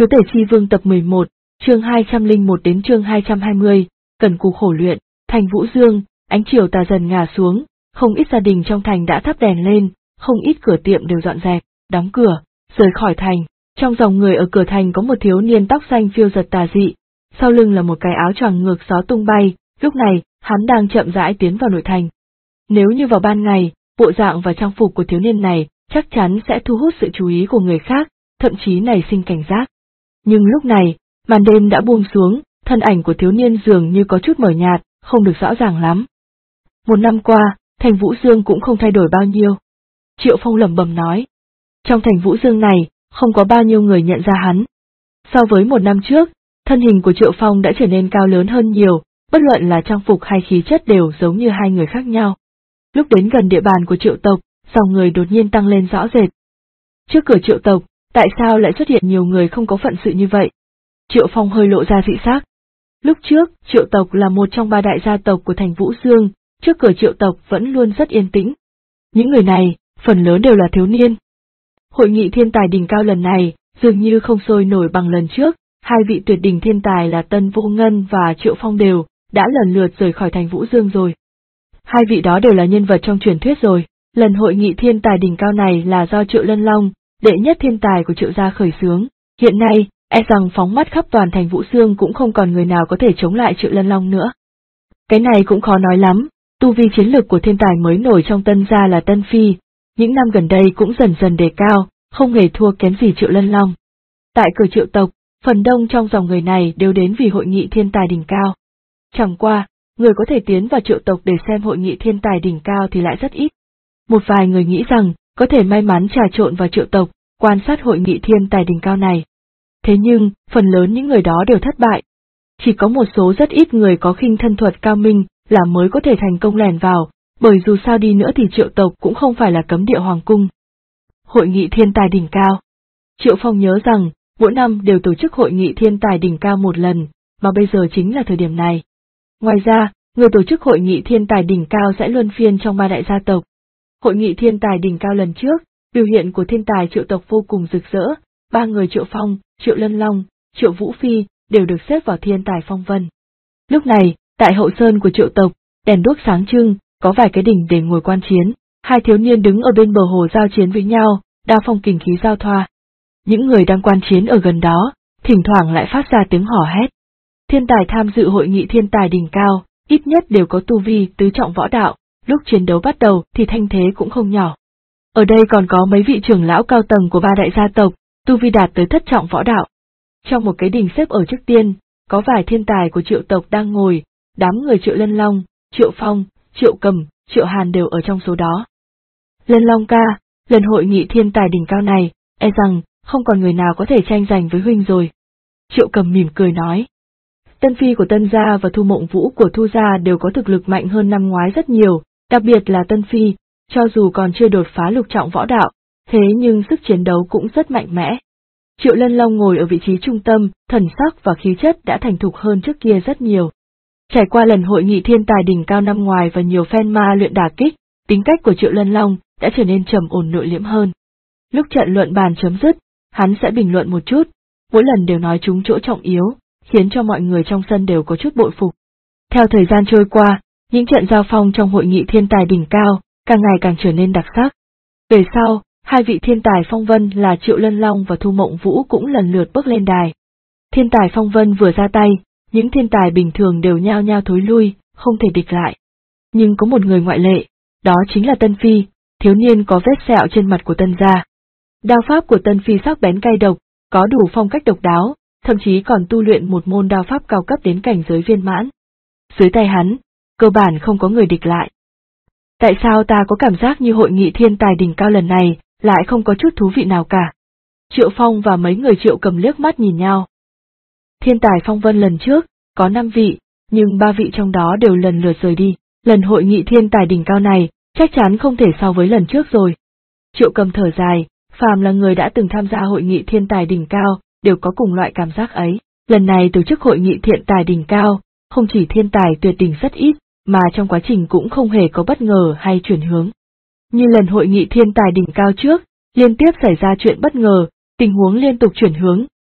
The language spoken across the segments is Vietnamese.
Chúa Tể Chi Vương tập 11, chương 201 đến chương 220, cần cù khổ luyện, thành Vũ Dương, ánh chiều tà dần ngả xuống, không ít gia đình trong thành đã thắp đèn lên, không ít cửa tiệm đều dọn dẹp, đóng cửa, rời khỏi thành. Trong dòng người ở cửa thành có một thiếu niên tóc xanh phiêu giật tà dị, sau lưng là một cái áo choàng ngược gió tung bay, lúc này, hắn đang chậm rãi tiến vào nội thành. Nếu như vào ban ngày, bộ dạng và trang phục của thiếu niên này chắc chắn sẽ thu hút sự chú ý của người khác, thậm chí nảy sinh cảnh giác. Nhưng lúc này, màn đêm đã buông xuống, thân ảnh của thiếu niên dường như có chút mờ nhạt, không được rõ ràng lắm. Một năm qua, thành Vũ Dương cũng không thay đổi bao nhiêu. Triệu Phong lẩm bẩm nói. Trong thành Vũ Dương này, không có bao nhiêu người nhận ra hắn. So với một năm trước, thân hình của Triệu Phong đã trở nên cao lớn hơn nhiều, bất luận là trang phục hay khí chất đều giống như hai người khác nhau. Lúc đến gần địa bàn của Triệu tộc, dòng người đột nhiên tăng lên rõ rệt. Trước cửa Triệu tộc, tại sao lại xuất hiện nhiều người không có phận sự như vậy? Triệu Phong hơi lộ ra dị sắc. Lúc trước, Triệu tộc là một trong ba đại gia tộc của thành Vũ Dương, trước cửa Triệu tộc vẫn luôn rất yên tĩnh. Những người này, phần lớn đều là thiếu niên. Hội nghị thiên tài đỉnh cao lần này, dường như không sôi nổi bằng lần trước, hai vị tuyệt đỉnh thiên tài là Tân Vô Ngân và Triệu Phong đều đã lần lượt rời khỏi thành Vũ Dương rồi. Hai vị đó đều là nhân vật trong truyền thuyết rồi. Lần hội nghị thiên tài đỉnh cao này là do Triệu Lân Long, đệ nhất thiên tài của Triệu gia khởi xướng. Hiện nay, e rằng phóng mắt khắp toàn thành Vũ Dương cũng không còn người nào có thể chống lại Triệu Lân Long nữa. Cái này cũng khó nói lắm, tu vi chiến lực của thiên tài mới nổi trong Tân gia là Tân Phi, những năm gần đây cũng dần dần đề cao, không hề thua kém gì Triệu Lân Long. Tại cửa Triệu tộc, phần đông trong dòng người này đều đến vì hội nghị thiên tài đỉnh cao. Chẳng qua, người có thể tiến vào Triệu tộc để xem hội nghị thiên tài đỉnh cao thì lại rất ít. Một vài người nghĩ rằng, có thể may mắn trà trộn vào Triệu tộc, quan sát hội nghị thiên tài đỉnh cao này. Thế nhưng, phần lớn những người đó đều thất bại. Chỉ có một số rất ít người có khinh thân thuật cao minh là mới có thể thành công lẻn vào, bởi dù sao đi nữa thì Triệu tộc cũng không phải là cấm địa hoàng cung. Hội nghị thiên tài đỉnh cao. Triệu Phong nhớ rằng, mỗi năm đều tổ chức hội nghị thiên tài đỉnh cao một lần, mà bây giờ chính là thời điểm này. Ngoài ra, người tổ chức hội nghị thiên tài đỉnh cao sẽ luân phiên trong ba đại gia tộc. Hội nghị thiên tài đỉnh cao lần trước, biểu hiện của thiên tài Triệu tộc vô cùng rực rỡ, ba người Triệu Phong, Triệu Lân Long, Triệu Vũ Phi đều được xếp vào thiên tài phong vân. Lúc này, tại hậu sơn của Triệu tộc, đèn đuốc sáng trưng, có vài cái đỉnh để ngồi quan chiến, hai thiếu niên đứng ở bên bờ hồ giao chiến với nhau, đao phong kình khí giao thoa. Những người đang quan chiến ở gần đó, thỉnh thoảng lại phát ra tiếng hò hét. Thiên tài tham dự hội nghị thiên tài đỉnh cao, ít nhất đều có tu vi tứ trọng võ đạo, lúc chiến đấu bắt đầu thì thanh thế cũng không nhỏ. Ở đây còn có mấy vị trưởng lão cao tầng của ba đại gia tộc, tu vi đạt tới thất trọng võ đạo. Trong một cái đỉnh xếp ở trước tiên, có vài thiên tài của Triệu tộc đang ngồi, đám người Triệu Lân Long, Triệu Phong, Triệu Cầm, Triệu Hàn đều ở trong số đó. Lân Long ca, lần hội nghị thiên tài đỉnh cao này, e rằng, không còn người nào có thể tranh giành với huynh rồi. Triệu Cầm mỉm cười nói. Tân Phi của Tân gia và Thu Mộng Vũ của Thu gia đều có thực lực mạnh hơn năm ngoái rất nhiều, đặc biệt là Tân Phi, cho dù còn chưa đột phá lục trọng võ đạo, thế nhưng sức chiến đấu cũng rất mạnh mẽ. Triệu Lân Long ngồi ở vị trí trung tâm, thần sắc và khí chất đã thành thục hơn trước kia rất nhiều. Trải qua lần hội nghị thiên tài đỉnh cao năm ngoài và nhiều phen ma luyện đả kích, tính cách của Triệu Lân Long đã trở nên trầm ổn nội liễm hơn. Lúc trận luận bàn chấm dứt, hắn sẽ bình luận một chút, mỗi lần đều nói trúng chỗ trọng yếu, khiến cho mọi người trong sân đều có chút bội phục. Theo thời gian trôi qua, những trận giao phong trong hội nghị thiên tài đỉnh cao càng ngày càng trở nên đặc sắc. Về sau, hai vị thiên tài phong vân là Triệu Lân Long và Thu Mộng Vũ cũng lần lượt bước lên đài. Thiên tài phong vân vừa ra tay, những thiên tài bình thường đều nhao nhao thối lui, không thể địch lại. Nhưng có một người ngoại lệ, đó chính là Tân Phi, thiếu niên có vết sẹo trên mặt của Tân gia. Đao pháp của Tân Phi sắc bén cay độc, có đủ phong cách độc đáo, thậm chí còn tu luyện một môn đao pháp cao cấp đến cảnh giới viên mãn. Dưới tay hắn, cơ bản không có người địch lại. Tại sao ta có cảm giác như hội nghị thiên tài đỉnh cao lần này lại không có chút thú vị nào cả? Triệu Phong và mấy người Triệu Cầm liếc mắt nhìn nhau. Thiên tài phong vân lần trước, có 5 vị, nhưng 3 vị trong đó đều lần lượt rời đi. Lần hội nghị thiên tài đỉnh cao này, chắc chắn không thể so với lần trước rồi. Triệu Cầm thở dài, phàm là người đã từng tham gia hội nghị thiên tài đỉnh cao, đều có cùng loại cảm giác ấy. Lần này tổ chức hội nghị thiên tài đỉnh cao, không chỉ thiên tài tuyệt đỉnh rất ít, mà trong quá trình cũng không hề có bất ngờ hay chuyển hướng. Như lần hội nghị thiên tài đỉnh cao trước, liên tiếp xảy ra chuyện bất ngờ, tình huống liên tục chuyển hướng,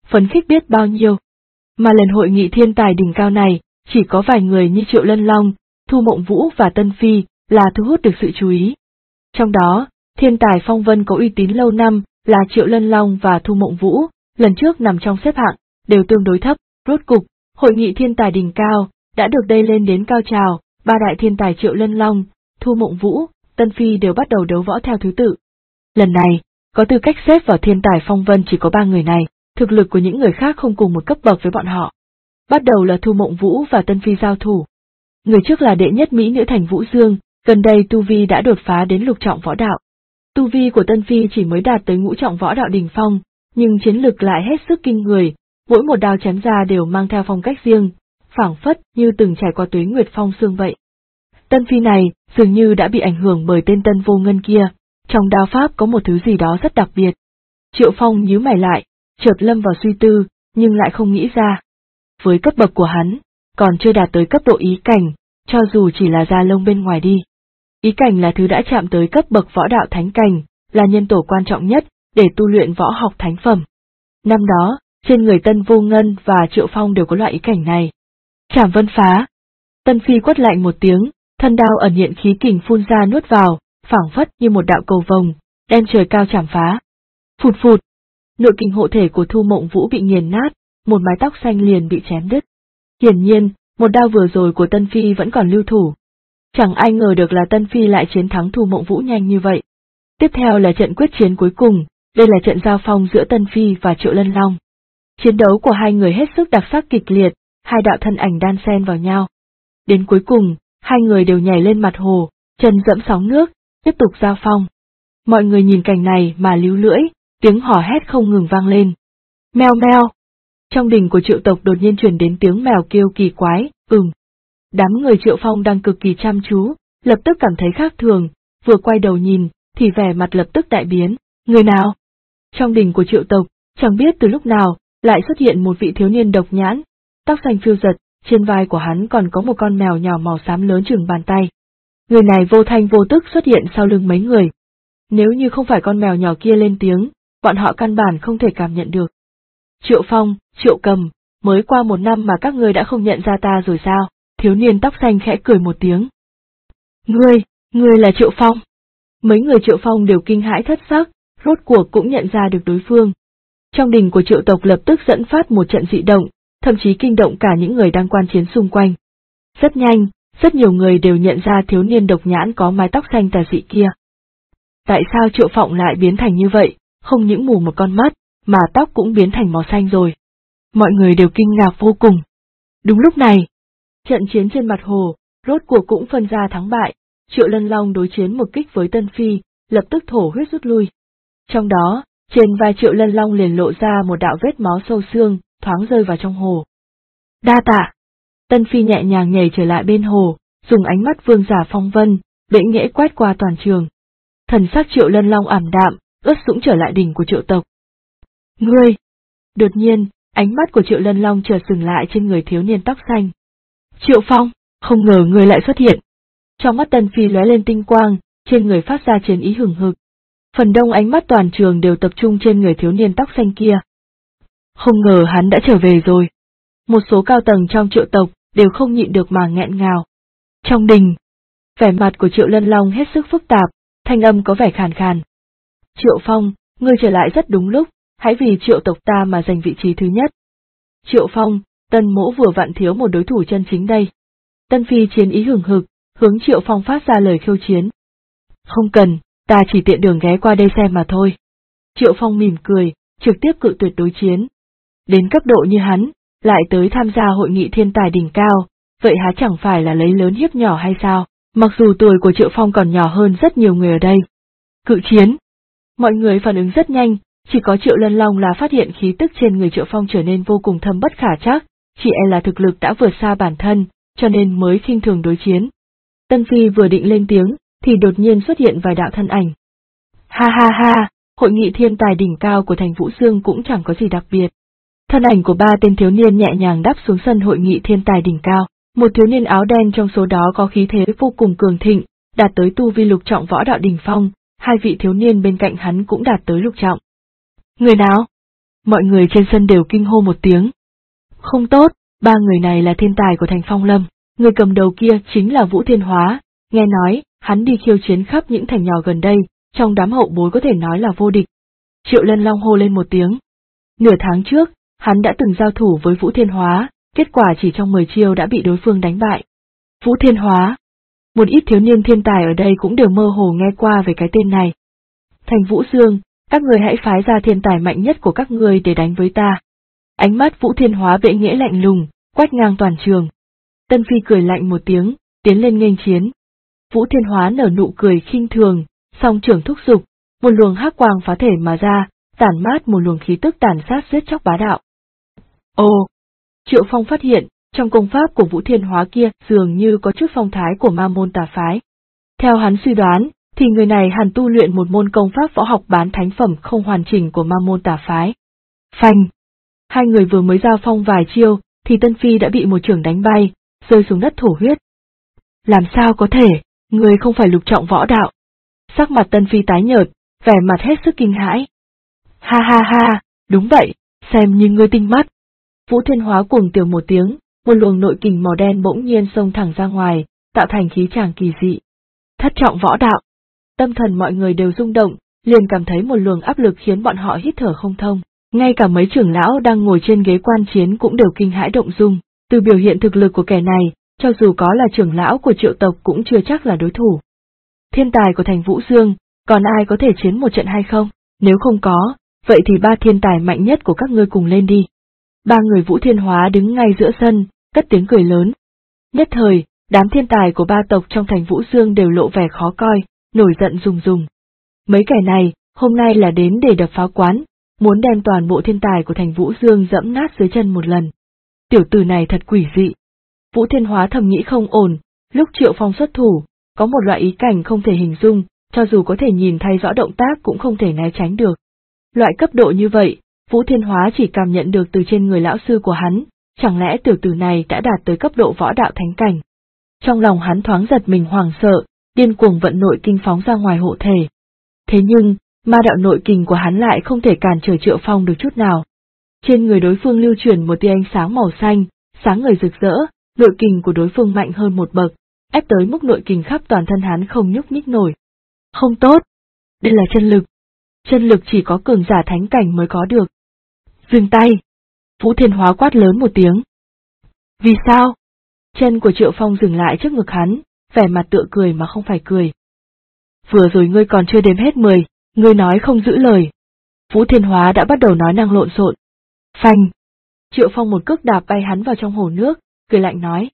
phấn khích biết bao nhiêu. Mà lần hội nghị thiên tài đỉnh cao này, chỉ có vài người như Triệu Lân Long, Thu Mộng Vũ và Tân Phi là thu hút được sự chú ý. Trong đó, thiên tài phong vân có uy tín lâu năm là Triệu Lân Long và Thu Mộng Vũ, lần trước nằm trong xếp hạng, đều tương đối thấp. Rốt cục, hội nghị thiên tài đỉnh cao đã được đẩy lên đến cao trào, ba đại thiên tài Triệu Lân Long, Thu Mộng Vũ, Tân Phi đều bắt đầu đấu võ theo thứ tự. Lần này, có tư cách xếp vào thiên tài phong vân chỉ có 3 người này, thực lực của những người khác không cùng một cấp bậc với bọn họ. Bắt đầu là Thu Mộng Vũ và Tân Phi giao thủ. Người trước là đệ nhất mỹ nữ thành Vũ Dương, gần đây tu vi đã đột phá đến lục trọng võ đạo. Tu vi của Tân Phi chỉ mới đạt tới ngũ trọng võ đạo đỉnh phong, nhưng chiến lực lại hết sức kinh người, mỗi một đao chém ra đều mang theo phong cách riêng, phảng phất như từng trải qua tuế nguyệt phong sương vậy. Tân Phi này dường như đã bị ảnh hưởng bởi tên Tân Vô Ngân kia, trong đao pháp có một thứ gì đó rất đặc biệt. Triệu Phong nhíu mày lại, chợt lâm vào suy tư, nhưng lại không nghĩ ra. Với cấp bậc của hắn, còn chưa đạt tới cấp độ ý cảnh, cho dù chỉ là da lông bên ngoài đi. Ý cảnh là thứ đã chạm tới cấp bậc võ đạo thánh cảnh, là nhân tổ quan trọng nhất để tu luyện võ học thánh phẩm. Năm đó, trên người Tân Vô Ngân và Triệu Phong đều có loại ý cảnh này. Trảm Vân Phá. Tân Phi quát lạnh một tiếng, thân đao ẩn hiện khí kình phun ra nuốt vào, phảng phất như một đạo cầu vồng, đem trời cao chảm phá. Phụt phụt. Nội kình hộ thể của Thu Mộng Vũ bị nghiền nát, một mái tóc xanh liền bị chém đứt. Hiển nhiên, một đao vừa rồi của Tân Phi vẫn còn lưu thủ. Chẳng ai ngờ được là Tân Phi lại chiến thắng Thu Mộng Vũ nhanh như vậy. Tiếp theo là trận quyết chiến cuối cùng, đây là trận giao phong giữa Tân Phi và Triệu Lân Long. Chiến đấu của hai người hết sức đặc sắc kịch liệt, hai đạo thân ảnh đan xen vào nhau. Đến cuối cùng, hai người đều nhảy lên mặt hồ, chân dẫm sóng nước, tiếp tục giao phong. Mọi người nhìn cảnh này mà líu lưỡi, tiếng hò hét không ngừng vang lên. Meo meo. Trong đình của Triệu tộc đột nhiên truyền đến tiếng mèo kêu kỳ quái, Đám người Triệu Phong đang cực kỳ chăm chú, lập tức cảm thấy khác thường, vừa quay đầu nhìn, thì vẻ mặt lập tức đại biến. Người nào? Trong đình của Triệu tộc, chẳng biết từ lúc nào, lại xuất hiện một vị thiếu niên độc nhãn, tóc xanh phiêu giật, trên vai của hắn còn có một con mèo nhỏ màu xám lớn chừng bàn tay. Người này vô thanh vô tức xuất hiện sau lưng mấy người. Nếu như không phải con mèo nhỏ kia lên tiếng, bọn họ căn bản không thể cảm nhận được. Triệu Phong, Triệu Cầm, mới qua 1 năm mà các ngươi đã không nhận ra ta rồi sao? Thiếu niên tóc xanh khẽ cười một tiếng. Ngươi là Triệu Phong. Mấy người Triệu Phong đều kinh hãi thất sắc, rốt cuộc cũng nhận ra được đối phương. Trong đình của Triệu tộc lập tức dẫn phát một trận dị động, thậm chí kinh động cả những người đang quan chiến xung quanh. Rất nhanh, rất nhiều người đều nhận ra thiếu niên độc nhãn có mái tóc xanh tà dị kia. Tại sao Triệu Phong lại biến thành như vậy, không những mù một con mắt, mà tóc cũng biến thành màu xanh rồi. Mọi người đều kinh ngạc vô cùng. Đúng lúc này, trận chiến trên mặt hồ, rốt cuộc cũng phân ra thắng bại, Triệu Lân Long đối chiến một kích với Tân Phi, lập tức thổ huyết rút lui. Trong đó, trên vai Triệu Lân Long liền lộ ra một đạo vết máu sâu xương, thoáng rơi vào trong hồ. Đa tạ. Tân Phi nhẹ nhàng nhảy trở lại bên hồ, dùng ánh mắt vương giả phong vân, bệ nghễ quét qua toàn trường. Thần sắc Triệu Lân Long ảm đạm, ướt sũng trở lại đỉnh của Triệu tộc. Ngươi! Đột nhiên, ánh mắt của Triệu Lân Long chợt dừng lại trên người thiếu niên tóc xanh. Triệu Phong, không ngờ ngươi lại xuất hiện. Trong mắt Tân Phi lóe lên tinh quang, trên người phát ra chiến ý hừng hực. Phần đông ánh mắt toàn trường đều tập trung trên người thiếu niên tóc xanh kia. Không ngờ hắn đã trở về rồi. Một số cao tầng trong Triệu tộc đều không nhịn được mà nghẹn ngào. Trong đình, vẻ mặt của Triệu Lân Long hết sức phức tạp, thanh âm có vẻ khàn khàn. Triệu Phong, ngươi trở lại rất đúng lúc, hãy vì Triệu tộc ta mà giành vị trí thứ nhất. Triệu Phong, Tân Mỗ vừa vặn thiếu một đối thủ chân chính đây. Tân Phi chiến ý hừng hực, hướng Triệu Phong phát ra lời khiêu chiến. Không cần, ta chỉ tiện đường ghé qua đây xem mà thôi. Triệu Phong mỉm cười, trực tiếp cự tuyệt đối chiến. Đến cấp độ như hắn, lại tới tham gia hội nghị thiên tài đỉnh cao, vậy há chẳng phải là lấy lớn hiếp nhỏ hay sao, mặc dù tuổi của Triệu Phong còn nhỏ hơn rất nhiều người ở đây. Cự chiến. Mọi người phản ứng rất nhanh, chỉ có Triệu Lân Long là phát hiện khí tức trên người Triệu Phong trở nên vô cùng thâm bất khả trắc, chỉ e là thực lực đã vượt xa bản thân, cho nên mới khinh thường đối chiến. Tân Phi vừa định lên tiếng, thì đột nhiên xuất hiện vài đạo thân ảnh. Ha ha ha, hội nghị thiên tài đỉnh cao của thành Vũ Dương cũng chẳng có gì đặc biệt. Thân ảnh của 3 tên thiếu niên nhẹ nhàng đáp xuống sân hội nghị thiên tài đỉnh cao, một thiếu niên áo đen trong số đó có khí thế vô cùng cường thịnh, đạt tới tu vi lục trọng võ đạo đỉnh phong, 2 vị thiếu niên bên cạnh hắn cũng đạt tới lục trọng. Người nào? Mọi người trên sân đều kinh hô một tiếng. Không tốt, ba người này là thiên tài của thành Phong Lâm, người cầm đầu kia chính là Vũ Thiên Hóa, nghe nói, hắn đi khiêu chiến khắp những thành nhỏ gần đây, trong đám hậu bối có thể nói là vô địch. Triệu Lân Long hô lên một tiếng. Nửa tháng trước, hắn đã từng giao thủ với Vũ Thiên Hóa, kết quả chỉ trong 10 chiêu đã bị đối phương đánh bại. Vũ Thiên Hóa. Một ít thiếu niên thiên tài ở đây cũng đều mơ hồ nghe qua về cái tên này. Thành Vũ Dương, các người hãy phái ra thiên tài mạnh nhất của các ngươi để đánh với ta. Ánh mắt Vũ Thiên Hóa bệ nghễ lạnh lùng, quét ngang toàn trường. Tân Phi cười lạnh một tiếng, tiến lên nghênh chiến. Vũ Thiên Hóa nở nụ cười khinh thường, song trưởng thúc giục, một luồng hắc quang phá thể mà ra, tản mát một luồng khí tức tàn sát giết chóc bá đạo. Ồ! Triệu Phong phát hiện, trong công pháp của Vũ Thiên Hóa kia dường như có chút phong thái của ma môn tà phái. Theo hắn suy đoán, thì người này hẳn tu luyện một môn công pháp võ học bán thánh phẩm không hoàn chỉnh của ma môn tà phái. Phanh! Hai người vừa mới giao phong vài chiêu, thì Tân Phi đã bị một chưởng đánh bay, rơi xuống đất thổ huyết. Làm sao có thể, người không phải lục trọng võ đạo. Sắc mặt Tân Phi tái nhợt, vẻ mặt hết sức kinh hãi. Ha ha ha, đúng vậy, xem như ngươi tinh mắt. Vũ Thiên Hóa cuồng tiều một tiếng, một luồng nội kình màu đen bỗng nhiên xông thẳng ra ngoài, tạo thành khí tràng kỳ dị. Thất trọng võ đạo. Tâm thần mọi người đều rung động, liền cảm thấy một luồng áp lực khiến bọn họ hít thở không thông. Ngay cả mấy trưởng lão đang ngồi trên ghế quan chiến cũng đều kinh hãi động dung, từ biểu hiện thực lực của kẻ này, cho dù có là trưởng lão của Triệu tộc cũng chưa chắc là đối thủ. Thiên tài của thành Vũ Dương, còn ai có thể chiến một trận hay không? Nếu không có, vậy thì ba thiên tài mạnh nhất của các ngươi cùng lên đi. Ba người Vũ Thiên Hóa đứng ngay giữa sân, cất tiếng cười lớn. Nhất thời, đám thiên tài của ba tộc trong thành Vũ Dương đều lộ vẻ khó coi, nổi giận rùng rùng. Mấy kẻ này, hôm nay là đến để đập phá quán, muốn đem toàn bộ thiên tài của thành Vũ Dương dẫm nát dưới chân một lần. Tiểu tử này thật quỷ dị. Vũ Thiên Hóa thầm nghĩ không ổn, lúc Triệu Phong xuất thủ, có một loại ý cảnh không thể hình dung, cho dù có thể nhìn thấy rõ động tác cũng không thể né tránh được. Loại cấp độ như vậy, Vũ Thiên Hóa chỉ cảm nhận được từ trên người lão sư của hắn, chẳng lẽ tiểu tử này đã đạt tới cấp độ võ đạo thánh cảnh. Trong lòng hắn thoáng giật mình hoảng sợ, điên cuồng vận nội kinh phóng ra ngoài hộ thể. Thế nhưng, ma đạo nội kình của hắn lại không thể cản trở Triệu Phong được chút nào. Trên người đối phương lưu chuyển một tia ánh sáng màu xanh, sáng ngời rực rỡ, nội kình của đối phương mạnh hơn một bậc, ép tới mức nội kình khắp toàn thân hắn không nhúc nhích nổi. Không tốt! Đây là chân lực. Chân lực chỉ có cường giả thánh cảnh mới có được. Dừng tay! Vũ Thiên Hóa quát lớn một tiếng. Vì sao? Chân của Triệu Phong dừng lại trước ngực hắn, vẻ mặt tựa cười mà không phải cười. Vừa rồi ngươi còn chưa đếm hết 10, ngươi nói không giữ lời. Vũ Thiên Hóa đã bắt đầu nói năng lộn xộn. Phanh! Triệu Phong một cước đạp bay hắn vào trong hồ nước, cười lạnh nói.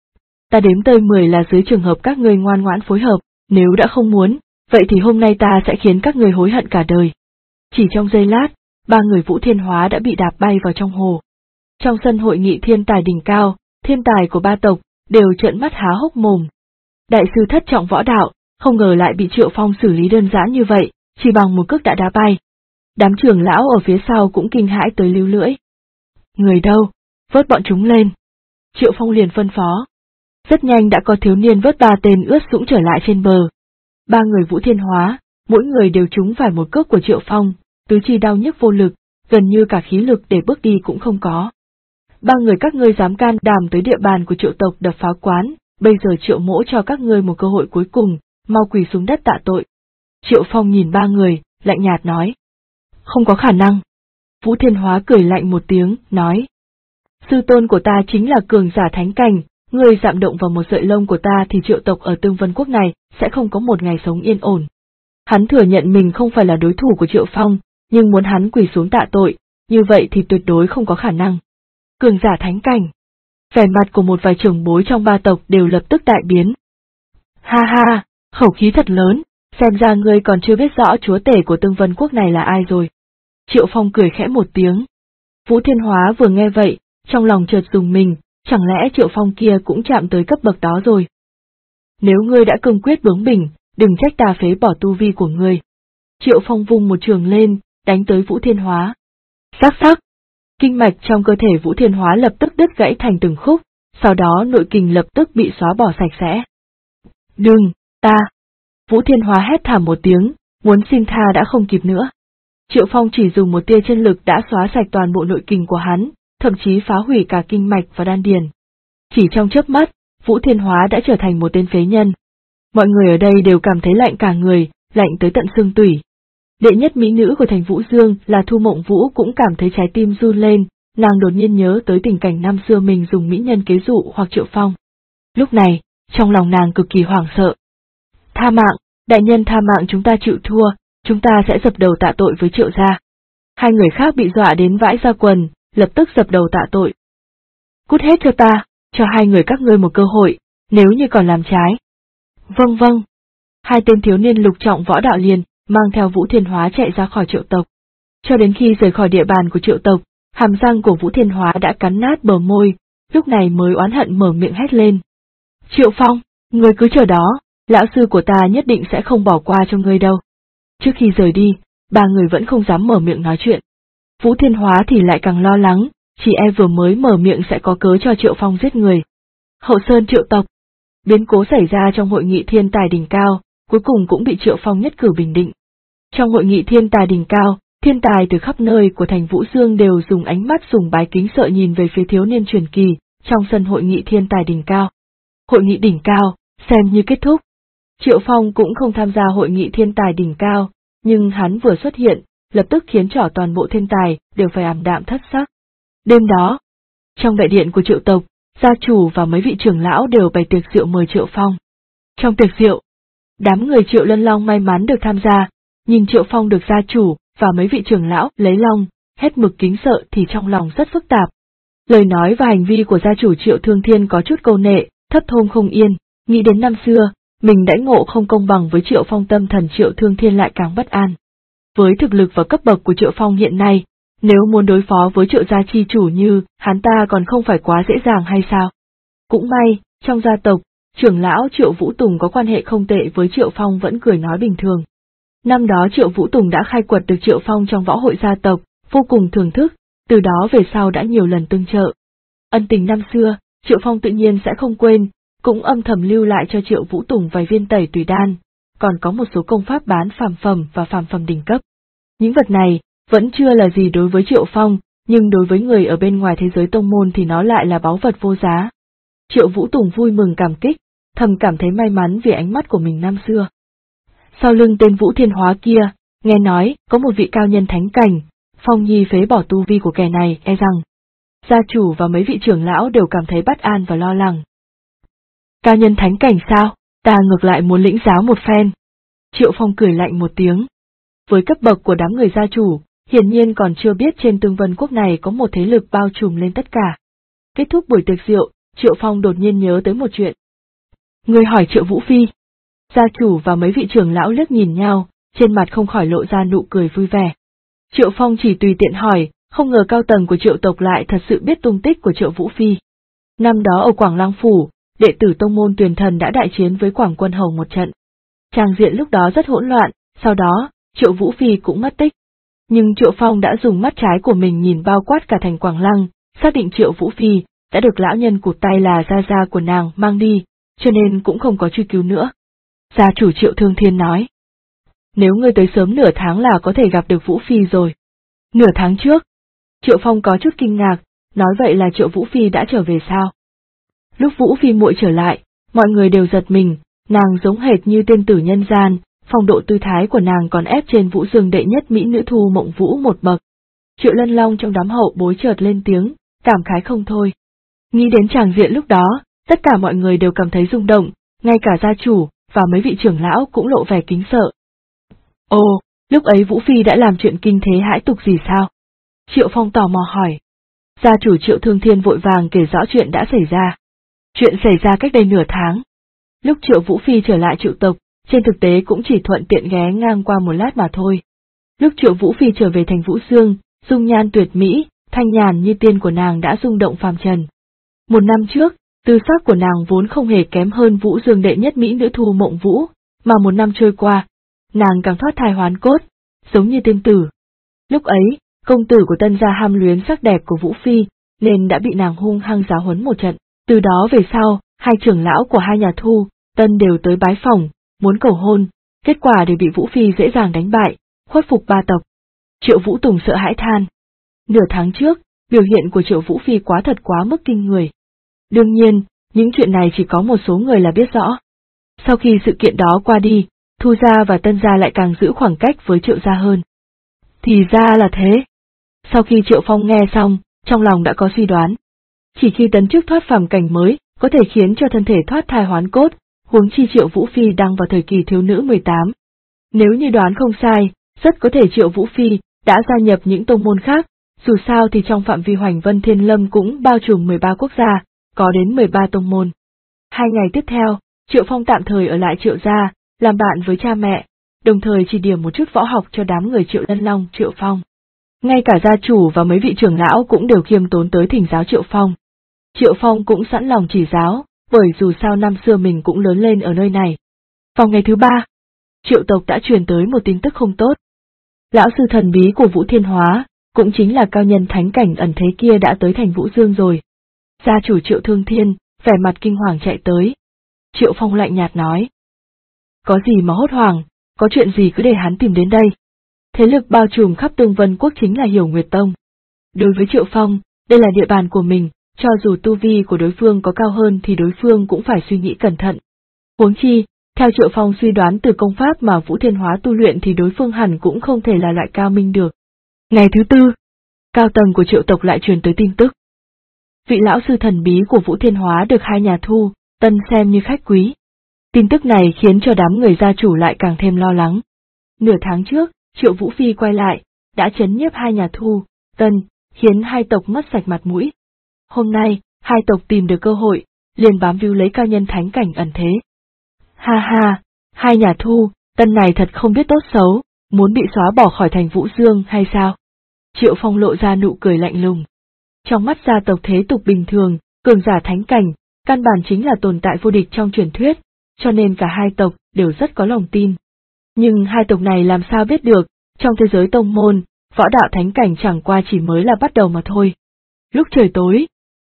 Ta đếm tới 10 là dưới trường hợp các ngươi ngoan ngoãn phối hợp, nếu đã không muốn, vậy thì hôm nay ta sẽ khiến các ngươi hối hận cả đời. Chỉ trong giây lát, ba người Vũ Thiên Hóa đã bị đạp bay vào trong hồ. Trong sân hội nghị thiên tài đỉnh cao, thiên tài của ba tộc, đều trợn mắt há hốc mồm. Đại sư thất trọng võ đạo, không ngờ lại bị Triệu Phong xử lý đơn giản như vậy, chỉ bằng một cước đã đá bay. Đám trưởng lão ở phía sau cũng kinh hãi tới líu lưỡi. Người đâu? Vớt bọn chúng lên. Triệu Phong liền phân phó. Rất nhanh đã có thiếu niên vớt 3 tên ướt sũng trở lại trên bờ. Ba người Vũ Thiên Hóa, mỗi người đều trúng phải một cước của Triệu Phong, tứ chi đau nhức vô lực, gần như cả khí lực để bước đi cũng không có. Ba người các ngươi dám can đảm tới địa bàn của Triệu tộc đập phá quán, bây giờ Triệu mỗ cho các ngươi một cơ hội cuối cùng, mau quỳ xuống đất tạ tội. Triệu Phong nhìn ba người, lạnh nhạt nói. Không có khả năng. Vũ Thiên Hóa cười lạnh một tiếng, nói. Sư tôn của ta chính là cường giả thánh cảnh, người dạm động vào một sợi lông của ta thì Triệu tộc ở Tương Vân Quốc này sẽ không có một ngày sống yên ổn. Hắn thừa nhận mình không phải là đối thủ của Triệu Phong, nhưng muốn hắn quỳ xuống tạ tội, như vậy thì tuyệt đối không có khả năng. Cường giả thánh cảnh. Vẻ mặt của một vài trưởng bối trong ba tộc đều lập tức đại biến. Ha ha, khẩu khí thật lớn, xem ra ngươi còn chưa biết rõ chúa tể của Tương Vân Quốc này là ai rồi. Triệu Phong cười khẽ một tiếng. Vũ Thiên Hóa vừa nghe vậy, trong lòng chợt rùng mình, chẳng lẽ Triệu Phong kia cũng chạm tới cấp bậc đó rồi. Nếu ngươi đã cương quyết bướng bỉnh, đừng trách ta phế bỏ tu vi của ngươi. Triệu Phong vung một trường lên, đánh tới Vũ Thiên Hóa. Sắc sắc! Kinh mạch trong cơ thể Vũ Thiên Hóa lập tức đứt gãy thành từng khúc, sau đó nội kình lập tức bị xóa bỏ sạch sẽ. Đừng, ta! Vũ Thiên Hóa hét thảm một tiếng, muốn xin tha đã không kịp nữa. Triệu Phong chỉ dùng một tia chân lực đã xóa sạch toàn bộ nội kình của hắn, thậm chí phá hủy cả kinh mạch và đan điền. Chỉ trong chớp mắt, Vũ Thiên Hóa đã trở thành một tên phế nhân. Mọi người ở đây đều cảm thấy lạnh cả người, lạnh tới tận xương tủy. Đệ nhất mỹ nữ của thành Vũ Dương là Thu Mộng Vũ cũng cảm thấy trái tim run lên, nàng đột nhiên nhớ tới tình cảnh năm xưa mình dùng mỹ nhân kế dụ hoặc Triệu Phong. Lúc này, trong lòng nàng cực kỳ hoảng sợ. Tha mạng, đại nhân tha mạng, chúng ta chịu thua, chúng ta sẽ dập đầu tạ tội với Triệu gia. Hai người khác bị dọa đến vãi ra quần, lập tức dập đầu tạ tội. Cút hết cho ta, cho hai người các ngươi một cơ hội, nếu như còn làm trái. Vâng vâng. Hai tên thiếu niên lục trọng võ đạo liền mang theo Vũ Thiên Hóa chạy ra khỏi Triệu tộc. Cho đến khi rời khỏi địa bàn của Triệu tộc, hàm răng của Vũ Thiên Hóa đã cắn nát bờ môi, lúc này mới oán hận mở miệng hét lên. Triệu Phong, ngươi cứ chờ đó, lão sư của ta nhất định sẽ không bỏ qua cho ngươi đâu. Trước khi rời đi, ba người vẫn không dám mở miệng nói chuyện. Vũ Thiên Hóa thì lại càng lo lắng, chỉ e vừa mới mở miệng sẽ có cớ cho Triệu Phong giết người. Hậu Sơn Triệu tộc. Biến cố xảy ra trong hội nghị thiên tài đỉnh cao, cuối cùng cũng bị Triệu Phong nhất cử bình định. Trong hội nghị thiên tài đỉnh cao, thiên tài từ khắp nơi của thành Vũ Dương đều dùng ánh mắt sùng bái kính sợ nhìn về phía thiếu niên truyền kỳ, trong sân hội nghị thiên tài đỉnh cao. Hội nghị đỉnh cao, xem như kết thúc. Triệu Phong cũng không tham gia hội nghị thiên tài đỉnh cao, nhưng hắn vừa xuất hiện, lập tức khiến cho toàn bộ thiên tài đều phải ảm đạm thất sắc. Đêm đó, trong đại điện của Triệu tộc, gia chủ và mấy vị trưởng lão đều bày tiệc rượu mời Triệu Phong. Trong tiệc rượu, đám người Triệu Lân Long may mắn được tham gia, nhìn Triệu Phong được gia chủ và mấy vị trưởng lão lấy long, hết mực kính sợ thì trong lòng rất phức tạp. Lời nói và hành vi của gia chủ Triệu Thương Thiên có chút câu nệ, thất thôn không yên, nghĩ đến năm xưa, mình đãi ngộ không công bằng với Triệu Phong, tâm thần Triệu Thương Thiên lại càng bất an. Với thực lực và cấp bậc của Triệu Phong hiện nay, nếu muốn đối phó với Triệu gia chi chủ như hắn ta còn không phải quá dễ dàng hay sao? Cũng may, trong gia tộc, trưởng lão Triệu Vũ Tùng có quan hệ không tệ với Triệu Phong vẫn cười nói bình thường. Năm đó Triệu Vũ Tùng đã khai quật được Triệu Phong trong võ hội gia tộc, vô cùng thưởng thức, từ đó về sau đã nhiều lần tương trợ. Ân tình năm xưa, Triệu Phong tự nhiên sẽ không quên, cũng âm thầm lưu lại cho Triệu Vũ Tùng vài viên tẩy tùy đan, còn có một số công pháp bán phàm phẩm và phàm phẩm đỉnh cấp. Những vật này, vẫn chưa là gì đối với Triệu Phong, nhưng đối với người ở bên ngoài thế giới tông môn thì nó lại là báu vật vô giá. Triệu Vũ Tùng vui mừng cảm kích, thầm cảm thấy may mắn vì ánh mắt của mình năm xưa. Sau lưng tên Vũ Thiên Hóa kia, nghe nói, có một vị cao nhân thánh cảnh, Phong Nhi phế bỏ tu vi của kẻ này, e rằng gia chủ và mấy vị trưởng lão đều cảm thấy bất an và lo lắng. Cao nhân thánh cảnh sao, ta ngược lại muốn lĩnh giáo một phen. Triệu Phong cười lạnh một tiếng. Với cấp bậc của đám người gia chủ, hiển nhiên còn chưa biết trên Tương Vân Quốc này có một thế lực bao trùm lên tất cả. Kết thúc buổi tiệc rượu, Triệu Phong đột nhiên nhớ tới một chuyện. Người hỏi Triệu Vũ Phi. Gia chủ và mấy vị trưởng lão liếc nhìn nhau, trên mặt không khỏi lộ ra nụ cười vui vẻ. Triệu Phong chỉ tùy tiện hỏi, không ngờ cao tầng của Triệu tộc lại thật sự biết tung tích của Triệu Vũ Phi. Năm đó ở Quảng Lăng Phủ, đệ tử tông môn Tuyền Thần đã đại chiến với Quảng Quân Hầu một trận. Tràng diện lúc đó rất hỗn loạn, sau đó, Triệu Vũ Phi cũng mất tích. Nhưng Triệu Phong đã dùng mắt trái của mình nhìn bao quát cả thành Quảng Lăng, xác định Triệu Vũ Phi đã được lão nhân cụt tay là gia của nàng mang đi, cho nên cũng không có truy cứu nữa. Gia chủ Triệu Thương Thiên nói. Nếu ngươi tới sớm nửa tháng là có thể gặp được Vũ Phi rồi. Nửa tháng trước. Triệu Phong có chút kinh ngạc, nói vậy là Triệu Vũ Phi đã trở về sao? Lúc Vũ Phi muội trở lại, mọi người đều giật mình, nàng giống hệt như tiên tử nhân gian, phong độ tư thái của nàng còn ép trên Vũ Dương đệ nhất mỹ nữ Thu Mộng Vũ một bậc. Triệu Lân Long trong đám hậu bối chợt lên tiếng, cảm khái không thôi. Nghĩ đến tràng diện lúc đó, tất cả mọi người đều cảm thấy rung động, ngay cả gia chủ và mấy vị trưởng lão cũng lộ vẻ kính sợ. Ồ, lúc ấy Vũ Phi đã làm chuyện kinh thế hãi tục gì sao? Triệu Phong tò mò hỏi. Gia chủ Triệu Thương Thiên vội vàng kể rõ chuyện đã xảy ra. Chuyện xảy ra cách đây nửa tháng. Lúc Triệu Vũ Phi trở lại Triệu tộc, trên thực tế cũng chỉ thuận tiện ghé ngang qua một lát mà thôi. Lúc Triệu Vũ Phi trở về thành Vũ Dương, dung nhan tuyệt mỹ, thanh nhàn như tiên của nàng đã rung động phàm trần. Một năm trước, tư sắc của nàng vốn không hề kém hơn Vũ Dương đệ nhất mỹ nữ Thu Mộng Vũ, mà một năm trôi qua, nàng càng thoát thai hoán cốt, giống như tiên tử. Lúc ấy, công tử của Tân gia ham luyến sắc đẹp của Vũ Phi, nên đã bị nàng hung hăng giáo huấn một trận. Từ đó về sau, hai trưởng lão của hai nhà Thu, Tân đều tới bái phỏng, muốn cầu hôn, kết quả đều bị Vũ Phi dễ dàng đánh bại, khuất phục ba tộc. Triệu Vũ Tùng sợ hãi than. Nửa tháng trước, biểu hiện của Triệu Vũ Phi quá mức kinh người. Đương nhiên, những chuyện này chỉ có một số người là biết rõ. Sau khi sự kiện đó qua đi, Thu gia và Tân gia lại càng giữ khoảng cách với Triệu gia hơn. Thì ra là thế. Sau khi Triệu Phong nghe xong, trong lòng đã có suy đoán. Chỉ khi tấn chức thoát phàm cảnh mới, có thể khiến cho thân thể thoát thai hoán cốt, huống chi Triệu Vũ Phi đang vào thời kỳ thiếu nữ 18. Nếu như đoán không sai, rất có thể Triệu Vũ Phi đã gia nhập những tông môn khác, dù sao thì trong phạm vi Hoành Vân Thiên Lâm cũng bao trùm 13 quốc gia, có đến 13 tông môn. 2 ngày tiếp theo, Triệu Phong tạm thời ở lại Triệu gia, làm bạn với cha mẹ, đồng thời chỉ điểm một chút võ học cho đám người Triệu Lân Long, Triệu Phong. Ngay cả gia chủ và mấy vị trưởng lão cũng đều khiêm tốn tới thỉnh giáo Triệu Phong. Triệu Phong cũng sẵn lòng chỉ giáo, bởi dù sao năm xưa mình cũng lớn lên ở nơi này. Vào ngày thứ 3, Triệu tộc đã truyền tới một tin tức không tốt. Lão sư thần bí của Vũ Thiên Hóa, cũng chính là cao nhân thánh cảnh ẩn thế kia đã tới thành Vũ Dương rồi. Gia chủ Triệu Thương Thiên, vẻ mặt kinh hoàng chạy tới. Triệu Phong lạnh nhạt nói. Có gì mà hốt hoảng, có chuyện gì cứ để hắn tìm đến đây. Thế lực bao trùm khắp Tương Vân Quốc chính là Hiểu Nguyệt Tông. Đối với Triệu Phong, đây là địa bàn của mình, cho dù tu vi của đối phương có cao hơn thì đối phương cũng phải suy nghĩ cẩn thận. Huống chi, theo Triệu Phong suy đoán từ công pháp mà Vũ Thiên Hóa tu luyện thì đối phương hẳn cũng không thể là loại cao minh được. Ngày thứ 4, cao tầng của Triệu tộc lại truyền tới tin tức. Vị lão sư thần bí của Vũ Thiên Hóa được 2 nhà Thu, Tân xem như khách quý. Tin tức này khiến cho đám người gia chủ lại càng thêm lo lắng. Nửa tháng trước, Triệu Vũ Phi quay lại, đã chấn nhiếp 2 nhà Thu, Tân, khiến 2 tộc mất sạch mặt mũi. Hôm nay, 2 tộc tìm được cơ hội, liền bám víu lấy cao nhân thánh cảnh ẩn thế. Ha ha, 2 nhà Thu, Tân này thật không biết tốt xấu, muốn bị xóa bỏ khỏi thành Vũ Dương hay sao? Triệu Phong lộ ra nụ cười lạnh lùng. Trong mắt gia tộc thế tục bình thường, cường giả thánh cảnh, căn bản chính là tồn tại vô địch trong truyền thuyết, cho nên cả 2 tộc đều rất có lòng tin. Nhưng 2 tộc này làm sao biết được, trong thế giới tông môn, võ đạo thánh cảnh chẳng qua chỉ mới là bắt đầu mà thôi. Lúc trời tối,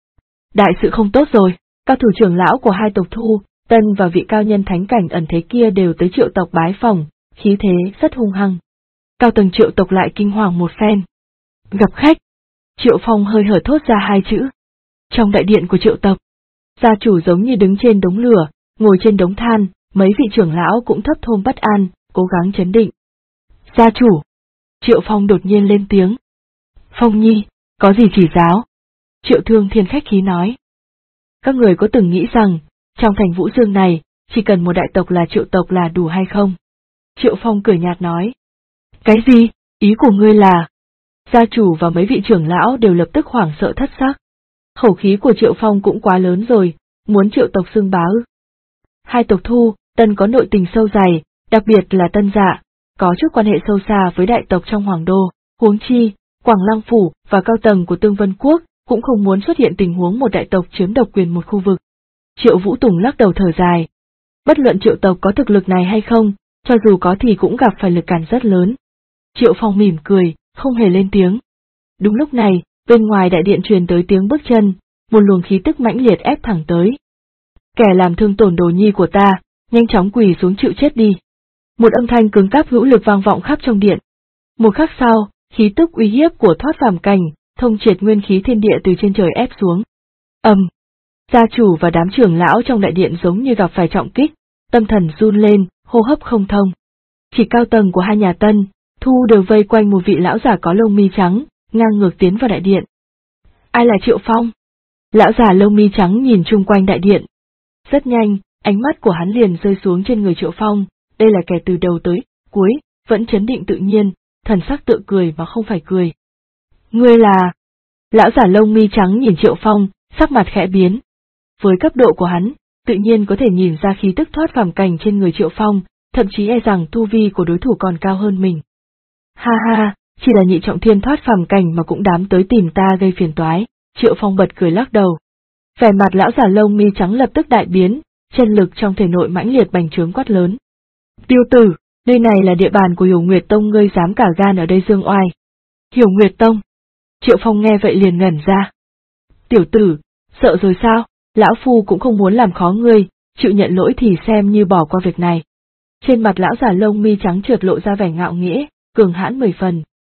đại sự không tốt rồi, cao thủ trưởng lão của 2 tộc Thu, Tân và vị cao nhân thánh cảnh ẩn thế kia đều tới Triệu tộc bái phỏng, khí thế rất hung hăng. Cao tầng Triệu tộc lại kinh hoàng một phen. Gặp khách. Triệu Phong hơi hở thốt ra 2 chữ. Trong đại điện của Triệu tộc, gia chủ giống như đứng trên đống lửa, ngồi trên đống than, mấy vị trưởng lão cũng thấp thôm bất an, cố gắng chấn định. Gia chủ. Triệu Phong đột nhiên lên tiếng. Phong Nhi, có gì chỉ giáo? Triệu Thương Thiên khách khí nói. Các người có từng nghĩ rằng, trong thành Vũ Dương này, chỉ cần một đại tộc là Triệu tộc là đủ hay không? Triệu Phong cười nhạt nói. Cái gì? Ý của ngươi là... Gia chủ và mấy vị trưởng lão đều lập tức hoảng sợ thất sắc. Khẩu khí của Triệu Phong cũng quá lớn rồi, muốn Triệu tộc xưng bá ư. 2 tộc Thu, Tân có nội tình sâu dày, đặc biệt là Tân Dạ, có chút quan hệ sâu xa với đại tộc trong Hoàng Đô, huống chi, Quảng Lăng Phủ và cao tầng của Tương Vân Quốc cũng không muốn xuất hiện tình huống một đại tộc chiếm độc quyền một khu vực. Triệu Vũ Tùng lắc đầu thở dài. Bất luận Triệu tộc có thực lực này hay không, cho dù có thì cũng gặp phải lực cản rất lớn. Triệu Phong mỉm cười, không hề lên tiếng. Đúng lúc này, bên ngoài đại điện truyền tới tiếng bước chân, một luồng khí tức mãnh liệt ép thẳng tới. Kẻ làm thương tổn đồ nhi của ta, nhanh chóng quỳ xuống chịu chết đi. Một âm thanh cứng cáp hữu lực vang vọng khắp trong điện. Một khắc sau, khí tức uy hiếp của thoát phàm cảnh, thông triệt nguyên khí thiên địa từ trên trời ép xuống. Gia chủ và đám trưởng lão trong đại điện giống như gặp phải trọng kích, tâm thần run lên, hô hấp không thông. Chỉ cao tầng của 2 nhà Tân, Thu đều vây quanh một vị lão giả có lông mi trắng, ngang ngược tiến vào đại điện. Ai là Triệu Phong? Lão giả lông mi trắng nhìn chung quanh đại điện. Rất nhanh, ánh mắt của hắn liền rơi xuống trên người Triệu Phong, đây là kẻ từ đầu tới cuối, vẫn trấn định tự nhiên, thần sắc tự cười mà không phải cười. Ngươi là... Lão giả lông mi trắng nhìn Triệu Phong, sắc mặt khẽ biến. Với cấp độ của hắn, tự nhiên có thể nhìn ra khí tức thoát phàm cảnh trên người Triệu Phong, thậm chí e rằng tu vi của đối thủ còn cao hơn mình. Ha ha, chỉ là nhị trọng thiên thoát phàm cảnh mà cũng dám tới tìm ta gây phiền toái, Triệu Phong bật cười lắc đầu. Vẻ mặt lão giả lông mi trắng lập tức đại biến, chân lực trong thể nội mãnh liệt bành trướng quát lớn. Tiêu tử, nơi này là địa bàn của Hiểu Nguyệt Tông, ngươi dám cả gan ở đây dương oai. Hiểu Nguyệt Tông. Triệu Phong nghe vậy liền ngẩn ra. Tiểu tử, sợ rồi sao, lão phu cũng không muốn làm khó ngươi, chịu nhận lỗi thì xem như bỏ qua việc này. Trên mặt lão giả lông mi trắng trượt lộ ra vẻ ngạo nghễ, cường hãn 10 phần.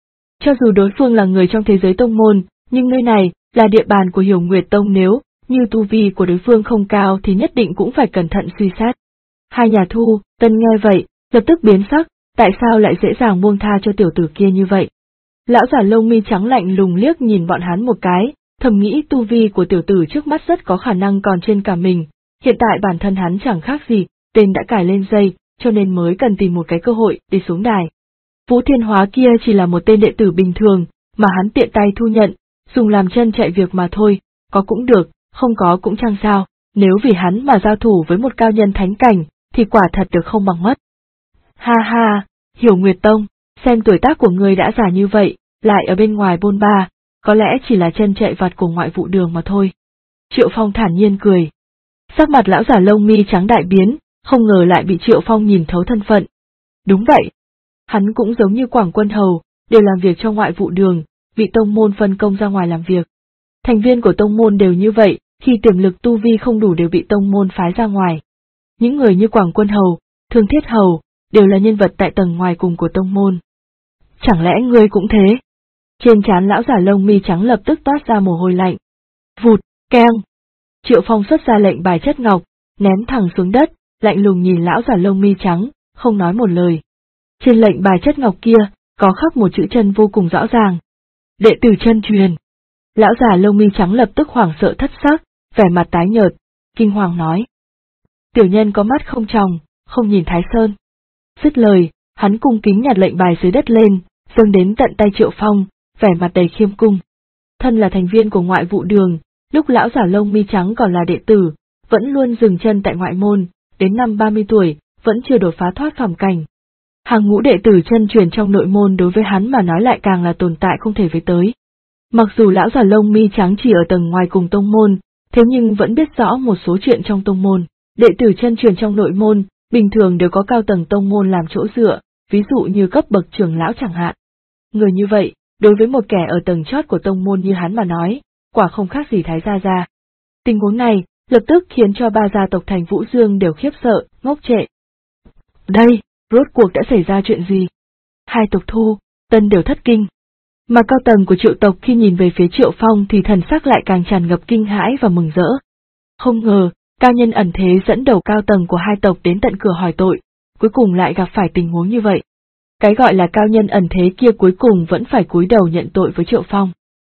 Cho dù đối phương là người trong thế giới tông môn, nhưng nơi này là địa bàn của Hiểu Nguyệt Tông, nếu như tu vi của đối phương không cao thì nhất định cũng phải cẩn thận suy xét. Hai nhà Thu, Tân nghe vậy, lập tức biến sắc, tại sao lại dễ dàng buông tha cho tiểu tử kia như vậy? Lão giả lông mi trắng lạnh lùng liếc nhìn bọn hắn một cái, thầm nghĩ tu vi của tiểu tử trước mắt rất có khả năng còn trên cả mình, hiện tại bản thân hắn chẳng khác gì, tên đã cài lên dây, cho nên mới cần tìm một cái cơ hội để xuống đài. Vũ Thiên Hóa kia chỉ là một tên đệ tử bình thường, mà hắn tiện tay thu nhận, dùng làm chân chạy việc mà thôi, có cũng được, không có cũng chẳng sao, nếu vì hắn mà giao thủ với một cao nhân thánh cảnh, thì quả thật được không bằng mất. Ha ha, Hiểu Nguyệt Tông, xem tuổi tác của ngươi đã già như vậy, lại ở bên ngoài bôn ba, có lẽ chỉ là chân chạy vặt của ngoại vụ đường mà thôi. Triệu Phong thản nhiên cười. Sắc mặt lão giả lông mi trắng đại biến, không ngờ lại bị Triệu Phong nhìn thấu thân phận. Đúng vậy. Hắn cũng giống như Quảng Quân Hầu, đều làm việc cho ngoại vụ đường, bị tông môn phân công ra ngoài làm việc. Thành viên của tông môn đều như vậy, khi tiềm lực tu vi không đủ đều bị tông môn phái ra ngoài. Những người như Quảng Quân Hầu, Thương Thiết Hầu, đều là nhân vật tại tầng ngoài cùng của tông môn. Chẳng lẽ ngươi cũng thế? Trên trán lão giả lông mi trắng lập tức toát ra mồ hôi lạnh. Vụt, keng. Triệu Phong xuất ra lệnh bài chất ngọc, ném thẳng xuống đất, lạnh lùng nhìn lão giả lông mi trắng, không nói một lời. Trên lệnh bài chất ngọc kia, có khắc một chữ chân vô cùng rõ ràng. Đệ tử chân truyền. Lão già lông mi trắng lập tức hoảng sợ thất sắc, vẻ mặt tái nhợt, kinh hoàng nói. Tiểu nhân có mắt không tròng, không nhìn Thái Sơn. Dứt lời, hắn cung kính nhặt lệnh bài dưới đất lên, dâng đến tận tay Triệu Phong, vẻ mặt đầy khiêm cung. Thân là thành viên của ngoại vụ đường, lúc lão giả lông mi trắng còn là đệ tử, vẫn luôn dừng chân tại ngoại môn, đến năm 30 tuổi, vẫn chưa đột phá thoát phàm cảnh. Hàng ngũ đệ tử chân truyền trong nội môn đối với hắn mà nói lại càng là tồn tại không thể với tới. Mặc dù lão già lông mi trắng chỉ ở tầng ngoài cùng tông môn, thế nhưng vẫn biết rõ một số chuyện trong tông môn. Đệ tử chân truyền trong nội môn, bình thường đều có cao tầng tông môn làm chỗ dựa, ví dụ như cấp bậc trưởng lão chẳng hạn. Người như vậy, đối với một kẻ ở tầng chót của tông môn như hắn mà nói, quả không khác gì Thái gia gia. Tình huống này, lập tức khiến cho ba gia tộc thành Vũ Dương đều khiếp sợ, ngốc trệ. Đây, rốt cuộc đã xảy ra chuyện gì? Hai tộc Thu, Tân đều thất kinh. Mà cao tầng của Triệu tộc khi nhìn về phía Triệu Phong thì thần sắc lại càng tràn ngập kinh hãi và mừng rỡ. Không ngờ, cao nhân ẩn thế dẫn đầu cao tầng của hai tộc đến tận cửa hỏi tội, cuối cùng lại gặp phải tình huống như vậy. Cái gọi là cao nhân ẩn thế kia cuối cùng vẫn phải cúi đầu nhận tội với Triệu Phong.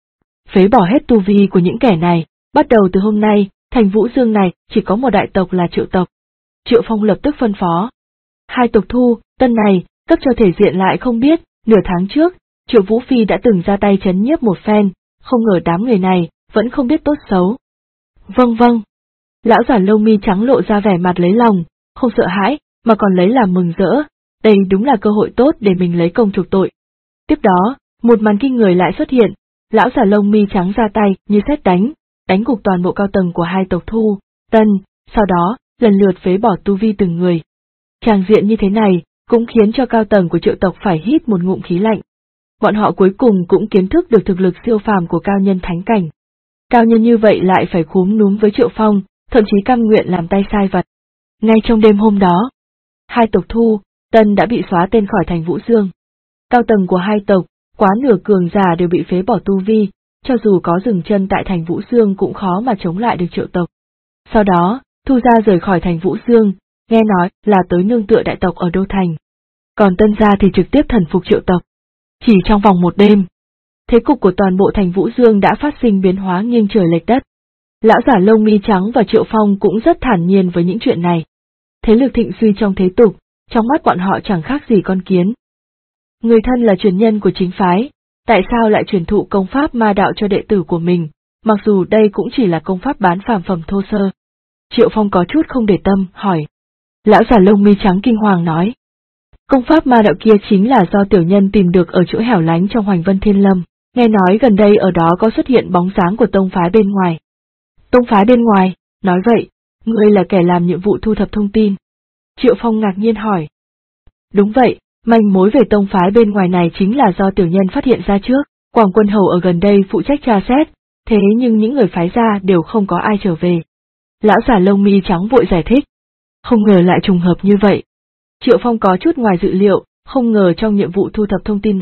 Phế bỏ hết tu vi của những kẻ này, bắt đầu từ hôm nay, thành Vũ Dương này chỉ có một đại tộc là Triệu tộc. Triệu Phong lập tức phân phó. Hai tộc Thu, Tân này, cấp cho thể diện lại không biết, nửa tháng trước, Triệu Vũ Phi đã từng ra tay trấn nhiếp một phen, không ngờ đám người này, vẫn không biết tốt xấu. Vâng vâng. Lão giả lông mi trắng lộ ra vẻ mặt lấy lòng, không sợ hãi, mà còn lấy làm mừng rỡ, đây đúng là cơ hội tốt để mình lấy công chuộc tội. Tiếp đó, một màn kinh người lại xuất hiện, lão giả lông mi trắng ra tay như sét đánh gục toàn bộ cao tầng của hai tộc Thu, Tân, sau đó, lần lượt phế bỏ tu vi từng người. Tràng diện như thế này, cũng khiến cho cao tầng của Triệu tộc phải hít một ngụm khí lạnh. Bọn họ cuối cùng cũng kiến thức được thực lực siêu phàm của cao nhân thánh cảnh. Cao nhân như vậy lại phải cúm núm với Triệu Phong, thậm chí cam nguyện làm tay sai vặt. Ngay trong đêm hôm đó, hai tộc Thu, Tân đã bị xóa tên khỏi thành Vũ Dương. Cao tầng của hai tộc, quá nửa cường giả đều bị phế bỏ tu vi, cho dù có dừng chân tại thành Vũ Dương cũng khó mà chống lại được Triệu tộc. Sau đó, Thu gia rời khỏi thành Vũ Dương, nghe nói là tới nương tựa đại tộc ở Đô Thành. Còn Tân gia thì trực tiếp thần phục Triệu tộc. Chỉ trong vòng một đêm, thế cục của toàn bộ thành Vũ Dương đã phát sinh biến hóa nghiêng trời lệch đất. Lão giả lông mi trắng và Triệu Phong cũng rất thản nhiên với những chuyện này. Thế lực thịnh suy trong thế tục, trong mắt bọn họ chẳng khác gì con kiến. Người thân là truyền nhân của chính phái, tại sao lại truyền thụ công pháp ma đạo cho đệ tử của mình, mặc dù đây cũng chỉ là công pháp bán phàm phẩm thô sơ. Triệu Phong có chút không để tâm, hỏi. Lão giả lông mi trắng kinh hoàng nói. Công pháp ma đạo kia chính là do tiểu nhân tìm được ở chỗ hẻo lánh trong Hoành Vân Thiên Lâm, nghe nói gần đây ở đó có xuất hiện bóng dáng của tông phái bên ngoài. Tông phái bên ngoài, nói vậy, ngươi là kẻ làm nhiệm vụ thu thập thông tin. Triệu Phong ngạc nhiên hỏi. Đúng vậy, manh mối về tông phái bên ngoài này chính là do tiểu nhân phát hiện ra trước, Quảng Quân Hầu ở gần đây phụ trách tra xét, thế nhưng những người phái ra đều không có ai trở về. Lão giả lông mi trắng vội giải thích. Không ngờ lại trùng hợp như vậy. Triệu Phong có chút ngoài dự liệu, không ngờ trong nhiệm vụ thu thập thông tin này,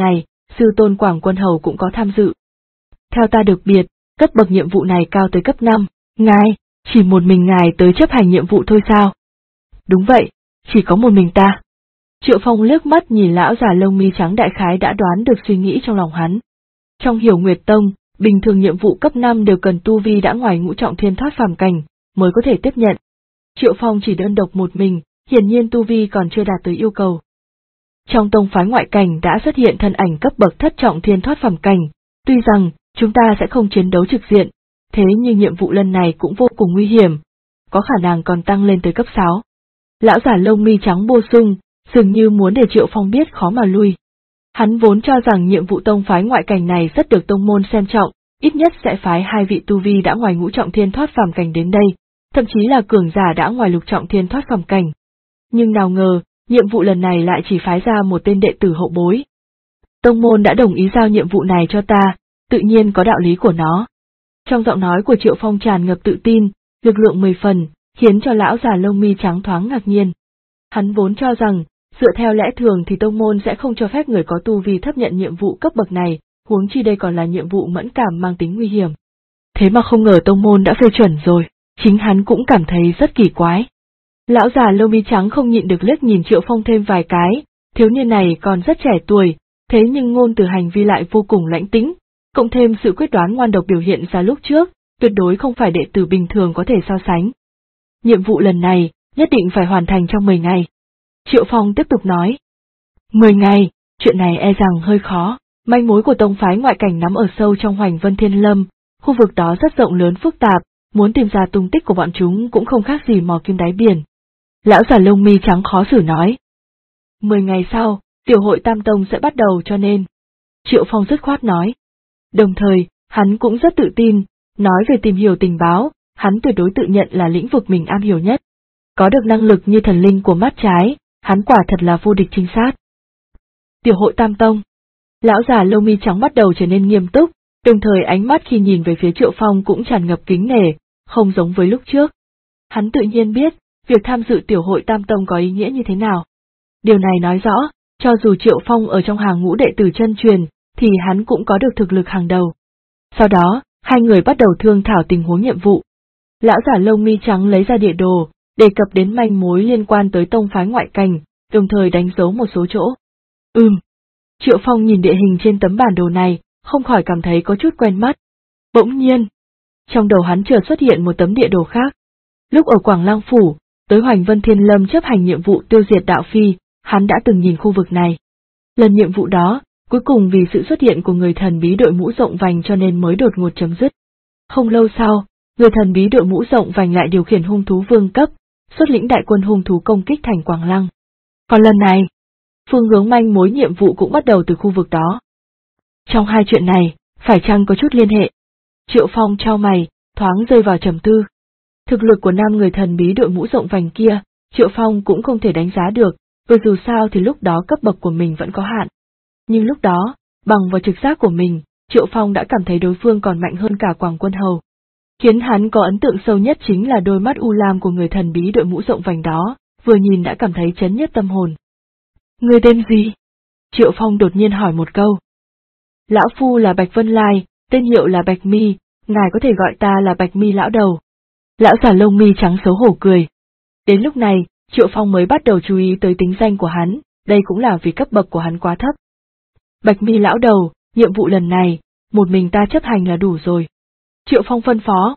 sư tôn Quảng Quân Hầu cũng có tham dự. Theo ta được biết, cấp bậc nhiệm vụ này cao tới cấp 5, ngài, chỉ một mình ngài tới chấp hành nhiệm vụ thôi sao? Đúng vậy, chỉ có một mình ta. Triệu Phong liếc mắt nhìn lão già lông mi trắng đại khái đã đoán được suy nghĩ trong lòng hắn. Trong Hiểu Nguyệt Tông, bình thường nhiệm vụ cấp 5 đều cần tu vi đã ngoài ngũ trọng thiên thoát phàm cảnh, mới có thể tiếp nhận. Triệu Phong chỉ đơn độc một mình, hiển nhiên tu vi còn chưa đạt tới yêu cầu. Trong tông phái ngoại cảnh đã xuất hiện thân ảnh cấp bậc thất trọng thiên thoát phàm cảnh, tuy rằng chúng ta sẽ không chiến đấu trực diện, thế nhưng nhiệm vụ lần này cũng vô cùng nguy hiểm, có khả năng còn tăng lên tới cấp 6. Lão giả lông mi trắng bổ sung, dường như muốn để Triệu Phong biết khó mà lui. Hắn vốn cho rằng nhiệm vụ tông phái ngoại cảnh này rất được tông môn xem trọng, ít nhất sẽ phái 2 vị tu vi đã ngoài ngũ trọng thiên thoát phàm cảnh đến đây, thậm chí là cường giả đã ngoài lục trọng thiên thoát phàm cảnh. Nhưng nào ngờ, nhiệm vụ lần này lại chỉ phái ra một tên đệ tử hậu bối. Tông môn đã đồng ý giao nhiệm vụ này cho ta, tự nhiên có đạo lý của nó. Trong giọng nói của Triệu Phong tràn ngập tự tin, lực lượng 10 phần, khiến cho lão già lông mi trắng thoáng ngạc nhiên. Hắn vốn cho rằng, dựa theo lẽ thường thì tông môn sẽ không cho phép người có tu vi thấp nhận nhiệm vụ cấp bậc này, huống chi đây còn là nhiệm vụ mẫn cảm mang tính nguy hiểm. Thế mà không ngờ tông môn đã phê chuẩn rồi, chính hắn cũng cảm thấy rất kỳ quái. Lão già lông mi trắng không nhịn được liếc nhìn Triệu Phong thêm vài cái, thiếu niên này còn rất trẻ tuổi, thế nhưng ngôn từ hành vi lại vô cùng lãnh tĩnh, cộng thêm sự quyết đoán ngoan độc biểu hiện ra lúc trước, tuyệt đối không phải đệ tử bình thường có thể so sánh. Nhiệm vụ lần này, nhất định phải hoàn thành trong 10 ngày. Triệu Phong tiếp tục nói. 10 ngày, chuyện này e rằng hơi khó, manh mối của tông phái ngoại cảnh nắm ở sâu trong Hoành Vân Thiên Lâm, khu vực đó rất rộng lớn phức tạp, muốn tìm ra tung tích của bọn chúng cũng không khác gì mò kim đáy biển. Lão già lông mi trắng khó xử nói. 10 ngày sau, tiểu hội Tam Tông sẽ bắt đầu cho nên. Triệu Phong dứt khoát nói. Đồng thời, hắn cũng rất tự tin, nói về tìm hiểu tình báo, hắn tuyệt đối tự nhận là lĩnh vực mình am hiểu nhất. Có được năng lực như thần linh của mắt trái, hắn quả thật là vô địch trinh sát. Tiểu hội Tam Tông. Lão già lông mi trắng bắt đầu trở nên nghiêm túc, đồng thời ánh mắt khi nhìn về phía Triệu Phong cũng tràn ngập kính nể, không giống với lúc trước. Hắn tự nhiên biết, việc tham dự tiểu hội Tam Tông có ý nghĩa như thế nào. Điều này nói rõ, cho dù Triệu Phong ở trong hàng ngũ đệ tử chân truyền, thì hắn cũng có được thực lực hàng đầu. Sau đó, hai người bắt đầu thương thảo tình huống nhiệm vụ. Lão giả lông mi trắng lấy ra địa đồ, đề cập đến manh mối liên quan tới tông phái ngoại cảnh, đồng thời đánh dấu một số chỗ. Triệu Phong nhìn địa hình trên tấm bản đồ này, không khỏi cảm thấy có chút quen mắt. Bỗng nhiên, trong đầu hắn chợt xuất hiện một tấm địa đồ khác. Lúc ở Quảng Lăng Phủ, tới Hoành Vân Thiên Lâm chấp hành nhiệm vụ tiêu diệt đạo phi, hắn đã từng nhìn khu vực này. Lần nhiệm vụ đó, cuối cùng vì sự xuất hiện của người thần bí đội mũ rộng vành cho nên mới đột ngột chấm dứt. Không lâu sau, người thần bí đội mũ rộng vành lại điều khiển hung thú vương cấp, xuất lĩnh đại quân hung thú công kích thành Quảng Lăng. Còn lần này, phương hướng manh mối nhiệm vụ cũng bắt đầu từ khu vực đó. Trong hai chuyện này, phải chăng có chút liên hệ? Triệu Phong chau mày, thoáng rơi vào trầm tư. Thực lực của 5 người thần bí đội mũ rộng vành kia, Triệu Phong cũng không thể đánh giá được, vì dù sao thì lúc đó cấp bậc của mình vẫn có hạn. Nhưng lúc đó, bằng vào trực giác của mình, Triệu Phong đã cảm thấy đối phương còn mạnh hơn cả Quảng Quân Hầu. Khiến hắn có ấn tượng sâu nhất chính là đôi mắt u lam của người thần bí đội mũ rộng vành đó, vừa nhìn đã cảm thấy chấn nhất tâm hồn. Người tên gì? Triệu Phong đột nhiên hỏi một câu. Lão phu là Bạch Vân Lai, tên hiệu là Bạch Mi, ngài có thể gọi ta là Bạch Mi lão đầu. Lão già lông mi trắng xấu hổ cười. Đến lúc này, Triệu Phong mới bắt đầu chú ý tới tính danh của hắn, đây cũng là vì cấp bậc của hắn quá thấp. Bạch Mi lão đầu, nhiệm vụ lần này, một mình ta chấp hành là đủ rồi. Triệu Phong phân phó.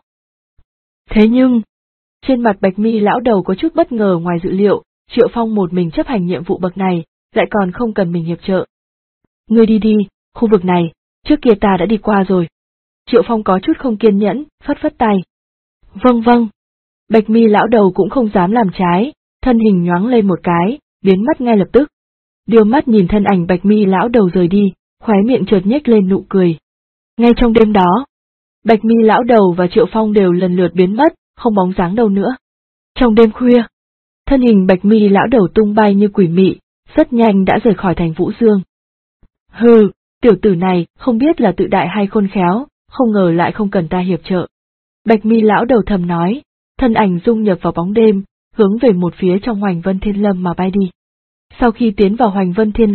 Thế nhưng, trên mặt Bạch Mi lão đầu có chút bất ngờ ngoài dự liệu, Triệu Phong một mình chấp hành nhiệm vụ bậc này, lại còn không cần mình hiệp trợ. Ngươi đi đi, khu vực này, trước kia ta đã đi qua rồi. Triệu Phong có chút không kiên nhẫn, phất phất tay. Vâng vâng. Bạch Mi lão đầu cũng không dám làm trái, thân hình nhoáng lên một cái, biến mất ngay lập tức. Đưa mắt nhìn thân ảnh Bạch Mi lão đầu rời đi, khóe miệng chợt nhếch lên nụ cười. Ngay trong đêm đó, Bạch Mi lão đầu và Triệu Phong đều lần lượt biến mất, không bóng dáng đâu nữa. Trong đêm khuya, thân hình Bạch Mi lão đầu tung bay như quỷ mị, rất nhanh đã rời khỏi thành Vũ Dương. Hừ, tiểu tử này không biết là tự đại hay khôn khéo, không ngờ lại không cần ta hiệp trợ. Bạch Mi lão đầu thầm nói, thân ảnh dung nhập vào bóng đêm, hướng về một phía trong Hoành Vân Thiên Lâm mà bay đi. Sau khi tiến vào Hoành Vân Thiên Lâm,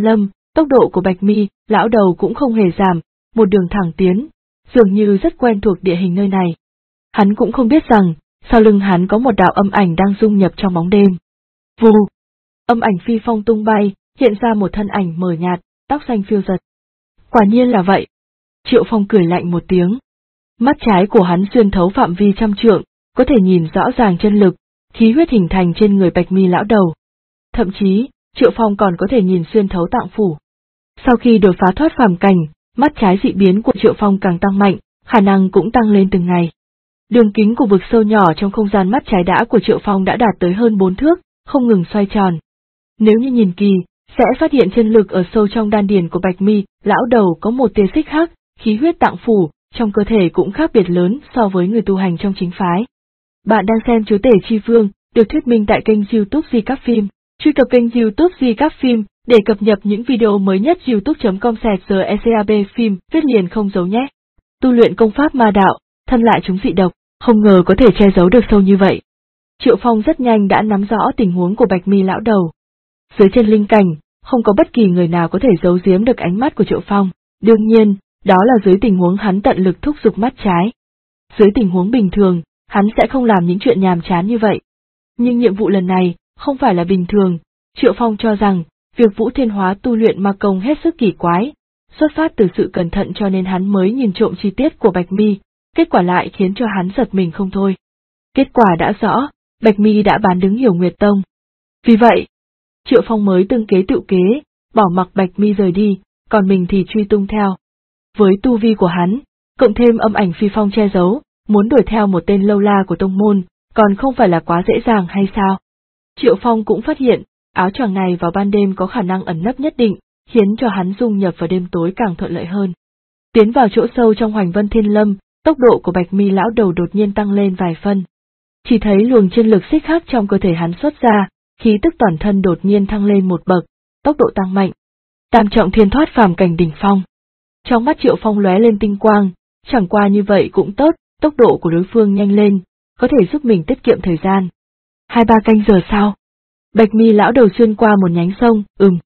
Tốc độ của Bạch Mi lão đầu cũng không hề giảm, một đường thẳng tiến, dường như rất quen thuộc địa hình nơi này. Hắn cũng không biết rằng, sau lưng hắn có một đạo âm ảnh đang dung nhập trong bóng đêm. Vù! Âm ảnh phi phong tung bay, hiện ra một thân ảnh mờ nhạt, tóc xanh phiêu giật. Quả nhiên là vậy. Triệu Phong cười lạnh một tiếng. Mắt trái của hắn xuyên thấu phạm vi trăm trượng, có thể nhìn rõ ràng chân lực, khí huyết hình thành trên người Bạch Mi lão đầu. Thậm chí, Triệu Phong còn có thể nhìn xuyên thấu tạng phủ. Sau khi đột phá thoát phàm cảnh, mắt trái dị biến của Triệu Phong càng tăng mạnh, khả năng cũng tăng lên từng ngày. Đường kính của vực sâu nhỏ trong không gian mắt trái đã của Triệu Phong đã đạt tới hơn 4 thước, không ngừng xoay tròn. Nếu như nhìn kỳ, sẽ phát hiện chân lực ở sâu trong đan điền của Bạch Mi lão đầu có một tia xích khác, khí huyết tạng phủ trong cơ thể cũng khác biệt lớn so với người tu hành trong chính phái. Bạn đang xem Chúa Tể Chi Vương, được thuyết minh tại kênh YouTube Di Các Phim. Truy cập kênh YouTube Di Các Phim để cập nhật những video mới nhất. youtube.com/GECAB phim viết liền không giấu nhé. Tu luyện công pháp ma đạo, thân lại chúng dị độc, không ngờ có thể che giấu được sâu như vậy. Triệu Phong rất nhanh đã nắm rõ tình huống của Bạch Mi lão đầu. Dưới chân linh cảnh, không có bất kỳ người nào có thể giấu giếm được ánh mắt của Triệu Phong. Đương nhiên, đó là dưới tình huống hắn tận lực thúc giục mắt trái. Dưới tình huống bình thường, hắn sẽ không làm những chuyện nhàm chán như vậy. Nhưng nhiệm vụ lần này, không phải là bình thường. Triệu Phong cho rằng, việc Vũ Thiên Hóa tu luyện ma công hết sức kỳ quái, xuất phát từ sự cẩn thận cho nên hắn mới nhìn trộm chi tiết của Bạch Mi, kết quả lại khiến cho hắn giật mình không thôi. Kết quả đã rõ, Bạch Mi đã bán đứng Hiểu Nguyệt Tông. Vì vậy, Triệu Phong mới tương kế tự kế, bỏ mặc Bạch Mi rời đi, còn mình thì truy tung theo. Với tu vi của hắn, cộng thêm âm ảnh phi phong che giấu, muốn đuổi theo một tên lâu la của tông môn, còn không phải là quá dễ dàng hay sao? Triệu Phong cũng phát hiện, áo choàng này vào ban đêm có khả năng ẩn nấp nhất định, khiến cho hắn dung nhập vào đêm tối càng thuận lợi hơn. Tiến vào chỗ sâu trong Hoành Vân Thiên Lâm, tốc độ của Bạch Mi lão đầu đột nhiên tăng lên vài phân. Chỉ thấy luồng chân lực xích khác trong cơ thể hắn xuất ra, khí tức toàn thân đột nhiên thăng lên một bậc, tốc độ tăng mạnh. Tam trọng thiên thoát phàm cảnh đỉnh phong. Trong mắt Triệu Phong lóe lên tinh quang, chẳng qua như vậy cũng tốt, tốc độ của đối phương nhanh lên, có thể giúp mình tiết kiệm thời gian. 2-3 canh giờ sau, Bạch Mi lão đầu xuyên qua một nhánh sông,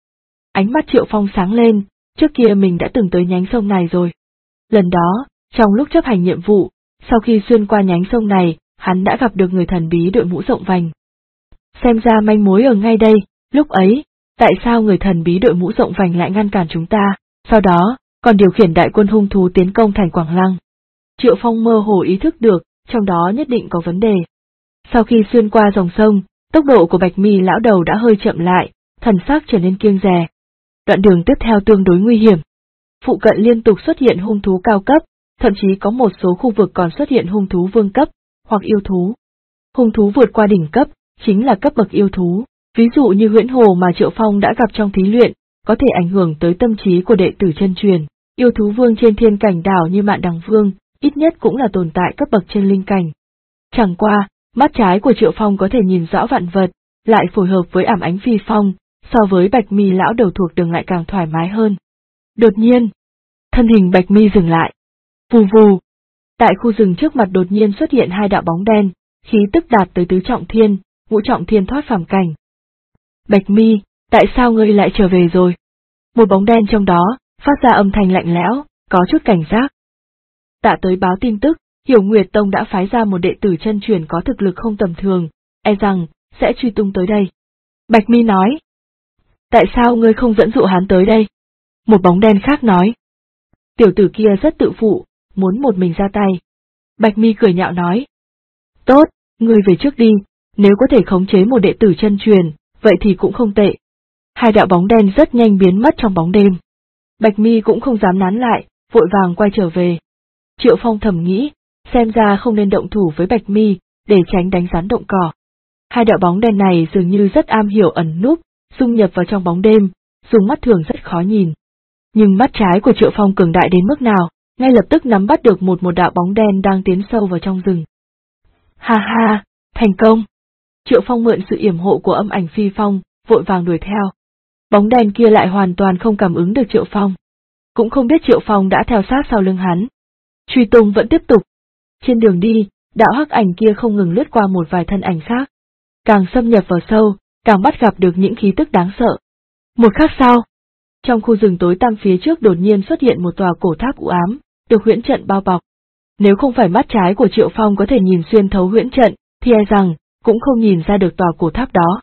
Ánh mắt Triệu Phong sáng lên, trước kia mình đã từng tới nhánh sông này rồi. Lần đó, trong lúc chấp hành nhiệm vụ, sau khi xuyên qua nhánh sông này, hắn đã gặp được người thần bí đội mũ rộng vành. Xem ra manh mối ở ngay đây, lúc ấy, tại sao người thần bí đội mũ rộng vành lại ngăn cản chúng ta, sau đó, còn điều khiển đại quân hung thú tiến công thành Quảng Lăng. Triệu Phong mơ hồ ý thức được, trong đó nhất định có vấn đề. Sau khi xuyên qua dòng sông, tốc độ của Bạch Mi lão đầu đã hơi chậm lại, thần sắc trở nên kiêng dè. Đoạn đường tiếp theo tương đối nguy hiểm. Phụ cận liên tục xuất hiện hung thú cao cấp, thậm chí có một số khu vực còn xuất hiện hung thú vương cấp, hoặc yêu thú. Hung thú vượt qua đỉnh cấp, chính là cấp bậc yêu thú, ví dụ như huyễn hồ mà Triệu Phong đã gặp trong thí luyện, có thể ảnh hưởng tới tâm trí của đệ tử chân truyền. Yêu thú vương trên thiên cảnh đảo như Mạn Đằng Vương, ít nhất cũng là tồn tại cấp bậc chân linh cảnh. Chẳng qua, mắt trái của Triệu Phong có thể nhìn rõ vạn vật, lại phối hợp với ảm ánh phi phong, so với Bạch Mi lão đầu thuộc đường lại càng thoải mái hơn. Đột nhiên, thân hình Bạch Mi dừng lại. Vù vù. Tại khu rừng trước mặt đột nhiên xuất hiện hai đạo bóng đen, khí tức đạt tới tứ trọng thiên, ngũ trọng thiên thoát phàm cảnh. Bạch Mi, tại sao ngươi lại trở về rồi? Một bóng đen trong đó, phát ra âm thanh lạnh lẽo, có chút cảnh giác. Tạ tới báo tin tức, Hiểu Nguyệt Tông đã phái ra một đệ tử chân truyền có thực lực không tầm thường, e rằng, sẽ truy tung tới đây. Bạch Mi nói. Tại sao ngươi không dẫn dụ hắn tới đây? Một bóng đen khác nói. Tiểu tử kia rất tự phụ, muốn một mình ra tay. Bạch Mi cười nhạo nói. Tốt, ngươi về trước đi, nếu có thể khống chế một đệ tử chân truyền, vậy thì cũng không tệ. Hai đạo bóng đen rất nhanh biến mất trong bóng đêm. Bạch Mi cũng không dám nán lại, vội vàng quay trở về. Triệu Phong thầm nghĩ, xem ra không nên động thủ với Bạch Mi, để tránh đánh rắn động cỏ. Hai đạo bóng đen này dường như rất am hiểu ẩn núp, dung nhập vào trong bóng đêm, dùng mắt thường rất khó nhìn. Nhưng mắt trái của Triệu Phong cường đại đến mức nào, ngay lập tức nắm bắt được một đạo bóng đen đang tiến sâu vào trong rừng. Ha ha, thành công! Triệu Phong mượn sự yểm hộ của âm ảnh phi phong, vội vàng đuổi theo. Bóng đen kia lại hoàn toàn không cảm ứng được Triệu Phong. Cũng không biết Triệu Phong đã theo sát sau lưng hắn. Truy tung vẫn tiếp tục. Trên đường đi, đạo hắc ảnh kia không ngừng lướt qua một vài thân ảnh khác. Càng xâm nhập vào sâu, càng bắt gặp được những khí tức đáng sợ. Một khắc sau, Trong khu rừng tối tăm phía trước đột nhiên xuất hiện một tòa cổ tháp u ám, được huyễn trận bao bọc. Nếu không phải mắt trái của Triệu Phong có thể nhìn xuyên thấu huyễn trận, thì e rằng cũng không nhìn ra được tòa cổ tháp đó.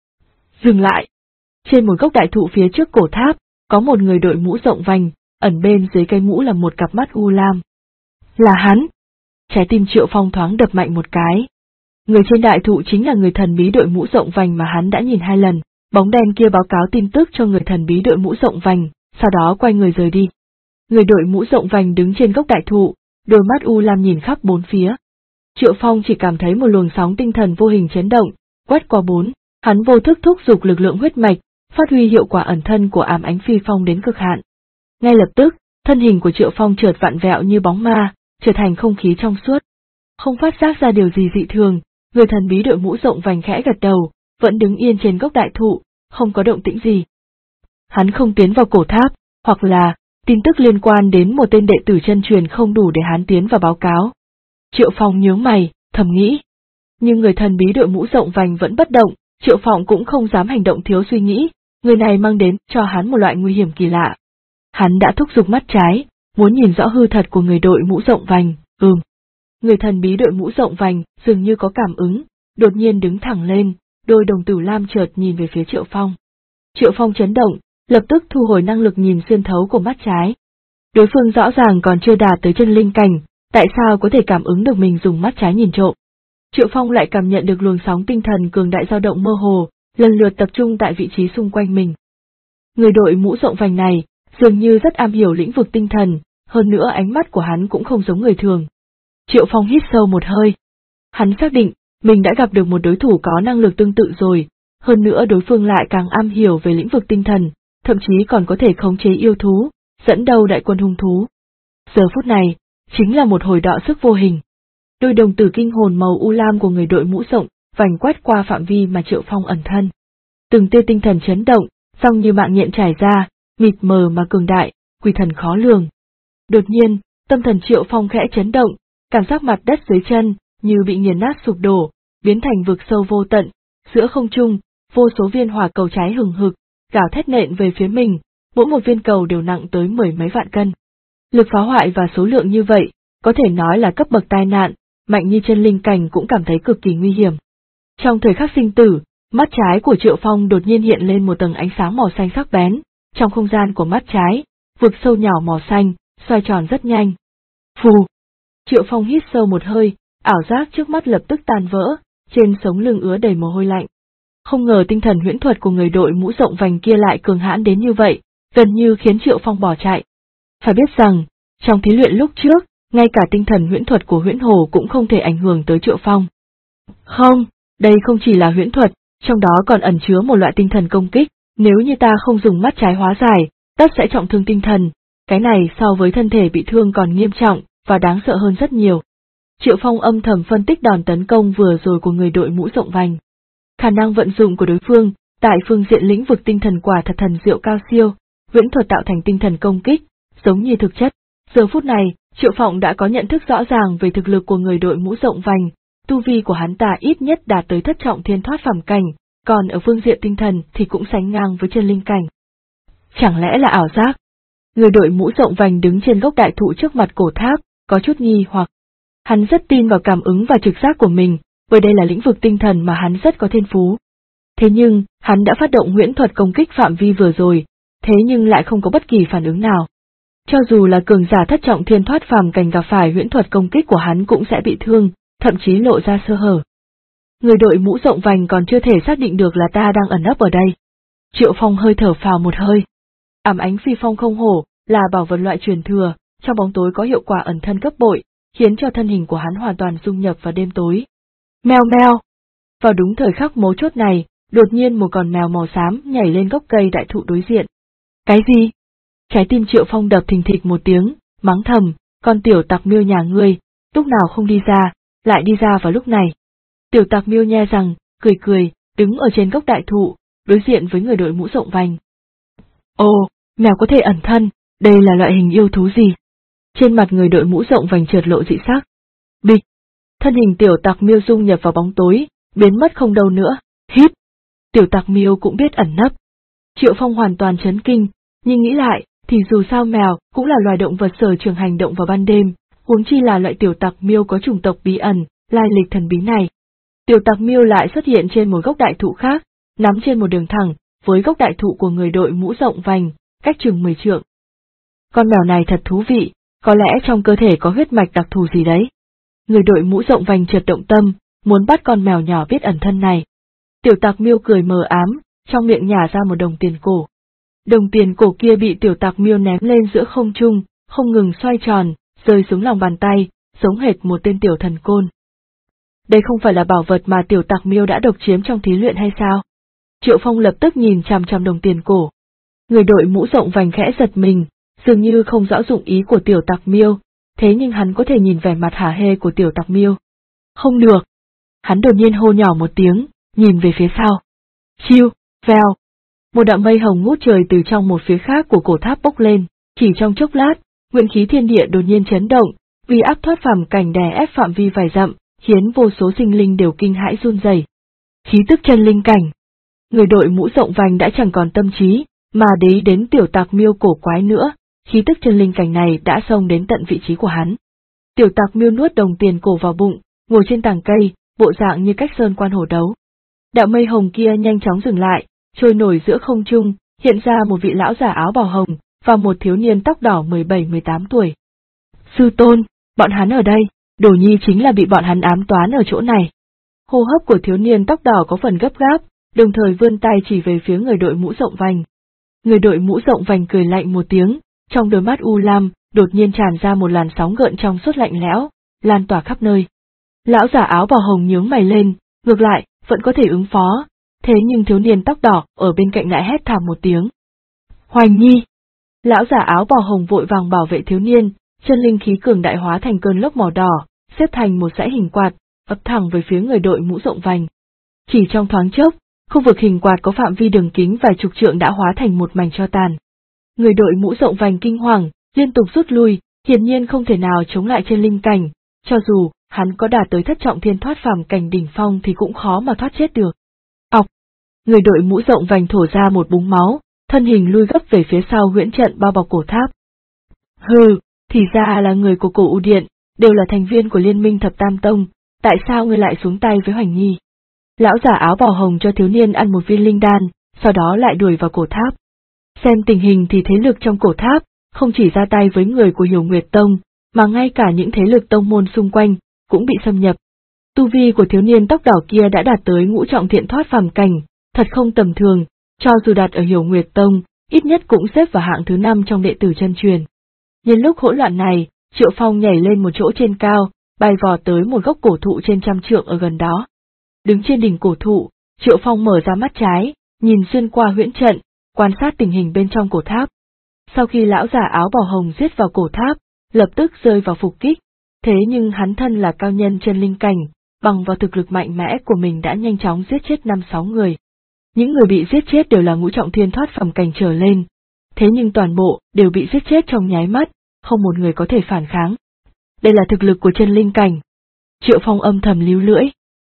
Dừng lại! Trên một gốc đại thụ phía trước cổ tháp, có một người đội mũ rộng vành, ẩn bên dưới cây mũ là một cặp mắt u lam. Là hắn! Trái tim Triệu Phong thoáng đập mạnh một cái. Người trên đại thụ chính là người thần bí đội mũ rộng vành mà hắn đã nhìn 2 lần, bóng đen kia báo cáo tin tức cho người thần bí đội mũ rộng vành, sau đó quay người rời đi. Người đội mũ rộng vành đứng trên gốc đại thụ, đôi mắt u lam nhìn khắp bốn phía. Triệu Phong chỉ cảm thấy một luồng sóng tinh thần vô hình chấn động, quét qua hắn vô thức thúc giục lực lượng huyết mạch, phát huy hiệu quả ẩn thân của ám ánh phi phong đến cực hạn. Ngay lập tức, thân hình của Triệu Phong chợt vặn vẹo như bóng ma, trở thành không khí trong suốt. Không phát giác ra điều gì dị thường, người thần bí đội mũ rộng vành khẽ gật đầu, vẫn đứng yên trên gốc đại thụ, không có động tĩnh gì. Hắn không tiến vào cổ tháp, hoặc là tin tức liên quan đến một tên đệ tử chân truyền không đủ để hắn tiến vào báo cáo. Triệu Phong nhướng mày, thầm nghĩ. Nhưng người thần bí đội mũ rộng vành vẫn bất động, Triệu Phong cũng không dám hành động thiếu suy nghĩ, người này mang đến cho hắn một loại nguy hiểm kỳ lạ. Hắn đã thúc giục mắt trái, muốn nhìn rõ hư thật của người đội mũ rộng vành, Người thần bí đội mũ rộng vành dường như có cảm ứng, đột nhiên đứng thẳng lên, đôi đồng tử lam chợt nhìn về phía Triệu Phong. Triệu Phong chấn động, lập tức thu hồi năng lực nhìn xuyên thấu của mắt trái. Đối phương rõ ràng còn chưa đạt tới chân linh cảnh, tại sao có thể cảm ứng được mình dùng mắt trái nhìn trộm? Triệu Phong lại cảm nhận được luồng sóng tinh thần cường đại dao động mơ hồ, lần lượt tập trung tại vị trí xung quanh mình. Người đội mũ rộng vành này, dường như rất am hiểu lĩnh vực tinh thần, hơn nữa ánh mắt của hắn cũng không giống người thường. Triệu Phong hít sâu một hơi. Hắn xác định, mình đã gặp được một đối thủ có năng lực tương tự rồi, hơn nữa đối phương lại càng am hiểu về lĩnh vực tinh thần, thậm chí còn có thể khống chế yêu thú, dẫn đầu đại quân hung thú. Giờ phút này, chính là một hồi đọ sức vô hình. Đôi đồng tử kinh hồn màu u lam của người đội mũ rộng vành quét qua phạm vi mà Triệu Phong ẩn thân. Từng tia tinh thần chấn động, song như mạng nhện trải ra, mịt mờ mà cường đại, quỷ thần khó lường. Đột nhiên, tâm thần Triệu Phong khẽ chấn động, cảm giác mặt đất dưới chân như bị nghiền nát sụp đổ, biến thành vực sâu vô tận, giữa không trung, vô số viên hỏa cầu cháy hừng hực, gào thét nện về phía mình, mỗi một viên cầu đều nặng tới 10 mấy vạn cân. Lực phá hoại và số lượng như vậy, có thể nói là cấp bậc tai nạn, mạnh như chân linh cảnh cũng cảm thấy cực kỳ nguy hiểm. Trong thời khắc sinh tử, mắt trái của Triệu Phong đột nhiên hiện lên một tầng ánh sáng màu xanh sắc bén, trong không gian của mắt trái, vực sâu nhỏ màu xanh, xoay tròn rất nhanh. Phù! Triệu Phong hít sâu một hơi, ảo giác trước mắt lập tức tan vỡ, trên sống lưng ứa đầy mồ hôi lạnh. Không ngờ tinh thần huyễn thuật của người đội mũ rộng vành kia lại cường hãn đến như vậy, gần như khiến Triệu Phong bỏ chạy. Phải biết rằng, trong thí luyện lúc trước, ngay cả tinh thần huyễn thuật của huyễn hồ cũng không thể ảnh hưởng tới Triệu Phong. Không, đây không chỉ là huyễn thuật, trong đó còn ẩn chứa một loại tinh thần công kích, nếu như ta không dùng mắt trái hóa giải, tất sẽ trọng thương tinh thần, cái này so với thân thể bị thương còn nghiêm trọng, và đáng sợ hơn rất nhiều. Triệu Phong âm thầm phân tích đòn tấn công vừa rồi của người đội mũ rộng vành. Khả năng vận dụng của đối phương, tại phương diện lĩnh vực tinh thần quả thật thần diệu cao siêu, huyễn thuật tạo thành tinh thần công kích, giống như thực chất. Giờ phút này, Triệu Phong đã có nhận thức rõ ràng về thực lực của người đội mũ rộng vành, tu vi của hắn ta ít nhất đạt tới thất trọng thiên thoát phàm cảnh, còn ở phương diện tinh thần thì cũng sánh ngang với chân linh cảnh. Chẳng lẽ là ảo giác? Người đội mũ rộng vành đứng trên gốc đại thụ trước mặt cổ tháp, có chút nghi hoặc. Hắn rất tin vào cảm ứng và trực giác của mình, bởi đây là lĩnh vực tinh thần mà hắn rất có thiên phú. Thế nhưng, hắn đã phát động huyễn thuật công kích phạm vi vừa rồi, thế nhưng lại không có bất kỳ phản ứng nào. Cho dù là cường giả thất trọng thiên thoát phàm cảnh gặp phải huyễn thuật công kích của hắn cũng sẽ bị thương, thậm chí lộ ra sơ hở. Người đội mũ rộng vành còn chưa thể xác định được là ta đang ẩn nấp ở đây. Triệu Phong hơi thở phào một hơi. Ám ánh phi phong không hổ, là bảo vật loại truyền thừa, trong bóng tối có hiệu quả ẩn thân cấp bội, khiến cho thân hình của hắn hoàn toàn dung nhập vào đêm tối. Meo meo! Vào đúng thời khắc mấu chốt này, đột nhiên một con mèo màu xám nhảy lên gốc cây đại thụ đối diện. Cái gì? Trái tim Triệu Phong đập thình thịch một tiếng, mắng thầm, con tiểu tặc miêu nhà ngươi, lúc nào không đi ra, lại đi ra vào lúc này. Tiểu tặc miêu nhe rằng, cười, đứng ở trên gốc đại thụ, đối diện với người đội mũ rộng vành. Ồ, mèo có thể ẩn thân, đây là loại hình yêu thú gì? Trên mặt người đội mũ rộng vành chợt lộ dị sắc. Bịch! Thân hình tiểu tặc miêu dung nhập vào bóng tối, biến mất không đâu nữa, hít! Tiểu tặc miêu cũng biết ẩn nấp. Triệu Phong hoàn toàn chấn kinh, Nhưng nghĩ lại, thì dù sao mèo cũng là loài động vật sở trường hành động vào ban đêm, huống chi là loại tiểu tặc miêu có chủng tộc bí ẩn, lai lịch thần bí này. Tiểu tặc miêu lại xuất hiện trên một gốc đại thụ khác, nắm trên một đường thẳng, với gốc đại thụ của người đội mũ rộng vành, cách chừng 10 trượng. Con mèo này thật thú vị, có lẽ trong cơ thể có huyết mạch đặc thù gì đấy. Người đội mũ rộng vành chợt động tâm, muốn bắt con mèo nhỏ biết ẩn thân này. Tiểu tặc miêu cười mờ ám, trong miệng nhả ra một đồng tiền cổ. Đồng tiền cổ kia bị tiểu tặc miêu ném lên giữa không trung, không ngừng xoay tròn, rơi xuống lòng bàn tay, giống hệt một tên tiểu thần côn. Đây không phải là bảo vật mà tiểu tặc miêu đã độc chiếm trong thí luyện hay sao? Triệu Phong lập tức nhìn chằm chằm đồng tiền cổ. Người đội mũ rộng vành khẽ giật mình, dường như không rõ dụng ý của tiểu tặc miêu, thế nhưng hắn có thể nhìn vẻ mặt hả hê của tiểu tặc miêu. Không được! Hắn đột nhiên hô nhỏ một tiếng, nhìn về phía sau. Chiu, vèo! Một đạo mây hồng ngút trời từ trong một phía khác của cổ tháp bốc lên, chỉ trong chốc lát, nguyên khí thiên địa đột nhiên chấn động, vì áp thoát phàm cảnh đè ép phạm vi vài dặm, khiến vô số sinh linh đều kinh hãi run rẩy. Khí tức chân linh cảnh. Người đội mũ rộng vành đã chẳng còn tâm trí, mà để ý đến tiểu tặc miêu cổ quái nữa, khí tức chân linh cảnh này đã xông đến tận vị trí của hắn. Tiểu tặc miêu nuốt đồng tiền cổ vào bụng, ngồi trên tảng cây, bộ dạng như cách sơn quan hổ đấu. Đạo mây hồng kia nhanh chóng dừng lại, trôi nổi giữa không trung, hiện ra một vị lão giả áo bào hồng, và một thiếu niên tóc đỏ 17-18 tuổi. Sư tôn, bọn hắn ở đây, Đồ Nhi chính là bị bọn hắn ám toán ở chỗ này. Hô hấp của thiếu niên tóc đỏ có phần gấp gáp, đồng thời vươn tay chỉ về phía người đội mũ rộng vành. Người đội mũ rộng vành cười lạnh một tiếng, trong đôi mắt u lam, đột nhiên tràn ra một làn sóng gợn trong suốt lạnh lẽo, lan tỏa khắp nơi. Lão giả áo bào hồng nhướng mày lên, ngược lại, vẫn có thể ứng phó, thế nhưng thiếu niên tóc đỏ ở bên cạnh lại hét thảm một tiếng. Hoành Nhi! Lão giả áo bào hồng vội vàng bảo vệ thiếu niên, chân linh khí cường đại hóa thành cơn lốc màu đỏ, xếp thành một dãy hình quạt, ập thẳng về phía người đội mũ rộng vành. Chỉ trong thoáng chốc, khu vực hình quạt có phạm vi đường kính vài chục trượng đã hóa thành một mảnh tro tàn. Người đội mũ rộng vành kinh hoàng, liên tục rút lui, hiển nhiên không thể nào chống lại chân linh cảnh, cho dù hắn có đạt tới thất trọng thiên thoát phàm cảnh đỉnh phong thì cũng khó mà thoát chết được. Ọc! Người đội mũ rộng vành thổ ra một búng máu, thân hình lui gấp về phía sau huyễn trận bao bọc cổ tháp. Hừ, thì ra là người của cổ U Điện, đều là thành viên của Liên minh Thập Tam Tông, tại sao ngươi lại xuống tay với Hoành Nhi? Lão giả áo bào hồng cho thiếu niên ăn một viên linh đan, sau đó lại đuổi vào cổ tháp. Xem tình hình thì thế lực trong cổ tháp, không chỉ ra tay với người của Hiểu Nguyệt Tông, mà ngay cả những thế lực tông môn xung quanh, cũng bị xâm nhập. Tu vi của thiếu niên tóc đỏ kia đã đạt tới ngũ trọng thiện thoát phàm cảnh, thật không tầm thường, cho dù đặt ở Hiểu Nguyệt Tông, ít nhất cũng xếp vào hạng thứ 5 trong đệ tử chân truyền. Nhân lúc hỗn loạn này, Triệu Phong nhảy lên một chỗ trên cao, bay vọt tới một gốc cổ thụ trên 100 trượng ở gần đó. Đứng trên đỉnh cổ thụ, Triệu Phong mở ra mắt trái, nhìn xuyên qua huyễn trận, quan sát tình hình bên trong cổ tháp. Sau khi lão già áo bào hồng giết vào cổ tháp, lập tức rơi vào phục kích, thế nhưng hắn thân là cao nhân chân linh cảnh, bằng vào thực lực mạnh mẽ của mình đã nhanh chóng giết chết 5-6 người. Những người bị giết chết đều là ngũ trọng thiên thoát phàm cảnh trở lên, thế nhưng toàn bộ đều bị giết chết trong nháy mắt, không một người có thể phản kháng. Đây là thực lực của chân linh cảnh. Triệu Phong âm thầm líu lưỡi.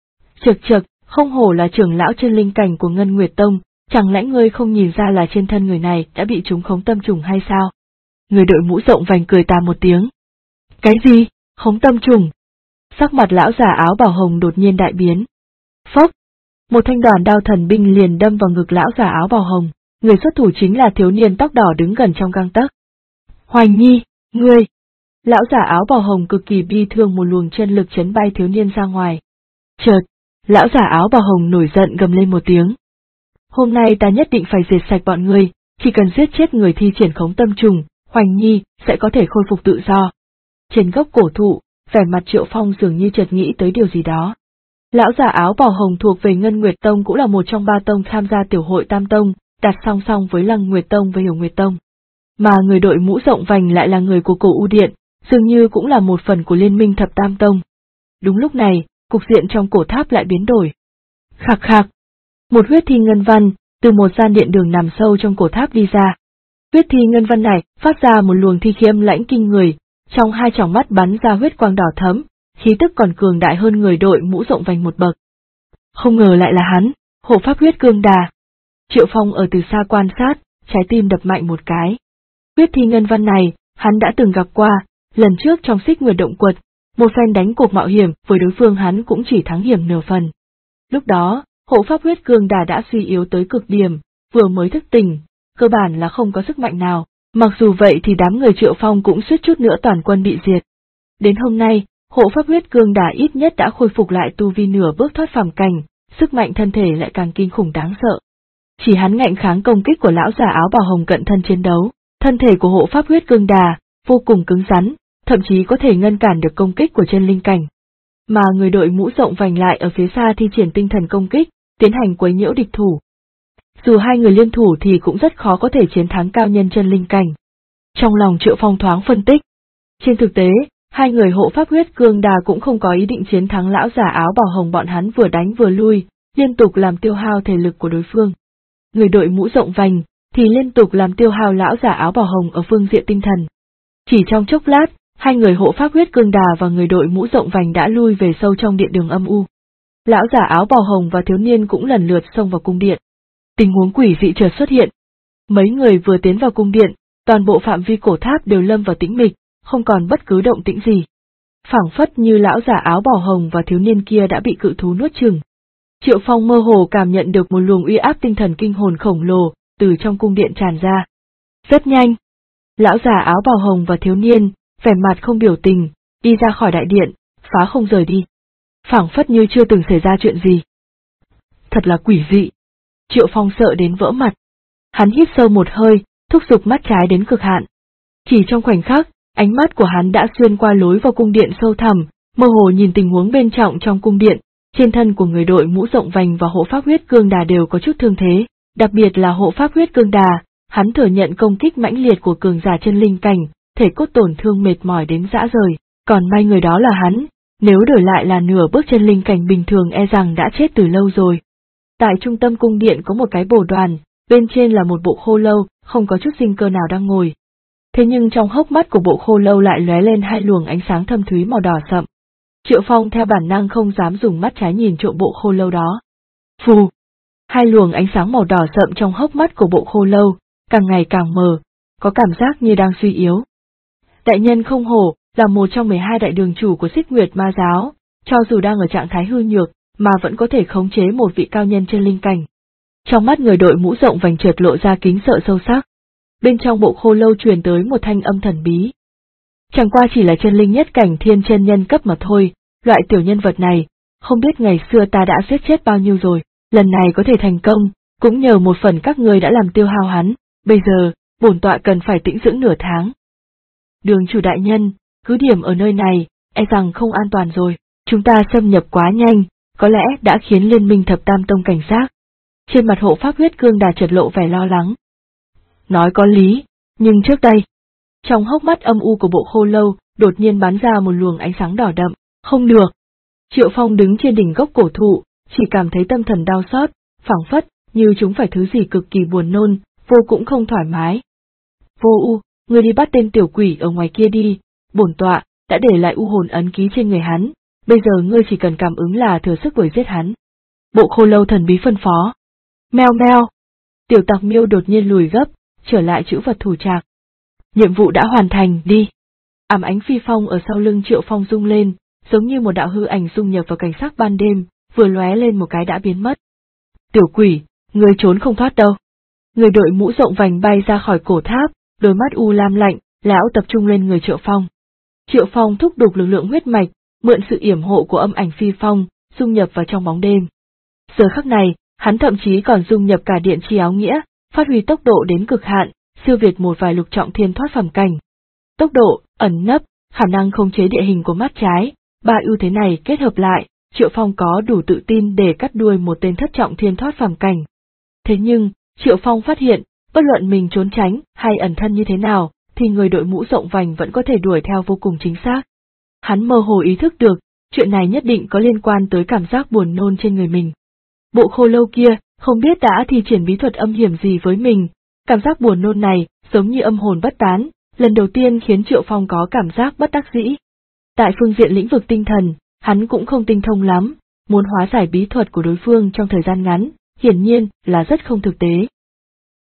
Chậc, không hổ là trưởng lão chân linh cảnh của Ngân Nguyệt Tông, chẳng lẽ ngươi không nhìn ra là trên thân người này đã bị trúng khống tâm trùng hay sao? Người đội mũ rộng vành cười tà một tiếng. Cái gì? Khống tâm trùng? Sắc mặt lão già áo bào hồng đột nhiên đại biến. Phốc! Một thanh đoàn đao thần binh liền đâm vào ngực lão già áo bào hồng, người xuất thủ chính là thiếu niên tóc đỏ đứng gần trong gang tấc. Hoành Nhi, ngươi! Lão già áo bào hồng cực kỳ bi thương, một luồng chân lực chấn bay thiếu niên ra ngoài. Chợt, lão già áo bào hồng nổi giận gầm lên một tiếng. Hôm nay ta nhất định phải diệt sạch bọn ngươi, chỉ cần giết chết người thi triển khống tâm trùng, Hoành Nhi sẽ có thể khôi phục tự do. Trên gốc cổ thụ, vẻ mặt Triệu Phong dường như chợt nghĩ tới điều gì đó. Lão già áo bào hồng thuộc về Ngân Nguyệt Tông, cũng là một trong 3 tông tham gia tiểu hội Tam Tông, đặt song song với Lăng Nguyệt Tông và Hiểu Nguyệt Tông. Mà người đội mũ rộng vành lại là người của cổ U Điện, dường như cũng là một phần của Liên minh Thập Tam Tông. Đúng lúc này, cục diện trong cổ tháp lại biến đổi. Khạc khạc! Một huyết thi ngân văn, từ một gian điện đường nằm sâu trong cổ tháp đi ra. Huyết thi ngân văn này phát ra một luồng thi khí âm lãnh kinh người, trong hai tròng mắt bắn ra huyết quang đỏ thẫm, khí tức còn cường đại hơn người đội mũ rộng vành một bậc. Không ngờ lại là hắn, hộ pháp huyết cương đà. Triệu Phong ở từ xa quan sát, trái tim đập mạnh một cái. Quyết thi ngân văn này, hắn đã từng gặp qua, lần trước trong Xích Nguyệt Động Quật, một phen đánh cuộc mạo hiểm với đối phương hắn cũng chỉ thắng hiểm nửa phần. Lúc đó, hộ pháp huyết cương đà đã suy yếu tới cực điểm, vừa mới thức tỉnh, cơ bản là không có sức mạnh nào, mặc dù vậy thì đám người Triệu Phong cũng suýt chút nữa toàn quân bị diệt. Đến hôm nay, hộ pháp huyết cương đà ít nhất đã khôi phục lại tu vi nửa bước thoát phàm cảnh, sức mạnh thân thể lại càng kinh khủng đáng sợ. Chỉ hắn ngạnh kháng công kích của lão già áo bào hồng cận thân chiến đấu, thân thể của hộ pháp huyết cương đà vô cùng cứng rắn, thậm chí có thể ngăn cản được công kích của chân linh cảnh. Mà người đội mũ rộng vành lại ở phía xa thi triển tinh thần công kích, tiến hành quấy nhiễu địch thủ. Dù hai người liên thủ thì cũng rất khó có thể chiến thắng cao nhân chân linh cảnh. Trong lòng Triệu Phong thoáng phân tích. Trên thực tế, hai người hộ pháp huyết cương đà cũng không có ý định chiến thắng lão già áo bào hồng, bọn hắn vừa đánh vừa lui, liên tục làm tiêu hao thể lực của đối phương. Người đội mũ rộng vành thì liên tục làm tiêu hao lão già áo bào hồng ở phương diện tinh thần. Chỉ trong chốc lát, hai người hộ pháp huyết cương đà và người đội mũ rộng vành đã lui về sâu trong điện đường âm u. Lão già áo bào hồng và thiếu niên cũng lần lượt xông vào cung điện. Tình huống quỷ dị chợt xuất hiện. Mấy người vừa tiến vào cung điện, toàn bộ phạm vi cổ tháp đều lâm vào tĩnh mịch, không còn bất cứ động tĩnh gì. Phảng phất như lão già áo bào hồng và thiếu niên kia đã bị cự thú nuốt chửng. Triệu Phong mơ hồ cảm nhận được một luồng uy áp tinh thần kinh hồn khổng lồ từ trong cung điện tràn ra. Rất nhanh, lão già áo bào hồng và thiếu niên, vẻ mặt không biểu tình, đi ra khỏi đại điện, phá không rời đi. Phảng phất như chưa từng xảy ra chuyện gì. Thật là quỷ dị. Triệu Phong sợ đến vỡ mặt. Hắn hít sâu một hơi, thúc giục mắt trái đến cực hạn. Chỉ trong khoảnh khắc, ánh mắt của hắn đã xuyên qua lối vào cung điện sâu thẳm, mơ hồ nhìn tình huống bên trong cung điện. Trên thân của người đội mũ rộng vành và hộ pháp huyết cương đà đều có chút thương thế, đặc biệt là hộ pháp huyết cương đà, hắn thừa nhận công kích mãnh liệt của cường giả chân linh cảnh, thể cốt tổn thương mệt mỏi đến rã rời, còn may người đó là hắn, nếu đổi lại là nửa bước chân linh cảnh bình thường e rằng đã chết từ lâu rồi. Tại trung tâm cung điện có một cái bồ đoàn, bên trên là một bộ khô lâu, không có chút sinh cơ nào đang ngồi. Thế nhưng trong hốc mắt của bộ khô lâu lại lóe lên hai luồng ánh sáng thâm thúy màu đỏ sậm. Triệu Phong theo bản năng không dám dùng mắt trái nhìn trộm bộ khô lâu đó. Phù! Hai luồng ánh sáng màu đỏ sậm trong hốc mắt của bộ khô lâu, càng ngày càng mờ, có cảm giác như đang suy yếu. Đại nhân không hổ, là một trong 12 đại đường chủ của Xích Nguyệt Ma Giáo, cho dù đang ở trạng thái hư nhược, mà vẫn có thể khống chế một vị cao nhân chân linh cảnh. Trong mắt người đội mũ rộng vành chợt lộ ra kính sợ sâu sắc. Bên trong bộ khô lâu truyền tới một thanh âm thần bí. Chẳng qua chỉ là chân linh nhất cảnh thiên chân nhân cấp mà thôi, loại tiểu nhân vật này, không biết ngày xưa ta đã giết chết bao nhiêu rồi, lần này có thể thành công, cũng nhờ một phần các ngươi đã làm tiêu hao hắn, bây giờ, bổn tọa cần phải tĩnh dưỡng nửa tháng. Đường chủ đại nhân, cứ điểm ở nơi này, e rằng không an toàn rồi, chúng ta xâm nhập quá nhanh, có lẽ đã khiến liên minh thập tam tông cảnh giác. Trên mặt hộ pháp huyết cương đà chợt lộ vẻ lo lắng. Nói có lý, nhưng trước đây, trong hốc mắt âm u của bộ khô lâu, đột nhiên bắn ra một luồng ánh sáng đỏ đậm, không được. Triệu Phong đứng trên đỉnh gốc cổ thụ, chỉ cảm thấy tâm thần đau xót, phảng phất, như chúng phải thứ gì cực kỳ buồn nôn, vô cũng không thoải mái. Vô U, ngươi đi bắt tên tiểu quỷ ở ngoài kia đi, bổn tọa đã để lại u hồn ấn ký trên người hắn, bây giờ ngươi chỉ cần cảm ứng là thừa sức đuổi giết hắn. Bộ khô lâu thần bí phân phó. Meo meo. Tiểu tặc miêu đột nhiên lùi gấp, trở lại chữ vật thủ trạc. Nhiệm vụ đã hoàn thành, đi. Ảm ánh phi phong ở sau lưng Triệu Phong rung lên, giống như một đạo hư ảnh dung nhập vào cảnh sắc ban đêm, vừa lóe lên một cái đã biến mất. Tiểu quỷ, ngươi trốn không thoát đâu. Người đội mũ rộng vành bay ra khỏi cổ tháp, đôi mắt u lam lạnh, lão tập trung lên người Triệu Phong. Triệu Phong thúc đục lực lượng huyết mạch, mượn sự yểm hộ của âm ảnh phi phong, dung nhập vào trong bóng đêm. Giờ khắc này, hắn thậm chí còn dung nhập cả điện chi áo nghĩa, phát huy tốc độ đến cực hạn, siêu việt một vài lục trọng thiên thoát phàm cảnh. Tốc độ, ẩn nấp, khả năng khống chế địa hình của mắt trái, ba ưu thế này kết hợp lại, Triệu Phong có đủ tự tin để cắt đuôi một tên thất trọng thiên thoát phàm cảnh. Thế nhưng, Triệu Phong phát hiện, bất luận mình trốn tránh hay ẩn thân như thế nào, thì người đội mũ rộng vành vẫn có thể đuổi theo vô cùng chính xác. Hắn mơ hồ ý thức được, chuyện này nhất định có liên quan tới cảm giác buồn nôn trên người mình. Bộ khô lâu kia, không biết đã thi triển bí thuật âm hiểm gì với mình, cảm giác buồn nôn này, giống như âm hồn bất tán, lần đầu tiên khiến Triệu Phong có cảm giác bất đắc dĩ. Tại phương diện lĩnh vực tinh thần, hắn cũng không tinh thông lắm, muốn hóa giải bí thuật của đối phương trong thời gian ngắn, hiển nhiên là rất không thực tế.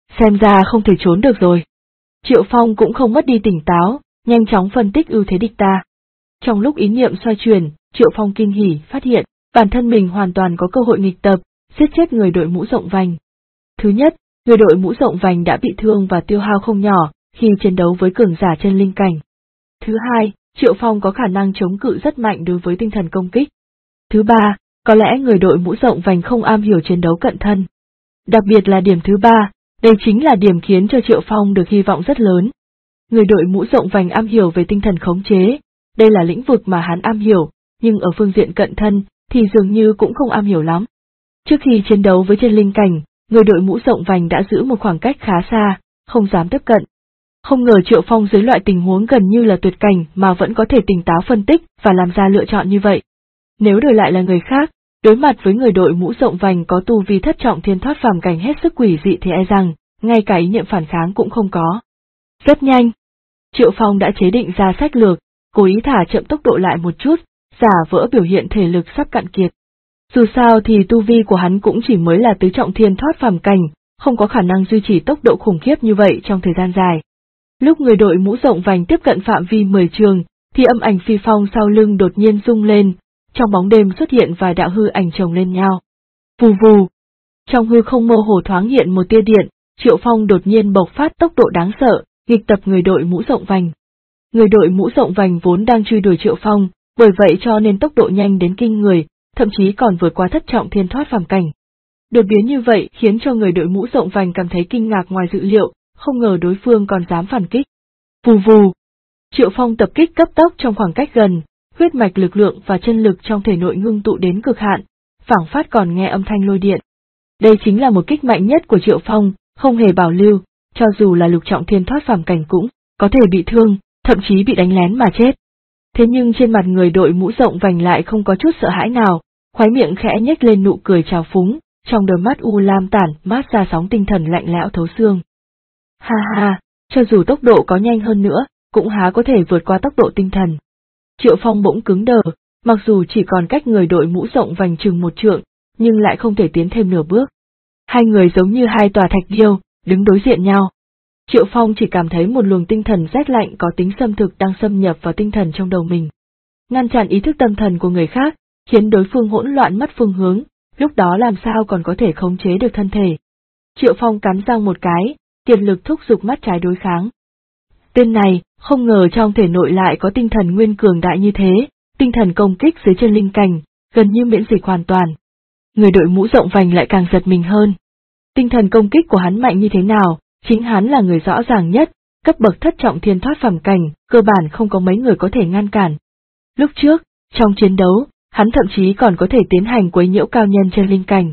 xem ra không thể trốn được rồi. Triệu Phong cũng không mất đi tỉnh táo, nhanh chóng phân tích ưu thế địch ta. Trong lúc ý niệm xoay chuyển, Triệu Phong kinh hỉ phát hiện, bản thân mình hoàn toàn có cơ hội nghịch tập, giết chết người đội mũ rộng vành. Thứ nhất, người đội mũ rộng vành đã bị thương và tiêu hao không nhỏ khi chiến đấu với cường giả chân linh cảnh. Thứ hai, Triệu Phong có khả năng chống cự rất mạnh đối với tinh thần công kích. Thứ ba, có lẽ người đội mũ rộng vành không am hiểu chiến đấu cận thân. Đặc biệt là điểm thứ ba, đây chính là điểm khiến cho Triệu Phong được hy vọng rất lớn. Người đội mũ rộng vành am hiểu về tinh thần khống chế, đây là lĩnh vực mà hắn am hiểu, nhưng ở phương diện cận thân thì dường như cũng không am hiểu lắm. Trước khi chiến đấu với chân linh cảnh, người đội mũ rộng vành đã giữ một khoảng cách khá xa, không dám tiếp cận. Không ngờ Triệu Phong dưới loại tình huống gần như là tuyệt cảnh mà vẫn có thể tỉnh táo phân tích và làm ra lựa chọn như vậy. Nếu đổi lại là người khác, đối mặt với người đội mũ rộng vành có tu vi thất trọng thiên thoát phàm cảnh hết sức quỷ dị thì e rằng, ngay cả ý niệm phản kháng cũng không có. Rất nhanh, Triệu Phong đã chế định ra sách lược, cố ý thả chậm tốc độ lại một chút, giả vỡ biểu hiện thể lực sắp cạn kiệt. Dù sao thì tu vi của hắn cũng chỉ mới là tứ trọng thiên thoát phàm cảnh, không có khả năng duy trì tốc độ khủng khiếp như vậy trong thời gian dài. Lúc người đội mũ rộng vành tiếp cận phạm vi 10 trường, thì âm ảnh phi phong sau lưng đột nhiên rung lên, trong bóng đêm xuất hiện vài đạo hư ảnh chồng lên nhau. Vù vù. Trong hư không mơ hồ thoáng hiện một tia điện, Triệu Phong đột nhiên bộc phát tốc độ đáng sợ, nghịch tập người đội mũ rộng vành. Người đội mũ rộng vành vốn đang truy đuổi Triệu Phong, bởi vậy cho nên tốc độ nhanh đến kinh người, thậm chí còn vượt qua thất trọng thiên thoát phàm cảnh. Đột biến như vậy khiến cho người đội mũ rộng vành cảm thấy kinh ngạc ngoài dự liệu, không ngờ đối phương còn dám phản kích. Vù vù. Triệu Phong tập kích cấp tốc trong khoảng cách gần, huyết mạch lực lượng và chân lực trong thể nội ngưng tụ đến cực hạn, phảng phát còn nghe âm thanh lôi điện. Đây chính là một kích mạnh nhất của Triệu Phong, không hề bảo lưu, cho dù là lục trọng thiên thoát phàm cảnh cũng có thể bị thương, thậm chí bị đánh lén mà chết. Thế nhưng trên mặt người đội mũ rộng vành lại không có chút sợ hãi nào, khóe miệng khẽ nhếch lên nụ cười trào phúng, trong đôi mắt u lam tản mát ra sóng tinh thần lạnh lẽo thấu xương. Ha ha, cho dù tốc độ có nhanh hơn nữa, cũng há có thể vượt qua tốc độ tinh thần. Triệu Phong bỗng cứng đờ, mặc dù chỉ còn cách người đội mũ rộng vành chừng một trượng, nhưng lại không thể tiến thêm nửa bước. Hai người giống như hai tòa thạch điêu, đứng đối diện nhau. Triệu Phong chỉ cảm thấy một luồng tinh thần rét lạnh có tính xâm thực đang xâm nhập vào tinh thần trong đầu mình. Ngăn chặn ý thức tâm thần của người khác, khiến đối phương hỗn loạn mất phương hướng, lúc đó làm sao còn có thể khống chế được thân thể. Triệu Phong cắn răng một cái, kiệt lực thúc giục mắt trái đối kháng. Tên này, không ngờ trong thể nội lại có tinh thần nguyên cường đại như thế, tinh thần công kích dưới chân linh cảnh, gần như miễn dịch hoàn toàn. Người đội mũ rộng vành lại càng giật mình hơn. Tinh thần công kích của hắn mạnh như thế nào, chính hắn là người rõ ràng nhất, cấp bậc thất trọng thiên thoát phàm cảnh, cơ bản không có mấy người có thể ngăn cản. Lúc trước, trong chiến đấu, hắn thậm chí còn có thể tiến hành quấy nhiễu cao nhân chân linh cảnh.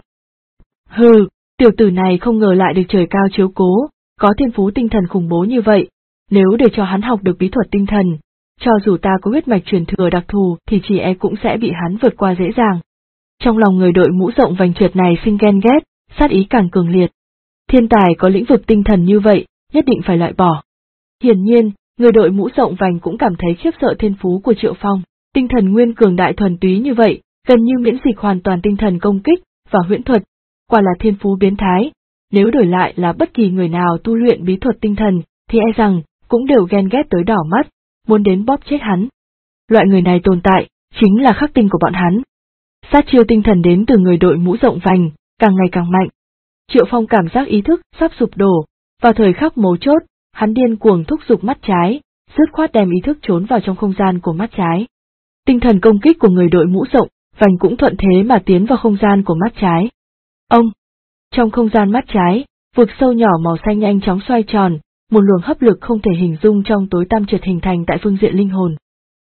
Hừ, tiểu tử này không ngờ lại được trời cao chiếu cố, có thiên phú tinh thần khủng bố như vậy, nếu để cho hắn học được bí thuật tinh thần, cho dù ta có huyết mạch truyền thừa đặc thù thì chỉ e cũng sẽ bị hắn vượt qua dễ dàng. Trong lòng người đội mũ rộng vành trượt này sinh ghen ghét, sát ý càng cường liệt. Thiên tài có lĩnh vực tinh thần như vậy, nhất định phải loại bỏ. Hiển nhiên, người đội mũ rộng vành cũng cảm thấy khiếp sợ thiên phú của Triệu Phong, tinh thần nguyên cường đại thuần túy như vậy, gần như miễn dịch hoàn toàn tinh thần công kích và huyễn thuật, quả là thiên phú biến thái. Nếu đổi lại là bất kỳ người nào tu luyện bí thuật tinh thần, thì e rằng cũng đều ghen ghét tới đỏ mắt, muốn đến bóp chết hắn. Loại người này tồn tại, chính là khắc tinh của bọn hắn. Sát chiêu tinh thần đến từ người đội mũ rộng vành, càng ngày càng mạnh. Triệu Phong cảm giác ý thức sắp sụp đổ, vào thời khắc mấu chốt, hắn điên cuồng thúc giục mắt trái, dứt khoát đem ý thức trốn vào trong không gian của mắt trái. Tinh thần công kích của người đội mũ rộng vành cũng thuận thế mà tiến vào không gian của mắt trái. Ông! Trong không gian mắt trái, vực sâu nhỏ màu xanh nhanh chóng xoay tròn, một luồng hấp lực không thể hình dung trong tối tăm chợt hình thành tại phương diện linh hồn.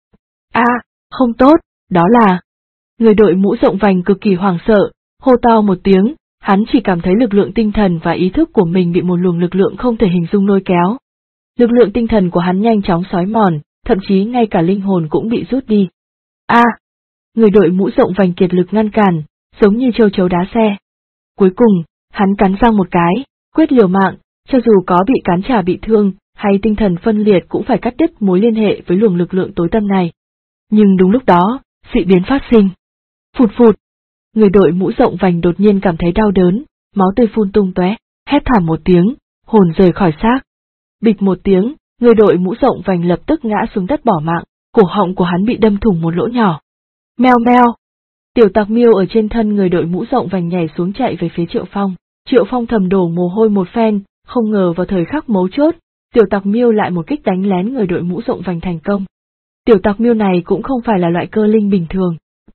Không tốt, đó là... Người đội mũ rộng vành cực kỳ hoảng sợ, hô to một tiếng, hắn chỉ cảm thấy lực lượng tinh thần và ý thức của mình bị một luồng lực lượng không thể hình dung lôi kéo. Lực lượng tinh thần của hắn nhanh chóng xói mòn, thậm chí ngay cả linh hồn cũng bị rút đi. Người đội mũ rộng vành kiệt lực ngăn cản, giống như châu chấu đá xe. Cuối cùng, hắn cắn răng một cái, quyết liều mạng, cho dù có bị cán trả bị thương, hay tinh thần phân liệt cũng phải cắt đứt mối liên hệ với luồng lực lượng tối tăm này. Nhưng đúng lúc đó, dị biến phát sinh. Phụt phụt. Người đội mũ rộng vành đột nhiên cảm thấy đau đớn, máu tươi phun tung tóe, hét thảm một tiếng, hồn rời khỏi xác. Bịch một tiếng, người đội mũ rộng vành lập tức ngã xuống đất bỏ mạng, cổ họng của hắn bị đâm thủng một lỗ nhỏ. Meo meo. Tiểu Tặc Miêu ở trên thân người đội mũ rộng vành nhảy xuống chạy về phía Triệu Phong. Triệu Phong thầm đổ mồ hôi một phen, không ngờ vào thời khắc mấu chốt, Tiểu Tặc Miêu lại một kích đánh lén người đội mũ rộng vành thành công. Tiểu Tặc Miêu này cũng không phải là loại cơ linh bình thường.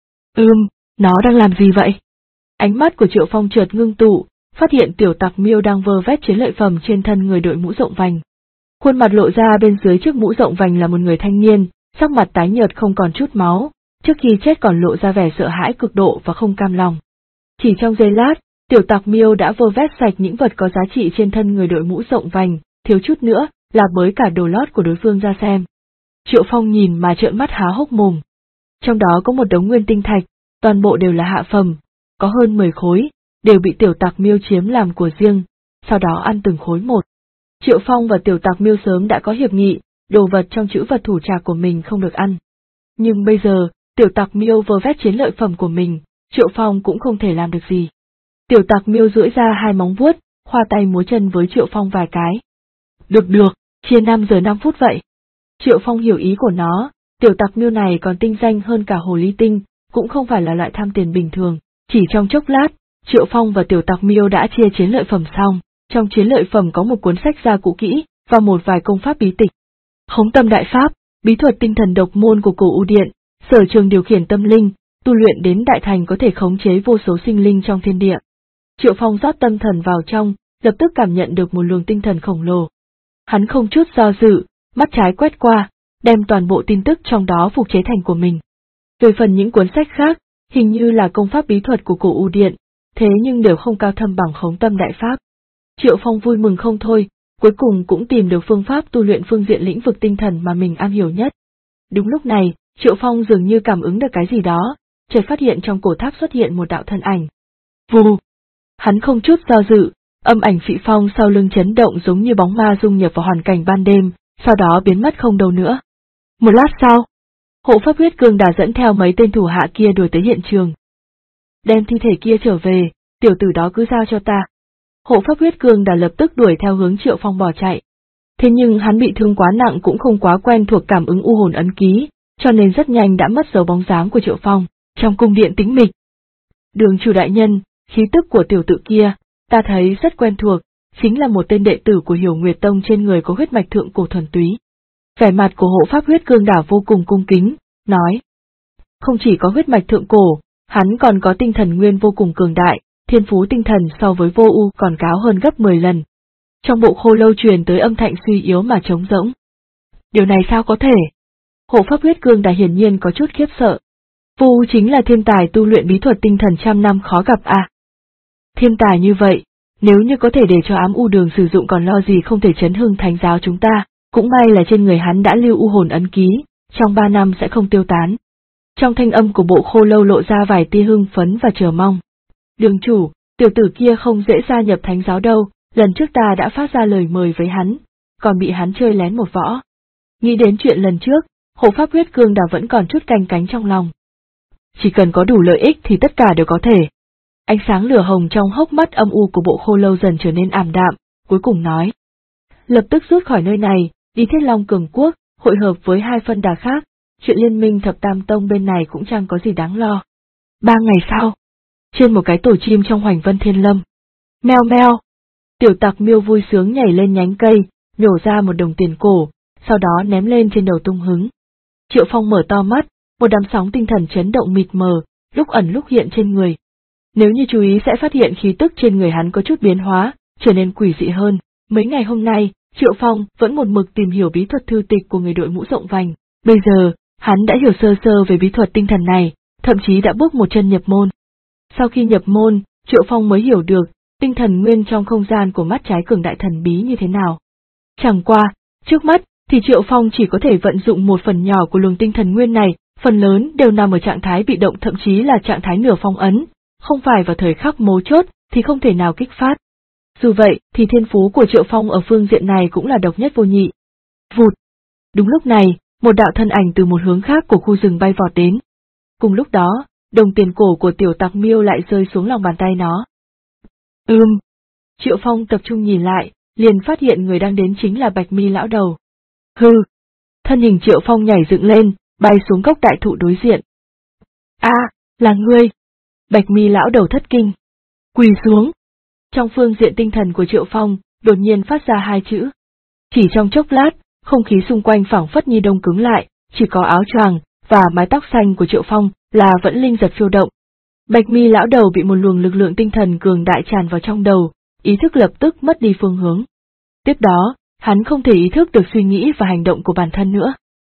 Nó đang làm gì vậy? Ánh mắt của Triệu Phong chợt ngưng tụ, phát hiện Tiểu Tặc Miêu đang vơ vét chiến lợi phẩm trên thân người đội mũ rộng vành. Khuôn mặt lộ ra bên dưới chiếc mũ rộng vành là một người thanh niên, sắc mặt tái nhợt không còn chút máu, trước khi chết còn lộ ra vẻ sợ hãi cực độ và không cam lòng. Chỉ trong giây lát, Tiểu Tặc Miêu đã vơ vét sạch những vật có giá trị trên thân người đội mũ rộng vành, thiếu chút nữa là bới cả đồ lót của đối phương ra xem. Triệu Phong nhìn mà trợn mắt há hốc mồm. Trong đó có một đống nguyên tinh thạch, toàn bộ đều là hạ phẩm, có hơn 10 khối, đều bị Tiểu Tặc Miêu chiếm làm của riêng, sau đó ăn từng khối một. Triệu Phong và Tiểu Tặc Miêu sớm đã có hiệp nghị, đồ vật trong trữ vật thủ trạc của mình không được ăn. Nhưng bây giờ, Tiểu Tặc Miêu vơ vét chiến lợi phẩm của mình, Triệu Phong cũng không thể làm được gì. Tiểu Tặc Miêu duỗi ra hai móng vuốt, khoa tay múa chân với Triệu Phong vài cái. Được, chia 5 giờ 5 phút vậy. Triệu Phong hiểu ý của nó, Tiểu Tặc Miêu này còn tinh danh hơn cả hồ ly tinh, cũng không phải là loại tham tiền bình thường. Chỉ trong chốc lát, Triệu Phong và Tiểu Tặc Miêu đã chia chiến lợi phẩm xong, trong chiến lợi phẩm có một cuốn sách gia cụ kỹ, và một vài công pháp bí tịch. Khống tâm đại pháp, bí thuật tinh thần độc môn của Cổ U Điện, sở trường điều khiển tâm linh, tu luyện đến đại thành có thể khống chế vô số sinh linh trong thiên địa. Triệu Phong rót tâm thần vào trong, lập tức cảm nhận được một luồng tinh thần khổng lồ. Hắn không chút do dự, mắt trái quét qua, đem toàn bộ tin tức trong đó phục chế thành của mình. Về phần những cuốn sách khác, hình như là công pháp bí thuật của Cổ U Điện, thế nhưng đều không cao thâm bằng khống tâm đại pháp. Triệu Phong vui mừng không thôi, cuối cùng cũng tìm được phương pháp tu luyện phương diện lĩnh vực tinh thần mà mình am hiểu nhất. Đúng lúc này, Triệu Phong dường như cảm ứng được cái gì đó, chợt phát hiện trong cổ tháp xuất hiện một đạo thân ảnh. Vù! Hắn không chút do dự, âm ảnh Phị Phong sau lưng chấn động giống như bóng ma dung nhập vào hoàn cảnh ban đêm, sau đó biến mất không đâu nữa. Một lát sau, Hộ Pháp Huyết Cương đã dẫn theo mấy tên thủ hạ kia đuổi tới hiện trường. Đem thi thể kia trở về, tiểu tử đó cứ giao cho ta. Hộ Pháp Huyết Cương đã lập tức đuổi theo hướng Triệu Phong bỏ chạy. Thế nhưng hắn bị thương quá nặng cũng không quá quen thuộc cảm ứng u hồn ấn ký, cho nên rất nhanh đã mất dấu bóng dáng của Triệu Phong, trong cung điện tĩnh mịch. Đường chủ đại nhân, khí tức của tiểu tử kia, ta thấy rất quen thuộc, chính là một tên đệ tử của Hiểu Nguyệt Tông trên người có huyết mạch thượng cổ thuần túy. Vẻ mặt của Hộ Pháp Huyết Cương Đảo vô cùng cung kính, nói. Không chỉ có huyết mạch thượng cổ, hắn còn có tinh thần nguyên vô cùng cường đại, thiên phú tinh thần so với Vô U còn cao hơn gấp 10 lần. Trong bộ khô lâu truyền tới âm thanh suy yếu mà trống rỗng. Điều này sao có thể? Hộ Pháp Huyết Cương Đảo hiển nhiên có chút khiếp sợ. Vô U chính là thiên tài tu luyện bí thuật tinh thần trăm năm khó gặp à? Thiên tài như vậy, nếu như có thể để cho Ám U Đường sử dụng còn lo gì không thể chấn hưng thánh giáo chúng ta, cũng may là trên người hắn đã lưu u hồn ấn ký, trong 3 năm sẽ không tiêu tán. Trong thanh âm của bộ khô lâu lộ ra vài tia hưng phấn và chờ mong. Đường chủ, tiểu tử kia không dễ gia nhập thánh giáo đâu, lần trước ta đã phát ra lời mời với hắn, còn bị hắn chơi lén một võ. Nghĩ đến chuyện lần trước, Hộ Pháp Huyết Cương Đảo vẫn còn chút canh cánh trong lòng. Chỉ cần có đủ lợi ích thì tất cả đều có thể. Ánh sáng lửa hồng trong hốc mắt âm u của bộ khô lâu dần trở nên ảm đạm, cuối cùng nói. Lập tức rút khỏi nơi này, đi Thiết Long Cường Quốc, hội hợp với 2 phân đà khác, chuyện liên minh Thập Tam Tông bên này cũng chẳng có gì đáng lo. 3 ngày sau, trên một cái tổ chim trong Hoành Vân Thiên Lâm. Meo meo! Tiểu Tặc Miêu vui sướng nhảy lên nhánh cây, nhổ ra một đồng tiền cổ, sau đó ném lên trên đầu tung hứng. Triệu Phong mở to mắt, một đám sóng tinh thần chấn động mịt mờ, lúc ẩn lúc hiện trên người. Nếu như chú ý sẽ phát hiện khí tức trên người hắn có chút biến hóa, trở nên quỷ dị hơn. Mấy ngày hôm nay, Triệu Phong vẫn một mực tìm hiểu bí thuật thư tịch của người đội mũ rộng vành. Bây giờ, hắn đã hiểu sơ sơ về bí thuật tinh thần này, thậm chí đã bước một chân nhập môn. Sau khi nhập môn, Triệu Phong mới hiểu được, tinh thần nguyên trong không gian của mắt trái cường đại thần bí như thế nào. Chẳng qua, trước mắt, thì Triệu Phong chỉ có thể vận dụng một phần nhỏ của luồng tinh thần nguyên này, phần lớn đều nằm ở trạng thái bị động thậm chí là trạng thái nửa phong ấn, không phải vào thời khắc mấu chốt thì không thể nào kích phát. Dù vậy thì thiên phú của Triệu Phong ở phương diện này cũng là độc nhất vô nhị. Vụt! Đúng lúc này, một đạo thân ảnh từ một hướng khác của khu rừng bay vọt đến. Cùng lúc đó, đồng tiền cổ của Tiểu Tặc Miêu lại rơi xuống lòng bàn tay nó. Triệu Phong tập trung nhìn lại, liền phát hiện người đang đến chính là Bạch Mi lão đầu. Hừ! Thân hình Triệu Phong nhảy dựng lên, bay xuống gốc đại thụ đối diện. A, là ngươi! Bạch Mi lão đầu thất kinh. Quỳ xuống! Trong phương diện tinh thần của Triệu Phong, đột nhiên phát ra hai chữ. Chỉ trong chốc lát, không khí xung quanh phảng phất như đông cứng lại, chỉ có áo choàng và mái tóc xanh của Triệu Phong là vẫn linh giật phiêu động. Bạch Mi lão đầu bị một luồng lực lượng tinh thần cường đại tràn vào trong đầu, ý thức lập tức mất đi phương hướng. Tiếp đó, hắn không thể ý thức được suy nghĩ và hành động của bản thân nữa.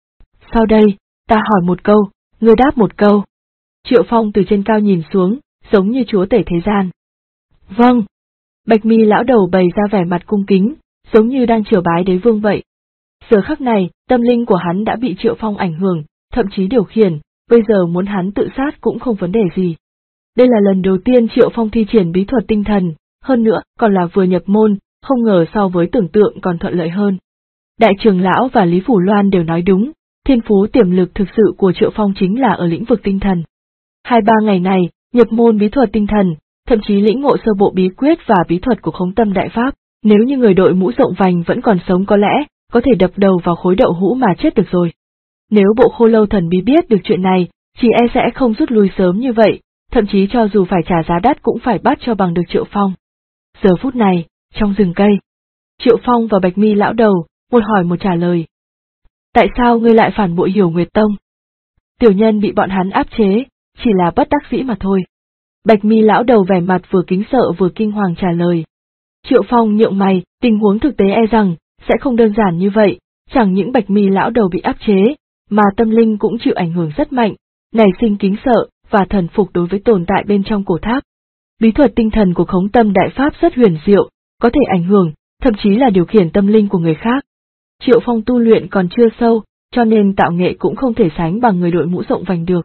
Sau đây, ta hỏi một câu, ngươi đáp một câu. Triệu Phong từ trên cao nhìn xuống, giống như chúa tể thế gian. Vâng. Bạch Mi lão đầu bày ra vẻ mặt cung kính, giống như đang triều bái đế vương vậy. Giờ khắc này, tâm linh của hắn đã bị Triệu Phong ảnh hưởng, thậm chí điều khiển, bây giờ muốn hắn tự sát cũng không vấn đề gì. Đây là lần đầu tiên Triệu Phong thi triển bí thuật tinh thần, hơn nữa còn là vừa nhập môn, không ngờ so với tưởng tượng còn thuận lợi hơn. Đại trưởng lão và Lý Phủ Loan đều nói đúng, thiên phú tiềm lực thực sự của Triệu Phong chính là ở lĩnh vực tinh thần. 2-3 ngày này, nhập môn bí thuật tinh thần, thậm chí lĩnh ngộ sơ bộ bí quyết và bí thuật của Khống Tâm Đại Pháp, nếu như người đội mũ rộng vành vẫn còn sống có lẽ, có thể đập đầu vào khối đậu hũ mà chết được rồi. Nếu bộ Khô Lâu Thần Bí biết được chuyện này, chỉ e sẽ không rút lui sớm như vậy, thậm chí cho dù phải trả giá đắt cũng phải bắt cho bằng được Triệu Phong. Giờ phút này, trong rừng cây, Triệu Phong và Bạch Mi lão đầu, một hỏi một trả lời. Tại sao ngươi lại phản bội Hiểu Nguyệt Tông? Tiểu nhân bị bọn hắn áp chế, chỉ là bất đắc dĩ mà thôi. Bạch Mi lão đầu vẻ mặt vừa kính sợ vừa kinh hoàng trả lời. Triệu Phong nhượng mày, tình huống thực tế e rằng sẽ không đơn giản như vậy, chẳng những Bạch Mi lão đầu bị áp chế, mà tâm linh cũng chịu ảnh hưởng rất mạnh, nảy sinh kính sợ và thần phục đối với tồn tại bên trong cổ tháp. Bí thuật tinh thần của Khống Tâm Đại Pháp rất huyền diệu, có thể ảnh hưởng, thậm chí là điều khiển tâm linh của người khác. Triệu Phong tu luyện còn chưa sâu, cho nên tạo nghệ cũng không thể sánh bằng người đội mũ rộng vành được.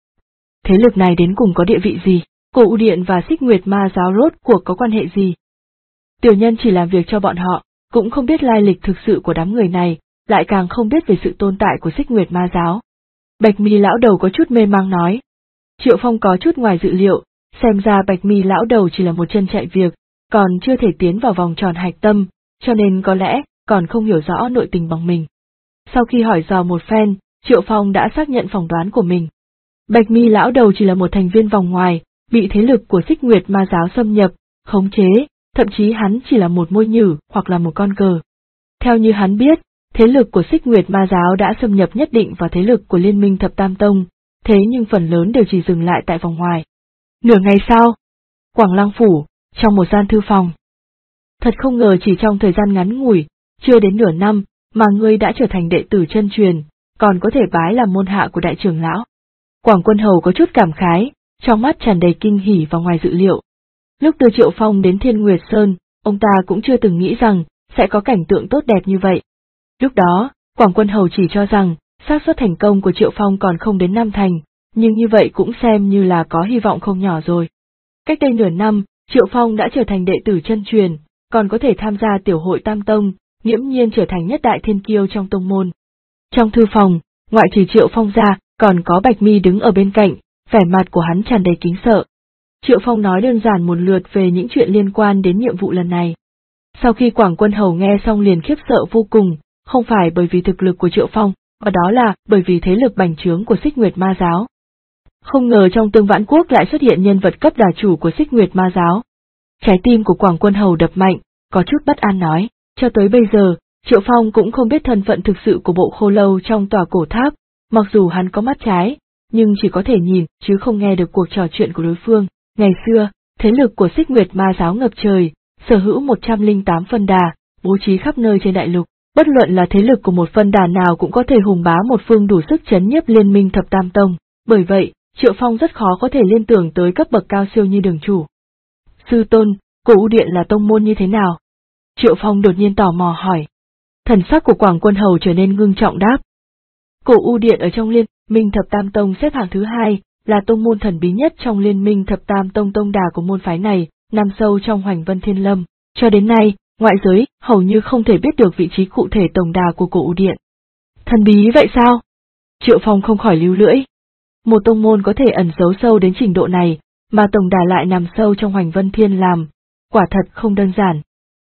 Thế lực này đến cùng có địa vị gì? Cổ U Điện và Xích Nguyệt Ma Giáo rốt cuộc có quan hệ gì? Tiểu nhân chỉ làm việc cho bọn họ, cũng không biết lai lịch thực sự của đám người này, lại càng không biết về sự tồn tại của Xích Nguyệt Ma Giáo. Bạch Mi lão đầu có chút mê mang nói. Triệu Phong có chút ngoài dự liệu, xem ra Bạch Mi lão đầu chỉ là một chân chạy việc, còn chưa thể tiến vào vòng tròn hạch tâm, cho nên có lẽ còn không hiểu rõ nội tình bằng mình. Sau khi hỏi dò một phen, Triệu Phong đã xác nhận phỏng đoán của mình. Bạch Mi lão đầu chỉ là một thành viên vòng ngoài, bị thế lực của Xích Nguyệt Ma Giáo xâm nhập, khống chế, thậm chí hắn chỉ là một môi nhử hoặc là một con cờ. Theo như hắn biết, thế lực của Xích Nguyệt Ma Giáo đã xâm nhập nhất định vào thế lực của Liên minh Thập Tam Tông, thế nhưng phần lớn đều chỉ dừng lại tại vòng ngoài. Nửa ngày sau, Quảng Lăng Phủ, trong một gian thư phòng. Thật không ngờ chỉ trong thời gian ngắn ngủi, chưa đến nửa năm, mà ngươi đã trở thành đệ tử chân truyền, còn có thể bái làm môn hạ của đại trưởng lão. Quảng Quân Hầu có chút cảm khái, trong mắt tràn đầy kinh hỉ và ngoài dự liệu. Lúc đưa Triệu Phong đến Thiên Nguyệt Sơn, ông ta cũng chưa từng nghĩ rằng sẽ có cảnh tượng tốt đẹp như vậy. Lúc đó, Quảng Quân Hầu chỉ cho rằng xác suất thành công của Triệu Phong còn không đến 5 thành, nhưng như vậy cũng xem như là có hy vọng không nhỏ rồi. Cách đây nửa năm, Triệu Phong đã trở thành đệ tử chân truyền, còn có thể tham gia tiểu hội Tam Tông, nghiễm nhiên trở thành nhất đại thiên kiêu trong tông môn. Trong thư phòng, ngoại trừ Triệu Phong ra, còn có Bạch Mi đứng ở bên cạnh, vẻ mặt của hắn tràn đầy kính sợ. Triệu Phong nói đơn giản một lượt về những chuyện liên quan đến nhiệm vụ lần này. Sau khi Quảng Quân Hầu nghe xong liền khiếp sợ vô cùng, không phải bởi vì thực lực của Triệu Phong, mà đó là bởi vì thế lực bành trướng của Xích Nguyệt Ma Giáo. Không ngờ trong Tương Vãn Quốc lại xuất hiện nhân vật cấp đà chủ của Xích Nguyệt Ma Giáo. Trái tim của Quảng Quân Hầu đập mạnh, có chút bất an nói, cho tới bây giờ, Triệu Phong cũng không biết thân phận thực sự của bộ khô lâu trong tòa cổ tháp, mặc dù hắn có mắt trái, nhưng chỉ có thể nhìn chứ không nghe được cuộc trò chuyện của đối phương. Ngày xưa, thế lực của Xích Nguyệt Ma Giáo ngập trời, sở hữu 108 phân đà, bố trí khắp nơi trên đại lục, bất luận là thế lực của một phân đà nào cũng có thể hùng bá một phương đủ sức chấn nhiếp Liên minh Thập Tam Tông, bởi vậy, Triệu Phong rất khó có thể liên tưởng tới cấp bậc cao siêu như Đường chủ. Sư tôn, Cổ U Điện là tông môn như thế nào? Triệu Phong đột nhiên tò mò hỏi. Thần sắc của Quảng Quân Hầu trở nên ngưng trọng đáp. Cổ U Điện ở trong Liên minh Thập Tam Tông xếp hạng thứ 2, là tông môn thần bí nhất trong Liên minh Thập Tam Tông. Tông đà của môn phái này nằm sâu trong Hoành Vân Thiên Lâm, cho đến nay, ngoại giới hầu như không thể biết được vị trí cụ thể tổng đà của Cổ U Điện. Thần bí vậy sao? Triệu Phong không khỏi líu lưỡi. Một tông môn có thể ẩn giấu sâu đến trình độ này, mà tổng đà lại nằm sâu trong Hoành Vân Thiên Làm, quả thật không đơn giản.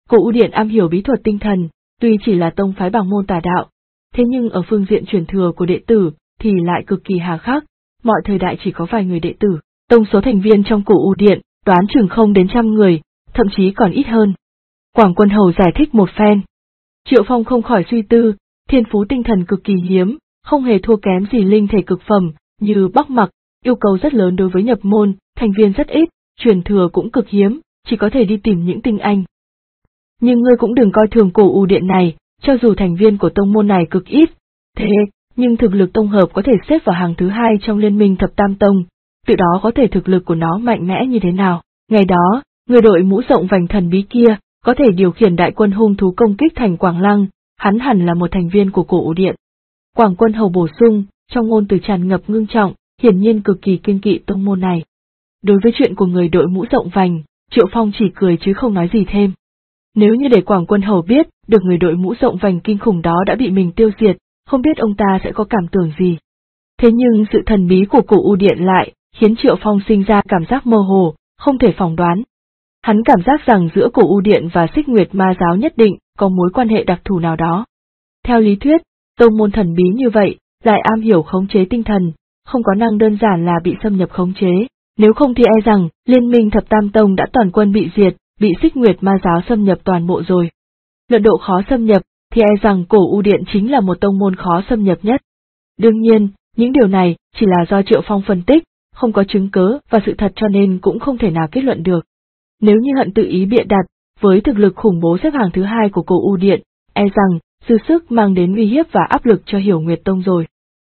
Cổ U Điện am hiểu bí thuật tinh thần, tuy chỉ là tông phái bảng môn tà đạo, thế nhưng ở phương diện truyền thừa của đệ tử thì lại cực kỳ hà khắc, mọi thời đại chỉ có vài người đệ tử, tổng số thành viên trong Cổ U Điện đoán chừng không đến 100 người, thậm chí còn ít hơn. Quảng Quân Hầu giải thích một phen. Triệu Phong không khỏi suy tư, thiên phú tinh thần cực kỳ hiếm, không hề thua kém gì linh thể cực phẩm, như Bắc Mặc, yêu cầu rất lớn đối với nhập môn, thành viên rất ít, truyền thừa cũng cực hiếm, chỉ có thể đi tìm những tinh anh. Nhưng ngươi cũng đừng coi thường Cổ U Điện này, cho dù thành viên của tông môn này cực ít, thế, nhưng thực lực tổng hợp có thể xếp vào hàng thứ 2 trong liên minh thập tam tông, từ đó có thể thực lực của nó mạnh mẽ như thế nào. Ngày đó, người đội mũ rộng vành thần bí kia, có thể điều khiển đại quân hung thú công kích thành Quảng Lăng, hắn hẳn là một thành viên của Cổ U Điện. Quảng Quân Hầu bổ sung, trong ngôn từ tràn ngập ngưng trọng, hiển nhiên cực kỳ kiêng kỵ tông môn này. Đối với chuyện của người đội mũ rộng vành, Triệu Phong chỉ cười chứ không nói gì thêm. Nếu như để Quảng Quân Hầu biết được người đội mũ rộng vành kinh khủng đó đã bị mình tiêu diệt, không biết ông ta sẽ có cảm tưởng gì. Thế nhưng sự thần bí của Cổ U Điện lại khiến Triệu Phong sinh ra cảm giác mơ hồ, không thể phỏng đoán. Hắn cảm giác rằng giữa Cổ U Điện và Xích Nguyệt Ma Giáo nhất định có mối quan hệ đặc thù nào đó. Theo lý thuyết, tông môn thần bí như vậy, lại am hiểu khống chế tinh thần, không có năng đơn giản là bị xâm nhập khống chế, nếu không thì e rằng liên minh thập tam tông đã toàn quân bị diệt, bị Xích Nguyệt Ma Giáo xâm nhập toàn bộ rồi. Luận độ khó xâm nhập, thì e rằng Cổ U Điện chính là một tông môn khó xâm nhập nhất. Đương nhiên, những điều này chỉ là do Triệu Phong phân tích, không có chứng cớ và sự thật cho nên cũng không thể nào kết luận được. Nếu như Hận tự ý bịa đặt, với thực lực khủng bố xếp hàng thứ 2 của Cổ U Điện, e rằng dư sức mang đến uy hiếp và áp lực cho Hiểu Nguyệt Tông rồi.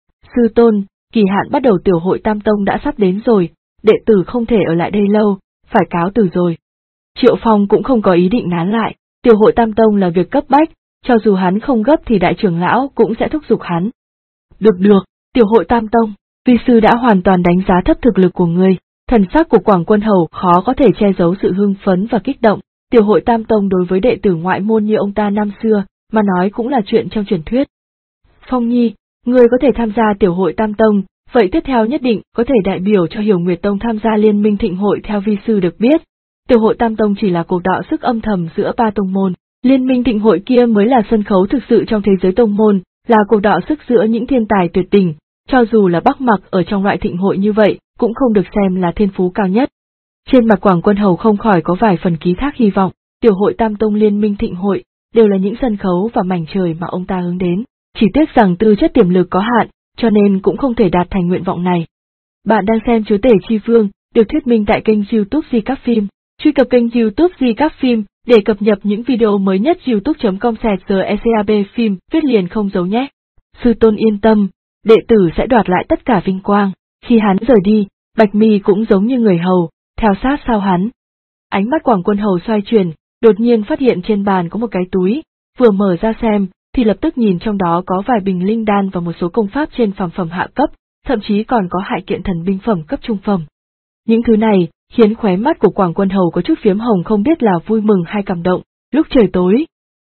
Sư tôn, kỳ hạn bắt đầu tiểu hội Tam Tông đã sắp đến rồi, đệ tử không thể ở lại đây lâu, phải cáo từ rồi. Triệu Phong cũng không có ý định nán lại, tiểu hội Tam Tông là việc cấp bách, cho dù hắn không gấp thì đại trưởng lão cũng sẽ thúc giục hắn. Được, tiểu hội Tam Tông, vi sư đã hoàn toàn đánh giá thấp thực lực của ngươi. Thần sắc của Quảng Quân Hầu khó có thể che giấu sự hưng phấn và kích động, tiểu hội Tam Tông đối với đệ tử ngoại môn như ông ta năm xưa, mà nói cũng là chuyện trong truyền thuyết. Phong Nhi, ngươi có thể tham gia tiểu hội Tam Tông, vậy tiếp theo nhất định có thể đại biểu cho Hiểu Nguyệt Tông tham gia liên minh thịnh hội. Theo vi sư được biết, tiểu hội Tam Tông chỉ là cuộc đọ sức âm thầm giữa 3 tông môn, liên minh thịnh hội kia mới là sân khấu thực sự trong thế giới tông môn, là cuộc đọ sức giữa những thiên tài tuyệt đỉnh, cho dù là Bắc Mặc ở trong loại thịnh hội như vậy, cũng không được xem là thiên phú cao nhất. Trên mặt Quảng Quân Hầu không khỏi có vài phần ký thác hy vọng, tiểu hội Tam Tông liên minh thịnh hội, đều là những sân khấu và mảnh trời mà ông ta hướng đến, chỉ tiếc rằng tư chất tiềm lực có hạn, cho nên cũng không thể đạt thành nguyện vọng này. Bạn đang xem Chúa Tể Chi Vương, được thuyết minh tại kênh YouTube Di Các Phim, truy cập kênh YouTube Di Các Phim để cập nhật những video mới nhất. youtube.com/GECAB phim, viết liền không giấu nhé. Sư tôn yên tâm, đệ tử sẽ đoạt lại tất cả vinh quang. Khi hắn rời đi, Bạch Mi cũng giống như người hầu, theo sát sau hắn. Ánh mắt Quảng Quân Hầu xoay chuyển, đột nhiên phát hiện trên bàn có một cái túi, vừa mở ra xem, thì lập tức nhìn trong đó có vài bình linh đan và một số công pháp trên phàm phẩm hạ cấp, thậm chí còn có hại kiện thần binh phẩm cấp trung phẩm. Những thứ này khiến khóe mắt của Quảng Quân Hầu có chút phiếm hồng, không biết là vui mừng hay cảm động. Lúc trời tối,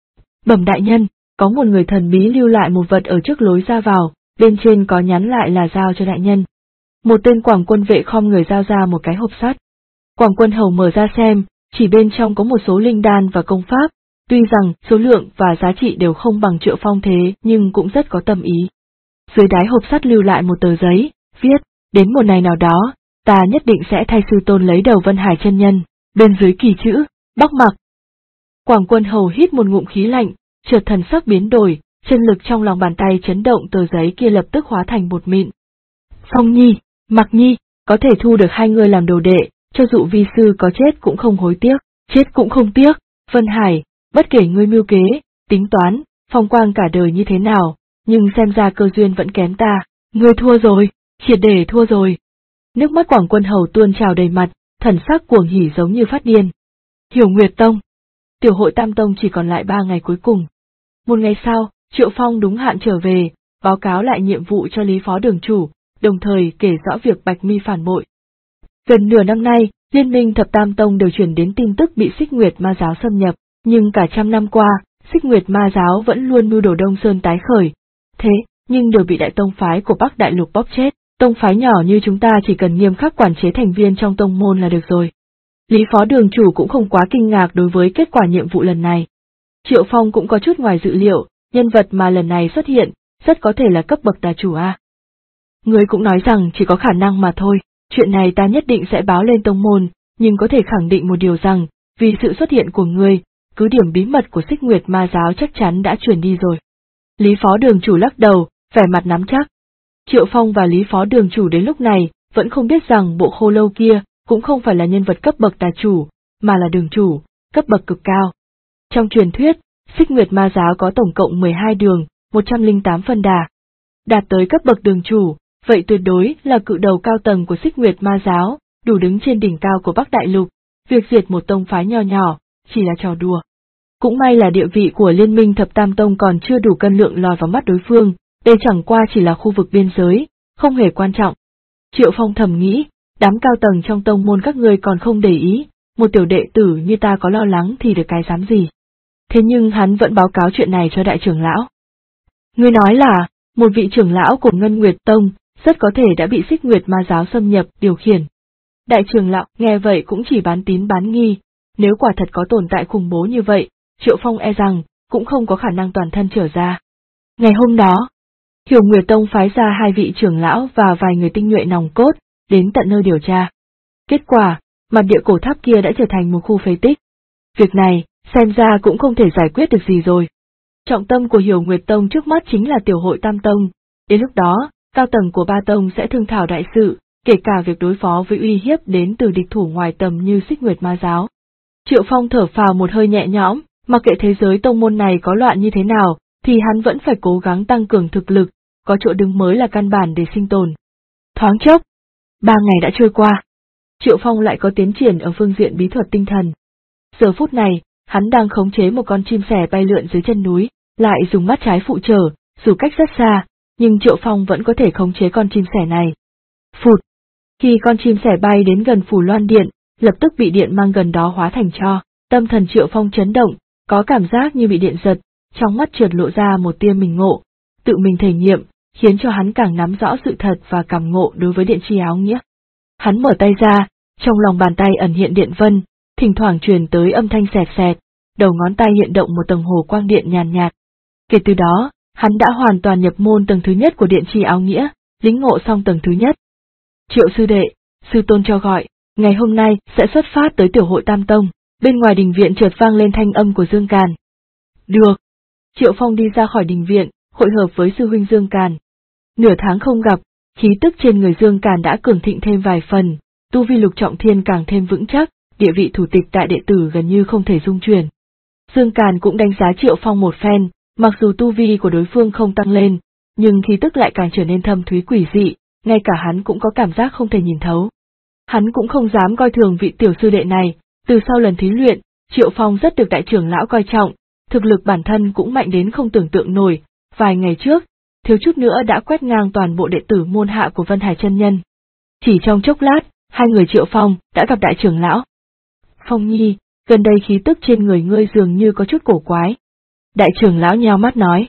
bẩm đại nhân, có một người thần bí lưu lại một vật ở trước lối ra vào, bên trên có nhắn lại là giao cho đại nhân. Một tên Quảng Quân vệ khom người giao ra một cái hộp sắt. Quảng Quân Hầu mở ra xem, chỉ bên trong có một số linh đan và công pháp, tuy rằng số lượng và giá trị đều không bằng Triệu Phong thế nhưng cũng rất có tâm ý. Dưới đáy hộp sắt lưu lại một tờ giấy, viết, đến một ngày nào đó, ta nhất định sẽ thay sư tôn lấy đầu Vân Hải chân nhân, bên dưới kỳ chữ, Bắc Mặc. Quảng Quân Hầu hít một ngụm khí lạnh, chợt thần sắc biến đổi, chân lực trong lòng bàn tay chấn động, tờ giấy kia lập tức hóa thành bột mịn. Phong Nhi, Mặc Nhi, có thể thu được hai người làm đồ đệ, cho dù vi sư có chết cũng không hối tiếc, chết cũng không tiếc. Vân Hải, bất kể ngươi mưu kế, tính toán, phong quang cả đời như thế nào, nhưng xem ra cơ duyên vẫn kém ta, ngươi thua rồi, triệt để thua rồi. Nước mắt Quảng Quân Hầu tuôn trào đầy mặt, thần sắc cuồng hỉ giống như phát điên. Hiểu Nguyệt Tông, tiểu hội Tam Tông chỉ còn lại 3 ngày cuối cùng. Một ngày sau, Triệu Phong đúng hạn trở về, báo cáo lại nhiệm vụ cho Lý Phó Đường Chủ, đồng thời kể rõ việc Bạch Mi phản bội. Gần nửa năm nay, Liên minh Thập Tam Tông đều truyền đến tin tức bị Xích Nguyệt Ma Giáo xâm nhập, nhưng cả 100 năm qua, Xích Nguyệt Ma Giáo vẫn luôn mưu đồ Đông Sơn tái khởi. Thế, nhưng đều bị đại tông phái của Bắc Đại Lục bóp chết, tông phái nhỏ như chúng ta chỉ cần nghiêm khắc quản chế thành viên trong tông môn là được rồi. Lý phó đường chủ cũng không quá kinh ngạc đối với kết quả nhiệm vụ lần này. Triệu Phong cũng có chút ngoài dự liệu, nhân vật mà lần này xuất hiện, rất có thể là cấp bậc đà chủ a. Ngươi cũng nói rằng chỉ có khả năng mà thôi, chuyện này ta nhất định sẽ báo lên tông môn, nhưng có thể khẳng định một điều rằng, vì sự xuất hiện của ngươi, cứ điểm bí mật của Xích Nguyệt Ma giáo chắc chắn đã truyền đi rồi. Lý phó đường chủ lắc đầu, vẻ mặt nắm chắc. Triệu Phong và Lý phó đường chủ đến lúc này, vẫn không biết rằng bộ khô lâu kia, cũng không phải là nhân vật cấp bậc đà chủ, mà là đường chủ, cấp bậc cực cao. Trong truyền thuyết, Xích Nguyệt Ma giáo có tổng cộng 12 đường, 108 phân đà. Đạt tới cấp bậc đường chủ, vậy tuyệt đối là cự đầu cao tầng của Xích Nguyệt Ma giáo, đủ đứng trên đỉnh cao của Bắc Đại Lục, việc diệt một tông phái nho nhỏ, chỉ là trò đùa. Cũng may là địa vị của Liên minh Thập Tam Tông còn chưa đủ cân lượng lọt vào mắt đối phương, đây chẳng qua chỉ là khu vực biên giới, không hề quan trọng. Triệu Phong thầm nghĩ, đám cao tầng trong tông môn các ngươi còn không để ý, một tiểu đệ tử như ta có lo lắng thì được cái dám gì. Thế nhưng hắn vẫn báo cáo chuyện này cho đại trưởng lão. Ngươi nói là, một vị trưởng lão của Ngân Nguyệt Tông, rất có thể đã bị Xích Nguyệt Ma giáo xâm nhập, điều khiển. Đại trưởng lão nghe vậy cũng chỉ bán tín bán nghi, nếu quả thật có tồn tại khủng bố như vậy, Triệu Phong e rằng, cũng không có khả năng toàn thân trở ra. Ngày hôm đó, Hiểu Nguyệt Tông phái ra 2 vị trưởng lão và vài người tinh nhuệ nòng cốt, đến tận nơi điều tra. Kết quả, mặt địa cổ tháp kia đã trở thành một khu phế tích. Việc này, xem ra cũng không thể giải quyết được gì rồi. Trọng tâm của Hiểu Nguyệt Tông trước mắt chính là tiểu hội Tam Tông, đến lúc đó, cao tầng của 3 tông sẽ thương thảo đại sự, kể cả việc đối phó với uy hiếp đến từ địch thủ ngoài tầm như Xích Nguyệt Ma giáo. Triệu Phong thở phào một hơi nhẹ nhõm, mặc kệ thế giới tông môn này có loạn như thế nào, thì hắn vẫn phải cố gắng tăng cường thực lực, có chỗ đứng mới là căn bản để sinh tồn. Thoáng chốc, 3 ngày đã trôi qua. Triệu Phong lại có tiến triển ở phương diện bí thuật tinh thần. Giờ phút này, hắn đang khống chế một con chim sẻ bay lượn dưới chân núi, lại dùng mắt trái phụ trợ, dù cách rất xa, nhưng Triệu Phong vẫn có thể khống chế con chim sẻ này. Phụt! Khi con chim sẻ bay đến gần phủ loan điện, lập tức bị điện mang gần đó hóa thành tro, tâm thần Triệu Phong chấn động, có cảm giác như bị điện giật, trong mắt chợt lộ ra một tia mình ngộ, tự mình thể nghiệm, khiến cho hắn càng nắm rõ sự thật và cảm ngộ đối với điện chi áo nghĩa. Hắn mở tay ra, trong lòng bàn tay ẩn hiện điện vân, thỉnh thoảng truyền tới âm thanh xẹt xẹt, đầu ngón tay hiện động một tầng hồ quang điện nhàn nhạt. Kể từ đó, hắn đã hoàn toàn nhập môn tầng thứ nhất của điện chi áo nghĩa, lĩnh ngộ xong tầng thứ nhất. Triệu sư đệ, sư tôn cho gọi, ngày hôm nay sẽ xuất phát tới tiểu hội Tam Tông, bên ngoài đình viện chợt vang lên thanh âm của Dương Càn. Được. Triệu Phong đi ra khỏi đình viện, hội hợp với sư huynh Dương Càn. Nửa tháng không gặp, khí tức trên người Dương Càn đã cường thịnh thêm vài phần, tu vi lục trọng thiên càng thêm vững chắc, địa vị thủ tịch đại đệ tử gần như không thể dung chuyển. Dương Càn cũng đánh giá Triệu Phong một phen, mặc dù tu vi của đối phương không tăng lên, nhưng khí tức lại càng trở nên thâm thúy quỷ dị, ngay cả hắn cũng có cảm giác không thể nhìn thấu. Hắn cũng không dám coi thường vị tiểu sư đệ này, từ sau lần thí luyện, Triệu Phong rất được đại trưởng lão coi trọng, thực lực bản thân cũng mạnh đến không tưởng tượng nổi, vài ngày trước, thiếu chút nữa đã quét ngang toàn bộ đệ tử môn hạ của Vân Hải chân nhân. Chỉ trong chốc lát, hai người Triệu Phong đã gặp đại trưởng lão. Phong Nhi, gần đây khí tức trên người ngươi dường như có chút cổ quái. Đại trưởng lão nheo mắt nói.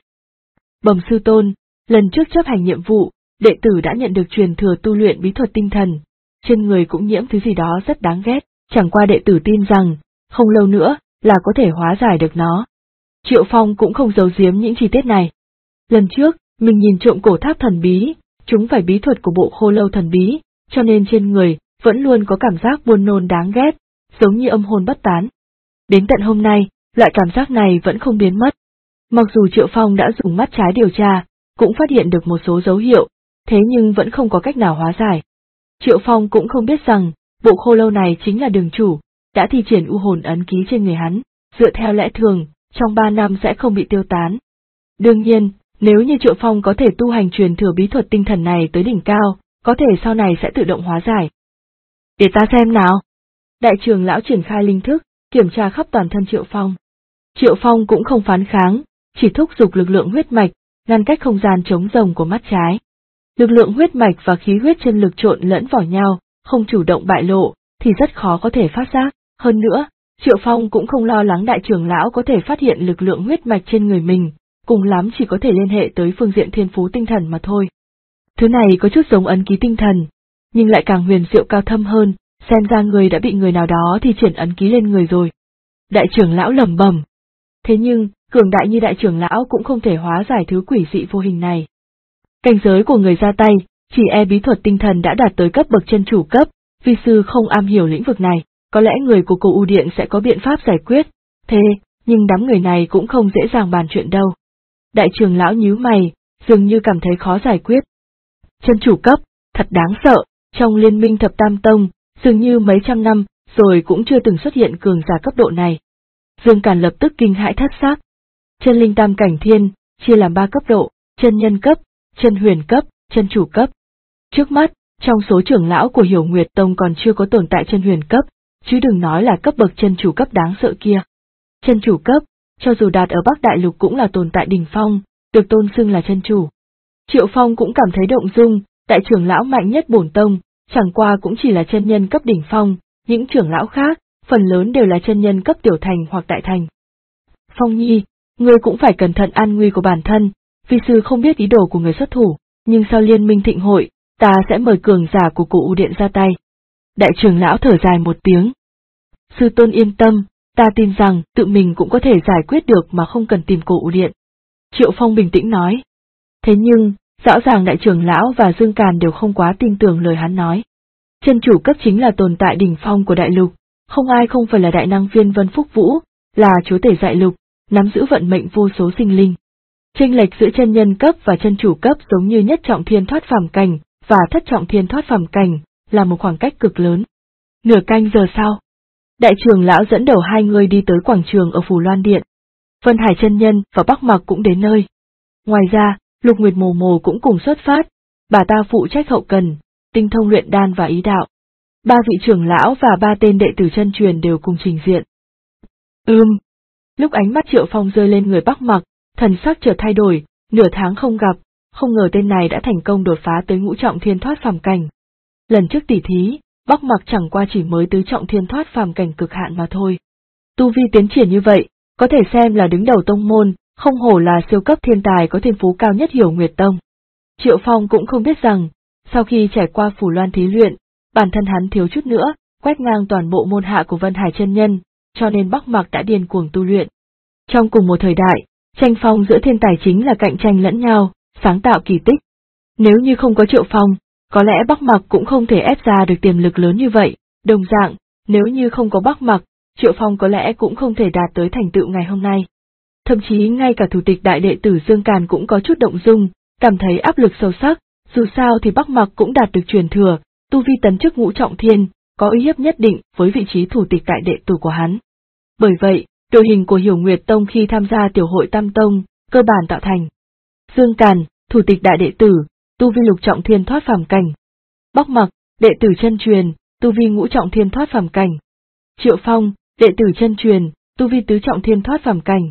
Bẩm sư tôn, lần trước chấp hành nhiệm vụ, đệ tử đã nhận được truyền thừa tu luyện bí thuật tinh thần, trên người cũng nhiễm thứ gì đó rất đáng ghét, chẳng qua đệ tử tin rằng, không lâu nữa, là có thể hóa giải được nó. Triệu Phong cũng không giấu giếm những chi tiết này. Lần trước, mình nhìn trộm cổ tháp thần bí, chúng phải bí thuật của bộ khô lâu thần bí, cho nên trên người, vẫn luôn có cảm giác buồn nôn đáng ghét, giống như âm hồn bất tán. Đến tận hôm nay, loại cảm giác này vẫn không biến mất. Mặc dù Triệu Phong đã dùng mắt trái điều tra, cũng phát hiện được một số dấu hiệu, thế nhưng vẫn không có cách nào hóa giải. Triệu Phong cũng không biết rằng, bộ khô lâu này chính là đường chủ, đã thi triển u hồn ấn ký trên người hắn, dựa theo lẽ thường, trong 3 năm sẽ không bị tiêu tán. Đương nhiên, nếu như Triệu Phong có thể tu hành truyền thừa bí thuật tinh thần này tới đỉnh cao, có thể sau này sẽ tự động hóa giải. Để ta xem nào. Đại trưởng lão triển khai linh thức, kiểm tra khắp toàn thân Triệu Phong. Triệu Phong cũng không phán kháng, chỉ thúc giục lực lượng huyết mạch, ngăn cách không gian trống rồng của mắt trái. Lực lượng huyết mạch và khí huyết chân lực trộn lẫn vào nhau, không chủ động bại lộ, thì rất khó có thể phát giác. Hơn nữa, Triệu Phong cũng không lo lắng đại trưởng lão có thể phát hiện lực lượng huyết mạch trên người mình, cùng lắm chỉ có thể liên hệ tới phương diện thiên phú tinh thần mà thôi. Thứ này có chút giống ấn ký tinh thần, nhưng lại càng huyền diệu cao thâm hơn, xem ra người đã bị người nào đó thi triển ấn ký lên người rồi. Đại trưởng lão lẩm bẩm. Thế nhưng, cường đại như đại trưởng lão cũng không thể hóa giải thứ quỷ dị vô hình này. Cảnh giới của người ra tay, chỉ e bí thuật tinh thần đã đạt tới cấp bậc chân chủ cấp, vi sư không am hiểu lĩnh vực này, có lẽ người của cổ U Điện sẽ có biện pháp giải quyết, thế, nhưng đám người này cũng không dễ dàng bàn chuyện đâu. Đại trưởng lão nhíu mày, dường như cảm thấy khó giải quyết. Chân chủ cấp, thật đáng sợ, trong liên minh thập tam tông, dường như mấy trăm năm, rồi cũng chưa từng xuất hiện cường giả cấp độ này. Dương Càn lập tức kinh hãi thất xác. Chân linh tam cảnh thiên, chia làm 3 cấp độ, chân nhân cấp, chân huyền cấp, chân chủ cấp. Trước mắt, trong số trưởng lão của Hiểu Nguyệt Tông còn chưa có tồn tại chân huyền cấp, chứ đừng nói là cấp bậc chân chủ cấp đáng sợ kia. Chân chủ cấp, cho dù đạt ở Bắc Đại Lục cũng là tồn tại đỉnh phong, được tôn xưng là chân chủ. Triệu Phong cũng cảm thấy động dung, đại trưởng lão mạnh nhất bổn tông, chẳng qua cũng chỉ là chân nhân cấp đỉnh phong, những trưởng lão khác, phần lớn đều là chân nhân cấp tiểu thành hoặc đại thành. Phong Nhi, ngươi cũng phải cẩn thận an nguy của bản thân, vi sư không biết ý đồ của người xuất thủ, nhưng sau liên minh thịnh hội, ta sẽ mời cường giả của cổ U Điện ra tay. Đại trưởng lão thở dài một tiếng. Sư tôn yên tâm, ta tin rằng tự mình cũng có thể giải quyết được mà không cần tìm cổ U Điện. Triệu Phong bình tĩnh nói. Thế nhưng, rõ ràng đại trưởng lão và Dương Càn đều không quá tin tưởng lời hắn nói. Chân chủ cấp chính là tồn tại đỉnh phong của đại lục, không ai không phải là đại năng viên Vân Phúc Vũ, là chúa tể dại lục, nắm giữ vận mệnh vô số sinh linh. Chênh lệch giữa chân nhân cấp và chân chủ cấp giống như nhất trọng thiên thoát phàm cảnh và thất trọng thiên thoát phàm cảnh, là một khoảng cách cực lớn. Nửa canh giờ sau, đại trưởng lão dẫn đầu 2 người đi tới quảng trường ở Phù Loan Điện. Vân Hải chân nhân và Bắc Mặc cũng đến nơi. Ngoài ra, Lục Nguyệt Mồ Mồ cũng cùng xuất phát, bà ta phụ trách hậu cần, tinh thông luyện đan và ý đạo. 3 vị trưởng lão và 3 tên đệ tử chân truyền đều cùng trình diện. Lúc ánh mắt Triệu Phong rơi lên người Bắc Mặc, thần sắc chợt thay đổi, nửa tháng không gặp, không ngờ tên này đã thành công đột phá tới ngũ trọng thiên thoát phàm cảnh. Lần trước tỉ thí, Bắc Mặc chẳng qua chỉ mới tứ trọng thiên thoát phàm cảnh cực hạn mà thôi. Tu vi tiến triển như vậy, có thể xem là đứng đầu tông môn, không hổ là siêu cấp thiên tài có thiên phú cao nhất Hiểu Nguyệt Tông. Triệu Phong cũng không biết rằng, sau khi trải qua Phù Loan thí luyện, bản thân hắn thiếu chút nữa, quét ngang toàn bộ môn hạ của Vân Hải chân nhân, cho nên Bắc Mặc đã điên cuồng tu luyện. Trong cùng một thời đại, tranh phong giữa thiên tài chính là cạnh tranh lẫn nhau, sáng tạo kỳ tích. Nếu như không có Triệu Phong, có lẽ Bắc Mặc cũng không thể ép ra được tiềm lực lớn như vậy, đồng dạng, nếu như không có Bắc Mặc, Triệu Phong có lẽ cũng không thể đạt tới thành tựu ngày hôm nay. Thậm chí ngay cả thủ tịch đại đệ tử Dương Càn cũng có chút động dung, cảm thấy áp lực sâu sắc, dù sao thì Bắc Mặc cũng đạt được truyền thừa, tu vi tấn chức ngũ trọng thiên, có uy hiếp nhất định với vị trí thủ tịch đại đệ tử của hắn. Bởi vậy, đội hình của Hiểu Nguyệt Tông khi tham gia tiểu hội Tam Tông, cơ bản tạo thành Dương Càn, thủ tịch đại đệ tử, tu vi lục trọng thiên thoát phàm cảnh. Bắc Mặc, đệ tử chân truyền, tu vi ngũ trọng thiên thoát phàm cảnh. Triệu Phong, đệ tử chân truyền, tu vi tứ trọng thiên thoát phàm cảnh.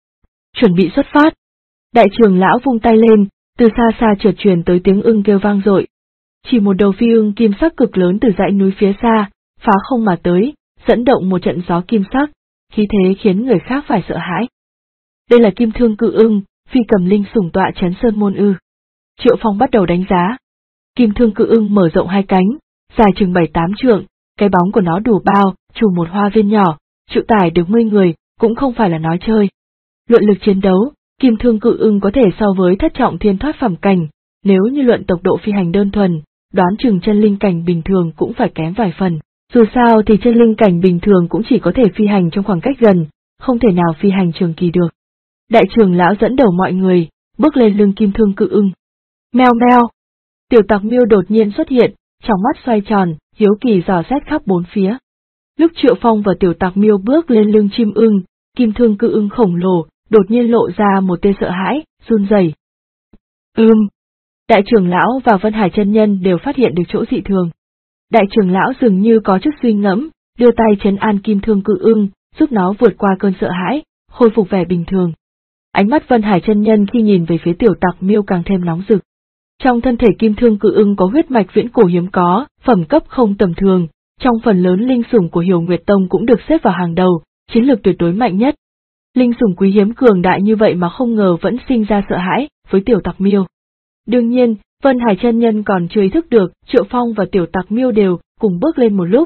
Chuẩn bị xuất phát. Đại trưởng lão vung tay lên, từ xa xa chợt truyền tới tiếng ưng kêu vang dội. Chỉ một đầu phi ưng kim sắc cực lớn từ dãy núi phía xa, phá không mà tới, dẫn động một trận gió kim sắc, khí thế khiến người khác phải sợ hãi. Đây là Kim Thương Cự Ưng, phi cầm linh sủng tọa trấn sơn môn ư? Triệu Phong bắt đầu đánh giá. Kim Thương Cự Ưng mở rộng 2 cánh, dài chừng 7-8 trượng, cái bóng của nó đủ bao, trùm một hoa viên nhỏ, chịu tải được 10 người, cũng không phải là nói chơi. Luận lực chiến đấu, Kim Thương Cự Ưng có thể so với thất trọng thiên thoát phàm cảnh, nếu như luận tốc độ phi hành đơn thuần, đoán chừng chân linh cảnh bình thường cũng phải kém vài phần. Dù sao thì chân linh cảnh bình thường cũng chỉ có thể phi hành trong khoảng cách gần, không thể nào phi hành trường kỳ được. Đại trưởng lão dẫn đầu mọi người, bước lên lưng Kim Thương Cự Ưng. Meo meo. Tiểu Tặc Miêu đột nhiên xuất hiện, trong mắt xoay tròn, hiếu kỳ dò xét khắp bốn phía. Lúc Triệu Phong và Tiểu Tặc Miêu bước lên lưng chim ưng, Kim Thương Cự Ưng khổng lồ, đột nhiên lộ ra một tia sợ hãi, run rẩy. Đại trưởng lão và Vân Hải chân nhân đều phát hiện được chỗ dị thường. Đại trưởng lão dường như có chút suy ngẫm, đưa tay trấn an Kim Thương Cự Ưng, giúp nó vượt qua cơn sợ hãi, khôi phục vẻ bình thường. Ánh mắt Vân Hải chân nhân khi nhìn về phía Tiểu Tặc Miêu càng thêm nóng rực. Trong thân thể Kim Thương Cự Ưng có huyết mạch viễn cổ hiếm có, phẩm cấp không tầm thường, trong phần lớn linh sủng của Hiểu Nguyệt Tông cũng được xếp vào hàng đầu, chiến lược tuyệt đối mạnh nhất. Linh sủng quý hiếm cường đại như vậy mà không ngờ vẫn sinh ra sợ hãi với Tiểu Tặc Miêu. Đương nhiên, Vân Hải chân nhân còn chưa ý thức được, Triệu Phong và Tiểu Tặc Miêu đều cùng bước lên một lúc,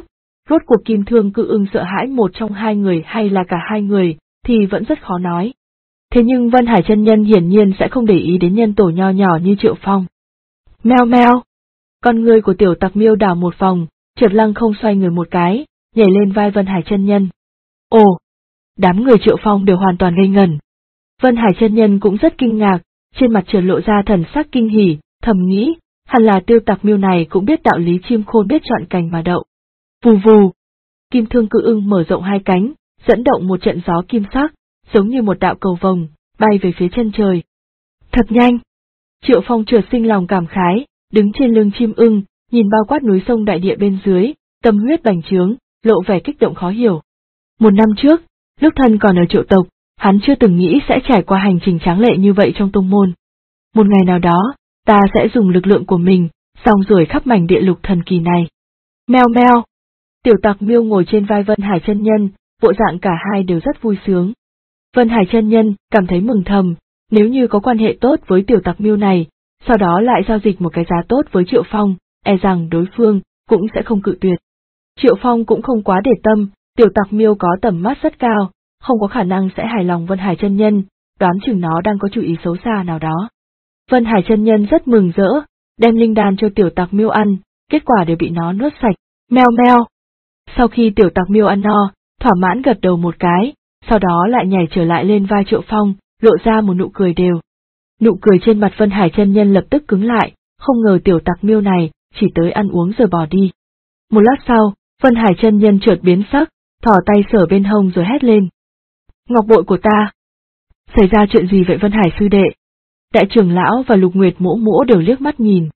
Rốt cuộc Kim Thương Cự Ưng sợ hãi một trong hai người hay là cả hai người, thì vẫn rất khó nói. Thế nhưng Vân Hải chân nhân hiển nhiên sẽ không để ý đến nhân tổ nho nhỏ như Triệu Phong. Meo meo! Con người của tiểu tặc miêu đảo một vòng, chợt lăng không xoay người một cái, nhảy lên vai Vân Hải chân nhân. Ồ! Đám người Triệu Phong đều hoàn toàn ngây ngẩn. Vân Hải chân nhân cũng rất kinh ngạc, trên mặt chợt lộ ra thần sắc kinh hỉ, thầm nghĩ, hẳn là tiêu tặc miêu này cũng biết đạo lý chim khôn biết chọn cành mà đậu. Vù vù! Kim Thương Cự Ưng mở rộng hai cánh, dẫn động một trận gió kim sắc, giống như một đạo cầu vồng, bay về phía chân trời. Thật nhanh! Triệu Phong chợt sinh lòng cảm khái, đứng trên lưng chim ưng, nhìn bao quát núi sông đại địa bên dưới, tâm huyết bành trướng, lộ vẻ kích động khó hiểu. Một năm trước, lúc thân còn ở Triệu tộc, hắn chưa từng nghĩ sẽ trải qua hành trình tráng lệ như vậy trong tông môn. Một ngày nào đó, ta sẽ dùng lực lượng của mình, song ruổi khắp mảnh địa lục thần kỳ này. Meo meo! Tiểu tặc miêu ngồi trên vai Vân Hải chân nhân, bộ dạng cả hai đều rất vui sướng. Vân Hải chân nhân cảm thấy mừng thầm, nếu như có quan hệ tốt với tiểu tặc miêu này, sau đó lại giao dịch một cái giá tốt với Triệu Phong, e rằng đối phương cũng sẽ không cự tuyệt. Triệu Phong cũng không quá để tâm, tiểu tặc miêu có tầm mắt rất cao, không có khả năng sẽ hài lòng Vân Hải chân nhân, đoán chừng nó đang có chủ ý xấu xa nào đó. Vân Hải chân nhân rất mừng rỡ, đem linh đan cho tiểu tặc miêu ăn, kết quả đều bị nó nuốt sạch. Meo meo! Sau khi tiểu tặc miêu ăn no, thỏa mãn gật đầu một cái, sau đó lại nhảy trở lại lên vai Triệu Phong, lộ ra một nụ cười đều. Nụ cười trên mặt Vân Hải chân nhân lập tức cứng lại, không ngờ tiểu tặc miêu này chỉ tới ăn uống rồi bỏ đi. Một lát sau, Vân Hải chân nhân chợt biến sắc, thò tay sờ bên hông rồi hét lên. Ngọc bội của ta! Xảy ra chuyện gì vậy Vân Hải sư đệ? Đại trưởng lão và Lục Nguyệt mỗ mỗ đều liếc mắt nhìn.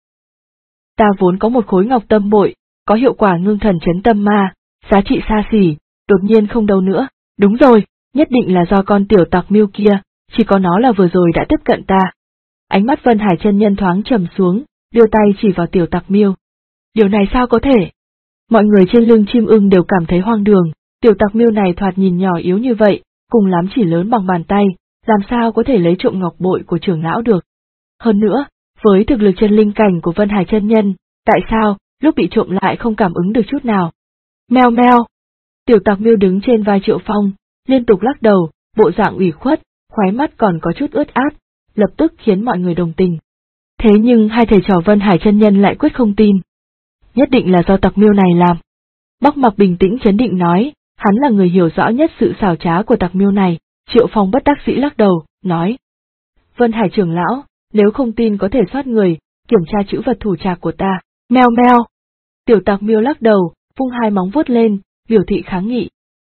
Ta vốn có một khối ngọc tâm bội, có hiệu quả ngưng thần chấn tâm ma, giá trị xa xỉ, đột nhiên không đâu nữa. Đúng rồi, nhất định là do con tiểu tặc miêu kia, chỉ có nó là vừa rồi đã tiếp cận ta. Ánh mắt Vân Hải chân nhân thoáng trầm xuống, đưa tay chỉ vào tiểu tặc miêu. Điều này sao có thể? Mọi người trên lưng chim ưng đều cảm thấy hoang đường, tiểu tặc miêu này thoạt nhìn nhỏ yếu như vậy, cùng lắm chỉ lớn bằng bàn tay, làm sao có thể lấy trộm ngọc bội của trưởng lão được. Hơn nữa, với thực lực chân linh cảnh của Vân Hải chân nhân, tại sao, lúc bị trộm lại không cảm ứng được chút nào? Meo meo! Tiểu tặc miêu đứng trên vai Triệu Phong, liên tục lắc đầu, bộ dạng ủy khuất, khóe mắt còn có chút ướt át, lập tức khiến mọi người đồng tình. Thế nhưng hai thầy trò Vân Hải chân nhân lại quyết không tin. Nhất định là do tặc miêu này làm. Bắc Mặc bình tĩnh chấn định nói, hắn là người hiểu rõ nhất sự xảo trá của tặc miêu này. Triệu Phong bất đắc dĩ lắc đầu, nói. Vân Hải trưởng lão, nếu không tin có thể soát người, kiểm tra chữ vật thủ trạc của ta. Meo meo! Tiểu tặc miêu lắc đầu, vung hai móng vuốt lên, biểu thị kháng nghị.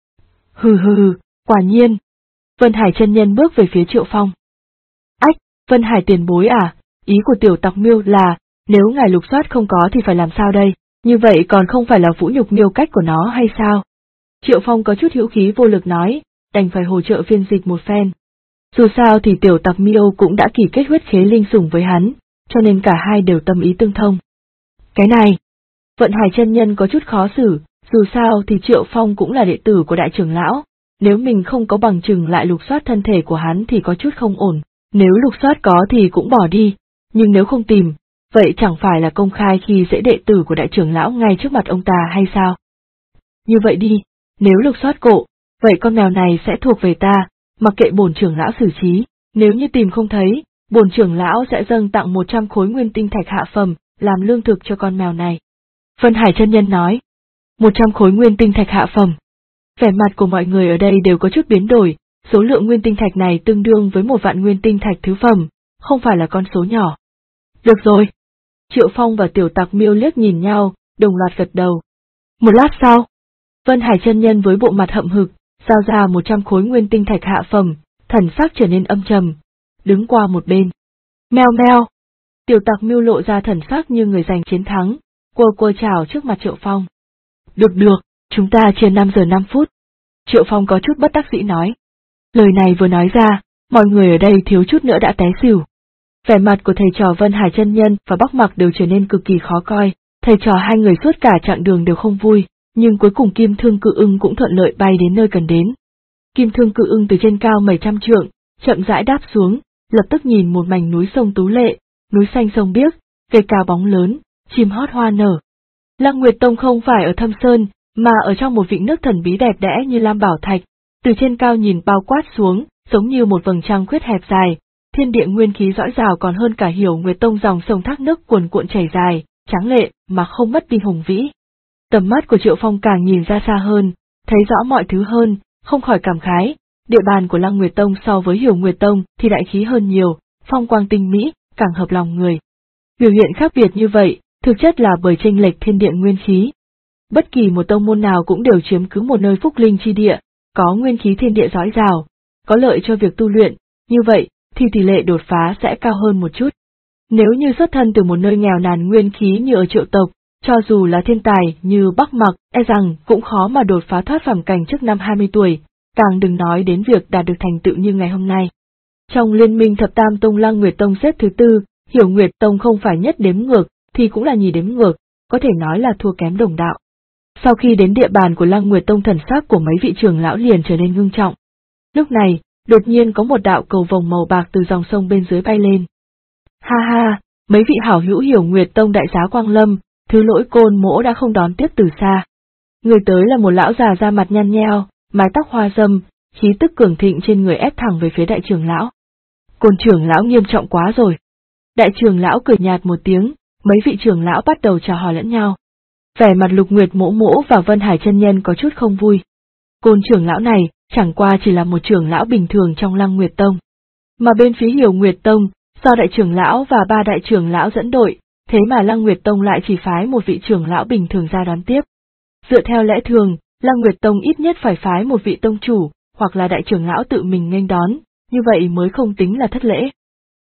Hừ hừ hừ, quả nhiên. Vân Hải chân nhân bước về phía Triệu Phong. Ách, Vân Hải tiền bối à, ý của tiểu tặc miêu là, nếu ngài lục soát không có thì phải làm sao đây, như vậy còn không phải là vũ nhục miêu cách của nó hay sao? Triệu Phong có chút hữu khí vô lực nói, đành phải hỗ trợ phiên dịch một phen. Dù sao thì tiểu tặc miêu cũng đã ký kết huyết khế linh sủng với hắn, cho nên cả hai đều tâm ý tương thông. Cái này, Vân Hải chân nhân có chút khó xử, dù sao thì Triệu Phong cũng là đệ tử của đại trưởng lão, nếu mình không có bằng chứng lại lục soát thân thể của hắn thì có chút không ổn, nếu lục soát có thì cũng bỏ đi, nhưng nếu không tìm, vậy chẳng phải là công khai khi dễ đệ tử của đại trưởng lão ngay trước mặt ông ta hay sao? Như vậy đi, nếu lục soát cổ, vậy con mèo này sẽ thuộc về ta, mặc kệ bổn trưởng lão xử trí, nếu như tìm không thấy, bổn trưởng lão sẽ dâng tặng 100 khối nguyên tinh thạch hạ phẩm, làm lương thực cho con mèo này. Vân Hải chân nhân nói, 100 khối nguyên tinh thạch hạ phẩm. Vẻ mặt của mọi người ở đây đều có chút biến đổi, số lượng nguyên tinh thạch này tương đương với 1 vạn nguyên tinh thạch thứ phẩm, không phải là con số nhỏ. Được rồi. Triệu Phong và tiểu tặc miêu liếc nhìn nhau, đồng loạt gật đầu. Một lát sau, Vân Hải chân nhân với bộ mặt hậm hực, giao ra 100 khối nguyên tinh thạch hạ phẩm, thần sắc trở nên âm trầm, đứng qua một bên. Meo meo! Tiểu tặc miêu lộ ra thần sắc như người giành chiến thắng, quơ chào trước mặt Triệu Phong. Được, chúng ta chia 5 giờ 5 phút. Triệu Phong có chút bất đắc dĩ nói. Lời này vừa nói ra, mọi người ở đây thiếu chút nữa đã té xỉu. Vẻ mặt của thầy trò Vân Hải chân nhân và Bắc Mặc đều trở nên cực kỳ khó coi, thầy trò hai người suốt cả chặng đường đều không vui, nhưng cuối cùng Kim Thương Cự Ưng cũng thuận lợi bay đến nơi cần đến. Kim Thương Cự Ưng từ trên cao mấy trăm trượng, chậm rãi đáp xuống, lập tức nhìn một mảnh núi sông tú lệ, núi xanh sông biếc, cây cao bóng lớn, chim hót hoa nở. Lăng Nguyệt Tông không phải ở Thâm Sơn, Mà ở trong một vịnh nước thần bí đẹp đẽ như lam bảo thạch, từ trên cao nhìn bao quát xuống, giống như một vầng trăng khuyết hẹp dài, thiên địa nguyên khí dõi dào còn hơn cả Hiểu Nguyệt Tông dòng sông thác nước cuồn cuộn chảy dài, tráng lệ mà không mất đi hùng vĩ. Tầm mắt của Triệu Phong càng nhìn ra xa hơn, thấy rõ mọi thứ hơn, không khỏi cảm khái, địa bàn của Lăng Nguyệt Tông so với Hiểu Nguyệt Tông thì đại khí hơn nhiều, phong quang tinh mỹ, càng hợp lòng người. Biểu hiện khác biệt như vậy, thực chất là bởi chênh lệch thiên địa nguyên khí. Bất kỳ một tông môn nào cũng đều chiếm cứ một nơi phúc linh chi địa, có nguyên khí thiên địa dõi dào, có lợi cho việc tu luyện, như vậy thì tỷ lệ đột phá sẽ cao hơn một chút. Nếu như xuất thân từ một nơi nghèo nàn nguyên khí như ở Triệu tộc, cho dù là thiên tài như Bắc Mặc, e rằng cũng khó mà đột phá thoát phàm cảnh trước năm 20 tuổi, càng đừng nói đến việc đạt được thành tựu như ngày hôm nay. Trong liên minh thập tam tông, Lăng Nguyệt Tông xếp thứ tư, Hiểu Nguyệt Tông không phải nhất đếm ngược, thì cũng là nhì đếm ngược, có thể nói là thua kém đồng đạo. Sau khi đến địa bàn của Lăng Nguyệt Tông, thần sắc của mấy vị trưởng lão liền trở nên ngưng trọng. Lúc này, đột nhiên có một đạo cầu vồng màu bạc từ dòng sông bên dưới bay lên. Ha ha, mấy vị hảo hữu Hiểu Nguyệt Tông đại giá Quang Lâm, Thứ Lỗi Côn Mỗ đã không đón tiếp từ xa. Người tới là một lão già da mặt nhăn nheo, mái tóc hoa râm, khí tức cường thịnh trên người ép thẳng về phía đại trưởng lão. Côn trưởng lão nghiêm trọng quá rồi. Đại trưởng lão cười nhạt một tiếng, mấy vị trưởng lão bắt đầu chào hỏi lẫn nhau. Vẻ mặt Lục Nguyệt Mỗ Mỗ và Vân Hải chân nhân có chút không vui. Côn trưởng lão này chẳng qua chỉ là một trưởng lão bình thường trong Lăng Nguyệt Tông. Mà bên phía Hiểu Nguyệt Tông, do đại trưởng lão và ba đại trưởng lão dẫn đội, thế mà Lăng Nguyệt Tông lại chỉ phái một vị trưởng lão bình thường ra đón tiếp. Dựa theo lẽ thường, Lăng Nguyệt Tông ít nhất phải phái một vị tông chủ, hoặc là đại trưởng lão tự mình nghênh đón, như vậy mới không tính là thất lễ.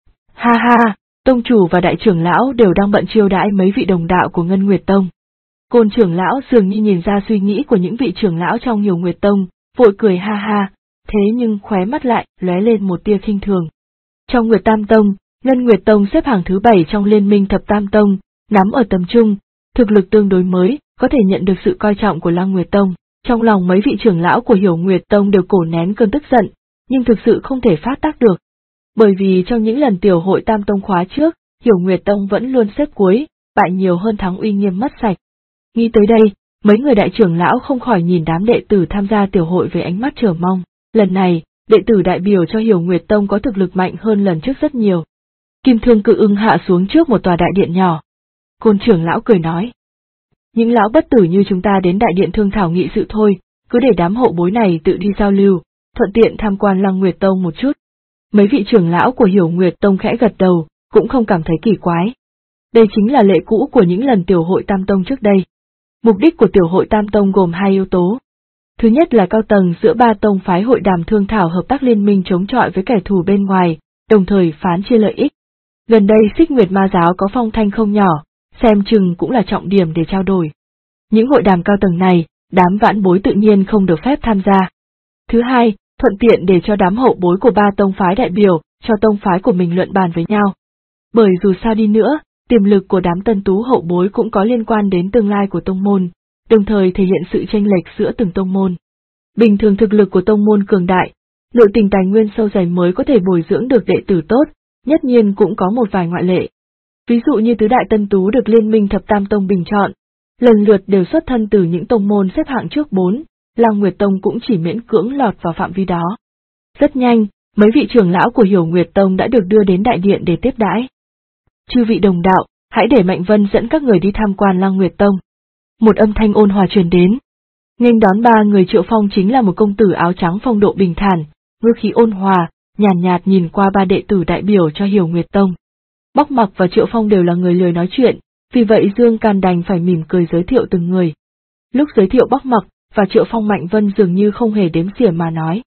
Ha ha, tông chủ và đại trưởng lão đều đang bận chiêu đãi mấy vị đồng đạo của Ngân Nguyệt Tông. Côn trưởng lão dường như nhìn ra suy nghĩ của những vị trưởng lão trong Hiểu Nguyệt Tông, vội cười ha ha, thế nhưng khóe mắt lại lóe lên một tia khinh thường. Trong Nguyệt Tam Tông, Ngân Nguyệt Tông xếp hàng thứ 7 trong liên minh thập tam tông, nắm ở tầm trung, thực lực tương đối mới, có thể nhận được sự coi trọng của Lăng Nguyệt Tông. Trong lòng mấy vị trưởng lão của Hiểu Nguyệt Tông đều cổ nén cơn tức giận, nhưng thực sự không thể phát tác được. Bởi vì trong những lần tiểu hội tam tông khóa trước, Hiểu Nguyệt Tông vẫn luôn xếp cuối, bại nhiều hơn thắng uy nghiêm mất sạch. Nghĩ tới đây, mấy người đại trưởng lão không khỏi nhìn đám đệ tử tham gia tiểu hội với ánh mắt chờ mong. Lần này, đệ tử đại biểu cho Hiểu Nguyệt Tông có thực lực mạnh hơn lần trước rất nhiều. Kim Thương Cự Ưng hạ xuống trước một tòa đại điện nhỏ. Côn trưởng lão cười nói. Những lão bất tử như chúng ta đến đại điện thương thảo nghị sự thôi, cứ để đám hậu bối này tự đi giao lưu, thuận tiện tham quan Lăng Nguyệt Tông một chút. Mấy vị trưởng lão của Hiểu Nguyệt Tông khẽ gật đầu, cũng không cảm thấy kỳ quái. Đây chính là lệ cũ của những lần tiểu hội tam tông trước đây. Mục đích của tiểu hội tam tông gồm hai yếu tố. Thứ nhất là cao tầng giữa ba tông phái hội đàm thương thảo hợp tác liên minh chống chọi với kẻ thù bên ngoài, đồng thời phán chia lợi ích. Gần đây Xích Nguyệt Ma giáo có phong thanh không nhỏ, xem chừng cũng là trọng điểm để trao đổi. Những hội đàm cao tầng này, đám vãn bối tự nhiên không được phép tham gia. Thứ hai, thuận tiện để cho đám hậu bối của ba tông phái đại biểu, cho tông phái của mình luận bàn với nhau. Bởi dù sao đi nữa, tiềm lực của đám tân tú hậu bối cũng có liên quan đến tương lai của tông môn, đồng thời thể hiện sự chênh lệch giữa từng tông môn. Bình thường thực lực của tông môn cường đại, nội tình tài nguyên sâu dày mới có thể bồi dưỡng được đệ tử tốt, nhất nhiên cũng có một vài ngoại lệ. Ví dụ như tứ đại tân tú được liên minh thập tam tông bình chọn, lần lượt đều xuất thân từ những tông môn xếp hạng trước 4, Lăng Nguyệt Tông cũng chỉ miễn cưỡng lọt vào phạm vi đó. Rất nhanh, mấy vị trưởng lão của Hiểu Nguyệt Tông đã được đưa đến đại điện để tiếp đãi. Chư vị đồng đạo, hãy để Mạnh Vân dẫn các người đi tham quan Lăng Nguyệt Tông. Một âm thanh ôn hòa truyền đến. Nghênh đón ba người Triệu Phong chính là một công tử áo trắng phong độ bình thản, ngữ khí ôn hòa, nhàn nhạt nhìn qua ba đệ tử đại biểu cho Hiểu Nguyệt Tông. Bắc Mặc và Triệu Phong đều là người lười nói chuyện, vì vậy Dương Can đành phải mỉm cười giới thiệu từng người. Lúc giới thiệu Bắc Mặc và Triệu Phong, Mạnh Vân dường như không hề đếm xỉa mà nói.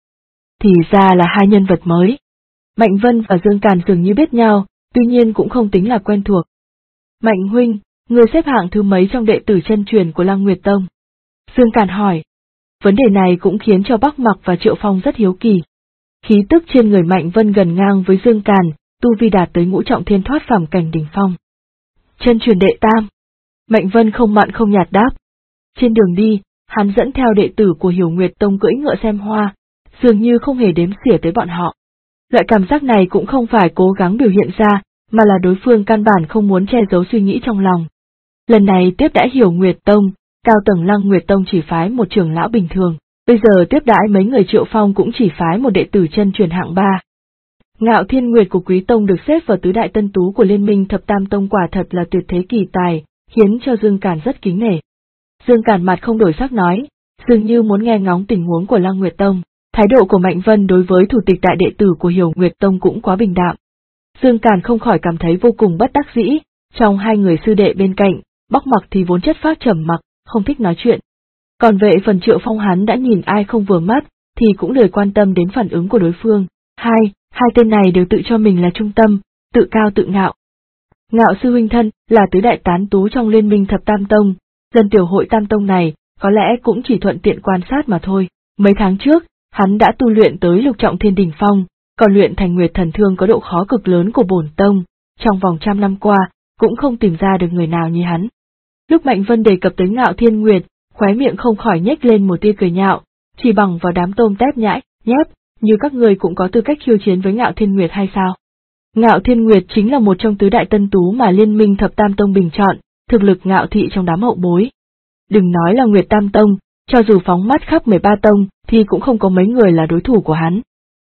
Thì ra là hai nhân vật mới. Mạnh Vân và Dương Càn dường như biết nhau, tuy nhiên cũng không tính là quen thuộc. Mạnh huynh, người xếp hạng thứ mấy trong đệ tử chân truyền của Lăng Nguyệt Tông? Dương Càn hỏi. Vấn đề này cũng khiến cho Bắc Mặc và Triệu Phong rất hiếu kỳ. Khí tức trên người Mạnh Vân gần ngang với Dương Càn, tu vi đạt tới ngũ trọng thiên thoát phàm cảnh đỉnh phong. Chân truyền đệ tam. Mạnh Vân không mặn không nhạt đáp. Trên đường đi, hắn dẫn theo đệ tử của Hiểu Nguyệt Tông cưỡi ngựa xem hoa, dường như không hề đếm xỉa tới bọn họ. Loại cảm giác này cũng không phải cố gắng biểu hiện ra, mà là đối phương căn bản không muốn che giấu suy nghĩ trong lòng. Lần này tiếp đãi Hiểu Nguyệt Tông, Cao tầng Lăng Nguyệt Tông chỉ phái một trưởng lão bình thường, bây giờ tiếp đãi mấy người Triệu Phong cũng chỉ phái một đệ tử chân truyền hạng 3. Ngạo Thiên Nguyệt của Quý Tông được xếp vào tứ đại tân tú của Liên minh Thập Tam Tông, quả thật là tuyệt thế kỳ tài, khiến cho Dương Càn rất kính nể. Dương Càn mặt không đổi sắc nói, dường như muốn nghe ngóng tình huống của Lăng Nguyệt Tông. Thái độ của Mạnh Vân đối với thủ tịch đại đệ tử của Hiểu Nguyệt Tông cũng quá bình đạm. Dương Càn không khỏi cảm thấy vô cùng bất đắc dĩ, trong hai người sư đệ bên cạnh, Bắc Mặc thì vốn chất phác trầm mặc, không thích nói chuyện. Còn về phần Triệu Phong hắn đã nhìn ai không vừa mắt, thì cũng lười quan tâm đến phản ứng của đối phương. Hai tên này đều tự cho mình là trung tâm, tự cao tự ngạo. Ngạo sư huynh thân là tứ đại tán tú trong Liên minh Thập Tam Tông, dân tiểu hội Tam Tông này, có lẽ cũng chỉ thuận tiện quan sát mà thôi. Mấy tháng trước, hắn đã tu luyện tới lục trọng thiên đỉnh phong, còn luyện thành Nguyệt Thần Thương có độ khó cực lớn của bổn tông, trong vòng 100 năm qua, cũng không tìm ra được người nào như hắn. Lúc Mạnh Vân đề cập tới Ngạo Thiên Nguyệt, khóe miệng không khỏi nhếch lên một tia cười nhạo, chỉ bằng vào đám tôm tép nhãi, nhép, như các người cũng có tư cách khiêu chiến với Ngạo Thiên Nguyệt hay sao? Ngạo Thiên Nguyệt chính là một trong tứ đại tân tú mà Liên minh Thập Tam Tông bình chọn, thực lực ngạo thị trong đám hậu bối. Đừng nói là Nguyệt Tam Tông, cho dù phóng mắt khắp 13 tông thì cũng không có mấy người là đối thủ của hắn.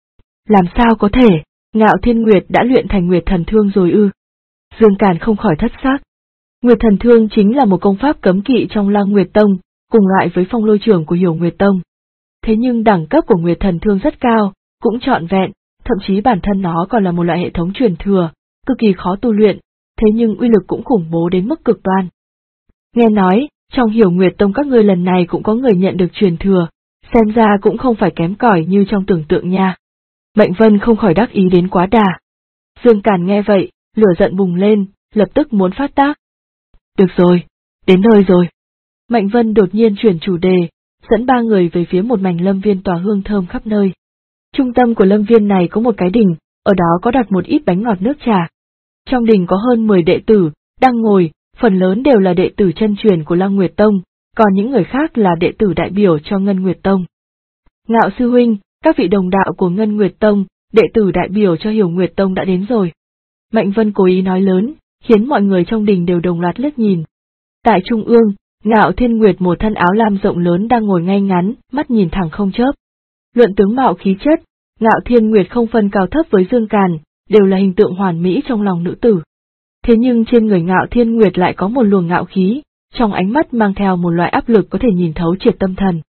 Làm sao có thể, Ngạo Thiên Nguyệt đã luyện thành Nguyệt Thần Thương rồi ư? Dương Càn không khỏi thất xác. Nguyệt Thần Thương chính là một công pháp cấm kỵ trong Lăng Nguyệt Tông, cùng loại với Phong Lôi Trưởng của Hiểu Nguyệt Tông. Thế nhưng đẳng cấp của Nguyệt Thần Thương rất cao, cũng trọn vẹn, thậm chí bản thân nó còn là một loại hệ thống truyền thừa, cực kỳ khó tu luyện, thế nhưng uy lực cũng khủng bố đến mức cực đoan. Nghe nói, trong Hiểu Nguyệt Tông các ngươi lần này cũng có người nhận được truyền thừa, xem ra cũng không phải kém cỏi như trong tưởng tượng nha. Mạnh Vân không khỏi đắc ý đến quá đà. Dương Càn nghe vậy, lửa giận bùng lên, lập tức muốn phát tác. Được rồi, đến nơi rồi. Mạnh Vân đột nhiên chuyển chủ đề, dẫn ba người về phía một mảnh lâm viên tỏa hương thơm khắp nơi. Trung tâm của lâm viên này có một cái đình, ở đó có đặt một ít bánh ngọt nước trà. Trong đình có hơn 10 đệ tử, đang ngồi, phần lớn đều là đệ tử chân truyền của Lăng Nguyệt Tông, còn những người khác là đệ tử đại biểu cho Ngân Nguyệt Tông. Ngạo sư huynh, các vị đồng đạo của Ngân Nguyệt Tông, đệ tử đại biểu cho Hiểu Nguyệt Tông đã đến rồi. Mạnh Vân cố ý nói lớn, khiến mọi người trong đình đều đồng loạt liếc nhìn. Tại trung ương, Ngạo Thiên Nguyệt một thân áo lam rộng lớn đang ngồi ngay ngắn, mắt nhìn thẳng không chớp. Luận tướng mạo khí chất, Ngạo Thiên Nguyệt không phân cao thấp với Dương Càn, đều là hình tượng hoàn mỹ trong lòng nữ tử. Thế nhưng trên người Ngạo Thiên Nguyệt lại có một luồng ngạo khí, trong ánh mắt mang theo một loại áp lực có thể nhìn thấu triệt tâm thần.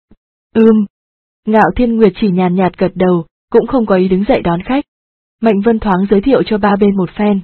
Ngạo Thiên Nguyệt chỉ nhàn nhạt gật đầu, cũng không có ý đứng dậy đón khách. Mạnh Vân thoáng giới thiệu cho ba bên một phen.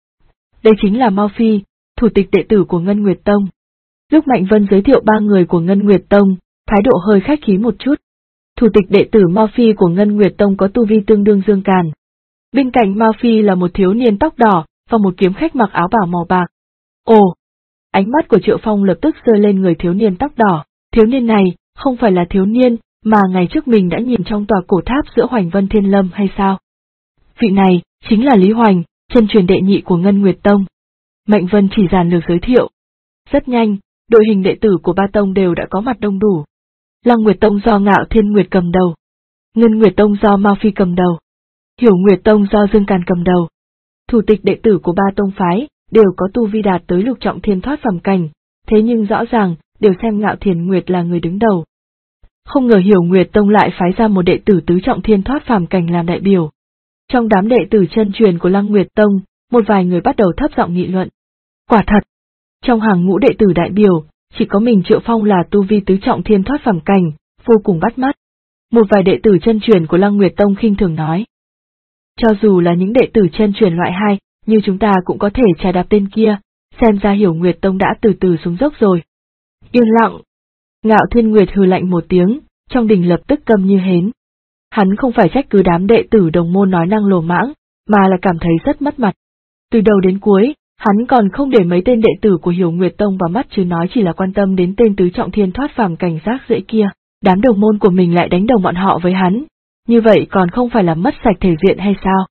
Đây chính là Mao Phi, thủ tịch đệ tử của Ngân Nguyệt Tông. Lúc Mạnh Vân giới thiệu ba người của Ngân Nguyệt Tông, thái độ hơi khách khí một chút. Thủ tịch đệ tử Mao Phi của Ngân Nguyệt Tông có tu vi tương đương Dương Càn. Bên cạnh Mao Phi là một thiếu niên tóc đỏ, và một kiếm khách mặc áo bào màu bạc. Ồ! Ánh mắt của Triệu Phong lập tức rơi lên người thiếu niên tóc đỏ, thiếu niên này, không phải là thiếu niên, mà ngày trước mình đã nhìn trong tòa cổ tháp giữa Hoành Vân Thiên Lâm hay sao? Vị này, chính là Lý Hoành, chân truyền đệ nhị của Ngân Nguyệt Tông. Mạnh Vân chỉ giản lược giới thiệu. Rất nhanh, đội hình đệ tử của ba tông đều đã có mặt đông đủ. Lăng Nguyệt Tông do Ngạo Thiên Nguyệt cầm đầu. Ngân Nguyệt Tông do Mao Phi cầm đầu. Hiểu Nguyệt Tông do Dương Càn cầm đầu. Thủ tịch đệ tử của ba tông phái, đều có tu vi đạt tới lục trọng thiên thoát phàm cảnh, thế nhưng rõ ràng, đều xem Ngạo Thiên Nguyệt là người đứng đầu. Không ngờ Hiểu Nguyệt Tông lại phái ra một đệ tử tứ trọng thiên thoát phàm cảnh làm đại biểu. Trong đám đệ tử chân truyền của Lăng Nguyệt Tông, một vài người bắt đầu thấp giọng nghị luận. Quả thật, trong hàng ngũ đệ tử đại biểu, chỉ có mình Triệu Phong là tu vi tứ trọng thiên thoát phàm cảnh, vô cùng bắt mắt. Một vài đệ tử chân truyền của Lăng Nguyệt Tông khinh thường nói. Cho dù là những đệ tử chân truyền loại 2, như chúng ta cũng có thể trà đạp tên kia, xem ra Hiểu Nguyệt Tông đã từ từ xuống dốc rồi. Yên lặng. Ngạo Thiên Nguyệt hừ lạnh một tiếng, trong đình lập tức câm như hến. Hắn không phải trách cứ đám đệ tử đồng môn nói năng lồ mãng, mà là cảm thấy rất mất mặt. Từ đầu đến cuối, hắn còn không để mấy tên đệ tử của Hiểu Nguyệt Tông vào mắt chứ nói chỉ là quan tâm đến tên tứ trọng thiên thoát phàm cảnh rác rưởi kia, đám đồng môn của mình lại đánh đồng bọn họ với hắn, như vậy còn không phải là mất sạch thể diện hay sao?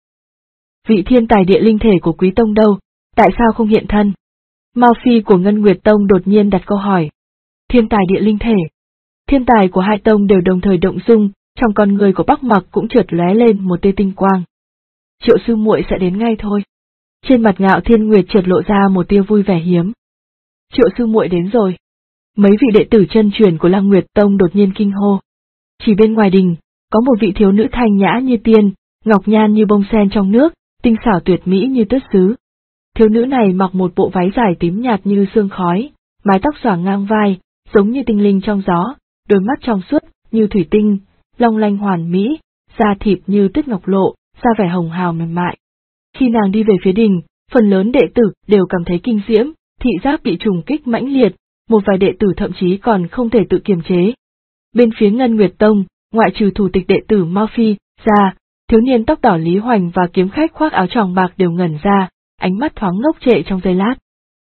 Vị thiên tài địa linh thể của Quý Tông đâu, tại sao không hiện thân? Mao Phi của Ngân Nguyệt Tông đột nhiên đặt câu hỏi. Thiên tài địa linh thể. Thiên tài của hai tông đều đồng thời động dung, trong con người của Bắc Mặc cũng chợt lóe lên một tia tinh quang. Triệu sư muội sẽ đến ngay thôi. Trên mặt Ngạo Thiên Nguyệt chợt lộ ra một tia vui vẻ hiếm. Triệu sư muội đến rồi. Mấy vị đệ tử chân truyền của Lăng Nguyệt Tông đột nhiên kinh hô. Chỉ bên ngoài đình, có một vị thiếu nữ thanh nhã như tiên, ngọc nhan như bông sen trong nước, tinh xảo tuyệt mỹ như tước sứ. Thiếu nữ này mặc một bộ váy dài tím nhạt như sương khói, mái tóc xõa ngang vai, giống như tinh linh trong gió, đôi mắt trong suốt như thủy tinh, long lanh hoàn mỹ, da thịt như tuyết ngọc lộ, da vẻ hồng hào mềm mại. Khi nàng đi về phía đình, phần lớn đệ tử đều cảm thấy kinh diễm, thị giác bị trùng kích mãnh liệt, một vài đệ tử thậm chí còn không thể tự kiềm chế. Bên phía Ngân Nguyệt Tông, ngoại trừ thủ tịch đệ tử Mao Phi ra, thiếu niên tóc đỏ Lý Hoành và kiếm khách khoác áo choàng bạc đều ngẩn ra, ánh mắt thoáng ngốc trệ trong giây lát.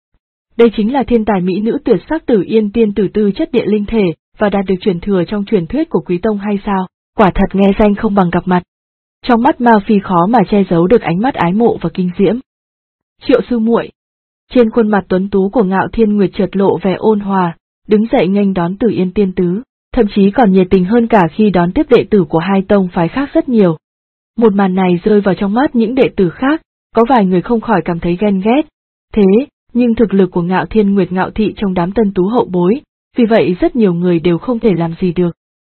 Đây chính là thiên tài mỹ nữ tuyệt sắc Tử Yên tiên tử tư chất địa linh thể, và đạt được truyền thừa trong truyền thuyết của Quý Tông hay sao? Quả thật nghe danh không bằng gặp mặt. Trong mắt Mao Phi khó mà che giấu được ánh mắt ái mộ và kinh diễm. Triệu sư muội. Trên khuôn mặt tuấn tú của Ngạo Thiên Nguyệt chợt lộ vẻ ôn hòa, đứng dậy nghênh đón Tử Yên tiên tứ, thậm chí còn nhiệt tình hơn cả khi đón tiếp đệ tử của hai tông phái khác rất nhiều. Một màn này rơi vào trong mắt những đệ tử khác, có vài người không khỏi cảm thấy ghen ghét. Thế, nhưng thực lực của Ngạo Thiên Nguyệt Ngạo thị trong đám tân tú hậu bối, vì vậy rất nhiều người đều không thể làm gì được.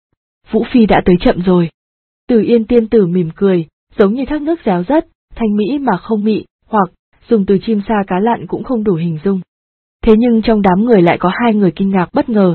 Vũ Phi đã tới chậm rồi. Tử Yên tiên tử mỉm cười, giống như thác nước réo rắt, thanh mỹ mà không mị, hoặc dùng từ chim sa cá lặn cũng không đủ hình dung. Thế nhưng trong đám người lại có hai người kinh ngạc bất ngờ.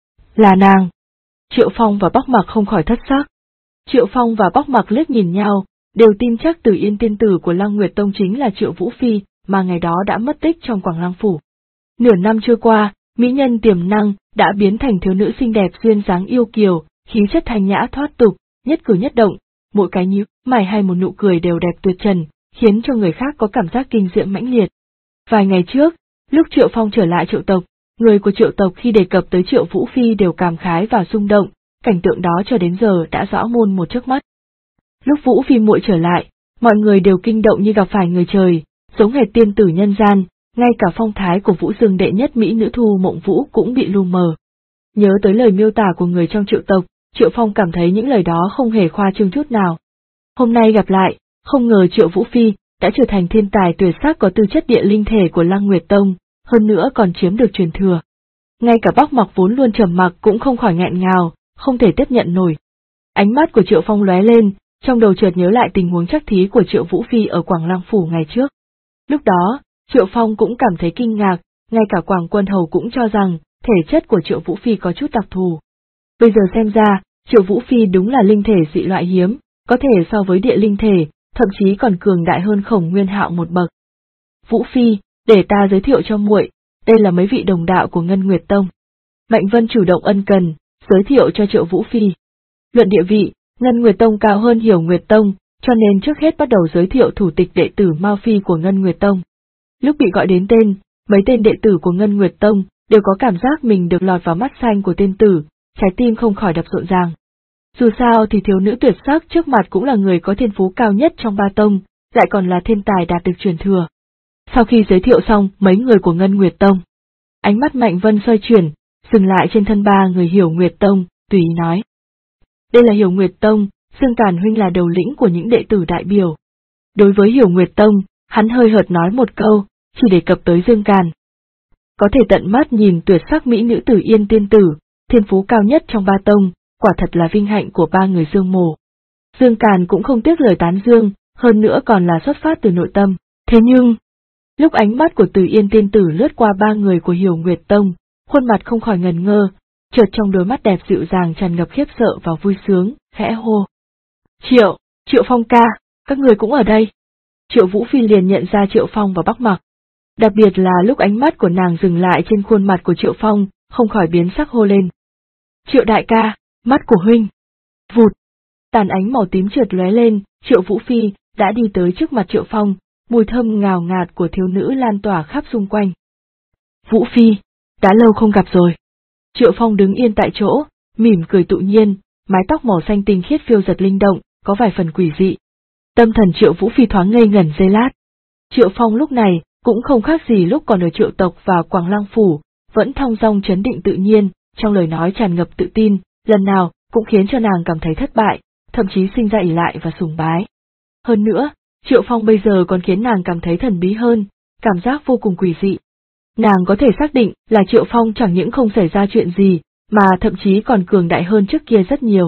Là nàng. Triệu Phong và Bắc Mặc không khỏi thất sắc. Triệu Phong và Bắc Mặc liếc nhìn nhau, đều tin chắc Tử Yên tiên tử của Lăng Nguyệt Tông chính là Triệu Vũ Phi, mà ngày đó đã mất tích trong Quảng Lăng Phủ. Nửa năm trôi qua, mỹ nhân tiềm năng đã biến thành thiếu nữ xinh đẹp duyên dáng yêu kiều, khí chất thanh nhã thoát tục, nhất cử nhất động, mỗi cái nhíu mày hay một nụ cười đều đẹp tuyệt trần, khiến cho người khác có cảm giác kinh diễm mãnh liệt. Vài ngày trước, lúc Triệu Phong trở lại Triệu tộc, người của Triệu tộc khi đề cập tới Triệu Vũ Phi đều cảm khái và rung động, cảnh tượng đó cho đến giờ đã rõ mồn một trước mắt. Lúc Vũ Phi muội trở lại, mọi người đều kinh động như gặp phải người trời, giống hệt tiên tử nhân gian, ngay cả phong thái của Vũ Dương đệ nhất mỹ nữ Thu Mộng Vũ cũng bị lu mờ. Nhớ tới lời miêu tả của người trong Triệu tộc, Triệu Phong cảm thấy những lời đó không hề khoa trương chút nào. Hôm nay gặp lại, không ngờ Triệu Vũ Phi đã trở thành thiên tài tuyệt sắc có tư chất địa linh thể của Lăng Nguyệt Tông, hơn nữa còn chiếm được truyền thừa. Ngay cả Bắc Mặc vốn luôn trầm mặc cũng không khỏi nghẹn ngào, không thể tiếp nhận nổi. Ánh mắt của Triệu Phong lóe lên, trong đầu chợt nhớ lại tình huống trắc thí của Triệu Vũ Phi ở Quảng Lăng Phủ ngày trước. Lúc đó, Triệu Phong cũng cảm thấy kinh ngạc, ngay cả Quảng Quân Hầu cũng cho rằng thể chất của Triệu Vũ Phi có chút đặc thù. Bây giờ xem ra, Triệu Vũ Phi đúng là linh thể dị loại hiếm, có thể so với địa linh thể, thậm chí còn cường đại hơn Khổng Nguyên Hạo một bậc. Vũ Phi, để ta giới thiệu cho muội, đây là mấy vị đồng đạo của Ngân Nguyệt Tông. Mạnh Vân chủ động ân cần, giới thiệu cho Triệu Vũ Phi. Luận địa vị, Ngân Nguyệt Tông cao hơn Hiểu Nguyệt Tông, cho nên trước hết bắt đầu giới thiệu thủ tịch đệ tử Mao Phi của Ngân Nguyệt Tông. Lúc bị gọi đến tên, mấy tên đệ tử của Ngân Nguyệt Tông đều có cảm giác mình được lọt vào mắt xanh của tên tử, trái tim không khỏi đập rộn ràng. Dù sao thì thiếu nữ tuyệt sắc trước mặt cũng là người có thiên phú cao nhất trong ba tông, lại còn là thiên tài đạt được truyền thừa. Sau khi giới thiệu xong mấy người của Ngân Nguyệt Tông, ánh mắt Mạnh Vân xoay chuyển, dừng lại trên thân ba người Hiểu Nguyệt Tông, tùy ý nói. Đây là Hiểu Nguyệt Tông, Dương Càn huynh là đầu lĩnh của những đệ tử đại biểu. Đối với Hiểu Nguyệt Tông, hắn hơi hợt nói một câu, chỉ đề cập tới Dương Càn. Có thể tận mắt nhìn tuyệt sắc mỹ nữ Tử Yên tiên tử, thiên phú cao nhất trong ba tông, quả thật là vinh hạnh của ba người Dương mồ. Dương Càn cũng không tiếc lời tán dương, hơn nữa còn là xuất phát từ nội tâm. Thế nhưng, lúc ánh mắt của Tử Yên tiên tử lướt qua ba người của Hiểu Nguyệt Tông, khuôn mặt không khỏi ngần ngơ, chợt trong đôi mắt đẹp dịu dàng tràn ngập khiếp sợ và vui sướng, khẽ hô. Triệu Phong ca, các người cũng ở đây. Triệu Vũ Phi liền nhận ra Triệu Phong và Bắc Mặc. Đặc biệt là lúc ánh mắt của nàng dừng lại trên khuôn mặt của Triệu Phong, không khỏi biến sắc hô lên. Triệu đại ca, mắt của huynh. Vụt. Tàn ánh màu tím chợt lóe lên, Triệu Vũ Phi đã đi tới trước mặt Triệu Phong, mùi thơm ngào ngạt của thiếu nữ lan tỏa khắp xung quanh. Vũ Phi, đã lâu không gặp rồi. Triệu Phong đứng yên tại chỗ, mỉm cười tự nhiên, mái tóc màu xanh tinh khiết phiêu giật linh động, có vài phần quỷ dị. Tâm thần Triệu Vũ Phi thoáng ngây ngẩn giây lát. Triệu Phong lúc này cũng không khác gì lúc còn ở Triệu tộc và Quảng Lăng Phủ, vẫn thong dong trấn định tự nhiên, trong lời nói tràn ngập tự tin, lần nào cũng khiến cho nàng cảm thấy thất bại, thậm chí sinh ra ỷ lại và sùng bái. Hơn nữa, Triệu Phong bây giờ còn khiến nàng cảm thấy thần bí hơn, cảm giác vô cùng quỷ dị. Nàng có thể xác định là Triệu Phong chẳng những không xảy ra chuyện gì, mà thậm chí còn cường đại hơn trước kia rất nhiều.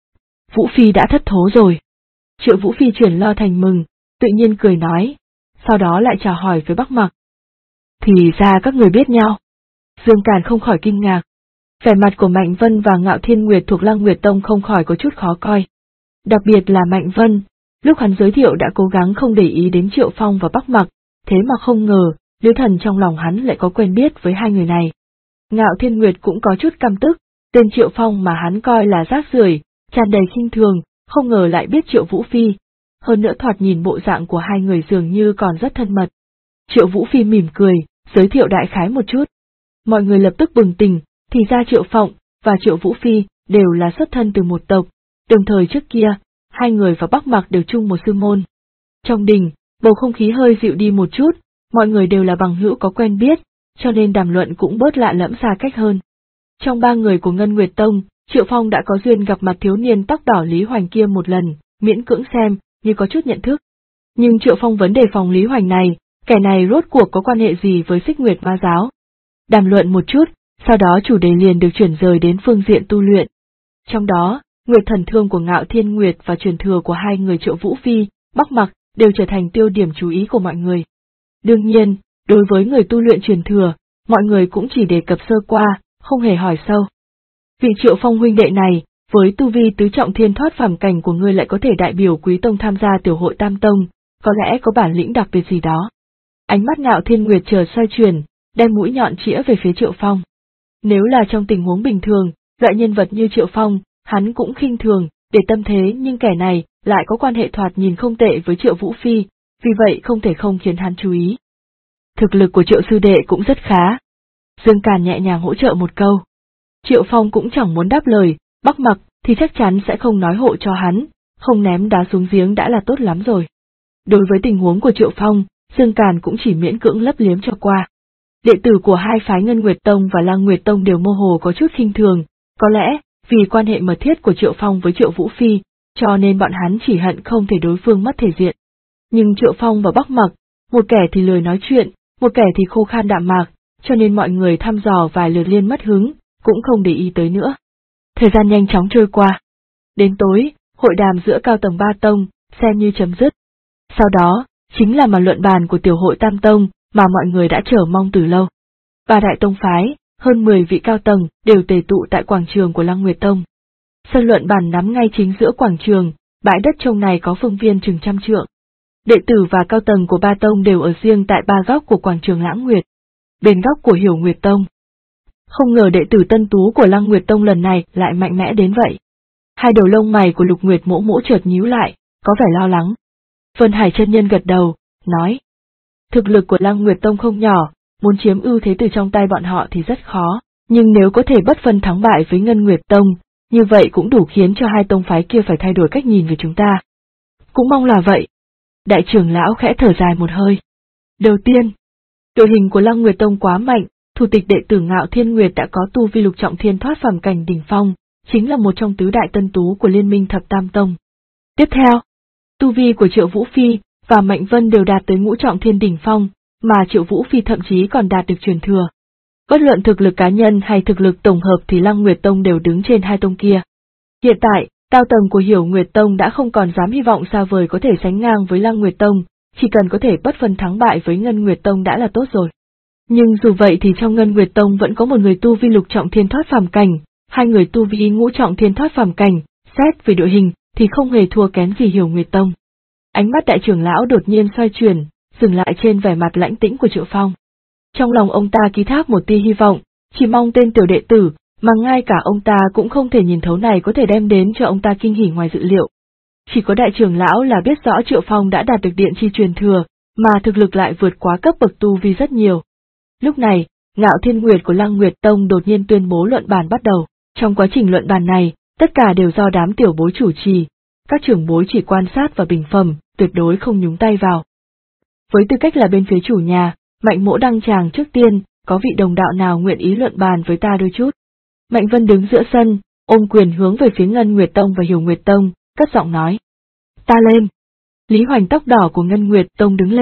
Vũ Phi đã thất thố rồi. Triệu Vũ Phi chuyển lo thành mừng, tự nhiên cười nói, sau đó lại chào hỏi với Bắc Mặc. Thì ra các người biết nhau. Dương Càn không khỏi kinh ngạc. Vẻ mặt của Mạnh Vân và Ngạo Thiên Nguyệt thuộc Lăng Nguyệt Tông không khỏi có chút khó coi. Đặc biệt là Mạnh Vân, lúc hắn giới thiệu đã cố gắng không để ý đến Triệu Phong và Bắc Mặc, thế mà không ngờ, Liễu Thần trong lòng hắn lại có quen biết với hai người này. Ngạo Thiên Nguyệt cũng có chút căm tức, tên Triệu Phong mà hắn coi là rác rưởi, tràn đầy khinh thường, không ngờ lại biết Triệu Vũ Phi. Hơn nữa thoạt nhìn bộ dạng của hai người dường như còn rất thân mật. Triệu Vũ Phi mỉm cười, giới thiệu đại khái một chút. Mọi người lập tức bừng tỉnh, thì ra Triệu Phong và Triệu Vũ Phi đều là xuất thân từ một tộc, đồng thời trước kia, hai người và Bắc Mặc đều chung một sư môn. Trong đình, bầu không khí hơi dịu đi một chút, mọi người đều là bằng hữu có quen biết, cho nên đàm luận cũng bớt lạ lẫm xa cách hơn. Trong ba người của Ngân Nguyệt Tông, Triệu Phong đã có duyên gặp mặt thiếu niên tóc đỏ Lý Hoành kia một lần, miễn cưỡng xem, như có chút nhận thức. Nhưng Triệu Phong vẫn đề phòng Lý Hoành này, kẻ này rốt cuộc có quan hệ gì với Xích Nguyệt Ma Giáo. Đàm luận một chút, sau đó chủ đề liền được chuyển rời đến phương diện tu luyện. Trong đó, Nguyệt Thần Thương của Ngạo Thiên Nguyệt và truyền thừa của hai người Triệu Vũ Phi, Bắc Mặc đều trở thành tiêu điểm chú ý của mọi người. Đương nhiên, đối với người tu luyện truyền thừa, mọi người cũng chỉ đề cập sơ qua, không hề hỏi sâu. Vị Triệu Phong huynh đệ này, với tu vi tứ trọng thiên thoát phàm cảnh của ngươi lại có thể đại biểu Quý Tông tham gia tiểu hội Tam Tông, có lẽ có bản lĩnh đặc biệt gì đó. Ánh mắt Ngạo Thiên Nguyệt chợt xoay chuyển, đem mũi nhọn chĩa về phía Triệu Phong. Nếu là trong tình huống bình thường, loại nhân vật như Triệu Phong, hắn cũng khinh thường, để tâm thế, nhưng kẻ này lại có quan hệ thoạt nhìn không tệ với Triệu Vũ Phi, vì vậy không thể không khiến hắn chú ý. Thực lực của Triệu sư đệ cũng rất khá. Dương Càn nhẹ nhàng hỗ trợ một câu. Triệu Phong cũng chẳng muốn đáp lời, Bắc Mặc thì chắc chắn sẽ không nói hộ cho hắn, không ném đá xuống giếng đã là tốt lắm rồi. Đối với tình huống của Triệu Phong, Dương Càn cũng chỉ miễn cưỡng lấp liếm cho qua. Đệ tử của hai phái Ngân Nguyệt Tông và Lăng Nguyệt Tông đều mơ hồ có chút khinh thường, có lẽ vì quan hệ mật thiết của Triệu Phong với Triệu Vũ Phi, cho nên bọn hắn chỉ hận không thể đối phương mất thể diện. Nhưng Triệu Phong và Bắc Mặc, một kẻ thì lười nói chuyện, một kẻ thì khô khan đạm mạc, cho nên mọi người thăm dò vài lượt liền mất hứng, cũng không để ý tới nữa. Thời gian nhanh chóng trôi qua. Đến tối, hội đàm giữa cao tầng ba tông, xem như chấm dứt. Sau đó, chính là màn luận bàn của tiểu hội Tam Tông, mà mọi người đã chờ mong từ lâu. Ba đại tông phái, hơn 10 vị cao tầng, đều tề tụ tại quảng trường của Lăng Nguyệt Tông. Sân luận bàn nằm ngay chính giữa quảng trường, bãi đất trông này có phương viên chừng 100 trượng. Đệ tử và cao tầng của ba tông đều ở riêng tại ba góc của quảng trường Lãng Nguyệt. Bên góc của Hiểu Nguyệt Tông. Không ngờ đệ tử tân tú của Lăng Nguyệt Tông lần này lại mạnh mẽ đến vậy. Hai đầu lông mày của Lục Nguyệt Mỗ Mỗ chợt nhíu lại, có vẻ lo lắng. Vân Hải chân nhân gật đầu, nói. Thực lực của Lăng Nguyệt Tông không nhỏ, muốn chiếm ưu thế từ trong tay bọn họ thì rất khó, nhưng nếu có thể bất phân thắng bại với Ngân Nguyệt Tông, như vậy cũng đủ khiến cho hai tông phái kia phải thay đổi cách nhìn về chúng ta. Cũng mong là vậy. Đại trưởng lão khẽ thở dài một hơi. Đầu tiên, đội hình của Lăng Nguyệt Tông quá mạnh, thủ tịch đệ tử Ngạo Thiên Nguyệt đã có tu vi lục trọng thiên thoát phàm cảnh đỉnh phong, chính là một trong tứ đại tân tú của Liên minh Thập Tam Tông. Tiếp theo, tu vi của Triệu Vũ Phi và Mạnh Vân đều đạt tới ngũ trọng thiên đỉnh phong, mà Triệu Vũ Phi thậm chí còn đạt được truyền thừa. Bất luận thực lực cá nhân hay thực lực tổng hợp thì Lăng Nguyệt Tông đều đứng trên hai tông kia. Hiện tại, cao tầng của Hiểu Nguyệt Tông đã không còn dám hy vọng xa vời có thể sánh ngang với Lăng Nguyệt Tông, chỉ cần có thể bất phân thắng bại với Ngân Nguyệt Tông đã là tốt rồi. Nhưng dù vậy thì trong Ngân Nguyệt Tông vẫn có một người tu vi lục trọng thiên thoát phàm cảnh, hai người tu vi ngũ trọng thiên thoát phàm cảnh, xét về đội hình thì không hề thua kém gì Hiểu Nguyệt Tông. Ánh mắt đại trưởng lão đột nhiên xoay chuyển, dừng lại trên vẻ mặt lãnh tĩnh của Triệu Phong. Trong lòng ông ta ký thác một tia hy vọng, chỉ mong tên tiểu đệ tử, mà ngay cả ông ta cũng không thể nhìn thấu này có thể đem đến cho ông ta kinh hỉ ngoài dự liệu. Chỉ có đại trưởng lão là biết rõ Triệu Phong đã đạt được điện chi truyền thừa, mà thực lực lại vượt quá cấp bậc tu vi rất nhiều. Lúc này, Ngạo Thiên Nguyệt của Lăng Nguyệt Tông đột nhiên tuyên bố luận bàn bắt đầu. Trong quá trình luận bàn này, tất cả đều do đám tiểu bối chủ trì, các trưởng bối chỉ quan sát và bình phẩm, tuyệt đối không nhúng tay vào. Với tư cách là bên phía chủ nhà, Mạnh Mỗ đăng tràng trước tiên, có vị đồng đạo nào nguyện ý luận bàn với ta đôi chút. Mạnh Vân đứng giữa sân, ôm quyền hướng về phía Ngân Nguyệt Tông và Hiểu Nguyệt Tông, cất giọng nói. Ta lên. Lý Hoành tóc đỏ của Ngân Nguyệt Tông đứng lên,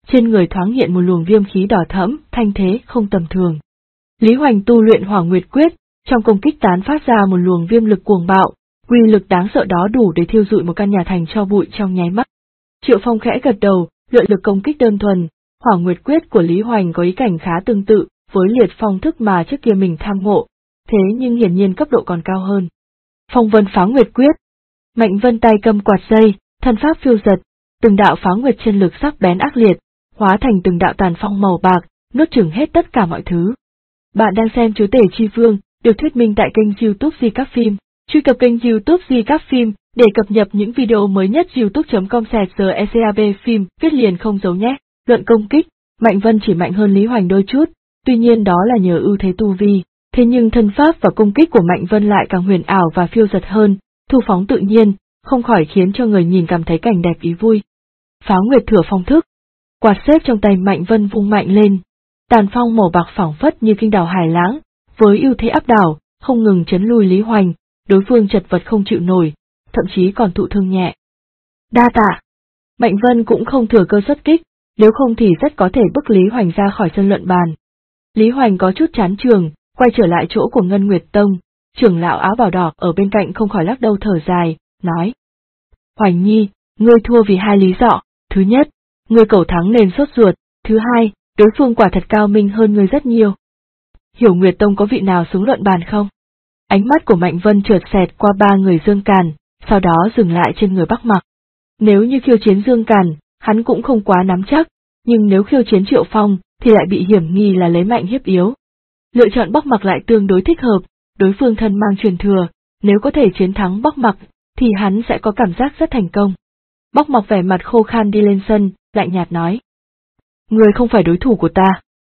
trên người thoáng hiện một luồng viêm khí đỏ thẫm, thanh thế không tầm thường. Lý Hoành tu luyện Hỏa Nguyệt Quyết, trong công kích tán phát ra một luồng viêm lực cuồng bạo, uy lực đáng sợ đó đủ để thiêu rụi một căn nhà thành tro bụi trong nháy mắt. Triệu Phong khẽ gật đầu, luyện lực công kích đơn thuần, Hỏa Nguyệt Quyết của Lý Hoành có ý cảnh khá tương tự với Liệt Phong thức mà trước kia mình tham ngộ, thế nhưng hiển nhiên cấp độ còn cao hơn. Phong Vân Phá Nguyệt Quyết. Mạnh Vân tay cầm quạt dây, thân pháp phiêu giật, từng đạo phá nguyệt chân lực sắc bén ác liệt, hóa thành từng đạo tàn phong màu bạc, nuốt chửng hết tất cả mọi thứ. Bạn đang xem Chúa Tể Chi Vương, được thuyết minh tại kênh YouTube Di Các Phim. Truy cập kênh YouTube Di Các Phim để cập nhật những video mới nhất. youtube.com/GECAB phim, viết liền không giấu nhé. Luận công kích, Mạnh Vân chỉ mạnh hơn Lý Hoành đôi chút, tuy nhiên đó là nhờ ưu thế tu vi, thế nhưng thân pháp và công kích của Mạnh Vân lại càng huyền ảo và phiêu giật hơn, thu phóng tự nhiên, không khỏi khiến cho người nhìn cảm thấy cảnh đẹp ý vui. Phá Nguyệt Thừa Phong thức. Quạt xếp trong tay Mạnh Vân vung mạnh lên, tàn phong màu bạc phảng phất như kinh đảo hải lãng, với ưu thế áp đảo, không ngừng chấn lui Lý Hoành, đối phương chật vật không chịu nổi, thậm chí còn thụ thương nhẹ. Đa tạ. Mạnh Vân cũng không thừa cơ xuất kích, nếu không thì rất có thể bức Lý Hoành ra khỏi sân luận bàn. Lý Hoành có chút chán trường, quay trở lại chỗ của Ngân Nguyệt Tông, trưởng lão áo bào đỏ ở bên cạnh không khỏi lắc đầu thở dài, nói: Hoành Nhi, ngươi thua vì hai lý do, thứ nhất, ngươi cầu thắng nên sốt ruột, thứ hai, đối phương quả thật cao minh hơn ngươi rất nhiều. Hiểu Nguyệt Tông có vị nào xuống luận bàn không? Ánh mắt của Mạnh Vân chợt xẹt qua ba người Dương Càn, sau đó dừng lại trên người Bắc Mặc. Nếu như khiêu chiến Dương Càn, hắn cũng không quá nắm chắc, nhưng nếu khiêu chiến Triệu Phong, thì lại bị hiểm nghi là lấy mạnh hiếp yếu. Lựa chọn Bắc Mặc lại tương đối thích hợp, đối phương thân mang truyền thừa, nếu có thể chiến thắng Bắc Mặc, thì hắn sẽ có cảm giác rất thành công. Bắc Mặc vẻ mặt khô khan đi lên sân, lạnh nhạt nói: Ngươi không phải đối thủ của ta.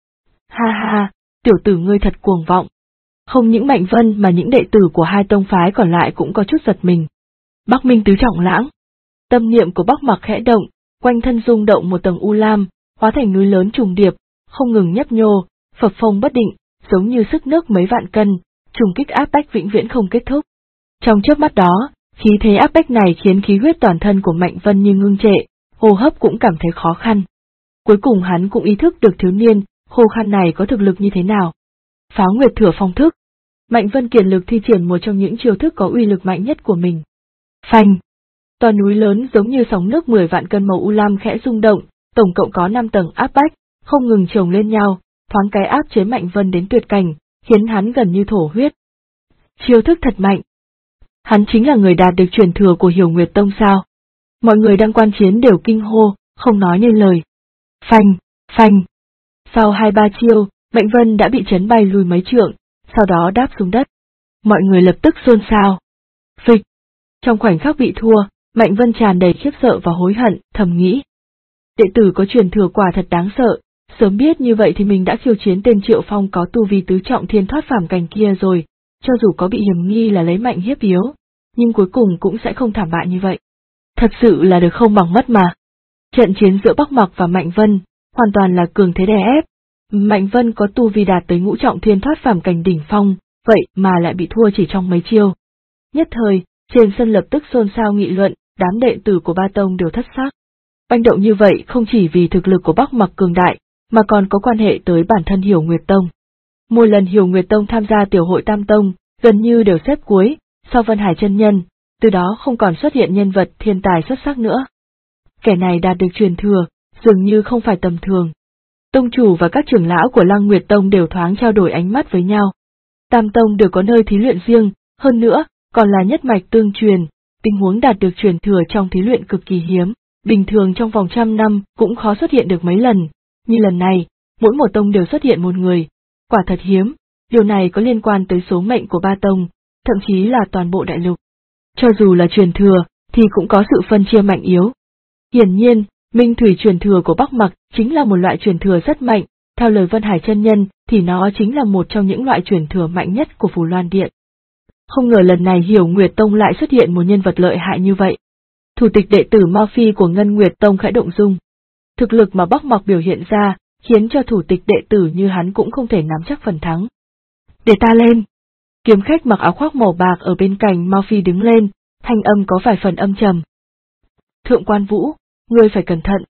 Ha ha, tiểu tử ngươi thật cuồng vọng. Không những Mạnh Vân mà những đệ tử của hai tông phái còn lại cũng có chút giật mình. Bắc Minh Tứ Trọng Lãng. Tâm niệm của Bắc Mặc khẽ động, quanh thân rung động một tầng u lam, hóa thành núi lớn trùng điệp, không ngừng nhấp nhô, phập phồng bất định, giống như sức nước mấy vạn cân, trùng kích áp bách vĩnh viễn không kết thúc. Trong chớp mắt đó, khí thế áp bách này khiến khí huyết toàn thân của Mạnh Vân như ngưng trệ, hô hấp cũng cảm thấy khó khăn. Cuối cùng hắn cũng ý thức được thiếu niên khô khan này có thực lực như thế nào. Phá Nguyệt Thừa Phong thức. Mạnh Vân kiệt lực thi triển một trong những chiêu thức có uy lực mạnh nhất của mình. Phanh! Tòa núi lớn giống như sóng nước 10 vạn cân màu u lam khẽ rung động, tổng cộng có 5 tầng áp bách, không ngừng chồng lên nhau, thoáng cái áp chế Mạnh Vân đến tuyệt cảnh, khiến hắn gần như thổ huyết. Chiêu thức thật mạnh. Hắn chính là người đạt được truyền thừa của Hiểu Nguyệt Tông sao? Mọi người đang quan chiến đều kinh hô, không nói nên lời. Phanh! Phanh! Sau 2-3 chiêu, Mạnh Vân đã bị chấn bay lùi mấy trượng, sau đó đáp xuống đất. Mọi người lập tức xôn xao. Phịch! Trong khoảnh khắc bị thua, Mạnh Vân tràn đầy khiếp sợ và hối hận, thầm nghĩ. Đệ tử có truyền thừa quả thật đáng sợ, sớm biết như vậy thì mình đã khiêu chiến tên Triệu Phong có tu vi tứ trọng thiên thoát phàm cảnh kia rồi, cho dù có bị hiểm nghi là lấy mạnh hiếp yếu, nhưng cuối cùng cũng sẽ không thảm bại như vậy. Thật sự là được không bằng mất mà. Trận chiến giữa Bắc Mặc và Mạnh Vân, hoàn toàn là cường thế đè ép. Mạnh Vân có tu vi đạt tới ngũ trọng thiên thoát phàm cảnh đỉnh phong, vậy mà lại bị thua chỉ trong mấy chiêu. Nhất thời, trên sân lập tức xôn xao nghị luận, đám đệ tử của ba tông đều thất xác. Manh động như vậy không chỉ vì thực lực của Bắc Mặc cường đại, mà còn có quan hệ tới bản thân Hiểu Nguyệt Tông. Mỗi lần Hiểu Nguyệt Tông tham gia tiểu hội Tam Tông, gần như đều xếp cuối, sau Vân Hải chân nhân, từ đó không còn xuất hiện nhân vật thiên tài xuất sắc nữa. Kẻ này đạt được truyền thừa, dường như không phải tầm thường. Tông chủ và các trưởng lão của Lăng Nguyệt Tông đều thoáng trao đổi ánh mắt với nhau. Tam Tông đều có nơi thí luyện riêng, hơn nữa, còn là nhất mạch tương truyền, tình huống đạt được truyền thừa trong thí luyện cực kỳ hiếm, bình thường trong vòng 100 năm cũng khó xuất hiện được mấy lần, như lần này, mỗi một tông đều xuất hiện một người, quả thật hiếm, điều này có liên quan tới số mệnh của ba tông, thậm chí là toàn bộ đại lục. Cho dù là truyền thừa, thì cũng có sự phân chia mạnh yếu. Hiển nhiên, Minh Thủy truyền thừa của Bắc Mặc chính là một loại truyền thừa rất mạnh, theo lời Vân Hải chân nhân thì nó chính là một trong những loại truyền thừa mạnh nhất của Phù Loan Điện. Không ngờ lần này Hiểu Nguyệt Tông lại xuất hiện một nhân vật lợi hại như vậy. Thủ tịch đệ tử Mao Phi của Ngân Nguyệt Tông khẽ động dung. Thực lực mà Bắc Mặc biểu hiện ra, khiến cho thủ tịch đệ tử như hắn cũng không thể nắm chắc phần thắng. Để ta lên! Kiếm khách mặc áo khoác màu bạc ở bên cạnh Mao Phi đứng lên, thanh âm có vài phần âm trầm. Thượng Quan Vũ, ngươi phải cẩn thận.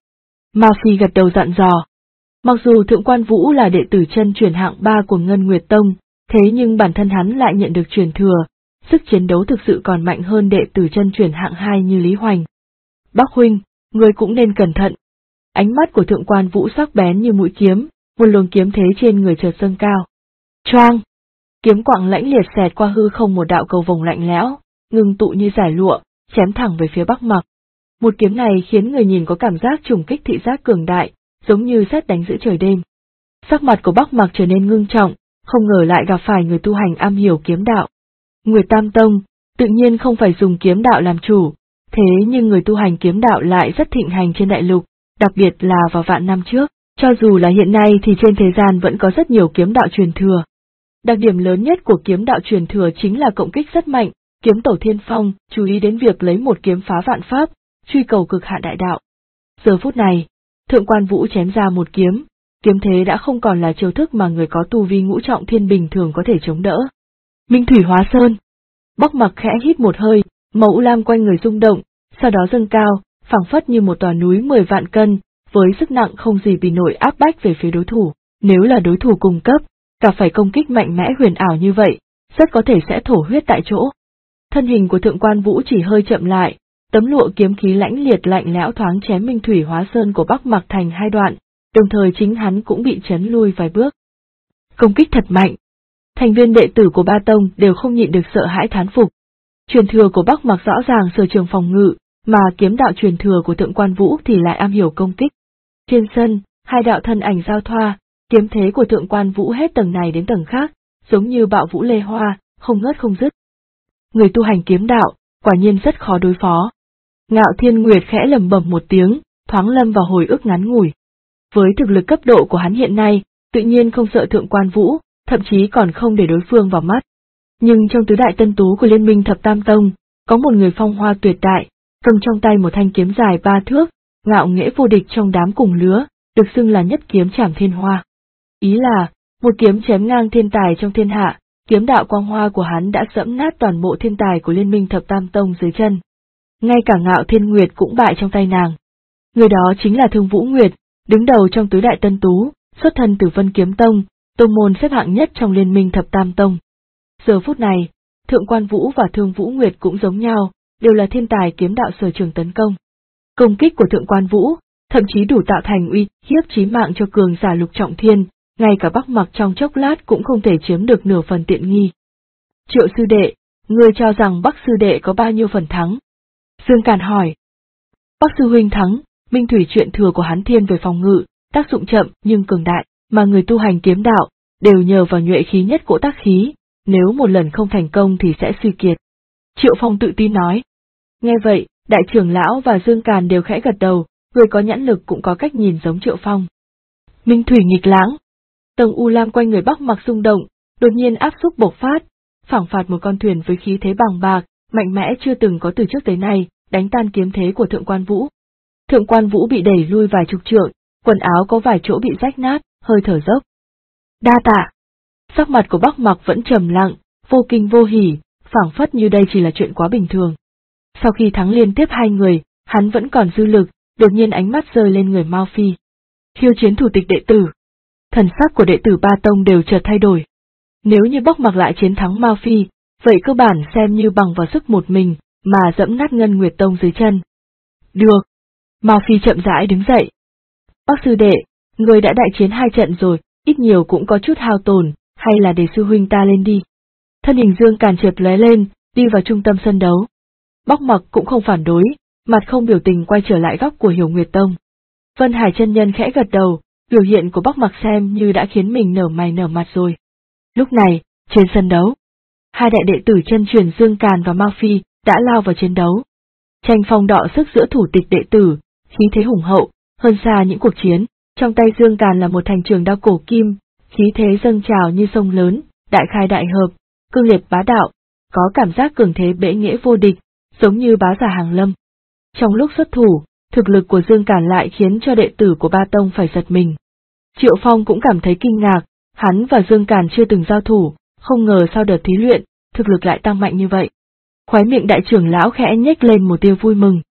Mao Phi gật đầu dặn dò. Mặc dù Thượng Quan Vũ là đệ tử chân truyền hạng 3 của Ngân Nguyệt Tông, thế nhưng bản thân hắn lại nhận được truyền thừa, sức chiến đấu thực sự còn mạnh hơn đệ tử chân truyền hạng 2 như Lý Hoành. Bác huynh, ngươi cũng nên cẩn thận. Ánh mắt của Thượng Quan Vũ sắc bén như mũi kiếm, một luồng kiếm thế trên người chợt dâng cao. Choang! Kiếm quạng lãnh liệt xẹt qua hư không một đạo cầu vồng lạnh lẽo, ngưng tụ như giải lụa, chém thẳng về phía Bắc Mặc. Một kiếm này khiến người nhìn có cảm giác trùng kích thị giác cường đại, giống như sét đánh giữa trời đêm. Sắc mặt của Bắc Mặc trở nên ngưng trọng, không ngờ lại gặp phải người tu hành am hiểu kiếm đạo. Nguyệt Tam Tông, tự nhiên không phải dùng kiếm đạo làm chủ, thế nhưng người tu hành kiếm đạo lại rất thịnh hành trên đại lục, đặc biệt là vào vạn năm trước, cho dù là hiện nay thì trên thế gian vẫn có rất nhiều kiếm đạo truyền thừa. Đặc điểm lớn nhất của kiếm đạo truyền thừa chính là cộng kích rất mạnh, kiếm tổ thiên phong, chú ý đến việc lấy một kiếm phá vạn pháp, truy cầu cực hạn đại đạo. Giờ phút này, Thượng Quan Vũ chém ra một kiếm, kiếm thế đã không còn là chiêu thức mà người có tu vi ngũ trọng thiên bình thường có thể chống đỡ. Minh Thủy Hóa Sơn. Bắc Mặc khẽ hít một hơi, màu u lam quanh người rung động, sau đó dâng cao, phảng phất như một tòa núi 10 vạn cân, với sức nặng không gì bì nổi áp bách về phía đối thủ. Nếu là đối thủ cùng cấp, gặp phải công kích mạnh mẽ huyền ảo như vậy, rất có thể sẽ thổ huyết tại chỗ. Thân hình của Thượng Quan Vũ chỉ hơi chậm lại, tấm lụa kiếm khí lãnh liệt lạnh lẽo thoáng chém Minh Thủy Hóa Sơn của Bắc Mặc thành hai đoạn, đồng thời chính hắn cũng bị chấn lui vài bước. Công kích thật mạnh. Thành viên đệ tử của ba tông đều không nhịn được sợ hãi thán phục. Truyền thừa của Bắc Mặc rõ ràng sở trường phòng ngự, mà kiếm đạo truyền thừa của Thượng Quan Vũ thì lại am hiểu công kích. Trên sân, hai đạo thân ảnh giao thoa, kiếm thế của Thượng Quan Vũ hết tầng này đến tầng khác, giống như bạo vũ lê hoa, không ngớt không dứt. Người tu hành kiếm đạo, quả nhiên rất khó đối phó. Ngạo Thiên Nguyệt khẽ lẩm bẩm một tiếng, thoáng lâm vào hồi ức ngắn ngủi. Với thực lực cấp độ của hắn hiện nay, tự nhiên không sợ Thượng Quan Vũ, thậm chí còn không để đối phương vào mắt. Nhưng trong tứ đại tân tú của Liên minh Thập Tam Tông, có một người phong hoa tuyệt đại, cầm trong tay một thanh kiếm dài 3 thước, ngạo nghễ vô địch trong đám cùng lứa, được xưng là nhất kiếm trảm thiên hoa. Ý là, một kiếm chém ngang thiên tài trong thiên hạ, kiếm đạo quang hoa của hắn đã dẫm nát toàn bộ thiên tài của Liên minh Thập Tam Tông dưới chân. Ngay cả Ngạo Thiên Nguyệt cũng bại trong tay nàng. Người đó chính là Thương Vũ Nguyệt, đứng đầu trong tứ đại tân tú, xuất thân từ Vân Kiếm Tông, tông môn xếp hạng nhất trong Liên minh Thập Tam Tông. Giờ phút này, Thượng Quan Vũ và Thương Vũ Nguyệt cũng giống nhau, đều là thiên tài kiếm đạo sở trường tấn công. Công kích của Thượng Quan Vũ, thậm chí đủ tạo thành uy hiếp chí mạng cho cường giả lục trọng thiên, ngay cả Bắc Mặc trong chốc lát cũng không thể chiếm được nửa phần tiện nghi. Triệu sư đệ, ngươi cho rằng Bắc sư đệ có bao nhiêu phần thắng? Dương Càn hỏi. Bắc sư huynh thắng, Minh Thủy chuyện thừa của hắn thiên về phòng ngự, tác dụng chậm nhưng cường đại, mà người tu hành kiếm đạo, đều nhờ vào nhuệ khí nhất cỗ tác khí, nếu một lần không thành công thì sẽ suy kiệt. Triệu Phong tự tin nói. Nghe vậy, đại trưởng lão và Dương Càn đều khẽ gật đầu, người có nhãn lực cũng có cách nhìn giống Triệu Phong. Minh Thủy nghịch lãng. Tầng u lam quanh người Bắc Mặc rung động, đột nhiên áp xúc bộc phát, phảng phạt một con thuyền với khí thế bằng bạc, mạnh mẽ chưa từng có từ trước tới nay, đánh tan kiếm thế của Thượng Quan Vũ. Thượng Quan Vũ bị đẩy lui vài chục trượng, quần áo có vài chỗ bị rách nát, hơi thở dốc. Đa tạ. Sắc mặt của Bắc Mặc vẫn trầm lặng, vô kinh vô hỉ, phảng phất như đây chỉ là chuyện quá bình thường. Sau khi thắng liên tiếp 2 người, hắn vẫn còn dư lực, đột nhiên ánh mắt rơi lên người Mao Phi. Khiêu chiến thủ tịch đệ tử. Thần sắc của đệ tử ba tông đều chợt thay đổi. Nếu như Bắc Mặc lại chiến thắng Mao Phi, vậy cơ bản xem như bằng vào sức một mình, mà dẫm nát Ngân Nguyệt Tông dưới chân. Được. Mao Phi chậm rãi đứng dậy. Bắc sư đệ, người đã đại chiến 2 trận rồi, ít nhiều cũng có chút hao tổn, hay là để sư huynh ta lên đi. Thân hình Dương Càn chợt lóe lên, đi vào trung tâm sân đấu. Bắc Mặc cũng không phản đối, mặt không biểu tình quay trở lại góc của Hiểu Nguyệt Tông. Vân Hải chân nhân khẽ gật đầu, biểu hiện của Bắc Mặc xem như đã khiến mình nở mày nở mặt rồi. Lúc này, trên sân đấu, hai đại đệ tử chân truyền Dương Càn và Mao Phi đã lao vào chiến đấu. Tranh phong đọ sức giữa thủ tịch đệ tử, khí thế hùng hậu, hơn xa những cuộc chiến. Trong tay Dương Càn là một thanh trường đao cổ kim, khí thế dâng trào như sông lớn, đại khai đại hợp, cương liệt bá đạo, có cảm giác cường thế bệ nghệ vô địch, giống như bá giả hàng lâm. Trong lúc xuất thủ, thực lực của Dương Càn lại khiến cho đệ tử của ba tông phải giật mình. Triệu Phong cũng cảm thấy kinh ngạc, hắn và Dương Càn chưa từng giao thủ, không ngờ sau đợt thí luyện, thực lực lại tăng mạnh như vậy. Khóe miệng đại trưởng lão khẽ nhếch lên một tia vui mừng.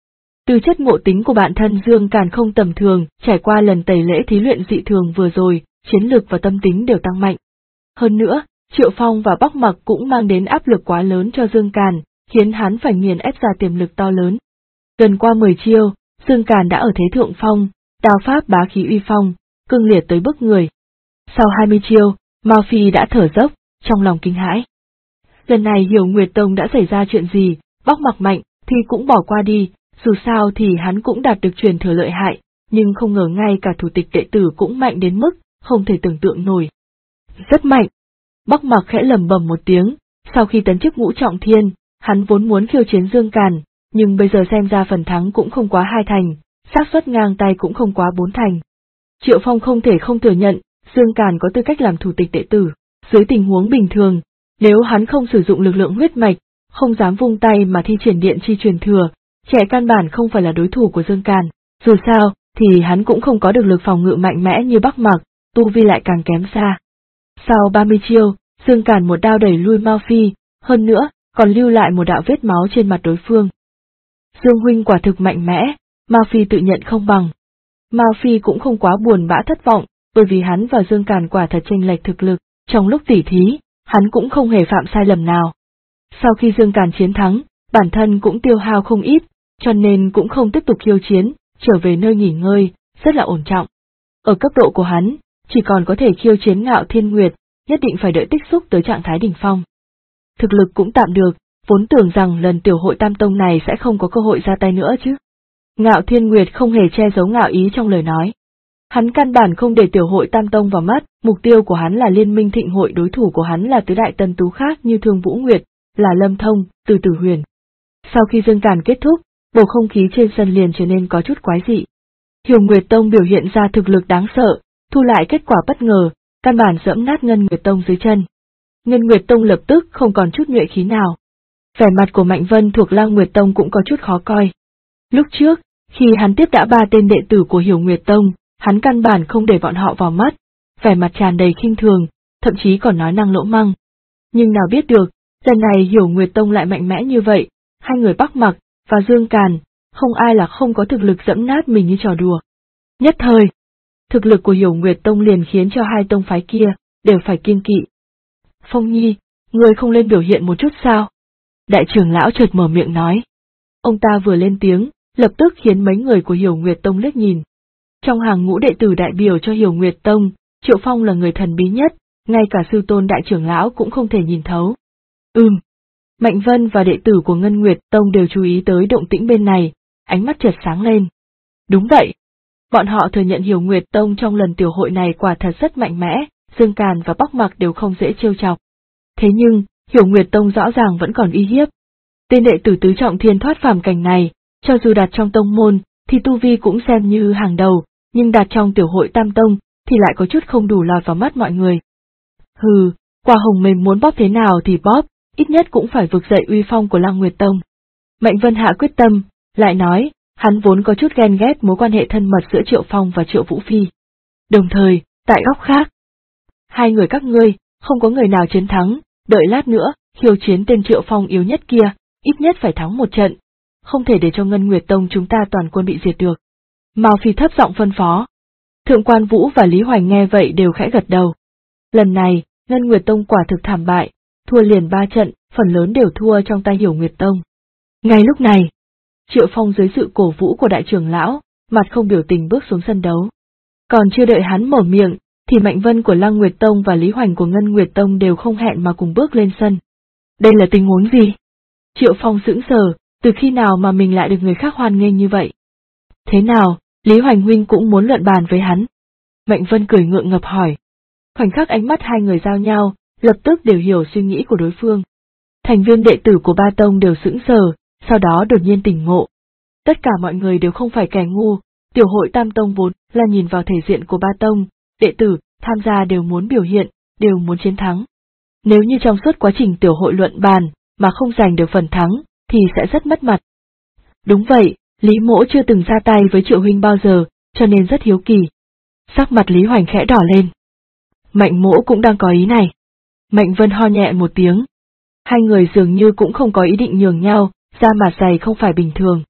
Tư chất ngộ tính của bản thân Dương Càn không tầm thường, trải qua lần tẩy lễ thí luyện dị thường vừa rồi, chiến lực và tâm tính đều tăng mạnh. Hơn nữa, Triệu Phong và Bắc Mặc cũng mang đến áp lực quá lớn cho Dương Càn, khiến hắn phải nghiền ép ra tiềm lực to lớn. Gần qua 10 chiêu, Dương Càn đã ở thế thượng phong, đao pháp bá khí uy phong, cương liệt tới bức người. Sau 20 chiêu, Mao Phi đã thở dốc, trong lòng kinh hãi. Lần này Hiểu Nguyệt Tông đã xảy ra chuyện gì, Bắc Mặc mạnh thì cũng bỏ qua đi, dù sao thì hắn cũng đạt được truyền thừa lợi hại, nhưng không ngờ ngay cả thủ tịch đệ tử cũng mạnh đến mức không thể tưởng tượng nổi. Rất mạnh. Bắc Mặc khẽ lẩm bẩm một tiếng, sau khi tấn chức ngũ trọng thiên, hắn vốn muốn khiêu chiến Dương Càn, nhưng bây giờ xem ra phần thắng cũng không quá 2 thành, xác suất ngang tay cũng không quá 4 thành. Triệu Phong không thể không thừa nhận, Dương Càn có tư cách làm thủ tịch đệ tử, dưới tình huống bình thường, nếu hắn không sử dụng lực lượng huyết mạch, không dám vung tay mà thi triển điện chi truyền thừa, trẻ căn bản không phải là đối thủ của Dương Càn, dù sao thì hắn cũng không có được lực phòng ngự mạnh mẽ như Bắc Mặc, tu vi lại càng kém xa. Sau 30 chiêu, Dương Càn một đao đẩy lui Mao Phi, hơn nữa, còn lưu lại một đạo vết máu trên mặt đối phương. Dương huynh quả thực mạnh mẽ, Mao Phi tự nhận không bằng. Mao Phi cũng không quá buồn bã thất vọng, bởi vì hắn và Dương Càn quả thật chênh lệch thực lực, trong lúc tỉ thí, hắn cũng không hề phạm sai lầm nào. Sau khi Dương Càn chiến thắng, bản thân cũng tiêu hao không ít, cho nên cũng không tiếp tục khiêu chiến, trở về nơi nghỉ ngơi, rất là ổn trọng. Ở cấp độ của hắn, chỉ còn có thể khiêu chiến Ngạo Thiên Nguyệt, nhất định phải đợi tích xúc tới trạng thái đỉnh phong. Thực lực cũng tạm được, vốn tưởng rằng lần tiểu hội Tam Tông này sẽ không có cơ hội ra tay nữa chứ. Ngạo Thiên Nguyệt không hề che giấu ngạo ý trong lời nói. Hắn căn bản không để tiểu hội Tam Tông vào mắt, mục tiêu của hắn là liên minh thịnh hội, đối thủ của hắn là tứ đại tân tú khác như Thương Vũ Nguyệt, là Lâm Thông, Từ Tử Huyền. Sau khi Dương Càn kết thúc, bầu không khí trên sân liền trở nên có chút quái dị. Hiểu Nguyệt Tông biểu hiện ra thực lực đáng sợ, thu lại kết quả bất ngờ, căn bản giẫm nát Ngân Nguyệt Tông dưới chân. Ngân Nguyệt Tông lập tức không còn chút nhuệ khí nào. Vẻ mặt của Mạnh Vân thuộc Lang Nguyệt Tông cũng có chút khó coi. Lúc trước, khi hắn tiếp đã 3 tên đệ tử của Hiểu Nguyệt Tông, hắn căn bản không để bọn họ vào mắt, vẻ mặt tràn đầy khinh thường, thậm chí còn nói năng lỗ măng. Nhưng nào biết được, lần này Hiểu Nguyệt Tông lại mạnh mẽ như vậy, hai người Bắc Mặc và Dương Càn, không ai là không có thực lực giẫm nát mình như trò đùa. Nhất thời, thực lực của Hiểu Nguyệt Tông liền khiến cho hai tông phái kia đều phải kiêng kỵ. Phong Nhi, ngươi không lên biểu hiện một chút sao? Đại trưởng lão chợt mở miệng nói. Ông ta vừa lên tiếng, lập tức khiến mấy người của Hiểu Nguyệt Tông liếc nhìn. Trong hàng ngũ đệ tử đại biểu cho Hiểu Nguyệt Tông, Triệu Phong là người thần bí nhất, ngay cả sư tôn đại trưởng lão cũng không thể nhìn thấu. Mạnh Vân và đệ tử của Ngân Nguyệt Tông đều chú ý tới động tĩnh bên này, ánh mắt chợt sáng lên. Đúng vậy. Bọn họ thừa nhận Hiểu Nguyệt Tông trong lần tiểu hội này quả thật rất mạnh mẽ, Dương Càn và Bắc Mặc đều không dễ trêu chọc. Thế nhưng, Hiểu Nguyệt Tông rõ ràng vẫn còn uy hiếp. Tên đệ tử tứ trọng thiên thoát phàm cảnh này, cho dù đặt trong tông môn, thì tu vi cũng xem như hàng đầu, nhưng đặt trong tiểu hội Tam Tông, thì lại có chút không đủ lọt vào mắt mọi người. Hừ, quả hồng mềm muốn bóp thế nào thì bóp, ít nhất cũng phải vực dậy uy phong của Lăng Nguyệt Tông. Mạnh Vân hạ quyết tâm, lại nói, hắn vốn có chút ghen ghét mối quan hệ thân mật giữa Triệu Phong và Triệu Vũ Phi. Đồng thời, tại góc khác, hai người các ngươi, không có người nào chiến thắng, đợi lát nữa, khiêu chiến tên Triệu Phong yếu nhất kia, ít nhất phải thắng một trận, không thể để cho Ngân Nguyệt Tông chúng ta toàn quân bị diệt được. Mao Phi thấp giọng phân phó. Thượng quan Vũ và Lý Hoành nghe vậy đều khẽ gật đầu. Lần này, Ngân Nguyệt Tông quả thực thảm bại, thua liền 3 trận, phần lớn đều thua trong tay Hiểu Nguyệt Tông. Ngay lúc này, Triệu Phong dưới sự cổ vũ của đại trưởng lão, mặt không biểu tình bước xuống sân đấu. Còn chưa đợi hắn mở miệng, thì Mạnh Vân của Lăng Nguyệt Tông và Lý Hoành của Ngân Nguyệt Tông đều không hẹn mà cùng bước lên sân. Đây là tình huống gì? Triệu Phong sững sờ, từ khi nào mà mình lại được người khác hoan nghênh như vậy? Thế nào, Lý Hoành huynh cũng muốn luận bàn với hắn? Mạnh Vân cười ngượng ngập hỏi. Khoảnh khắc ánh mắt hai người giao nhau, lập tức đều hiểu suy nghĩ của đối phương. Thành viên đệ tử của ba tông đều sững sờ, sau đó đột nhiên tỉnh ngộ. Tất cả mọi người đều không phải kẻ ngu, tiểu hội Tam Tông vốn là nhìn vào thể diện của ba tông, đệ tử tham gia đều muốn biểu hiện, đều muốn chiến thắng. Nếu như trong suốt quá trình tiểu hội luận bàn mà không giành được phần thắng, thì sẽ rất mất mặt. Đúng vậy, Lý Mỗ chưa từng ra tay với Triệu huynh bao giờ, cho nên rất hiếu kỳ. Sắc mặt Lý Hoành khẽ đỏ lên. Mạnh Mỗ cũng đang có ý này. Mạnh Vân ho nhẹ một tiếng. Hai người dường như cũng không có ý định nhường nhau, da mặt dày không phải bình thường.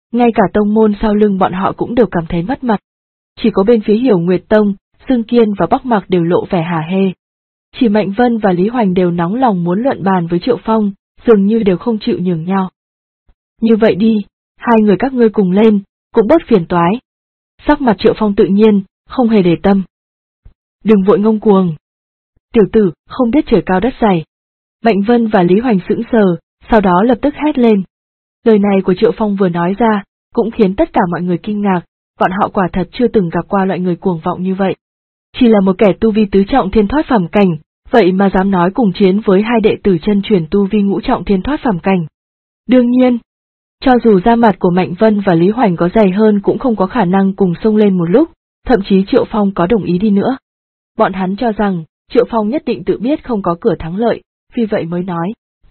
ngay cả tông môn sau lưng bọn họ cũng đều cảm thấy mất mặt. Chỉ có bên phía Hiểu Nguyệt Tông, Dương Kiên và Bắc Mặc đều lộ vẻ hả hê. Chỉ Mạnh Vân và Lý Hoành đều nóng lòng muốn luận bàn với Triệu Phong, dường như đều không chịu nhường nhau. Như vậy đi, hai người các ngươi cùng lên, cũng bớt phiền toái. Sắc mặt Triệu Phong tự nhiên, không hề để tâm. Đừng vội ngông cuồng. Tiểu tử, không biết trời cao đất dày. Mạnh Vân và Lý Hoành sững sờ, sau đó lập tức hét lên. Lời này của Triệu Phong vừa nói ra, cũng khiến tất cả mọi người kinh ngạc, bọn họ quả thật chưa từng gặp qua loại người cuồng vọng như vậy. Chỉ là một kẻ tu vi tứ trọng thiên thoát phàm cảnh, vậy mà dám nói cùng chiến với hai đệ tử chân truyền tu vi ngũ trọng thiên thoát phàm cảnh. Đương nhiên, cho dù da mặt của Mạnh Vân và Lý Hoành có dày hơn cũng không có khả năng cùng xông lên một lúc, thậm chí Triệu Phong có đồng ý đi nữa. Bọn hắn cho rằng, Triệu Phong nhất định tự biết không có cửa thắng lợi, vì vậy mới nói.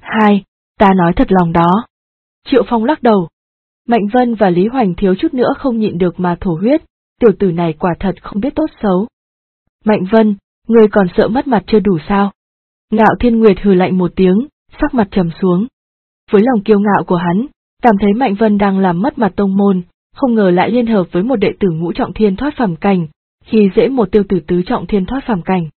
Ta nói thật lòng đó. Triệu Phong lắc đầu. Mạnh Vân và Lý Hoành thiếu chút nữa không nhịn được mà thổ huyết, tiểu tử này quả thật không biết tốt xấu. Mạnh Vân, ngươi còn sợ mất mặt chưa đủ sao? Ngạo Thiên Nguyệt hừ lạnh một tiếng, sắc mặt trầm xuống. Với lòng kiêu ngạo của hắn, cảm thấy Mạnh Vân đang làm mất mặt tông môn, không ngờ lại liên hợp với một đệ tử ngũ trọng thiên thoát phàm cảnh, khi dễ một tiêu tử tứ trọng thiên thoát phàm cảnh.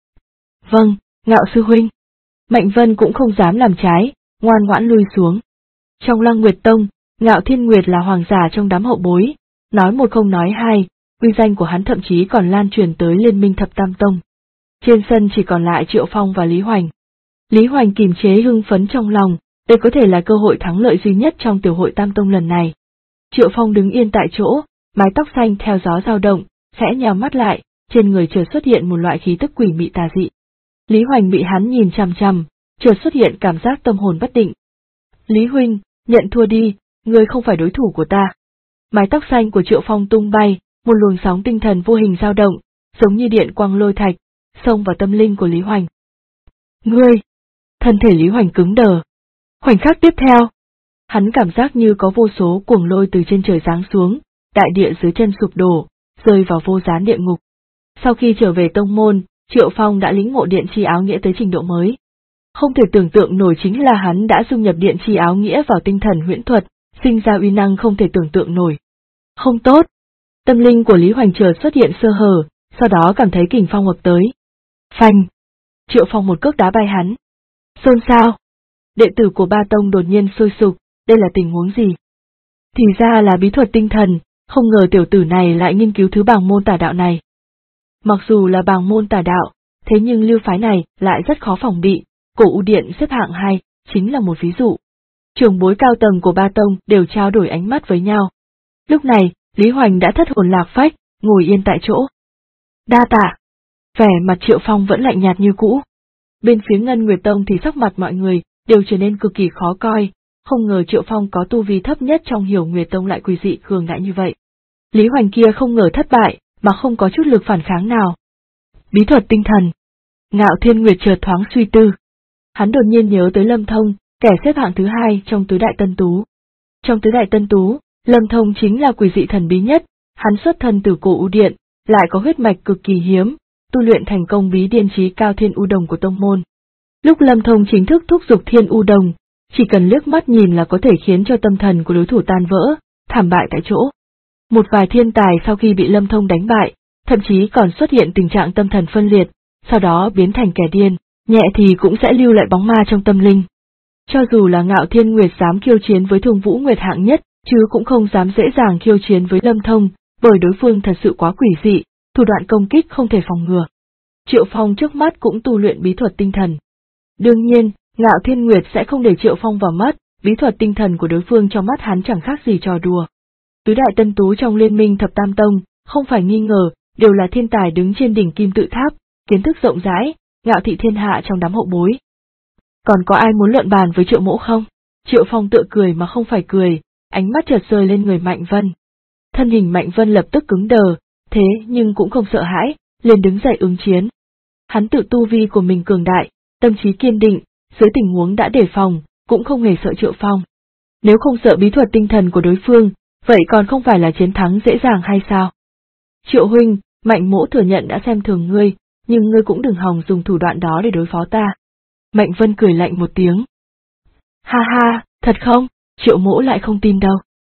Vâng, Ngạo sư huynh. Mạnh Vân cũng không dám làm trái, ngoan ngoãn lui xuống. Trong Lăng Nguyệt Tông, Ngạo Thiên Nguyệt là hoàng giả trong đám hậu bối, nói một không nói hai, uy danh của hắn thậm chí còn lan truyền tới Liên minh Thập Tam Tông. Trên sân chỉ còn lại Triệu Phong và Lý Hoành. Lý Hoành kìm chế hưng phấn trong lòng, đây có thể là cơ hội thắng lợi duy nhất trong tiểu hội Tam Tông lần này. Triệu Phong đứng yên tại chỗ, mái tóc xanh theo gió dao động, khẽ nhào mắt lại, trên người chợt xuất hiện một loại khí tức quỷ mị tà dị. Lý Hoành bị hắn nhìn chằm chằm, chợt xuất hiện cảm giác tâm hồn bất định. Lý huynh, nhận thua đi, ngươi không phải đối thủ của ta. Mái tóc xanh của Triệu Phong tung bay, một luồng sóng tinh thần vô hình dao động, giống như điện quang lôi thạch, xông vào tâm linh của Lý Hoành. Ngươi! Thân thể Lý Hoành cứng đờ. Khoảnh khắc tiếp theo, hắn cảm giác như có vô số cuồng lôi từ trên trời giáng xuống, đại địa dưới chân sụp đổ, rơi vào vô gián địa ngục. Sau khi trở về tông môn, Triệu Phong đã lĩnh ngộ điện chi áo nghĩa tới trình độ mới. Không thể tưởng tượng nổi chính là hắn đã dung nhập điện chi áo nghĩa vào tinh thần huyễn thuật, sinh ra uy năng không thể tưởng tượng nổi. Không tốt! Tâm linh của Lý Hoành chợt xuất hiện sơ hở, sau đó cảm thấy kình phong ập tới. Phanh! Triệu Phong một cước đá bay hắn. Xôn xao! Đệ tử của Ba Tông đột nhiên sôi sục, đây là tình huống gì? Thì ra là bí thuật tinh thần, không ngờ tiểu tử này lại nghiên cứu thứ bảng môn tà đạo này. Mặc dù là bảng môn tà đạo, thế nhưng lưu phái này lại rất khó phòng bị, Cổ U Điện xếp hạng 2, chính là một ví dụ. Trưởng bối cao tầng của Ba Tông đều trao đổi ánh mắt với nhau. Lúc này, Lý Hoành đã thất hồn lạc phách, ngồi yên tại chỗ. Đa tạ. Vẻ mặt Triệu Phong vẫn lạnh nhạt như cũ. Bên phía Ngân Nguyệt Tông thì sắc mặt mọi người đều trở nên cực kỳ khó coi, không ngờ Triệu Phong có tu vi thấp nhất trong Hiểu Nguyệt Tông lại quỷ dị cường đại như vậy. Lý Hoành kia không ngờ thất bại, mà không có chút lực phản kháng nào. Bí thuật tinh thần. Ngạo Thiên Nguyệt chợt thoáng suy tư. Hắn đột nhiên nhớ tới Lâm Thông, kẻ xếp hạng thứ 2 trong tứ đại tân tú. Trong tứ đại tân tú, Lâm Thông chính là quỷ dị thần bí nhất, hắn xuất thân từ Cổ U Điện, lại có huyết mạch cực kỳ hiếm, tu luyện thành công bí điên chí cao Thiên U Đồng của tông môn. Lúc Lâm Thông chính thức thúc giục Thiên U Đồng, chỉ cần liếc mắt nhìn là có thể khiến cho tâm thần của đối thủ tan vỡ, thảm bại tại chỗ. Một vài thiên tài sau khi bị Lâm Thông đánh bại, thậm chí còn xuất hiện tình trạng tâm thần phân liệt, sau đó biến thành kẻ điên, nhẹ thì cũng sẽ lưu lại bóng ma trong tâm linh. Cho dù là Ngạo Thiên Nguyệt dám khiêu chiến với Thương Vũ Nguyệt hạng nhất, chứ cũng không dám dễ dàng khiêu chiến với Lâm Thông, bởi đối phương thật sự quá quỷ dị, thủ đoạn công kích không thể phòng ngừa. Triệu Phong trước mắt cũng tu luyện bí thuật tinh thần. Đương nhiên, Ngạo Thiên Nguyệt sẽ không để Triệu Phong vào mắt, bí thuật tinh thần của đối phương trong mắt hắn chẳng khác gì trò đùa. Tứ đại tân tú trong Liên minh Thập Tam Tông, không phải nghi ngờ, đều là thiên tài đứng trên đỉnh kim tự tháp, kiến thức rộng rãi, ngạo thị thiên hạ trong đám hậu bối. Còn có ai muốn luận bàn với Triệu Mỗ không? Triệu Phong tự cười mà không phải cười, ánh mắt chợt rơi lên người Mạnh Vân. Thân hình Mạnh Vân lập tức cứng đờ, thế nhưng cũng không sợ hãi, liền đứng dậy ứng chiến. Hắn tự tu vi của mình cường đại, tâm trí kiên định, dưới tình huống đã đề phòng, cũng không hề sợ Triệu Phong. Nếu không sợ bí thuật tinh thần của đối phương, vậy còn không phải là chiến thắng dễ dàng hay sao? Triệu huynh, Mạnh Mỗ thừa nhận đã xem thường ngươi, nhưng ngươi cũng đừng hòng dùng thủ đoạn đó để đối phó ta. Mạnh Vân cười lạnh một tiếng. Ha ha, thật không? Triệu Mỗ lại không tin đâu.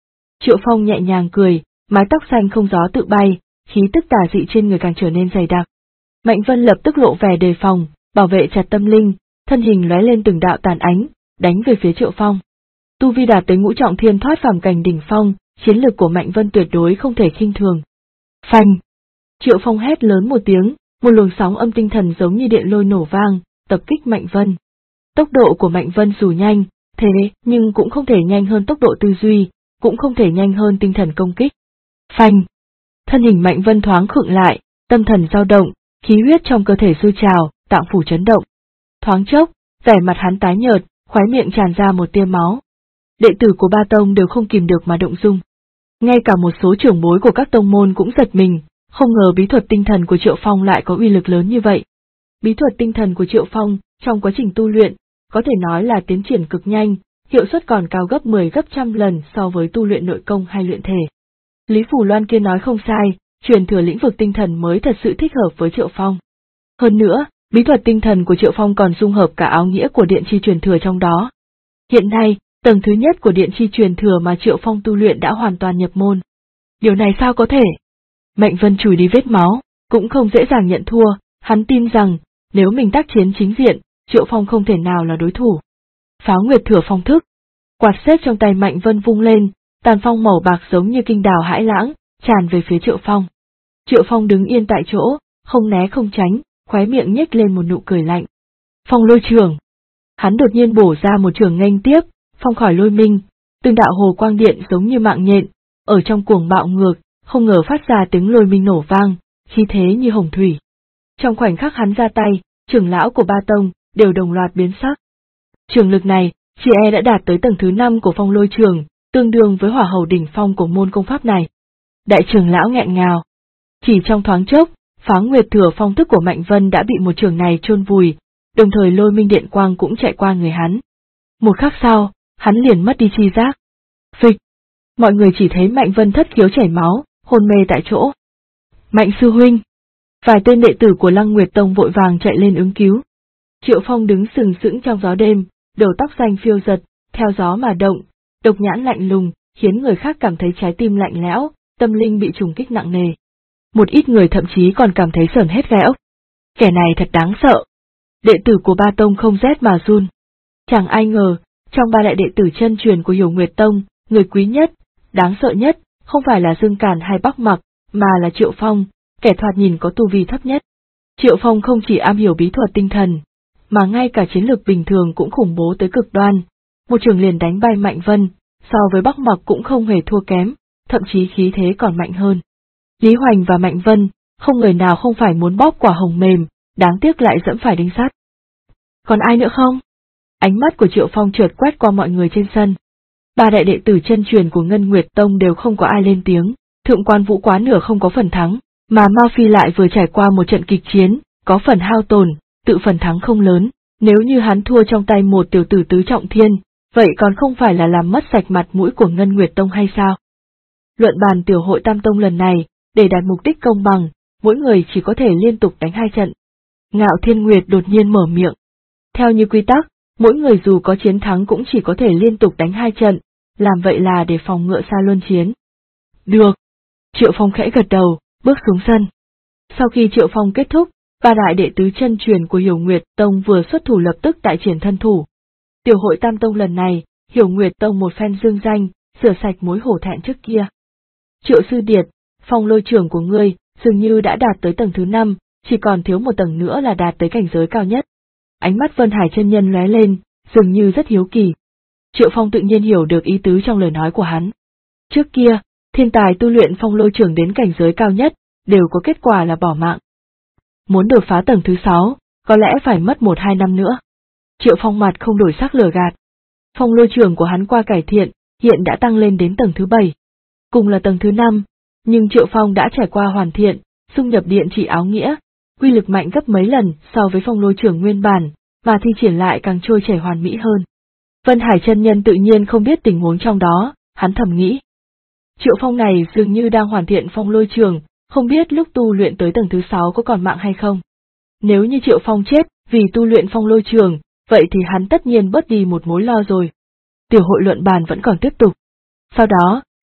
Triệu Phong nhẹ nhàng cười, mái tóc xanh không gió tự bay, khí tức tà dị trên người càng trở nên dày đặc. Mạnh Vân lập tức lộ vẻ đề phòng, bảo vệ chặt tâm linh, thân hình lóe lên từng đạo tàn ánh, đánh về phía Triệu Phong. Tu vi đạt tới ngũ trọng thiên thoát phàm cảnh đỉnh phong, chiến lực của Mạnh Vân tuyệt đối không thể khinh thường. Phanh! Triệu Phong hét lớn một tiếng, một luồng sóng âm tinh thần giống như điện lôi nổ vang, tập kích Mạnh Vân. Tốc độ của Mạnh Vân dù nhanh, thế nhưng cũng không thể nhanh hơn tốc độ tư duy, cũng không thể nhanh hơn tinh thần công kích. Phanh! Thân hình Mạnh Vân thoáng khựng lại, tâm thần dao động, khí huyết trong cơ thể sôi trào, tạng phủ chấn động. Thoáng chốc, vẻ mặt hắn tái nhợt, khóe miệng tràn ra một tia máu. Đệ tử của ba tông đều không kìm được mà động dung. Ngay cả một số trưởng bối của các tông môn cũng giật mình, không ngờ bí thuật tinh thần của Triệu Phong lại có uy lực lớn như vậy. Bí thuật tinh thần của Triệu Phong, trong quá trình tu luyện, có thể nói là tiến triển cực nhanh, hiệu suất còn cao gấp 10 gấp trăm lần so với tu luyện nội công hay luyện thể. Lý Phủ Loan kia nói không sai, truyền thừa lĩnh vực tinh thần mới thật sự thích hợp với Triệu Phong. Hơn nữa, bí thuật tinh thần của Triệu Phong còn dung hợp cả áo nghĩa của điện chi truyền thừa trong đó. Hiện nay, tầng thứ nhất của điện chi truyền thừa mà Triệu Phong tu luyện đã hoàn toàn nhập môn. Điều này sao có thể? Mạnh Vân chùi đi vết máu, cũng không dễ dàng nhận thua, hắn tin rằng, nếu mình tác chiến chính diện, Triệu Phong không thể nào là đối thủ. Pháo Nguyệt Thừa Phong thức. Quạt xếp trong tay Mạnh Vân vung lên, tàn phong màu bạc giống như kinh đào hãi lãng, tràn về phía Triệu Phong. Triệu Phong đứng yên tại chỗ, không né không tránh, khóe miệng nhếch lên một nụ cười lạnh. Phong lôi trường. Hắn đột nhiên bổ ra một trường nghênh tiếp, phong khỏi lôi minh, từng đạo hồ quang điện giống như mạng nhện, ở trong cuồng bạo ngược, không ngờ phát ra tiếng lôi minh nổ vang, khí thế như hồng thủy. Trong khoảnh khắc hắn ra tay, trưởng lão của ba tông đều đồng loạt biến sắc. Trường lực này, chỉ e đã đạt tới tầng thứ 5 của phong lôi trường, tương đương với hỏa hầu đỉnh phong của môn công pháp này. Đại trưởng lão nghẹn ngào. Chỉ trong thoáng chốc, Pháo Nguyệt Thừa Phong thức của Mạnh Vân đã bị một trường này chôn vùi, đồng thời lôi minh điện quang cũng chạy qua người hắn. Một khắc sau, hắn liền mất đi tri giác. Phịch! Mọi người chỉ thấy Mạnh Vân thất khiếu chảy máu, hôn mê tại chỗ. Mạnh sư huynh! Vài tên đệ tử của Lăng Nguyệt Tông vội vàng chạy lên ứng cứu. Triệu Phong đứng sừng sững trong gió đêm, đầu tóc xanh phiêu giật, theo gió mà động, độc nhãn lạnh lùng, khiến người khác cảm thấy trái tim lạnh lẽo, tâm linh bị trùng kích nặng nề. Một ít người thậm chí còn cảm thấy sởn hết gai ốc. Kẻ này thật đáng sợ. Đệ tử của ba tông không rét mà run. Chẳng ai ngờ, trong ba đại đệ tử chân truyền của Hiểu Nguyệt Tông, người quý nhất, đáng sợ nhất, không phải là Dương Càn hay Bắc Mặc, mà là Triệu Phong, kẻ thoạt nhìn có tu vi thấp nhất. Triệu Phong không chỉ am hiểu bí thuật tinh thần, mà ngay cả chiến lược bình thường cũng khủng bố tới cực đoan. Một trường liền đánh bay Mạnh Vân, so với Bắc Mặc cũng không hề thua kém, thậm chí khí thế còn mạnh hơn. Lý Hoành và Mạnh Vân, không người nào không phải muốn bóp quả hồng mềm, đáng tiếc lại dẫm phải đinh sắt. Còn ai nữa không? Ánh mắt của Triệu Phong chợt quét qua mọi người trên sân. Ba đại đệ tử chân truyền của Ngân Nguyệt Tông đều không có ai lên tiếng, Thượng quan Vũ quá nửa không có phần thắng, mà Mao Phi lại vừa trải qua một trận kịch chiến, có phần hao tổn, tự phần thắng không lớn, nếu như hắn thua trong tay một tiểu tử tứ trọng thiên, vậy còn không phải là làm mất sạch mặt mũi của Ngân Nguyệt Tông hay sao? Luận bàn tiểu hội Tam Tông lần này, để đạt mục đích công bằng, mỗi người chỉ có thể liên tục đánh 2 trận. Ngạo Thiên Nguyệt đột nhiên mở miệng. Theo như quy tắc, mỗi người dù có chiến thắng cũng chỉ có thể liên tục đánh 2 trận, làm vậy là để phòng ngựa xa luân chiến. Được. Triệu Phong khẽ gật đầu, bước xuống sân. Sau khi Triệu Phong kết thúc, ba đại đệ tứ chân truyền của Hiểu Nguyệt Tông vừa xuất thủ lập tức đại triển thân thủ. Tiểu hội Tam Tông lần này, Hiểu Nguyệt Tông một phen dương danh, rửa sạch mối hổ thẹn trước kia. Triệu Sư Điệt, phong lôi trưởng của ngươi, dường như đã đạt tới tầng thứ 5, chỉ còn thiếu một tầng nữa là đạt tới cảnh giới cao nhất. Ánh mắt Vân Hải chân nhân lóe lên, dường như rất hiếu kỳ. Triệu Phong tự nhiên hiểu được ý tứ trong lời nói của hắn. Trước kia, thiên tài tu luyện phong lôi trưởng đến cảnh giới cao nhất, đều có kết quả là bỏ mạng. Muốn đột phá tầng thứ 6, có lẽ phải mất 1-2 năm nữa. Triệu Phong mặt không đổi sắc lửa gạt. Phong lôi trưởng của hắn qua cải thiện, hiện đã tăng lên đến tầng thứ 7. Cùng là tầng thứ 5, nhưng Triệu Phong đã trải qua hoàn thiện, xung nhập điện chỉ áo nghĩa, quy lực mạnh gấp mấy lần so với phong lôi trưởng nguyên bản, mà thi triển lại càng trôi chảy hoàn mỹ hơn. Vân Hải chân nhân tự nhiên không biết tình huống trong đó, hắn thầm nghĩ. Triệu Phong này dường như đang hoàn thiện phong lôi trưởng, không biết lúc tu luyện tới tầng thứ 6 có còn mạng hay không. Nếu như Triệu Phong chết vì tu luyện phong lôi trưởng, vậy thì hắn tất nhiên bớt đi một mối lo rồi. Tiểu hội luận bàn vẫn còn tiếp tục. Sau đó,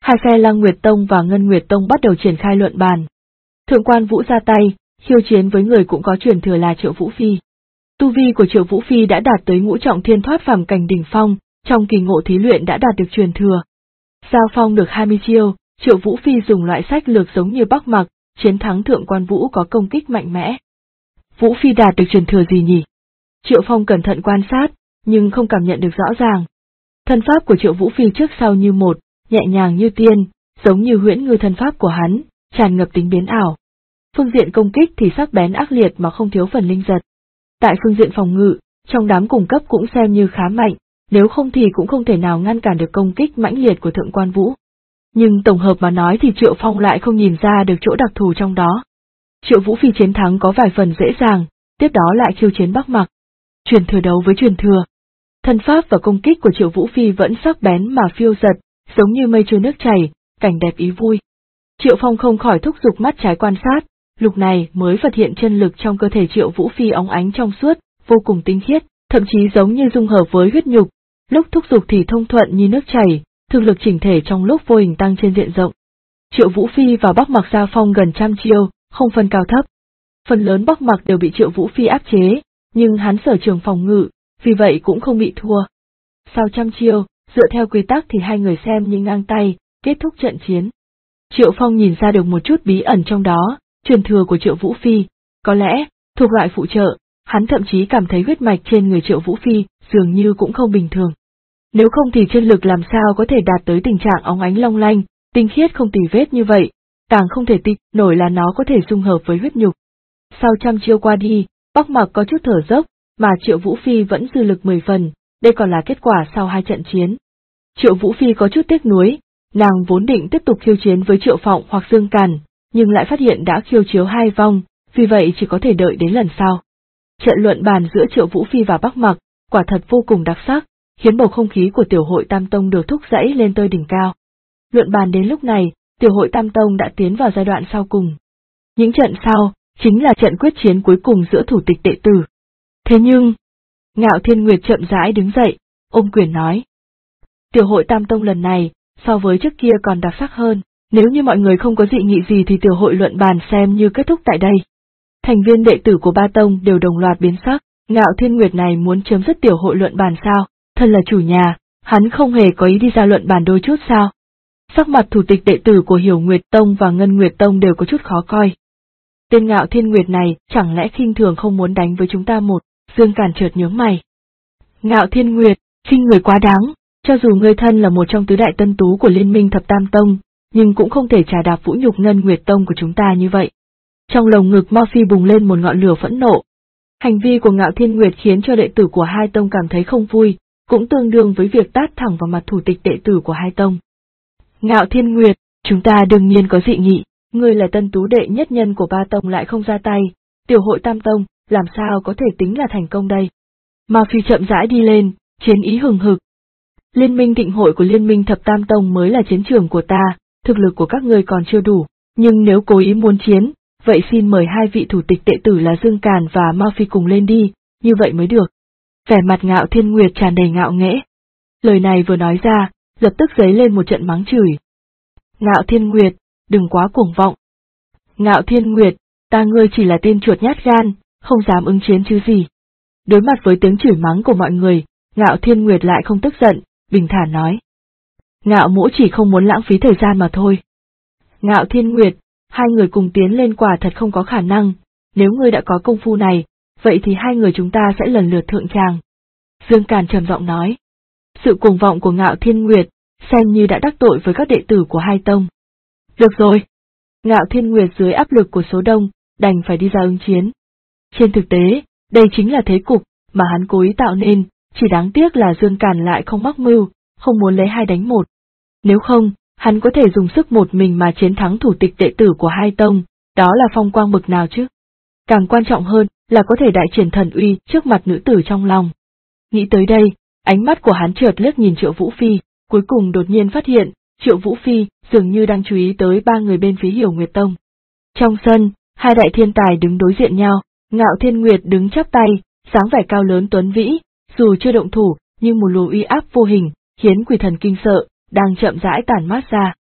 Hai phe Lăng Nguyệt Tông và Ngân Nguyệt Tông bắt đầu triển khai luận bàn. Thượng quan Vũ ra tay, khiêu chiến với người cũng có truyền thừa là Triệu Vũ Phi. Tu vi của Triệu Vũ Phi đã đạt tới ngũ trọng thiên thoát phàm cảnh đỉnh phong, trong kỳ ngộ thí luyện đã đạt được truyền thừa. Giao phong được 20 chiêu, Triệu Vũ Phi dùng loại sách lược giống như Bắc Mặc, chiến thắng Thượng quan Vũ có công kích mạnh mẽ. Vũ Phi đạt được truyền thừa gì nhỉ? Triệu Phong cẩn thận quan sát, nhưng không cảm nhận được rõ ràng. Thân pháp của Triệu Vũ Phi trước sau như một, nhẹ nhàng như tiên, giống như huyễn ngư thân pháp của hắn, tràn ngập tính biến ảo. Phương diện công kích thì sắc bén ác liệt mà không thiếu phần linh giật. Tại phương diện phòng ngự, trong đám cùng cấp cũng xem như khá mạnh, nếu không thì cũng không thể nào ngăn cản được công kích mãnh liệt của Thượng quan Vũ. Nhưng tổng hợp mà nói thì Triệu Phong lại không nhìn ra được chỗ đặc thù trong đó. Triệu Vũ Phi chiến thắng có vài phần dễ dàng, tiếp đó lại khiêu chiến Bắc Mặc. Truyền thừa đấu với truyền thừa. Thân pháp và công kích của Triệu Vũ Phi vẫn sắc bén mà phiêu giật, giống như mây trôi nước chảy, cảnh đẹp ý vui. Triệu Phong không khỏi thúc giục mắt trái quan sát, lúc này mới phát hiện chân lực trong cơ thể Triệu Vũ Phi óng ánh trong suốt, vô cùng tinh khiết, thậm chí giống như dung hợp với huyết nhục, lúc thúc giục thì thông thuận như nước chảy, thực lực chỉnh thể trong lúc vô hình tăng trên diện rộng. Triệu Vũ Phi và Bắc Mặc giao phong gần trăm chiêu, không phân cao thấp. Phần lớn Bắc Mặc đều bị Triệu Vũ Phi áp chế, nhưng hắn sở trường phòng ngự, vì vậy cũng không bị thua. Sau trăm chiêu, dựa theo quy tắc thì hai người xem như ngang tay, kết thúc trận chiến. Triệu Phong nhìn ra được một chút bí ẩn trong đó, truyền thừa của Triệu Vũ Phi, có lẽ, thuộc loại phụ trợ, hắn thậm chí cảm thấy huyết mạch trên người Triệu Vũ Phi dường như cũng không bình thường. Nếu không thì chân lực làm sao có thể đạt tới tình trạng óng ánh long lanh, tinh khiết không tì vết như vậy, càng không thể tin nổi là nó có thể dung hợp với huyết nhục. Sau trăm chiêu qua đi, Bắc Mặc có chút thở dốc, mà Triệu Vũ Phi vẫn dư lực 10 phần, đây còn là kết quả sau hai trận chiến. Triệu Vũ Phi có chút tiếc nuối, nàng vốn định tiếp tục khiêu chiến với Triệu Phọng hoặc Dương Càn, nhưng lại phát hiện đã khiêu chiếu hai vòng, vì vậy chỉ có thể đợi đến lần sau. Trận luận bàn giữa Triệu Vũ Phi và Bắc Mặc, quả thật vô cùng đặc sắc, khiến bầu không khí của tiểu hội Tam Tông được thúc đẩy lên tới đỉnh cao. Luận bàn đến lúc này, tiểu hội Tam Tông đã tiến vào giai đoạn sau cùng. Những trận sau, chính là trận quyết chiến cuối cùng giữa thủ tịch đệ tử. Thế nhưng, Ngạo Thiên Nguyệt chậm rãi đứng dậy, ôm quyền nói. Tiểu hội Tam Tông lần này, so với trước kia còn đặc sắc hơn, nếu như mọi người không có dị nghị gì thì tiểu hội luận bàn xem như kết thúc tại đây. Thành viên đệ tử của ba tông đều đồng loạt biến sắc, Ngạo Thiên Nguyệt này muốn chấm dứt tiểu hội luận bàn sao, thân là chủ nhà, hắn không hề có ý đi ra luận bàn đôi chút sao. Sắc mặt thủ tịch đệ tử của Hiểu Nguyệt Tông và Ngân Nguyệt Tông đều có chút khó coi. Tên Ngạo Thiên Nguyệt này chẳng lẽ khinh thường không muốn đánh với chúng ta một, Dương Càn chợt nhướng mày. Ngạo Thiên Nguyệt, khinh người quá đáng, cho dù ngươi thân là một trong tứ đại tân tú của Liên minh Thập Tam Tông, nhưng cũng không thể trà đạp vũ nhục Ngân Nguyệt Tông của chúng ta như vậy. Trong lồng ngực Mo Phi bùng lên một ngọn lửa phẫn nộ. Hành vi của Ngạo Thiên Nguyệt khiến cho đệ tử của hai tông cảm thấy không vui, cũng tương đương với việc tát thẳng vào mặt thủ tịch đệ tử của hai tông. Ngạo Thiên Nguyệt, chúng ta đương nhiên có dị nghị, ngươi là tân tú đệ nhất nhân của ba tông lại không ra tay, tiểu hội Tam Tông, làm sao có thể tính là thành công đây? Mo Phi chậm rãi đi lên, chiến ý hừng hực. Liên minh thịnh hội của Liên minh Thập Tam Tông mới là chiến trường của ta, thực lực của các ngươi còn chưa đủ, nhưng nếu cố ý muốn chiến, vậy xin mời hai vị thủ tịch đệ tử là Dương Càn và Mo Phi cùng lên đi, như vậy mới được. Vẻ mặt Ngạo Thiên Nguyệt tràn đầy ngạo nghễ. Lời này vừa nói ra, lập tức dấy lên một trận mắng chửi. Ngạo Thiên Nguyệt, đừng quá cuồng vọng. Ngạo Thiên Nguyệt, ta ngươi chỉ là tên chuột nhát gan, không dám ứng chiến chứ gì. Đối mặt với tiếng chửi mắng của mọi người, Ngạo Thiên Nguyệt lại không tức giận, bình thản nói. Ngạo mỗ chỉ không muốn lãng phí thời gian mà thôi. Ngạo Thiên Nguyệt, hai người cùng tiến lên quả thật không có khả năng, nếu ngươi đã có công phu này, vậy thì hai người chúng ta sẽ lần lượt thượng tràng. Dương Càn trầm giọng nói. Sự cuồng vọng của Ngạo Thiên Nguyệt, xem như đã đắc tội với các đệ tử của hai tông. Được rồi. Ngạo Thiên Nguyệt dưới áp lực của số đông, đành phải đi ra ứng chiến. Trên thực tế, đây chính là thế cục mà hắn cố ý tạo nên, chỉ đáng tiếc là Dương Càn lại không mắc mưu, không muốn lấy 2 đánh 1. Nếu không, hắn có thể dùng sức một mình mà chiến thắng thủ tịch đệ tử của hai tông, đó là phong quang bực nào chứ. Càng quan trọng hơn là có thể đại triển thần uy trước mặt nữ tử trong lòng. Nghĩ tới đây, ánh mắt của hắn chợt liếc nhìn Triệu Vũ Phi, cuối cùng đột nhiên phát hiện, Triệu Vũ Phi dường như đang chú ý tới 3 người bên phía Hiểu Nguyệt Tông. Trong sân, hai đại thiên tài đứng đối diện nhau, Ngạo Thiên Nguyệt đứng chắp tay, dáng vẻ cao lớn tuấn vĩ, dù chưa động thủ, nhưng một luồng uy áp vô hình, khiến quỷ thần kinh sợ, đang chậm rãi tản mát ra.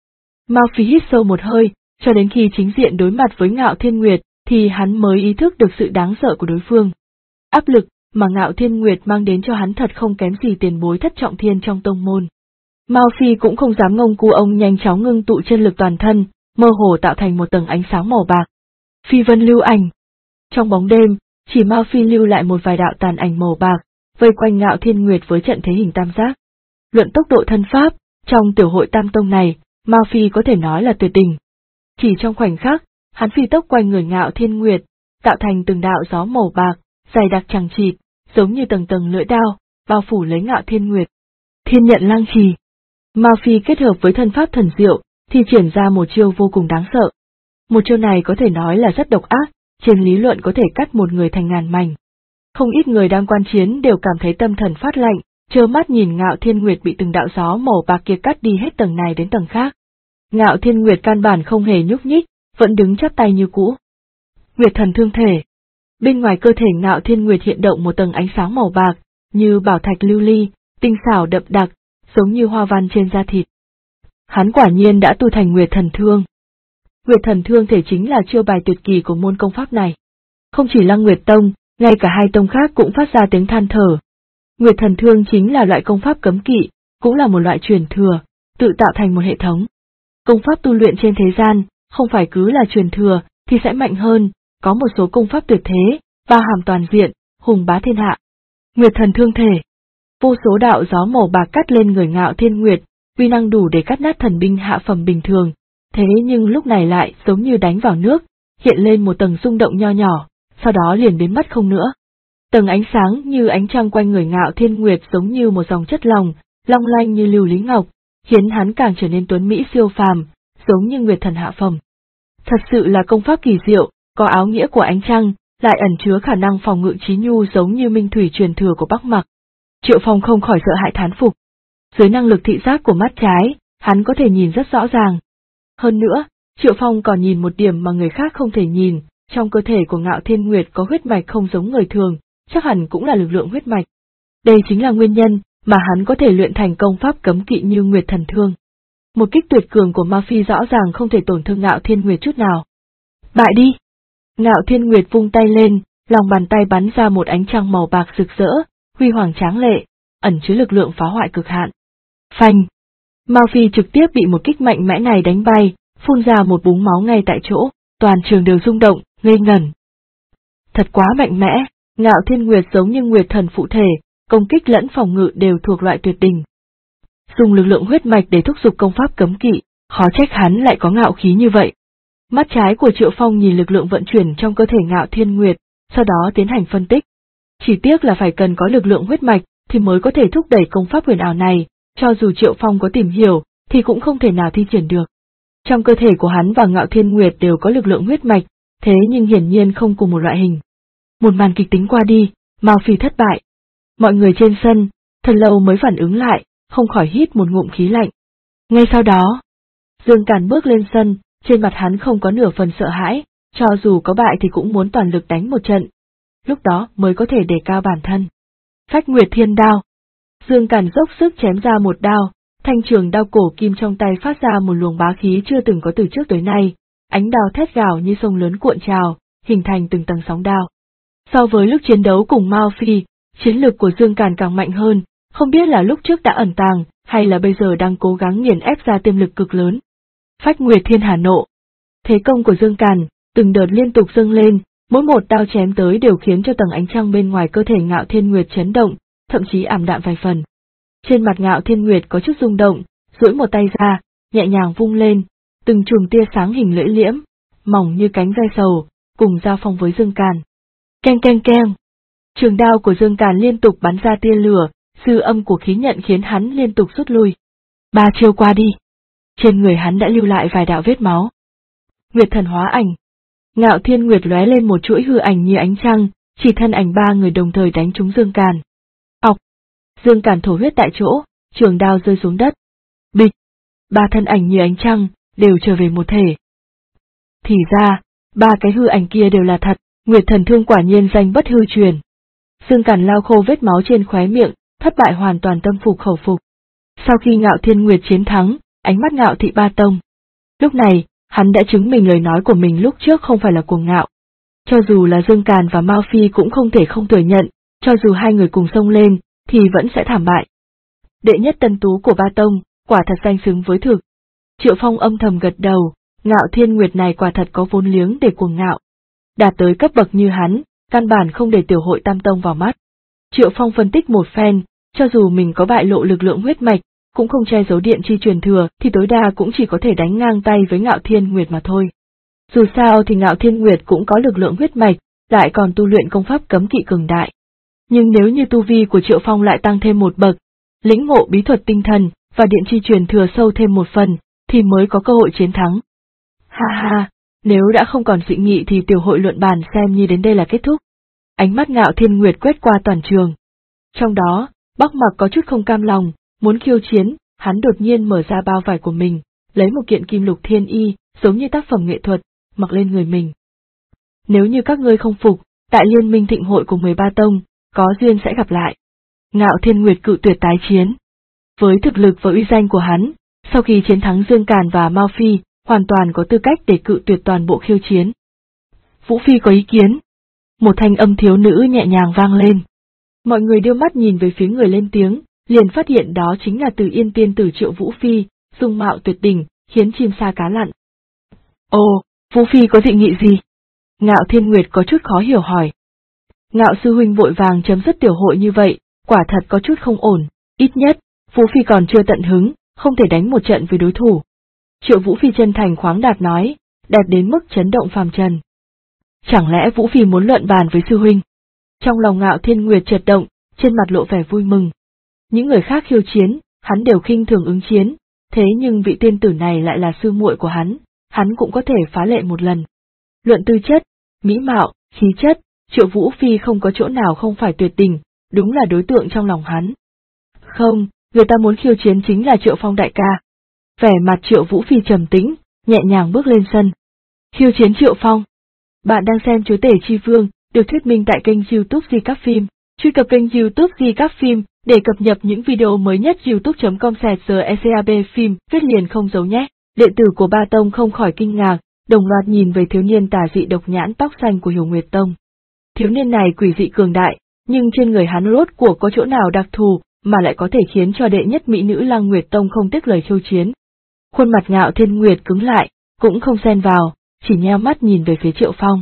Mao Phi hít sâu một hơi, cho đến khi chính diện đối mặt với Ngạo Thiên Nguyệt, thì hắn mới ý thức được sự đáng sợ của đối phương. Áp lực mà Ngạo Thiên Nguyệt mang đến cho hắn thật không kém gì tiền bối thất trọng thiên trong tông môn. Mao Phi cũng không dám ngông cu, ông nhanh chóng ngưng tụ chân lực toàn thân, mơ hồ tạo thành một tầng ánh sáng màu bạc. Phi vân lưu ảnh. Trong bóng đêm, chỉ Mao Phi lưu lại một vài đạo tàn ảnh màu bạc, vây quanh Ngạo Thiên Nguyệt với trận thế hình tam giác. Luận tốc độ thân pháp, trong tiểu hội tam tông này, Mao Phi có thể nói là tuyệt đỉnh. Chỉ trong khoảnh khắc, hắn phi tốc quanh người Ngạo Thiên Nguyệt, tạo thành từng đạo gió màu bạc, dày đặc chằng chịt, giống như tầng tầng lưỡi đao, bao phủ lấy Ngạo Thiên Nguyệt. Thiên nhận lăng trì. Mao Phi kết hợp với thân pháp thần diệu, thì triển ra một chiêu vô cùng đáng sợ. Một chiêu này có thể nói là rất độc ác, trên lý luận có thể cắt một người thành ngàn mảnh. Không ít người đang quan chiến đều cảm thấy tâm thần phát lạnh, trơ mắt nhìn Ngạo Thiên Nguyệt bị từng đạo gió màu bạc kia cắt đi hết tầng này đến tầng khác. Ngạo Thiên Nguyệt căn bản không hề nhúc nhích, vẫn đứng chắp tay như cũ. Nguyệt thần thương thể. Bên ngoài cơ thể Ngạo Thiên Nguyệt hiện động một tầng ánh sáng màu bạc, như bảo thạch lưu ly, tinh xảo đậm đặc, giống như hoa văn trên da thịt. Hắn quả nhiên đã tu thành Nguyệt thần thương. Nguyệt thần thương thể chính là chiêu bài tuyệt kỳ của môn công pháp này. Không chỉ Lăng Nguyệt Tông, ngay cả hai tông khác cũng phát ra tiếng than thở. Nguyệt thần thương chính là loại công pháp cấm kỵ, cũng là một loại truyền thừa, tự tạo thành một hệ thống. Công pháp tu luyện trên thế gian, không phải cứ là truyền thừa, thì sẽ mạnh hơn, có một số công pháp tuyệt thế, bao hàm toàn diện, hùng bá thiên hạ. Nguyệt thần thương thể. Vô số đạo gió màu bạc cắt lên người Ngạo Thiên Nguyệt, uy năng đủ để cắt nát thần binh hạ phẩm bình thường, thế nhưng lúc này lại giống như đánh vào nước, hiện lên một tầng rung động nho nhỏ, sau đó liền biến mất không nữa. Tầng ánh sáng như ánh trăng quanh người Ngạo Thiên Nguyệt giống như một dòng chất lỏng, long lanh như lưu lý ngọc, khiến hắn càng trở nên tuấn mỹ siêu phàm, giống như Nguyệt thần hạ phẩm. Thật sự là công pháp kỳ diệu, có áo nghĩa của ánh trăng, lại ẩn chứa khả năng phòng ngự trí nhu giống như minh thủy truyền thừa của Bắc Mặc. Triệu Phong không khỏi sợ hãi thán phục. Dưới năng lực thị giác của mắt trái, hắn có thể nhìn rất rõ ràng. Hơn nữa, Triệu Phong còn nhìn một điểm mà người khác không thể nhìn, trong cơ thể của Ngạo Thiên Nguyệt có huyết mạch không giống người thường, chắc hẳn cũng là lực lượng huyết mạch. Đây chính là nguyên nhân mà hắn có thể luyện thành công pháp cấm kỵ như Nguyệt thần thương. Một kích tuyệt cường của Ma Phi rõ ràng không thể tổn thương Ngạo Thiên Nguyệt chút nào. Bại đi! Ngạo Thiên Nguyệt vung tay lên, lòng bàn tay bắn ra một ánh trăng màu bạc rực rỡ, huy hoàng tráng lệ, ẩn chứa lực lượng phá hoại cực hạn. Phanh! Ma Phi trực tiếp bị một kích mạnh mẽ này đánh bay, phun ra một búng máu ngay tại chỗ, toàn trường đều rung động, ngây ngẩn. Thật quá mạnh mẽ, Ngạo Thiên Nguyệt giống như Nguyệt thần phụ thể, công kích lẫn phòng ngự đều thuộc loại tuyệt đỉnh. Dùng lực lượng huyết mạch để thúc giục công pháp cấm kỵ, khó trách hắn lại có ngạo khí như vậy. Mắt trái của Triệu Phong nhìn lực lượng vận chuyển trong cơ thể Ngạo Thiên Nguyệt, sau đó tiến hành phân tích. Chỉ tiếc là phải cần có lực lượng huyết mạch thì mới có thể thúc đẩy công pháp huyền ảo này, cho dù Triệu Phong có tìm hiểu thì cũng không thể nào thi triển được. Trong cơ thể của hắn và Ngạo Thiên Nguyệt đều có lực lượng huyết mạch, thế nhưng hiển nhiên không cùng một loại hình. Một màn kịch tính qua đi, Mao Phi thất bại. Mọi người trên sân, thật lâu mới phản ứng lại, không khỏi hít một ngụm khí lạnh. Ngay sau đó, Dương Càn bước lên sân, trên mặt hắn không có nửa phần sợ hãi, cho dù có bại thì cũng muốn toàn lực đánh một trận. Lúc đó mới có thể đề cao bản thân. Phách Nguyệt Thiên Đao. Dương Càn dốc sức chém ra một đao, thanh trường đao cổ kim trong tay phát ra một luồng bá khí chưa từng có từ trước tới nay, ánh đao thét gào như sông lớn cuộn trào, hình thành từng tầng sóng đao. So với lúc chiến đấu cùng Mao Phi, chiến lực của Dương Càn càng mạnh hơn, không biết là lúc trước đã ẩn tàng, hay là bây giờ đang cố gắng nghiền ép ra tiềm lực cực lớn. Phách Nguyệt Thiên Hà Nộ. Thế công của Dương Càn, từng đợt liên tục dâng lên, mỗi một đao chém tới đều khiến cho tầng ánh trăng bên ngoài cơ thể Ngạo Thiên Nguyệt chấn động, thậm chí ảm đạm vài phần. Trên mặt Ngạo Thiên Nguyệt có chút rung động, duỗi một tay ra, nhẹ nhàng vung lên, từng chùm tia sáng hình lưỡi liễm, mỏng như cánh ve sầu, cùng giao phong với Dương Càn. Keng keng keng. Trường đao của Dương Càn liên tục bắn ra tia lửa, dư âm của khí nhận khiến hắn liên tục rút lui. 3 chiêu qua đi. Trên người hắn đã lưu lại vài đạo vết máu. Nguyệt thần hóa ảnh. Ngạo Thiên Nguyệt lóe lên một chuỗi hư ảnh như ánh trăng, chỉ thân ảnh 3 người đồng thời đánh trúng Dương Càn. Ọc. Dương Càn thổ huyết tại chỗ, trường đao rơi xuống đất. Bịch. 3 thân ảnh như ánh trăng, đều trở về một thể. Thì ra, 3 cái hư ảnh kia đều là thật, Nguyệt thần thương quả nhiên danh bất hư truyền. Dương Càn lau khô vết máu trên khóe miệng, thất bại hoàn toàn tâm phục khẩu phục. Sau khi Ngạo Thiên Nguyệt chiến thắng, ánh mắt Ngạo Thị Ba Tông Lúc này, hắn đã chứng minh lời nói của mình lúc trước không phải là cuồng ngạo. Cho dù là Dương Càn và Mao Phi cũng không thể không thừa nhận, cho dù hai người cùng xông lên, thì vẫn sẽ thảm bại. Đệ nhất tân tú của Ba Tông, quả thật danh xứng với thực. Triệu Phong âm thầm gật đầu, Ngạo Thiên Nguyệt này quả thật có vốn liếng để cuồng ngạo. Đạt tới cấp bậc như hắn, căn bản không để tiểu hội Tam Tông vào mắt. Triệu Phong phân tích một phen, cho dù mình có bại lộ lực lượng huyết mạch, cũng không che giấu điện chi truyền thừa thì tối đa cũng chỉ có thể đánh ngang tay với Ngạo Thiên Nguyệt mà thôi. Dù sao thì Ngạo Thiên Nguyệt cũng có lực lượng huyết mạch, lại còn tu luyện công pháp cấm kỵ cường đại. Nhưng nếu như tu vi của Triệu Phong lại tăng thêm một bậc, lĩnh ngộ bí thuật tinh thần và điện chi truyền thừa sâu thêm một phần, thì mới có cơ hội chiến thắng. Ha ha, nếu đã không còn dị nghị thì tiểu hội luận bàn xem như đến đây là kết thúc. Ánh mắt Ngạo Thiên Nguyệt quét qua toàn trường. Trong đó, Bắc Mặc có chút không cam lòng, muốn khiêu chiến, hắn đột nhiên mở ra bao vải của mình, lấy một kiện kim lục thiên y, giống như tác phẩm nghệ thuật, mặc lên người mình. Nếu như các ngươi không phục, tại liên minh thịnh hội của 13 tông, có duyên sẽ gặp lại. Ngạo Thiên Nguyệt cự tuyệt tái chiến. Với thực lực và uy danh của hắn, sau khi chiến thắng Dương Càn và Mao Phi, hoàn toàn có tư cách để cự tuyệt toàn bộ khiêu chiến. Vũ Phi có ý kiến. Một thanh âm thiếu nữ nhẹ nhàng vang lên. Mọi người đưa mắt nhìn về phía người lên tiếng, liền phát hiện đó chính là Từ Yên tiên tử Triệu Vũ Phi, dung mạo tuyệt đỉnh, khiến chim sa cá lặn. Ồ, Vũ Phi có dị nghị gì? Ngạo Thiên Nguyệt có chút khó hiểu hỏi. Ngạo sư huynh vội vàng chấm dứt tiểu hội như vậy, quả thật có chút không ổn, ít nhất, Vũ Phi còn chưa tận hứng, không thể đánh một trận với đối thủ. Triệu Vũ Phi chân thành khoáng đạt nói, đẹp đến mức chấn động phàm trần. Chẳng lẽ Vũ Phi muốn luận bàn với sư huynh? Trong lòng Ngạo Thiên Nguyệt chợt động, trên mặt lộ vẻ vui mừng. Những người khác khiêu chiến, hắn đều khinh thường ứng chiến, thế nhưng vị tiên tử này lại là sư muội của hắn cũng có thể phá lệ một lần. Luận tư chất, mỹ mạo, khí chất, Triệu Vũ Phi không có chỗ nào không phải tuyệt tình, đúng là đối tượng trong lòng hắn. Không, người ta muốn khiêu chiến chính là Triệu Phong đại ca. Vẻ mặt Triệu Vũ Phi trầm tĩnh, nhẹ nhàng bước lên sân. Khiêu chiến Triệu Phong. Bạn đang xem Chúa Tể Chi Vương, được thuyết minh tại kênh YouTube Di Các Phim. Truy cập kênh YouTube Di Các Phim để cập nhật những video mới nhất. youtube.com/secab phim, viết liền không giấu nhé. Đệ tử của Ba Tông không khỏi kinh ngạc, đồng loạt nhìn về thiếu niên tà dị độc nhãn tóc xanh của Hiểu Nguyệt Tông. Thiếu niên này quỷ dị cường đại, nhưng trên người hắn rốt cuộc có chỗ nào đặc thù mà lại có thể khiến cho đệ nhất mỹ nữ Lăng Nguyệt Tông không tiếc lời khiêu chiến. Khuôn mặt Ngạo Thiên Nguyệt cứng lại, cũng không xen vào, chỉ nheo mắt nhìn về phía Triệu Phong.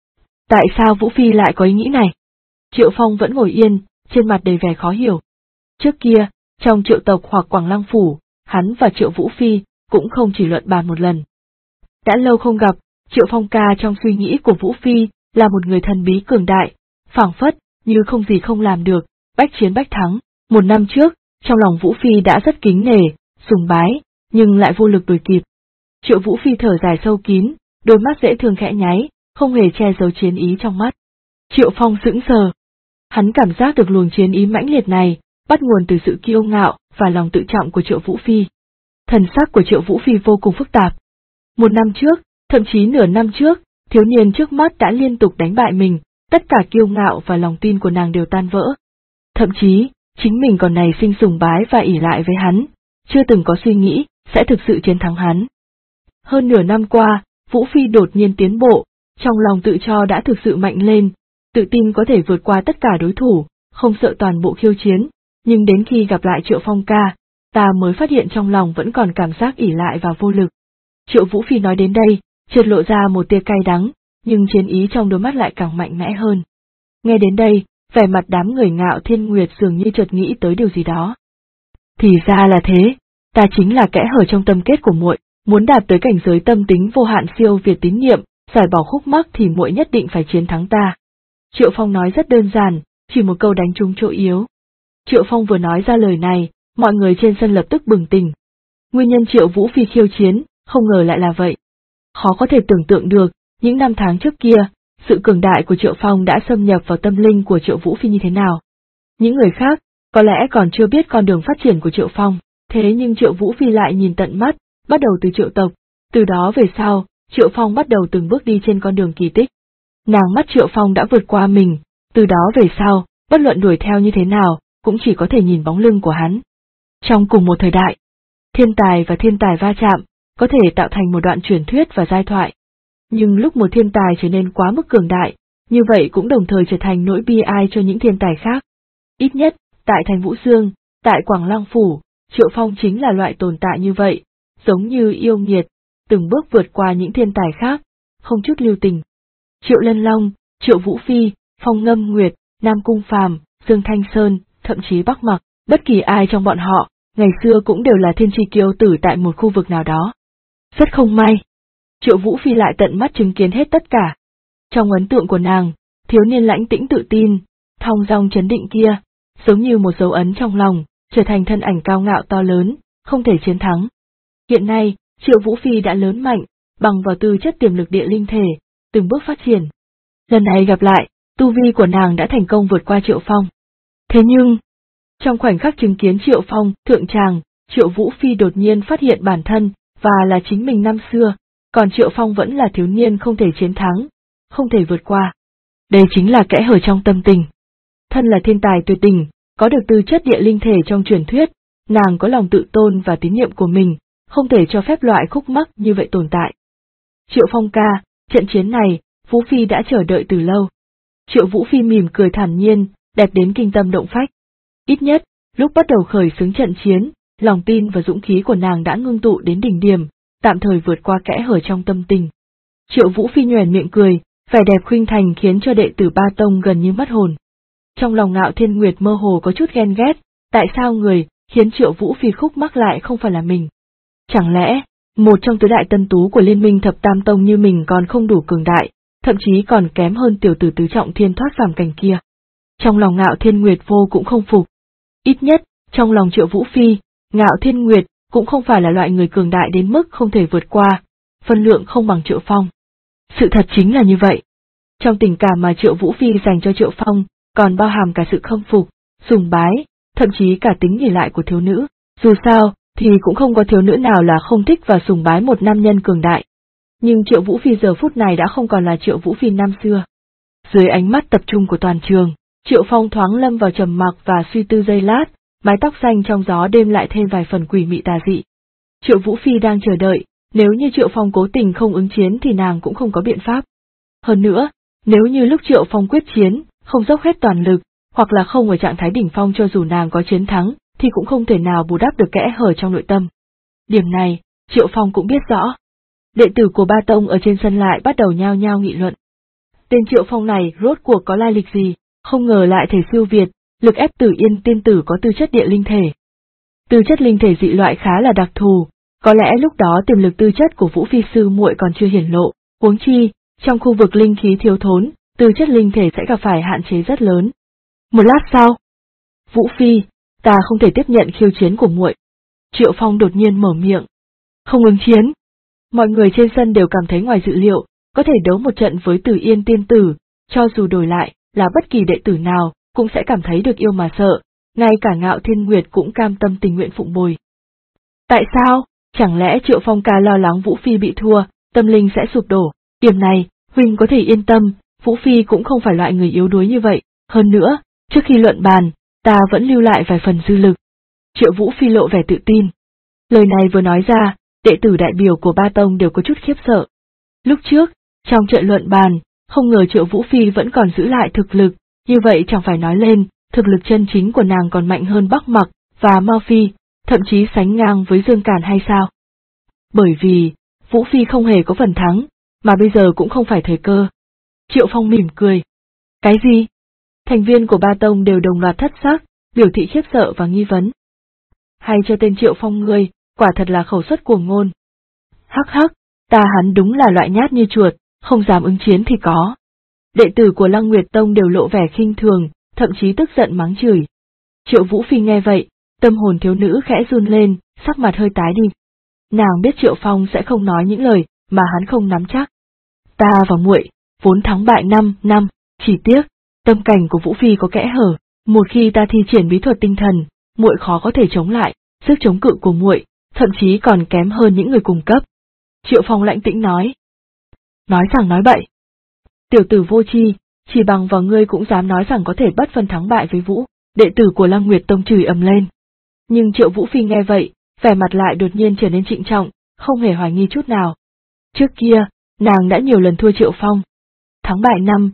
Tại sao Vũ Phi lại có ý nghĩ này? Triệu Phong vẫn ngồi yên, trên mặt đầy vẻ khó hiểu. Trước kia, trong Triệu tộc hoặc Quảng Lăng phủ, hắn và Triệu Vũ Phi cũng không chỉ luận bàn một lần. Đã lâu không gặp, Triệu Phong ca trong suy nghĩ của Vũ Phi là một người thần bí cường đại, phảng phất như không gì không làm được, bách chiến bách thắng. Một năm trước, trong lòng Vũ Phi đã rất kính nể, sùng bái, nhưng lại vô lực đuổi kịp. Triệu Vũ Phi thở dài sâu kín, đôi mắt dễ thương khẽ nháy, không hề che giấu chiến ý trong mắt. Triệu Phong sững sờ. Hắn cảm giác được luồng chiến ý mãnh liệt này, bắt nguồn từ sự kiêu ngạo và lòng tự trọng của Triệu Vũ Phi. Thần sắc của Triệu Vũ Phi vô cùng phức tạp. Một năm trước, thậm chí nửa năm trước, thiếu niên trước mắt đã liên tục đánh bại mình, tất cả kiêu ngạo và lòng tin của nàng đều tan vỡ. Thậm chí, chính mình còn nảy sinh sùng bái và ỷ lại với hắn, chưa từng có suy nghĩ sẽ thực sự chiến thắng hắn. Hơn nửa năm qua, Vũ Phi đột nhiên tiến bộ, trong lòng tự cho đã thực sự mạnh lên, tự tin có thể vượt qua tất cả đối thủ, không sợ toàn bộ khiêu chiến, nhưng đến khi gặp lại Triệu Phong ca, ta mới phát hiện trong lòng vẫn còn cảm giác ỷ lại và vô lực. Triệu Vũ Phi nói đến đây, chợt lộ ra một tia cay đắng, nhưng chiến ý trong đôi mắt lại càng mạnh mẽ hơn. Nghe đến đây, vẻ mặt đám người Ngạo Thiên Nguyệt dường như chợt nghĩ tới điều gì đó. Thì ra là thế, ta chính là kẽ hở trong tâm kết của muội, muốn đạt tới cảnh giới tâm tính vô hạn siêu việt tín niệm, giải bỏ khúc mắc thì muội nhất định phải chiến thắng ta. Triệu Phong nói rất đơn giản, chỉ một câu đánh trúng chỗ yếu. Triệu Phong vừa nói ra lời này, mọi người trên sân lập tức bừng tỉnh. Nguyên nhân Triệu Vũ Phi khiêu chiến, không ngờ lại là vậy. Khó có thể tưởng tượng được, những năm tháng trước kia, sự cường đại của Triệu Phong đã xâm nhập vào tâm linh của Triệu Vũ Phi như thế nào. Những người khác, có lẽ còn chưa biết con đường phát triển của Triệu Phong, thế nhưng Triệu Vũ Phi lại nhìn tận mắt, bắt đầu từ Triệu tộc, từ đó về sau, Triệu Phong bắt đầu từng bước đi trên con đường kỳ tích. Nàng mắt Triệu Phong đã vượt qua mình, từ đó về sau, bất luận đuổi theo như thế nào, cũng chỉ có thể nhìn bóng lưng của hắn. Trong cùng một thời đại, thiên tài và thiên tài va chạm, có thể tạo thành một đoạn truyền thuyết và giai thoại. Nhưng lúc một thiên tài trở nên quá mức cường đại, như vậy cũng đồng thời trở thành nỗi bi ai cho những thiên tài khác. Ít nhất, tại thành Vũ Dương, tại Quảng Lăng Phủ, Triệu Phong chính là loại tồn tại như vậy, giống như yêu nghiệt, từng bước vượt qua những thiên tài khác, không chút lưu tình. Triệu Lân Long, Triệu Vũ Phi, Phong Ngâm Nguyệt, Nam Cung Phàm, Dương Thanh Sơn, thậm chí Bắc Mặc, bất kỳ ai trong bọn họ, ngày xưa cũng đều là thiên tri kiêu tử tại một khu vực nào đó. Rất không may, Triệu Vũ Phi lại tận mắt chứng kiến hết tất cả. Trong ấn tượng của nàng, thiếu niên lãnh tĩnh tự tin, thong dong chấn định kia, giống như một dấu ấn trong lòng, trở thành thân ảnh cao ngạo to lớn, không thể chiến thắng. Hiện nay, Triệu Vũ Phi đã lớn mạnh, bằng vào tư chất tiềm lực địa linh thể, từng bước phát triển. Lần này gặp lại, tu vi của nàng đã thành công vượt qua Triệu Phong. Thế nhưng, trong khoảnh khắc chứng kiến Triệu Phong thượng tràng, Triệu Vũ Phi đột nhiên phát hiện bản thân, và là chính mình năm xưa, còn Triệu Phong vẫn là thiếu niên không thể chiến thắng, không thể vượt qua. Đây chính là kẽ hở trong tâm tình. Thân là thiên tài tuyệt đỉnh, có được tư chất địa linh thể trong truyền thuyết, nàng có lòng tự tôn và tín nhiệm của mình, không thể cho phép loại khúc mắc như vậy tồn tại. Triệu Phong ca, trận chiến này, Vũ Phi đã chờ đợi từ lâu. Triệu Vũ Phi mỉm cười thản nhiên, đẹp đến kinh tâm động phách. Ít nhất, lúc bắt đầu khởi xướng trận chiến, lòng tin và dũng khí của nàng đã ngưng tụ đến đỉnh điểm, tạm thời vượt qua kẽ hở trong tâm tình. Triệu Vũ Phi nhoẻn miệng cười, vẻ đẹp khuynh thành khiến cho đệ tử Ba Tông gần như mất hồn. Trong lòng Ngạo Thiên Nguyệt mơ hồ có chút ghen ghét, tại sao người khiến Triệu Vũ Phi khúc mắc lại không phải là mình? Chẳng lẽ, một trong tứ đại tân tú của Liên minh Thập Tam Tông như mình còn không đủ cường đại, thậm chí còn kém hơn tiểu tử tứ trọng thiên thoát phàm cảnh kia? Trong lòng Ngạo Thiên Nguyệt vô cũng không phục. Ít nhất, trong lòng Triệu Vũ Phi, Ngạo Thiên Nguyệt cũng không phải là loại người cường đại đến mức không thể vượt qua, phân lượng không bằng Triệu Phong. Sự thật chính là như vậy. Trong tình cảm mà Triệu Vũ Phi dành cho Triệu Phong, còn bao hàm cả sự khâm phục, sùng bái, thậm chí cả tính ỷ lại của thiếu nữ. Dù sao, thì cũng không có thiếu nữ nào là không thích và sùng bái một nam nhân cường đại. Nhưng Triệu Vũ Phi giờ phút này đã không còn là Triệu Vũ Phi năm xưa. Dưới ánh mắt tập trung của toàn trường, Triệu Phong thoáng lâm vào trầm mặc và suy tư giây lát, mái tóc xanh trong gió đêm lại thêm vài phần quỷ mị tà dị. Triệu Vũ Phi đang chờ đợi, nếu như Triệu Phong cố tình không ứng chiến thì nàng cũng không có biện pháp. Hơn nữa, nếu như lúc Triệu Phong quyết chiến, không dốc hết toàn lực, hoặc là không ở trạng thái đỉnh phong cho dù nàng có chiến thắng, thì cũng không thể nào bù đắp được kẽ hở trong nội tâm. Điểm này, Triệu Phong cũng biết rõ. Đệ tử của Ba Tông ở trên sân lại bắt đầu nhao nhao nghị luận. Tên Triệu Phong này rốt cuộc có lai lịch gì, không ngờ lại thể siêu việt, lực ép Tử Yên tiên tử có tư chất địa linh thể. Tư chất linh thể dị loại khá là đặc thù, có lẽ lúc đó tiềm lực tư chất của Vũ Phi sư muội còn chưa hiển lộ, huống chi, trong khu vực linh khí thiếu thốn, tư chất linh thể sẽ gặp phải hạn chế rất lớn. Một lát sau, Vũ Phi, ta không thể tiếp nhận khiêu chiến của muội. Triệu Phong đột nhiên mở miệng. Không ứng chiến. Mọi người trên sân đều cảm thấy ngoài dự liệu, có thể đấu một trận với Tử Yên tiên tử, cho dù đổi lại, là bất kỳ đệ tử nào, cũng sẽ cảm thấy được yêu mà sợ, ngay cả Ngạo Thiên Nguyệt cũng cam tâm tình nguyện phụng bồi. Tại sao? Chẳng lẽ Triệu Phong ca lo lắng Vũ Phi bị thua, tâm linh sẽ sụp đổ? Điểm này, huynh có thể yên tâm, Vũ Phi cũng không phải loại người yếu đuối như vậy, hơn nữa, trước khi luận bàn, ta vẫn lưu lại vài phần dư lực. Triệu Vũ Phi lộ vẻ tự tin. Lời này vừa nói ra, đệ tử đại biểu của Ba Tông đều có chút khiếp sợ. Lúc trước, trong trận luận bàn, không ngờ Triệu Vũ Phi vẫn còn giữ lại thực lực, như vậy chẳng phải nói lên, thực lực chân chính của nàng còn mạnh hơn Bắc Mặc và Mao Phi, thậm chí sánh ngang với Dương Càn hay sao? Bởi vì, Vũ Phi không hề có phần thắng, mà bây giờ cũng không phải thời cơ. Triệu Phong mỉm cười. Cái gì? Thành viên của Ba Tông đều đồng loạt thất sắc, biểu thị khiếp sợ và nghi vấn. Hay cho tên Triệu Phong ngươi, quả thật là khẩu suất cuồng ngôn. Hắc hắc, ta hắn đúng là loại nhát như chuột, không dám ứng chiến thì có. Đệ tử của Lăng Nguyệt Tông đều lộ vẻ khinh thường, thậm chí tức giận mắng chửi. Triệu Vũ Phi nghe vậy, tâm hồn thiếu nữ khẽ run lên, sắc mặt hơi tái đi. Nàng biết Triệu Phong sẽ không nói những lời mà hắn không nắm chắc. Ta và muội vốn thắng bại 5 năm, chỉ tiếc, tâm cảnh của Vũ Phi có kẽ hở, một khi ta thi triển bí thuật tinh thần, muội khó có thể chống lại, sức chống cự của muội thậm chí còn kém hơn những người cùng cấp. Triệu Phong lãnh tĩnh nói. Nói rằng nói bậy. Tiểu tử vô tri, chỉ bằng vào ngươi cũng dám nói rằng có thể bất phân thắng bại với Vũ, đệ tử của Lăng Nguyệt Tông chửi ầm lên. Nhưng Triệu Vũ Phi nghe vậy, vẻ mặt lại đột nhiên trở nên trịnh trọng, không hề hoài nghi chút nào. Trước kia, nàng đã nhiều lần thua Triệu Phong. Thắng bại 5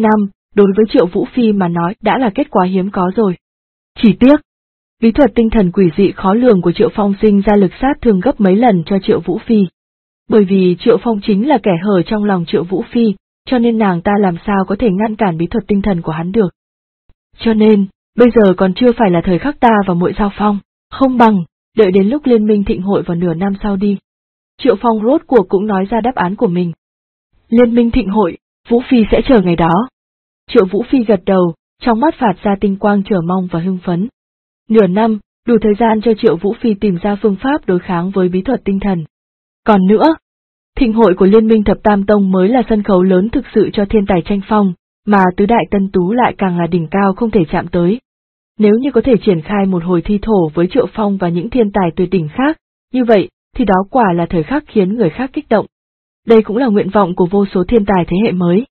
đối với Triệu Vũ Phi mà nói đã là kết quả hiếm có rồi. Chỉ tiếc, bí thuật tinh thần quỷ dị khó lường của Triệu Phong sinh ra lực sát thương gấp mấy lần cho Triệu Vũ Phi. Bởi vì Triệu Phong chính là kẻ hở trong lòng Triệu Vũ Phi, cho nên nàng ta làm sao có thể ngăn cản bí thuật tinh thần của hắn được. Cho nên, bây giờ còn chưa phải là thời khắc ta và muội giao phong, không bằng, đợi đến lúc liên minh thịnh hội vào nửa năm sau đi. Triệu Phong rốt cuộc cũng nói ra đáp án của mình. Liên minh thịnh hội, Vũ Phi sẽ chờ ngày đó. Triệu Vũ Phi gật đầu, trong mắt phạt ra tinh quang chờ mong và hưng phấn. Nửa năm, đủ thời gian cho Triệu Vũ Phi tìm ra phương pháp đối kháng với bí thuật tinh thần. Còn nữa, thịnh hội của Liên minh Thập Tam Tông mới là sân khấu lớn thực sự cho thiên tài tranh phong, mà tứ đại tân tú lại càng là đỉnh cao không thể chạm tới. Nếu như có thể triển khai một hồi thi thổ với Triệu Phong và những thiên tài tuyệt đỉnh khác, như vậy, thì đó quả là thời khắc khiến người khác kích động. Đây cũng là nguyện vọng của vô số thiên tài thế hệ mới.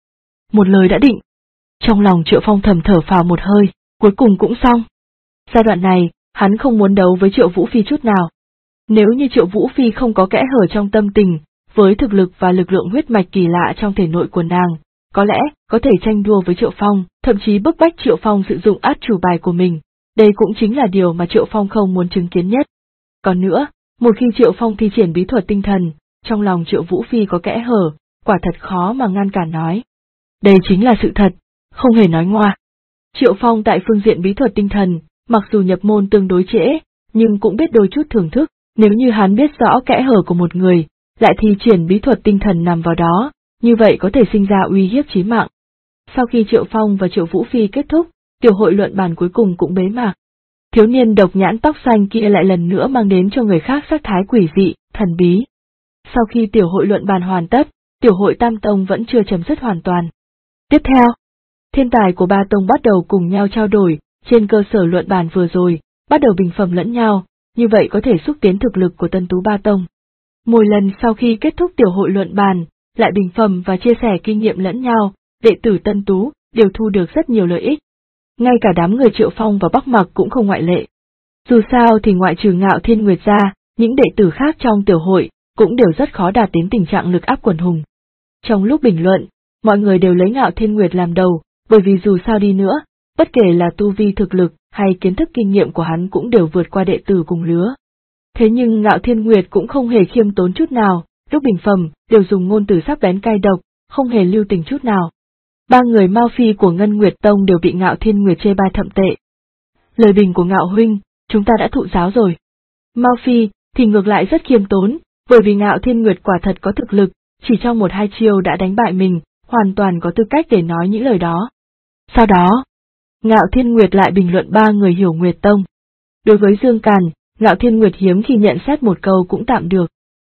Một lời đã định. Trong lòng Triệu Phong thầm thở phào một hơi, cuối cùng cũng xong. Giai đoạn này, hắn không muốn đấu với Triệu Vũ Phi chút nào. Nếu như Triệu Vũ Phi không có kẽ hở trong tâm tình, với thực lực và lực lượng huyết mạch kỳ lạ trong thể nội của nàng, có lẽ có thể tranh đua với Triệu Phong, thậm chí bức bách Triệu Phong sử dụng át chủ bài của mình. Đây cũng chính là điều mà Triệu Phong không muốn chứng kiến nhất. Còn nữa, một khi Triệu Phong thi triển bí thuật tinh thần, trong lòng Triệu Vũ Phi có kẽ hở, quả thật khó mà ngăn cản nói. Đây chính là sự thật, không hề nói ngoa. Triệu Phong tại phương diện bí thuật tinh thần, mặc dù nhập môn tương đối trễ, nhưng cũng biết đôi chút thưởng thức, nếu như hắn biết rõ kẽ hở của một người, lại thi triển bí thuật tinh thần nằm vào đó, như vậy có thể sinh ra uy hiếp chí mạng. Sau khi Triệu Phong và Triệu Vũ Phi kết thúc, tiểu hội luận bàn cuối cùng cũng bế mạc. Thiếu niên độc nhãn tóc xanh kia lại lần nữa mang đến cho người khác sắc thái quỷ dị, thần bí. Sau khi tiểu hội luận bàn hoàn tất, tiểu hội Tam Tông vẫn chưa chấm dứt hoàn toàn. Tiếp theo, thiên tài của ba tông bắt đầu cùng nhau trao đổi, trên cơ sở luận bàn vừa rồi, bắt đầu bình phẩm lẫn nhau, như vậy có thể xúc tiến thực lực của tân tú ba tông. Mỗi lần sau khi kết thúc tiểu hội luận bàn, lại bình phẩm và chia sẻ kinh nghiệm lẫn nhau, đệ tử tân tú đều thu được rất nhiều lợi ích. Ngay cả đám người Triệu Phong và Bắc Mặc cũng không ngoại lệ. Dù sao thì ngoại trừ Ngạo Thiên Nguyệt ra, những đệ tử khác trong tiểu hội cũng đều rất khó đạt đến tình trạng lực áp quần hùng. Trong lúc bình luận, mọi người đều lấy Ngạo Thiên Nguyệt làm đầu, bởi vì dù sao đi nữa, bất kể là tu vi thực lực hay kiến thức kinh nghiệm của hắn cũng đều vượt qua đệ tử cùng lứa. Thế nhưng Ngạo Thiên Nguyệt cũng không hề khiêm tốn chút nào, lúc bình phẩm đều dùng ngôn từ sắc bén cay độc, không hề lưu tình chút nào. Ba người Mao Phi của Ngân Nguyệt Tông đều bị Ngạo Thiên Nguyệt chê bai thậm tệ. Lời bình của Ngạo huynh, chúng ta đã thụ giáo rồi. Mao Phi thì ngược lại rất khiêm tốn, bởi vì Ngạo Thiên Nguyệt quả thật có thực lực, chỉ trong 1-2 chiêu đã đánh bại mình, hoàn toàn có tư cách để nói những lời đó. Sau đó, Ngạo Thiên Nguyệt lại bình luận ba người Hiểu Nguyệt Tông. Đối với Dương Càn, Ngạo Thiên Nguyệt hiếm khi nhận xét một câu cũng tạm được.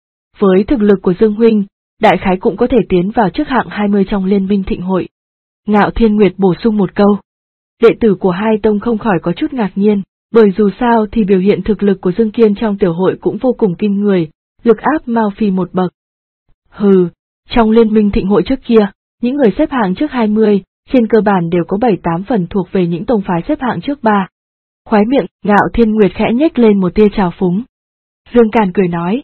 Với thực lực của Dương huynh, đại khái cũng có thể tiến vào trước hạng 20 trong liên minh thịnh hội. Ngạo Thiên Nguyệt bổ sung một câu. Đệ tử của hai tông không khỏi có chút ngạc nhiên, bởi dù sao thì biểu hiện thực lực của Dương Kiên trong tiểu hội cũng vô cùng kinh người, lực áp Mao Phi một bậc. Hừ, trong liên minh thịnh hội trước kia, những người xếp hạng trước 20, trên cơ bản đều có 7-8 phần thuộc về những tông phái xếp hạng trước 3. Khóe miệng, Ngạo Thiên Nguyệt khẽ nhếch lên một tia trào phúng. Dương Càn cười nói.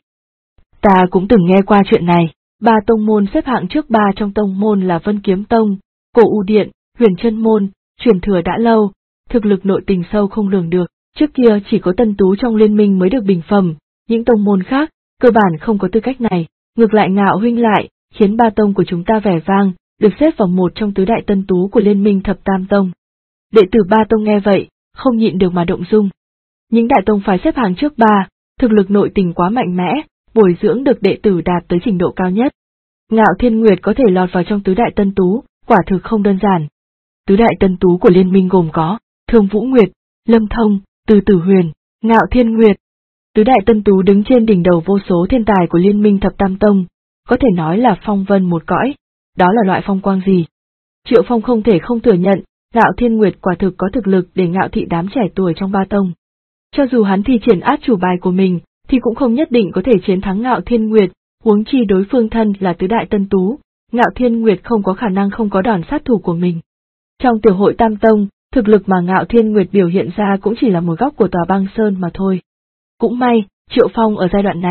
Ta cũng từng nghe qua chuyện này, ba tông môn xếp hạng trước 3 trong tông môn là Vân Kiếm Tông, Cổ U Điện, Huyền Chân Môn, truyền thừa đã lâu, thực lực nội tình sâu không lường được, trước kia chỉ có tân tú trong liên minh mới được bình phẩm, những tông môn khác, cơ bản không có tư cách này, ngược lại Ngạo huynh lại, khiến ba tông của chúng ta vẻ vang, được xếp vào một trong tứ đại tân tú của liên minh Thập Tam Tông. Đệ tử ba tông nghe vậy, không nhịn được mà động dung. Những đại tông phái xếp hàng trước 3, thực lực nội tình quá mạnh mẽ, bồi dưỡng được đệ tử đạt tới trình độ cao nhất. Ngạo Thiên Nguyệt có thể lọt vào trong tứ đại tân tú, quả thực không đơn giản. Tứ đại tân tú của liên minh gồm có Thương Vũ Nguyệt, Lâm Thông, Từ Tử Huyền, Ngạo Thiên Nguyệt. Tứ đại tân tú đứng trên đỉnh đầu vô số thiên tài của liên minh Thập Tam Tông, có thể nói là phong vân một cõi, đó là loại phong quang gì. Triệu Phong không thể không thừa nhận, Ngạo Thiên Nguyệt quả thực có thực lực để ngạo thị đám trẻ tuổi trong ba tông. Cho dù hắn thi triển át chủ bài của mình, thì cũng không nhất định có thể chiến thắng Ngạo Thiên Nguyệt, huống chi đối phương thân là tứ đại tân tú, Ngạo Thiên Nguyệt không có khả năng không có đòn sát thủ của mình. Trong tiểu hội Tam Tông, thực lực mà Ngạo Thiên Nguyệt biểu hiện ra cũng chỉ là một góc của tòa băng sơn mà thôi. Cũng may, Triệu Phong ở giai đoạn này,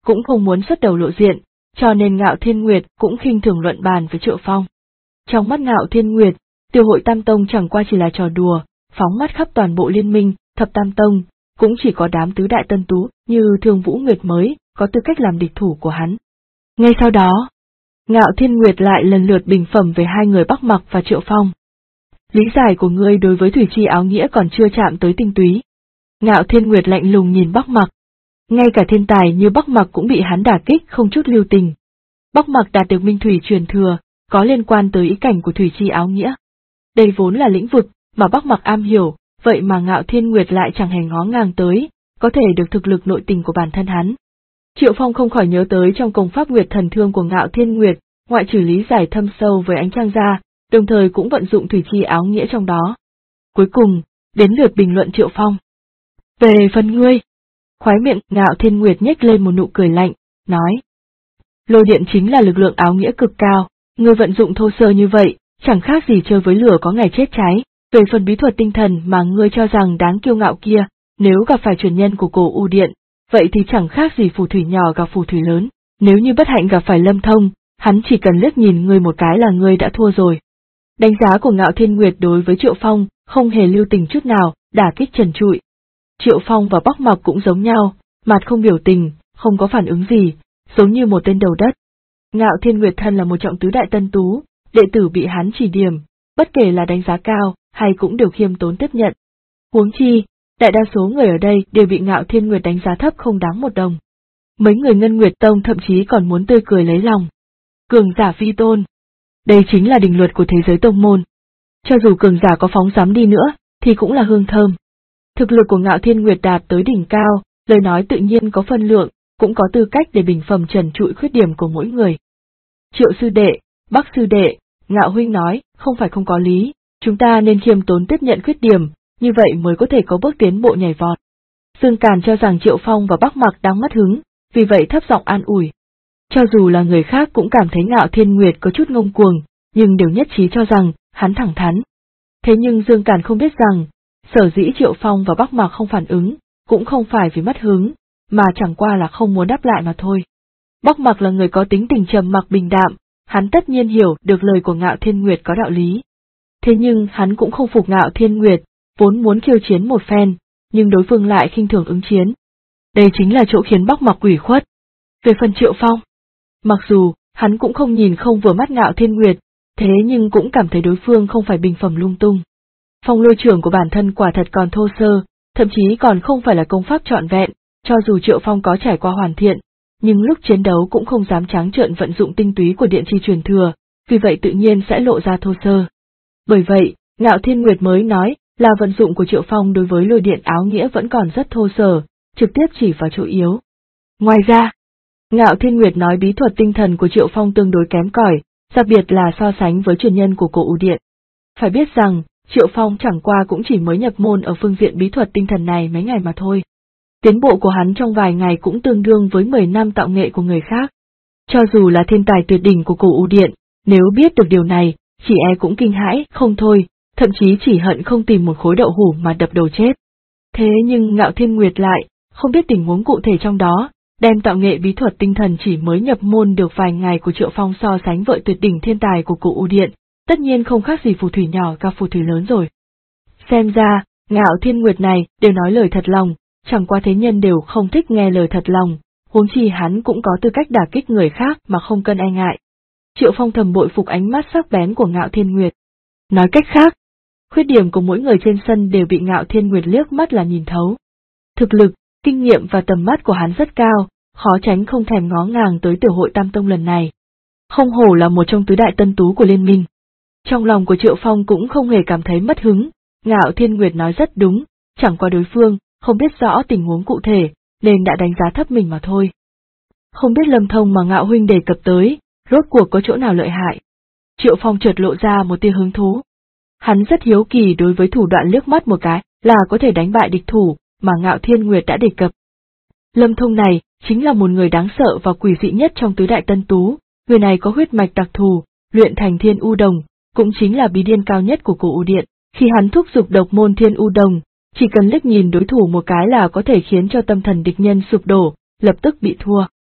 cũng không muốn xuất đầu lộ diện, cho nên Ngạo Thiên Nguyệt cũng khinh thường luận bàn với Triệu Phong. Trong mắt Ngạo Thiên Nguyệt, Tiểu hội Tam Tông chẳng qua chỉ là trò đùa, phóng mắt khắp toàn bộ liên minh, thập Tam Tông, cũng chỉ có đám tứ đại tân tú như Thương Vũ Nguyệt mới có tư cách làm địch thủ của hắn. Ngay sau đó, Ngạo Thiên Nguyệt lại lần lượt bình phẩm về hai người Bắc Mặc và Triệu Phong. Lý giải của ngươi đối với thủy chi áo nghĩa còn chưa chạm tới tinh túy. Ngạo Thiên Nguyệt lạnh lùng nhìn Bắc Mặc. Ngay cả thiên tài như Bắc Mặc cũng bị hắn đả kích không chút lưu tình. Bắc Mặc đạt được minh thủy truyền thừa, có liên quan tới ý cảnh của thủy chi áo nghĩa. Đây vốn là lĩnh vực mà Bắc Mặc am hiểu, vậy mà Ngạo Thiên Nguyệt lại chẳng hề ngó ngàng tới, có thể được thực lực nội tình của bản thân hắn. Triệu Phong không khỏi nhớ tới trong công pháp Nguyệt Thần Thương của Ngạo Thiên Nguyệt, ngoại trừ lý giải thâm sâu với ánh trăng ra, đồng thời cũng vận dụng thủy chi áo nghĩa trong đó. Cuối cùng, đến lượt bình luận Triệu Phong. Về phần ngươi, khóe miệng Ngạo Thiên Nguyệt nhếch lên một nụ cười lạnh, nói. Lôi điện chính là lực lượng áo nghĩa cực cao, ngươi vận dụng thô sơ như vậy, chẳng khác gì chơi với lửa có ngày chết cháy. Về phần bí thuật tinh thần mà ngươi cho rằng đáng kiêu ngạo kia, nếu gặp phải truyền nhân của Cổ U Điện, vậy thì chẳng khác gì phù thủy nhỏ gặp phù thủy lớn. Nếu như bất hạnh gặp phải Lâm Thông, hắn chỉ cần liếc nhìn ngươi một cái là ngươi đã thua rồi. Đánh giá của Ngạo Thiên Nguyệt đối với Triệu Phong không hề lưu tình chút nào, đả kích trần trụi. Triệu Phong và Bắc Mặc cũng giống nhau, mặt không biểu tình, không có phản ứng gì, giống như một tên đầu đất. Ngạo Thiên Nguyệt thân là một trọng tứ đại tân tú, đệ tử bị hắn chỉ điểm, bất kể là đánh giá cao, hay cũng đều khiêm tốn tiếp nhận. Huống chi, đại đa số người ở đây đều bị Ngạo Thiên Nguyệt đánh giá thấp không đáng một đồng. Mấy người Ngân Nguyệt Tông thậm chí còn muốn tươi cười lấy lòng. Cường giả phi tôn. Đây chính là định luật của thế giới tông môn. Cho dù cường giả có phóng dám đi nữa, thì cũng là hương thơm. Thực lực của Ngạo Thiên Nguyệt đạt tới đỉnh cao, lời nói tự nhiên có phân lượng, cũng có tư cách để bình phẩm trần trụi khuyết điểm của mỗi người. Triệu sư đệ, Bắc sư đệ, Ngạo huynh nói, không phải không có lý, chúng ta nên khiêm tốn tiếp nhận khuyết điểm, như vậy mới có thể có bước tiến bộ nhảy vọt. Dương Càn cho rằng Triệu Phong và Bắc Mặc đang mất hứng, vì vậy thấp giọng an ủi. Cho dù là người khác cũng cảm thấy Ngạo Thiên Nguyệt có chút ngông cuồng, nhưng đều nhất trí cho rằng, hắn thẳng thắn. Thế nhưng Dương Càn không biết rằng, sở dĩ Triệu Phong và Bắc Mặc không phản ứng, cũng không phải vì mất hứng, mà chẳng qua là không muốn đáp lại mà thôi. Bắc Mặc là người có tính tình trầm mặc bình đạm, hắn tất nhiên hiểu được lời của Ngạo Thiên Nguyệt có đạo lý. Thế nhưng hắn cũng không phục Ngạo Thiên Nguyệt, vốn muốn khiêu chiến một phen, nhưng đối phương lại khinh thường ứng chiến. Đây chính là chỗ khiến Bắc Mặc ủy khuất. Về phần Triệu Phong, mặc dù hắn cũng không nhìn không vừa mắt Ngạo Thiên Nguyệt, thế nhưng cũng cảm thấy đối phương không phải bình phẩm lung tung. Phong lôi trưởng của bản thân quả thật còn thô sơ, thậm chí còn không phải là công pháp trọn vẹn, cho dù Triệu Phong có trải qua hoàn thiện, nhưng lúc chiến đấu cũng không dám trắng trợn vận dụng tinh túy của điện chi truyền thừa, vì vậy tự nhiên sẽ lộ ra thô sơ. Bởi vậy, Ngạo Thiên Nguyệt mới nói là vận dụng của Triệu Phong đối với lôi điện áo nghĩa vẫn còn rất thô sơ, trực tiếp chỉ vào chỗ yếu. Ngoài ra, Ngạo Thiên Nguyệt nói bí thuật tinh thần của Triệu Phong tương đối kém cỏi, đặc biệt là so sánh với truyền nhân của Cổ U Điện. Phải biết rằng, Triệu Phong chẳng qua cũng chỉ mới nhập môn ở phương diện bí thuật tinh thần này mấy ngày mà thôi. Tiến bộ của hắn trong vài ngày cũng tương đương với 10 năm tạo nghệ của người khác. Cho dù là thiên tài tuyệt đỉnh của Cổ U Điện, nếu biết được điều này, chỉ e cũng kinh hãi không thôi, thậm chí chỉ hận không tìm một khối đậu hũ mà đập đầu chết. Thế nhưng Ngạo Thiên Nguyệt lại, không biết tình huống cụ thể trong đó, đem tạo nghệ bí thuật tinh thần chỉ mới nhập môn được vài ngày của Triệu Phong so sánh với tuyệt đỉnh thiên tài của Cổ U Điện, tất nhiên không khác gì phù thủy nhỏ gặp phù thủy lớn rồi. Xem ra, Ngạo Thiên Nguyệt này đều nói lời thật lòng, chẳng qua thế nhân đều không thích nghe lời thật lòng, huống chi hắn cũng có tư cách đả kích người khác mà không cần e ngại. Triệu Phong thầm bội phục ánh mắt sắc bén của Ngạo Thiên Nguyệt. Nói cách khác, khuyết điểm của mỗi người trên sân đều bị Ngạo Thiên Nguyệt liếc mắt là nhìn thấu. Thực lực, kinh nghiệm và tầm mắt của hắn rất cao, khó tránh không thèm ngó ngàng tới Tiểu hội Tam Tông lần này. Không hổ là một trong tứ đại tân tú của liên minh. Trong lòng của Triệu Phong cũng không hề cảm thấy mất hứng, Ngạo Thiên Nguyệt nói rất đúng, chẳng qua đối phương không biết rõ tình huống cụ thể, nên đã đánh giá thấp mình mà thôi. Không biết Lâm Thông mà Ngạo huynh đề cập tới, rốt cuộc có chỗ nào lợi hại. Triệu Phong chợt lộ ra một tia hứng thú. Hắn rất hiếu kỳ đối với thủ đoạn liếc mắt một cái, là có thể đánh bại địch thủ, mà Ngạo Thiên Nguyệt đã đề cập. Lâm Thông này, chính là một người đáng sợ và quỷ dị nhất trong tứ đại tân tú, người này có huyết mạch đặc thù, luyện thành Thiên U Đồng, cũng chính là bí điên cao nhất của Cổ U Điện. Khi hắn thúc giục độc môn Thiên U Đồng, chỉ cần liếc nhìn đối thủ một cái là có thể khiến cho tâm thần địch nhân sụp đổ, lập tức bị thua.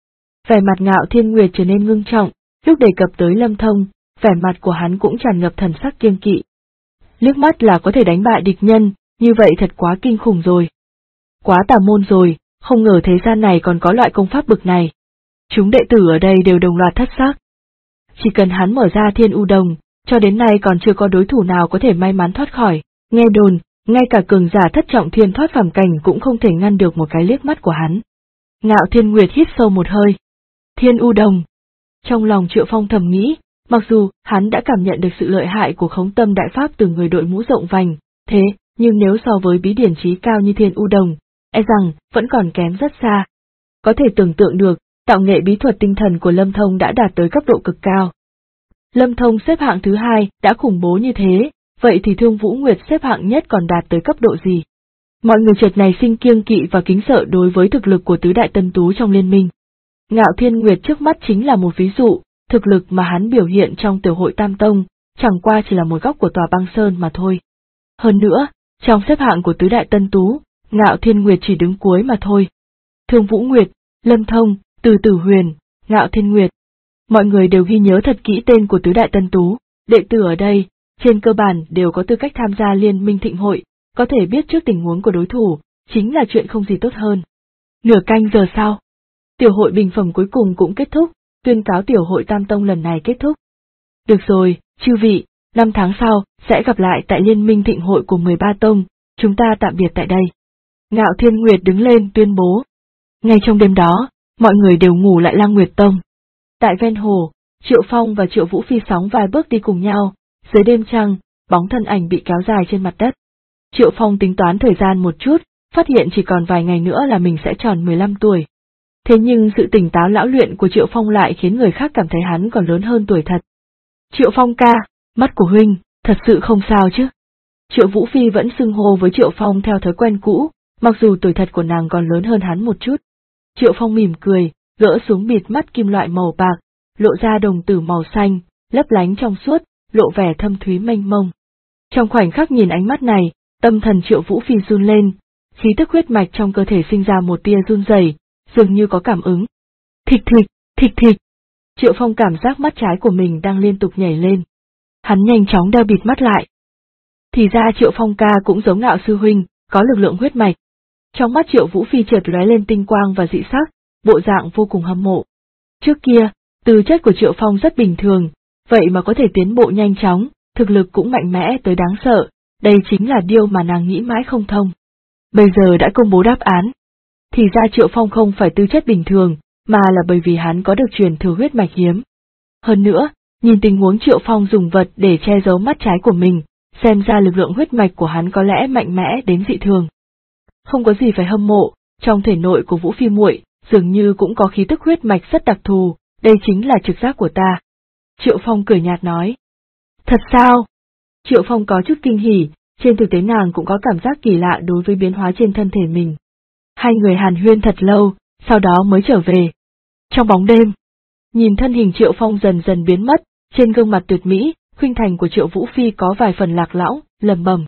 Vẻ mặt Ngạo Thiên Nguyệt trở nên ngưng trọng, lúc đề cập tới Lâm Thông, vẻ mặt của hắn cũng tràn ngập thần sắc kiêng kỵ. Liếc mắt là có thể đánh bại địch nhân, như vậy thật quá kinh khủng rồi. Quá tà môn rồi, không ngờ thế gian này còn có loại công pháp bực này. Chúng đệ tử ở đây đều đồng loạt thất sắc. Chỉ cần hắn mở ra Thiên U Đồng, cho đến nay còn chưa có đối thủ nào có thể may mắn thoát khỏi. Nghe đồn, ngay cả cường giả thất trọng thiên thoát phàm cảnh cũng không thể ngăn được một cái liếc mắt của hắn. Ngạo Thiên Nguyệt hít sâu một hơi. Thiên U Đồng. Trong lòng Triệu Phong thầm nghĩ, mặc dù hắn đã cảm nhận được sự lợi hại của Khống Tâm Đại Pháp từ người đội mũ rộng vành, thế nhưng nếu so với bí điển trí cao như Thiên U Đồng, e rằng vẫn còn kém rất xa. Có thể tưởng tượng được, tạo nghệ bí thuật tinh thần của Lâm Thông đã đạt tới cấp độ cực cao. Lâm Thông xếp hạng thứ 2 đã khủng bố như thế, vậy thì Thương Vũ Nguyệt xếp hạng nhất còn đạt tới cấp độ gì? Mọi người chợt này sinh kiêng kỵ và kính sợ đối với thực lực của tứ đại tân tú trong liên minh. Ngạo Thiên Nguyệt trước mắt chính là một ví dụ, thực lực mà hắn biểu hiện trong tiểu hội Tam Tông, chẳng qua chỉ là một góc của tòa băng sơn mà thôi. Hơn nữa, trong xếp hạng của tứ đại tân tú, Ngạo Thiên Nguyệt chỉ đứng cuối mà thôi. Thương Vũ Nguyệt, Lâm Thông, Từ Tử Huyền, Ngạo Thiên Nguyệt. Mọi người đều ghi nhớ thật kỹ tên của tứ đại tân tú, đệ tử ở đây, trên cơ bản đều có tư cách tham gia liên minh thịnh hội, có thể biết trước tình huống của đối thủ, chính là chuyện không gì tốt hơn. Nửa canh giờ sau, tiểu hội bình phẩm cuối cùng cũng kết thúc, tuyên cáo tiểu hội Tam Tông lần này kết thúc. Được rồi, chư vị, 5 tháng sau, sẽ gặp lại tại liên minh thịnh hội của 13 tông, chúng ta tạm biệt tại đây. Ngạo Thiên Nguyệt đứng lên tuyên bố. Ngay trong đêm đó, mọi người đều ngủ lại Lang Nguyệt Tông. Tại ven hồ, Triệu Phong và Triệu Vũ Phi sóng vài bước đi cùng nhau, dưới đêm trăng, bóng thân ảnh bị kéo dài trên mặt đất. Triệu Phong tính toán thời gian một chút, phát hiện chỉ còn vài ngày nữa là mình sẽ tròn 15 tuổi. Thế nhưng sự tỉnh táo lão luyện của Triệu Phong lại khiến người khác cảm thấy hắn còn lớn hơn tuổi thật. Triệu Phong ca, mắt của huynh, thật sự không sao chứ? Triệu Vũ Phi vẫn xưng hô với Triệu Phong theo thói quen cũ, mặc dù tuổi thật của nàng còn lớn hơn hắn một chút. Triệu Phong mỉm cười, gỡ xuống bịt mắt kim loại màu bạc, lộ ra đồng tử màu xanh, lấp lánh trong suốt, lộ vẻ thâm thúy mênh mông. Trong khoảnh khắc nhìn ánh mắt này, tâm thần Triệu Vũ Phi run lên, khí tức huyết mạch trong cơ thể sinh ra một tia run rẩy, dường như có cảm ứng. Thịch thịch, thịch thịch. Triệu Phong cảm giác mắt trái của mình đang liên tục nhảy lên. Hắn nhanh chóng đeo bịt mắt lại. Thì ra Triệu Phong ca cũng giống Ngạo sư huynh, có lực lượng huyết mạch. Trong mắt Triệu Vũ Phi chợt lóe lên tinh quang và dị sắc, bộ dạng vô cùng hâm mộ. Trước kia, tư chất của Triệu Phong rất bình thường, vậy mà có thể tiến bộ nhanh chóng, thực lực cũng mạnh mẽ tới đáng sợ, đây chính là điều mà nàng nghĩ mãi không thông. Bây giờ đã công bố đáp án. Thì ra Triệu Phong không phải tư chất bình thường, mà là bởi vì hắn có được truyền thừa huyết mạch hiếm. Hơn nữa, nhìn tình huống Triệu Phong dùng vật để che giấu mắt trái của mình, xem ra lực lượng huyết mạch của hắn có lẽ mạnh mẽ đến dị thường. Không có gì phải hâm mộ, trong thể nội của Vũ Phi muội dường như cũng có khí tức huyết mạch rất đặc thù, đây chính là trực giác của ta. Triệu Phong cười nhạt nói. Thật sao? Triệu Phong có chút kinh hỉ, trên thực tế nàng cũng có cảm giác kỳ lạ đối với biến hóa trên thân thể mình. Hai người hàn huyên thật lâu, sau đó mới trở về. Trong bóng đêm, nhìn thân hình Triệu Phong dần dần biến mất, trên gương mặt tuyệt mỹ, khuynh thành của Triệu Vũ Phi có vài phần lạc lõng, lẩm bẩm.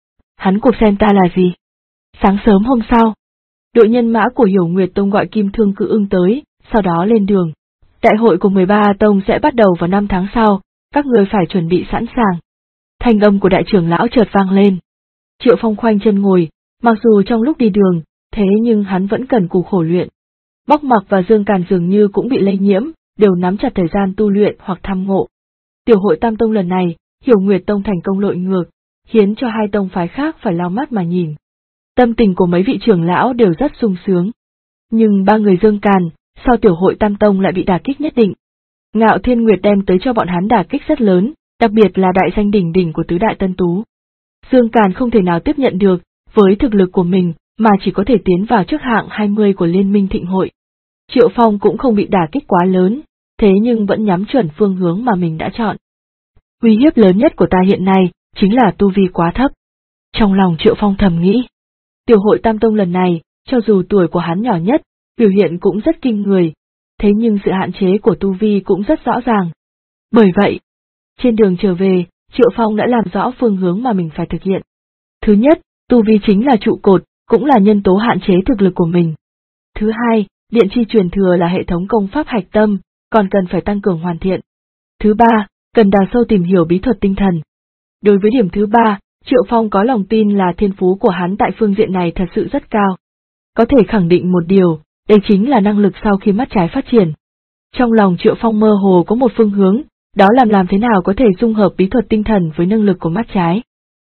Hắn cuộc xem ta là gì? Sáng sớm hôm sau, đội nhân mã của Hiểu Nguyệt Tông gọi Kim Thương Cự Ưng tới, sau đó lên đường. Đại hội của 13 tông sẽ bắt đầu vào 5 tháng sau, các người phải chuẩn bị sẵn sàng. Thanh âm của đại trưởng lão chợt vang lên. Triệu Phong khoanh chân ngồi, mặc dù trong lúc đi đường, thế nhưng hắn vẫn cần cù khổ luyện. Bóc Mặc và Dương Càn dường như cũng bị lây nhiễm, đều nắm chặt thời gian tu luyện hoặc tham ngộ. Tiểu hội Tam Tông lần này, Hiểu Nguyệt Tông thành công lội ngược, khiến cho hai tông phái khác phải lau mắt mà nhìn. Tâm tình của mấy vị trưởng lão đều rất sung sướng. Nhưng ba người Dương Càn, sau tiểu hội Tam Tông lại bị đả kích nhất định. Ngạo Thiên Nguyệt đem tới cho bọn hắn đả kích rất lớn, đặc biệt là đại danh đỉnh đỉnh của tứ đại tân tú. Dương Càn không thể nào tiếp nhận được, với thực lực của mình, mà chỉ có thể tiến vào trước hạng 20 của liên minh thịnh hội. Triệu Phong cũng không bị đả kích quá lớn, thế nhưng vẫn nhắm chuẩn phương hướng mà mình đã chọn. Uy hiếp lớn nhất của ta hiện nay, chính là tu vi quá thấp. Trong lòng Triệu Phong thầm nghĩ. Tiểu hội Tam Tông lần này, cho dù tuổi của hắn nhỏ nhất, biểu hiện cũng rất kinh người, thế nhưng sự hạn chế của tu vi cũng rất rõ ràng. Bởi vậy, trên đường trở về, Triệu Phong đã làm rõ phương hướng mà mình phải thực hiện. Thứ nhất, tu vi chính là trụ cột, cũng là nhân tố hạn chế thực lực của mình. Thứ hai, Điện chi truyền thừa là hệ thống công pháp hạch tâm, còn cần phải tăng cường hoàn thiện. Thứ ba, cần đào sâu tìm hiểu bí thuật tinh thần. Đối với điểm thứ ba, Triệu Phong có lòng tin là thiên phú của hắn tại phương diện này thật sự rất cao. Có thể khẳng định một điều, đây chính là năng lực sau khi mắt trái phát triển. Trong lòng Triệu Phong mơ hồ có một phương hướng, đó là làm thế nào có thể dung hợp bí thuật tinh thần với năng lực của mắt trái.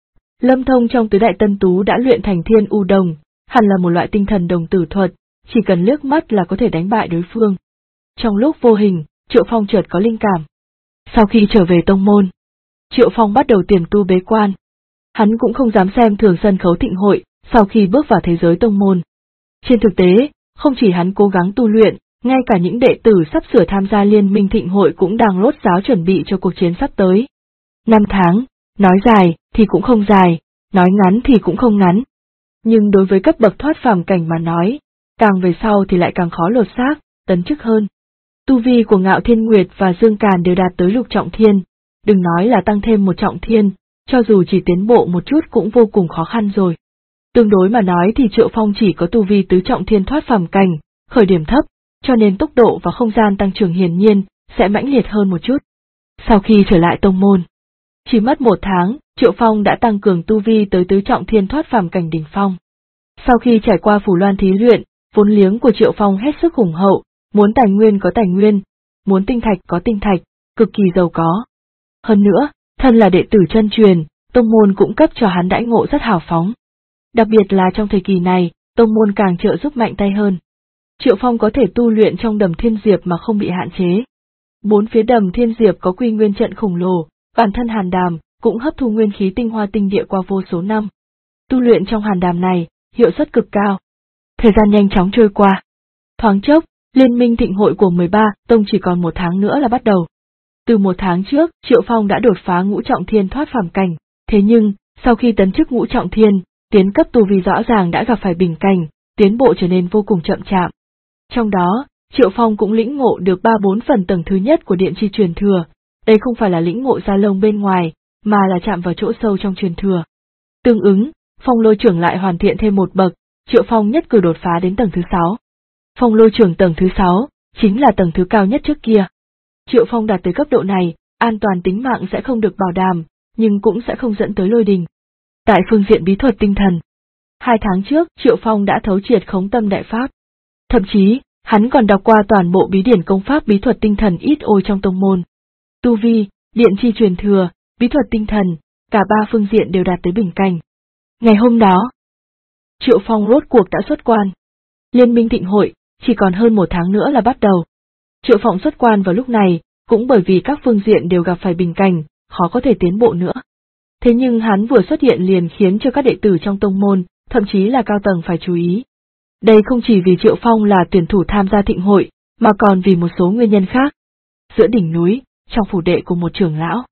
Lâm Thông trong tứ đại tân tú đã luyện thành Thiên U Đồng, hẳn là một loại tinh thần đồng tử thuật, chỉ cần liếc mắt là có thể đánh bại đối phương. Trong lúc vô hình, Triệu Phong chợt có linh cảm. Sau khi trở về tông môn, Triệu Phong bắt đầu tiềm tu bế quan. Hắn cũng không dám xem thường sân khấu thịnh hội, sau khi bước vào thế giới tông môn. Trên thực tế, không chỉ hắn cố gắng tu luyện, ngay cả những đệ tử sắp sửa tham gia liên minh thịnh hội cũng đang lốt giáo chuẩn bị cho cuộc chiến sắp tới. 5 tháng, nói dài thì cũng không dài, nói ngắn thì cũng không ngắn. Nhưng đối với cấp bậc thoát phàm cảnh mà nói, càng về sau thì lại càng khó lột xác, tấn chức hơn. Tu vi của Ngạo Thiên Nguyệt và Dương Càn đều đạt tới lục trọng thiên, đừng nói là tăng thêm một trọng thiên, cho dù chỉ tiến bộ một chút cũng vô cùng khó khăn rồi. Tương đối mà nói thì Triệu Phong chỉ có tu vi tứ trọng thiên thoát phàm cảnh, khởi điểm thấp, cho nên tốc độ và không gian tăng trưởng hiển nhiên sẽ mãnh liệt hơn một chút. Sau khi trở lại tông môn, chỉ mất 1 tháng, Triệu Phong đã tăng cường tu vi tới tứ trọng thiên thoát phàm cảnh đỉnh phong. Sau khi trải qua Phủ Loan thí luyện, vốn liếng của Triệu Phong hết sức hùng hậu, muốn tài nguyên có tài nguyên, muốn tinh thạch có tinh thạch, cực kỳ giàu có. Hơn nữa, thân là đệ tử chân truyền, tông môn cũng cấp cho hắn đãi ngộ rất hào phóng. Đặc biệt là trong thời kỳ này, tông môn càng trợ giúp mạnh tay hơn. Triệu Phong có thể tu luyện trong đầm Thiên Diệp mà không bị hạn chế. 4 phía đầm Thiên Diệp có quy nguyên trận khổng lồ, bản thân Hàn Đàm cũng hấp thu nguyên khí tinh hoa tinh địa qua vô số năm. Tu luyện trong Hàn Đàm này, hiệu suất cực cao. Thời gian nhanh chóng trôi qua. Thoáng chốc, liên minh thịnh hội của 13 tông chỉ còn 1 tháng nữa là bắt đầu. Từ 1 tháng trước, Triệu Phong đã đột phá ngũ trọng thiên thoát phàm cảnh, thế nhưng, sau khi tấn chức ngũ trọng thiên, tiến cấp tu vi rõ ràng đã gặp phải bình cảnh, tiến bộ trở nên vô cùng chậm chạp. Trong đó, Triệu Phong cũng lĩnh ngộ được 3-4 phần tầng thứ nhất của điện chi truyền thừa, đây không phải là lĩnh ngộ da lông bên ngoài, mà là chạm vào chỗ sâu trong truyền thừa. Tương ứng, Phong Lôi Trưởng lại hoàn thiện thêm một bậc, Triệu Phong nhất cử đột phá đến tầng thứ 6. Phong Lôi Trưởng tầng thứ 6, chính là tầng thứ cao nhất trước kia. Triệu Phong đạt tới cấp độ này, an toàn tính mạng sẽ không được bảo đảm, nhưng cũng sẽ không dẫn tới lôi đình. Tại phương diện bí thuật tinh thần, 2 tháng trước Triệu Phong đã thấu triệt Khống Tâm Đại Pháp. Thậm chí, hắn còn đọc qua toàn bộ bí điển công pháp bí thuật tinh thần ít ôi trong tông môn. Tu vi, điện chi truyền thừa, bí thuật tinh thần, cả 3 phương diện đều đạt tới bình cảnh. Ngày hôm đó, Triệu Phong rốt cuộc đã xuất quan. Liên minh thịnh hội, chỉ còn hơn 1 tháng nữa là bắt đầu. Triệu Phong xuất quan vào lúc này, cũng bởi vì các phương diện đều gặp phải bình cảnh, khó có thể tiến bộ nữa. Thế nhưng hắn vừa xuất hiện liền khiến cho các đệ tử trong tông môn, thậm chí là cao tầng phải chú ý. Đây không chỉ vì Triệu Phong là tuyển thủ tham gia thịnh hội, mà còn vì một số nguyên nhân khác. Giữa đỉnh núi, trong phủ đệ của một trưởng lão.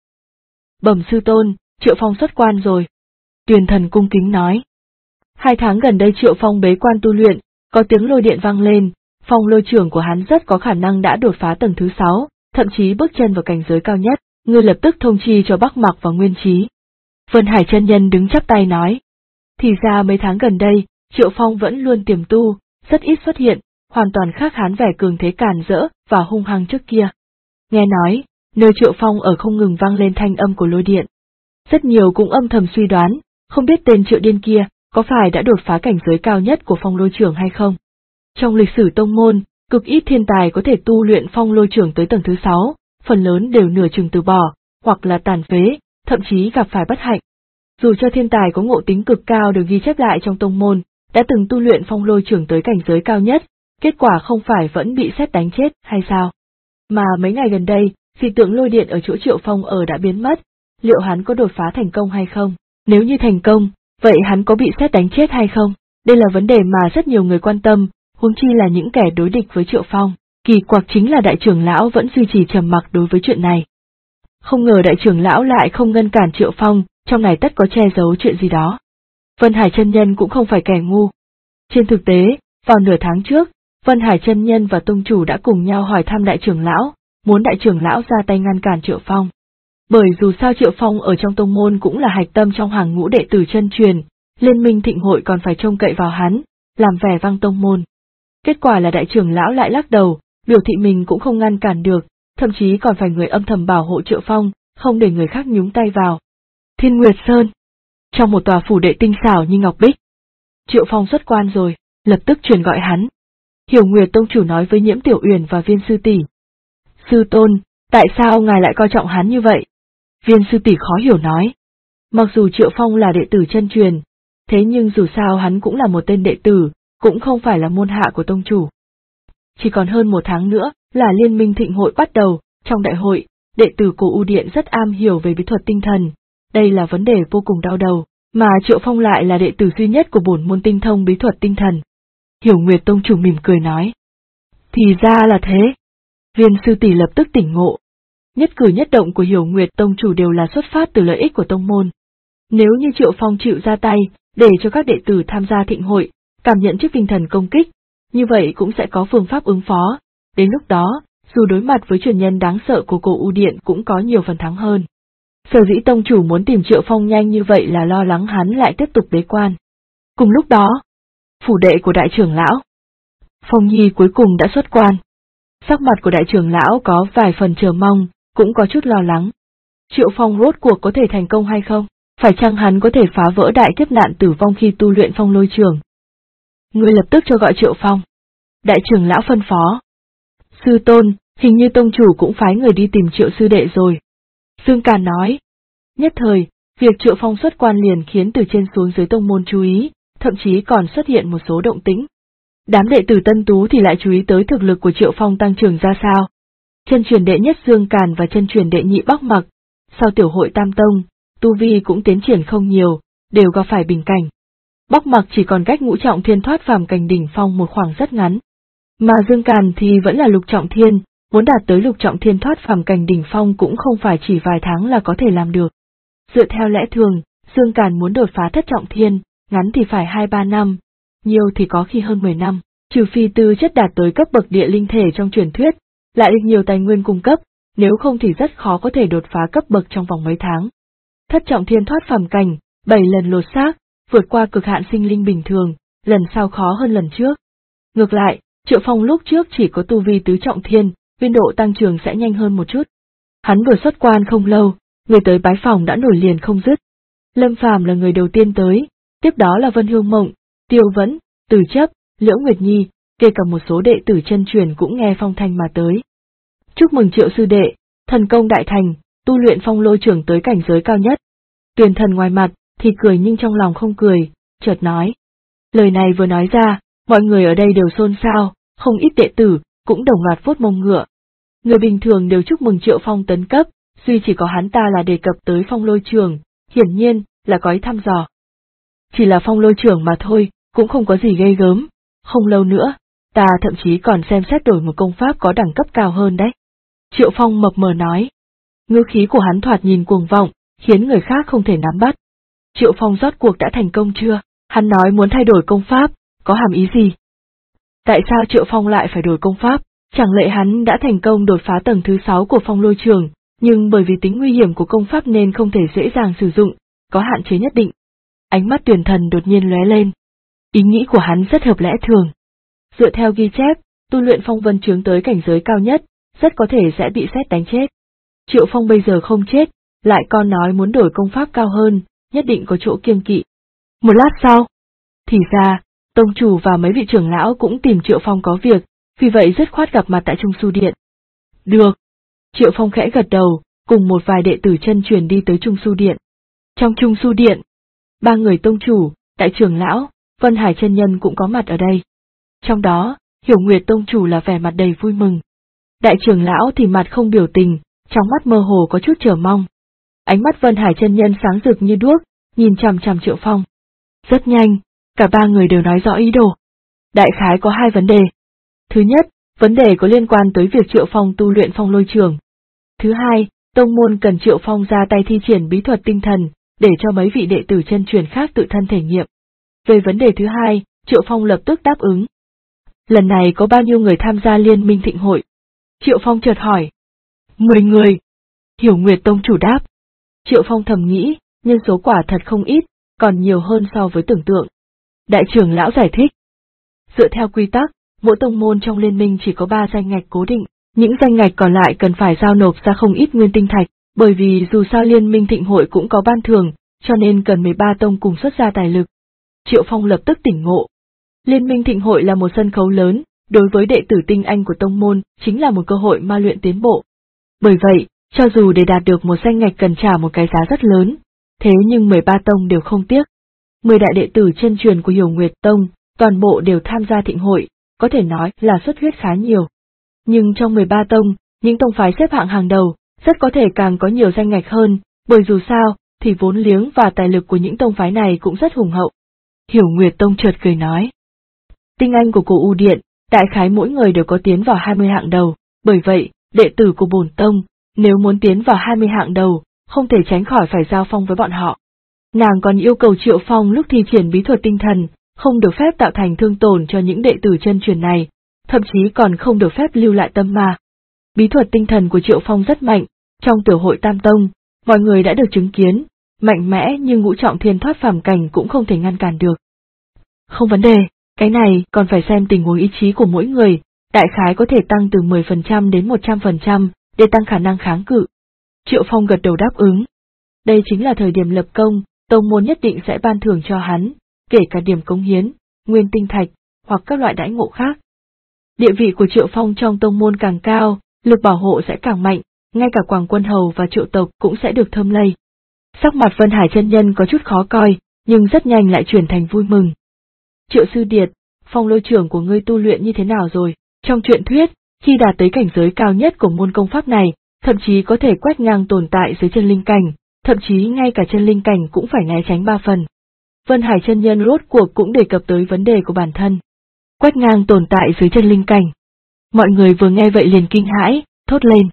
Bẩm sư tôn, Triệu Phong xuất quan rồi. Tuyền Thần cung kính nói. 2 tháng gần đây Triệu Phong bế quan tu luyện, có tiếng lôi điện vang lên, Phong Lôi Trưởng của hắn rất có khả năng đã đột phá tầng thứ 6, thậm chí bước chân vào cảnh giới cao nhất, ngươi lập tức thông chi cho Bắc Mặc và Nguyên Chí. Vân Hải chân nhân đứng chắp tay nói. Thì ra mấy tháng gần đây, Triệu Phong vẫn luôn tiềm tu, rất ít xuất hiện, hoàn toàn khác hắn vẻ cường thế càn rỡ và hung hăng trước kia. Nghe nói, nơi Triệu Phong ở không ngừng vang lên thanh âm của lôi điện. Rất nhiều cũng âm thầm suy đoán, không biết tên Triệu Điên kia, có phải đã đột phá cảnh giới cao nhất của Phong Lôi Trưởng hay không? Trong lịch sử tông môn, cực ít thiên tài có thể tu luyện Phong Lôi Trưởng tới tầng thứ 6, phần lớn đều nửa chừng từ bỏ, hoặc là tàn phế, thậm chí gặp phải bất hạnh. Dù cho thiên tài có ngộ tính cực cao được ghi chép lại trong tông môn, đã từng tu luyện Phong Lôi Trưởng tới cảnh giới cao nhất, kết quả không phải vẫn bị sét đánh chết hay sao? Mà mấy ngày gần đây, dị tượng lôi điện ở chỗ Triệu Phong ở đã biến mất, liệu hắn có đột phá thành công hay không? Nếu như thành công, vậy hắn có bị sét đánh chết hay không? Đây là vấn đề mà rất nhiều người quan tâm, huống chi là những kẻ đối địch với Triệu Phong. Kỳ quặc chính là đại trưởng lão vẫn duy trì trầm mặc đối với chuyện này. Không ngờ đại trưởng lão lại không ngăn cản Triệu Phong, trong này tất có che giấu chuyện gì đó. Vân Hải chân nhân cũng không phải kẻ ngu. Trên thực tế, vào nửa tháng trước, Vân Hải chân nhân và tông chủ đã cùng nhau hỏi thăm đại trưởng lão, muốn đại trưởng lão ra tay ngăn cản Triệu Phong. Bởi dù sao Triệu Phong ở trong tông môn cũng là hạch tâm trong hàng ngũ đệ tử chân truyền, liên minh thịnh hội còn phải trông cậy vào hắn, làm vẻ vang tông môn. Kết quả là đại trưởng lão lại lắc đầu, biểu thị mình cũng không ngăn cản được, thậm chí còn phải người âm thầm bảo hộ Triệu Phong, không để người khác nhúng tay vào. Thiên Nguyệt Sơn, trong một tòa phủ đệ tinh xảo như ngọc bích. Triệu Phong xuất quan rồi, lập tức truyền gọi hắn. Hiểu Nguyệt tông chủ nói với Nhiễm Tiểu Uyển và Viên sư tỷ. Sư tôn, tại sao ngài lại coi trọng hắn như vậy? Viên sư tỷ khó hiểu nói. Mặc dù Triệu Phong là đệ tử chân truyền, thế nhưng dù sao hắn cũng là một tên đệ tử, cũng không phải là môn hạ của tông chủ. Chỉ còn hơn một tháng nữa là liên minh thịnh hội bắt đầu, trong đại hội, đệ tử của U Điện rất am hiểu về bí thuật tinh thần. Đây là vấn đề vô cùng đau đầu, mà Triệu Phong lại là đệ tử duy nhất của bổn môn tinh thông bí thuật tinh thần. Hiểu Nguyệt tông chủ mỉm cười nói. Thì ra là thế. Viên sư tỷ lập tức tỉnh ngộ. Nhất cử nhất động của Hiểu Nguyệt tông chủ đều là xuất phát từ lợi ích của tông môn. Nếu như Triệu Phong chịu ra tay, để cho các đệ tử tham gia thịnh hội, cảm nhận trước tinh thần công kích, như vậy cũng sẽ có phương pháp ứng phó. Đến lúc đó, dù đối mặt với truyền nhân đáng sợ của cổ U Điện cũng có nhiều phần thắng hơn. Sở dĩ tông chủ muốn tìm Triệu Phong nhanh như vậy là lo lắng hắn lại tiếp tục bế quan. Cùng lúc đó, phủ đệ của đại trưởng lão. Phong Nhi cuối cùng đã xuất quan. Sắc mặt của đại trưởng lão có vài phần chờ mong, cũng có chút lo lắng. Triệu Phong rốt cuộc có thể thành công hay không? Phải chăng hắn có thể phá vỡ đại kiếp nạn tử vong khi tu luyện phong lôi trường? Ngươi lập tức cho gọi Triệu Phong. Đại trưởng lão phân phó. Sư tôn, hình như tông chủ cũng phái người đi tìm Triệu sư đệ rồi. Dương Càn nói. Nhất thời, việc Triệu Phong xuất quan liền khiến từ trên xuống dưới tông môn chú ý, thậm chí còn xuất hiện một số động tĩnh. Đám đệ tử tân tú thì lại chú ý tới thực lực của Triệu Phong tăng trưởng ra sao. Chân truyền đệ nhất Dương Càn và chân truyền đệ nhị Bắc Mặc, sau tiểu hội Tam Tông, tu vi cũng tiến triển không nhiều, đều gặp phải bình cảnh. Bắc Mặc chỉ còn cách ngũ trọng thiên thoát phàm cảnh đỉnh phong một khoảng rất ngắn. Mà Dương Càn thì vẫn là lục trọng thiên, muốn đạt tới lục trọng thiên thoát phàm cảnh đỉnh phong cũng không phải chỉ vài tháng là có thể làm được. Dựa theo lẽ thường, Dương Càn muốn đột phá thất trọng thiên, ngắn thì phải 2-3 năm, nhiều thì có khi hơn 10 năm, trừ phi tư chất đạt tới cấp bậc địa linh thể trong truyền thuyết, lại được nhiều tài nguyên cung cấp, nếu không thì rất khó có thể đột phá cấp bậc trong vòng mấy tháng. Thất trọng thiên thoát phàm cảnh, 7 lần lột xác, vượt qua cực hạn sinh linh bình thường, lần sau khó hơn lần trước. Ngược lại, Triệu Phong lúc trước chỉ có tu vi tứ trọng thiên, biên độ tăng trưởng sẽ nhanh hơn một chút. Hắn vừa xuất quan không lâu, người tới bái phòng đã nổi liền không dứt. Lâm Phàm là người đầu tiên tới, tiếp đó là Vân Hương Mộng, Tiêu Vẫn, Từ Chấp, Liễu Nguyệt Nhi, kể cả một số đệ tử chân truyền cũng nghe phong thanh mà tới. Chúc mừng Triệu sư đệ, thần công đại thành, tu luyện phong lôi trưởng tới cảnh giới cao nhất. Tuyền Thần ngoài mặt thì cười nhưng trong lòng không cười, chợt nói. Lời này vừa nói ra, mọi người ở đây đều xôn xao, không ít đệ tử cũng đồng loạt vuốt mông ngựa. Người bình thường đều chúc mừng Triệu Phong tấn cấp, duy chỉ có hắn ta là đề cập tới phong lôi trường, hiển nhiên là có ý thăm dò. Chỉ là phong lôi trưởng mà thôi, cũng không có gì ghê gớm, không lâu nữa, ta thậm chí còn xem xét đổi một công pháp có đẳng cấp cao hơn đấy. Triệu Phong mập mờ nói. Ngữ khí của hắn thoạt nhìn cuồng vọng, khiến người khác không thể nắm bắt. Triệu Phong rốt cuộc đã thành công chưa? Hắn nói muốn thay đổi công pháp, có hàm ý gì? Tại sao Triệu Phong lại phải đổi công pháp? Chẳng lẽ hắn đã thành công đột phá tầng thứ 6 của phong lôi trường, nhưng bởi vì tính nguy hiểm của công pháp nên không thể dễ dàng sử dụng, có hạn chế nhất định. Ánh mắt Tuyền Thần đột nhiên lóe lên. Ý nghĩ của hắn rất hợp lẽ thường. Dựa theo ghi chép, tu luyện phong vân chướng tới cảnh giới cao nhất, rất có thể sẽ bị sét đánh chết. Triệu Phong bây giờ không chết, lại còn nói muốn đổi công pháp cao hơn, nhất định có chỗ kiêng kỵ. Một lát sau, thì ra, tông chủ và mấy vị trưởng lão cũng tìm Triệu Phong có việc, vì vậy dứt khoát gặp mặt tại Trung Su Điện. Được. Triệu Phong khẽ gật đầu, cùng một vài đệ tử chân truyền đi tới Trung Su Điện. Trong Trung Su Điện, 3 người tông chủ, đại trưởng lão, Vân Hải chân nhân cũng có mặt ở đây. Trong đó, Hiểu Nguyệt tông chủ là vẻ mặt đầy vui mừng. Đại trưởng lão thì mặt không biểu tình, trong mắt mơ hồ có chút chờ mong. Ánh mắt Vân Hải chân nhân sáng rực như đuốc, nhìn chằm chằm Triệu Phong. Rất nhanh, cả 3 người đều nói rõ ý đồ. Đại khái có 2 vấn đề. Thứ nhất, vấn đề có liên quan tới việc Triệu Phong tu luyện phong lôi trường. Thứ hai, tông môn cần Triệu Phong ra tay thi triển bí thuật tinh thần, để cho mấy vị đệ tử chân truyền khác tự thân thể nghiệm. Về vấn đề thứ hai, Triệu Phong lập tức đáp ứng. Lần này có bao nhiêu người tham gia liên minh thịnh hội? Triệu Phong chợt hỏi. 10 người. Hiểu Nguyệt tông chủ đáp. Triệu Phong thầm nghĩ, nhân số quả thật không ít, còn nhiều hơn so với tưởng tượng. Đại trưởng lão giải thích. Dựa theo quy tắc, mỗi tông môn trong liên minh chỉ có 3 danh ngạch cố định, những danh ngạch còn lại cần phải giao nộp ra không ít nguyên tinh thạch, bởi vì dù sao liên minh thịnh hội cũng có ban thưởng, cho nên cần 13 tông cùng xuất ra tài lực. Triệu Phong lập tức tỉnh ngộ. Liên minh thịnh hội là một sân khấu lớn, đối với đệ tử tinh anh của tông môn chính là một cơ hội ma luyện tiến bộ. Bởi vậy, cho dù để đạt được một danh ngạch cần trả một cái giá rất lớn, thế nhưng 13 tông đều không tiếc. 10 đại đệ tử chân truyền của Hiểu Nguyệt Tông, toàn bộ đều tham gia thịnh hội, có thể nói là xuất huyết khá nhiều. Nhưng trong 13 tông, những tông phái xếp hạng hàng đầu, rất có thể càng có nhiều danh ngạch hơn, bởi dù sao, thì vốn liếng và tài lực của những tông phái này cũng rất hùng hậu. Hiểu Nguyệt Tông chợt cười nói. Tinh anh của cổ U Điện, đại khái mỗi người đều có tiến vào 20 hạng đầu, bởi vậy, đệ tử của bổn tông, nếu muốn tiến vào 20 hạng đầu, không thể tránh khỏi phải giao phong với bọn họ. Nàng còn yêu cầu Triệu Phong lúc thi triển bí thuật tinh thần, không được phép tạo thành thương tổn cho những đệ tử chân truyền này, thậm chí còn không được phép lưu lại tâm ma. Bí thuật tinh thần của Triệu Phong rất mạnh, trong tiểu hội Tam Tông, mọi người đã được chứng kiến, mạnh mẽ nhưng ngũ trọng thiên thoát phàm cảnh cũng không thể ngăn cản được. Không vấn đề, cái này còn phải xem tình huống ý chí của mỗi người, đại khái có thể tăng từ 10% đến 100%, để tăng khả năng kháng cự. Triệu Phong gật đầu đáp ứng. Đây chính là thời điểm lập công, tông môn nhất định sẽ ban thưởng cho hắn, kể cả điểm cống hiến, nguyên tinh thạch, hoặc các loại đãi ngộ khác. Địa vị của Triệu Phong trong tông môn càng cao, lực bảo hộ sẽ càng mạnh, ngay cả Quảng Quân Hầu và Triệu tộc cũng sẽ được thơm lây. Sắc mặt Vân Hải chân nhân có chút khó coi, nhưng rất nhanh lại chuyển thành vui mừng. Triệu Sư Điệt, phong lôi trưởng của ngươi tu luyện như thế nào rồi? Trong truyện thuyết, khi đạt tới cảnh giới cao nhất của môn công pháp này, thậm chí có thể quét ngang tồn tại dưới chân linh cảnh, thậm chí ngay cả chân linh cảnh cũng phải né tránh 3 phần. Vân Hải chân nhân rốt cuộc cũng đề cập tới vấn đề của bản thân. Quét ngang tồn tại dưới chân linh cảnh. Mọi người vừa nghe vậy liền kinh hãi, thốt lên.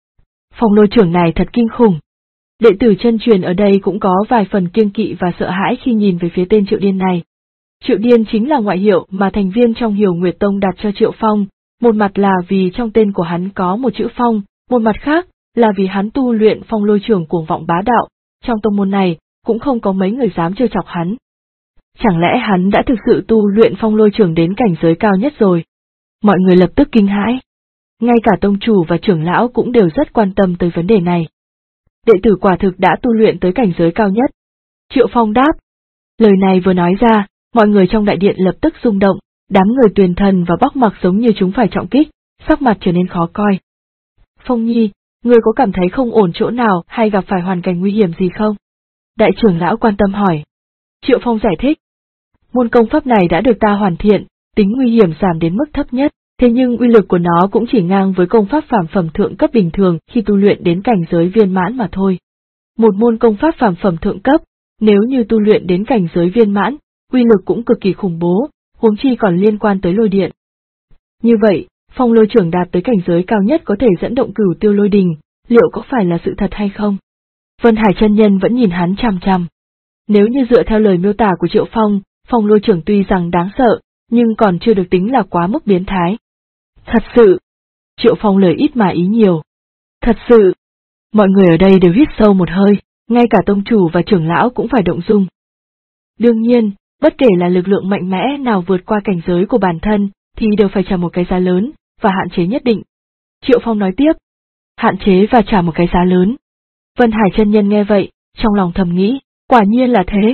Phong lôi trưởng này thật kinh khủng. Đệ tử chân truyền ở đây cũng có vài phần kiêng kỵ và sợ hãi khi nhìn về phía tên Triệu Điên này. Triệu Điên chính là ngoại hiệu mà thành viên trong Hiểu Nguyệt Tông đặt cho Triệu Phong, một mặt là vì trong tên của hắn có một chữ phong, một mặt khác là vì hắn tu luyện phong lôi trưởng cuồng vọng bá đạo, trong tông môn này cũng không có mấy người dám trêu chọc hắn. Chẳng lẽ hắn đã thực sự tu luyện phong lôi trưởng đến cảnh giới cao nhất rồi? Mọi người lập tức kinh hãi. Ngay cả tông chủ và trưởng lão cũng đều rất quan tâm tới vấn đề này. Đệ tử quả thực đã tu luyện tới cảnh giới cao nhất. Triệu Phong đáp. Lời này vừa nói ra, mọi người trong đại điện lập tức rung động, đám người Tuyền Thần và Bắc Mặc giống như chúng phải trọng kích, sắc mặt trở nên khó coi. Phong Nhi, ngươi có cảm thấy không ổn chỗ nào hay gặp phải hoàn cảnh nguy hiểm gì không? Đại trưởng lão quan tâm hỏi. Triệu Phong giải thích. Môn công pháp này đã được ta hoàn thiện, tính nguy hiểm giảm đến mức thấp nhất, thế nhưng uy lực của nó cũng chỉ ngang với công pháp phàm phẩm thượng cấp bình thường khi tu luyện đến cảnh giới viên mãn mà thôi. Một môn công pháp phàm phẩm thượng cấp, nếu như tu luyện đến cảnh giới viên mãn, uy lực cũng cực kỳ khủng bố, huống chi còn liên quan tới lôi điện. Như vậy, phong lôi trưởng đạt tới cảnh giới cao nhất có thể dẫn động cửu tiêu lôi đình, liệu có phải là sự thật hay không? Vân Hải chân nhân vẫn nhìn hắn chằm chằm. Nếu như dựa theo lời miêu tả của Triệu Phong, phong lôi trưởng tuy rằng đáng sợ, nhưng còn chưa được tính là quá mức biến thái. Thật sự. Triệu Phong lời ít mà ý nhiều. Thật sự. Mọi người ở đây đều hít sâu một hơi, ngay cả tông chủ và trưởng lão cũng phải động dung. Đương nhiên, bất kể là lực lượng mạnh mẽ nào vượt qua cảnh giới của bản thân, thì đều phải trả một cái giá lớn, và hạn chế nhất định. Triệu Phong nói tiếp. Hạn chế và trả một cái giá lớn. Vân Hải chân nhân nghe vậy, trong lòng thầm nghĩ, quả nhiên là thế.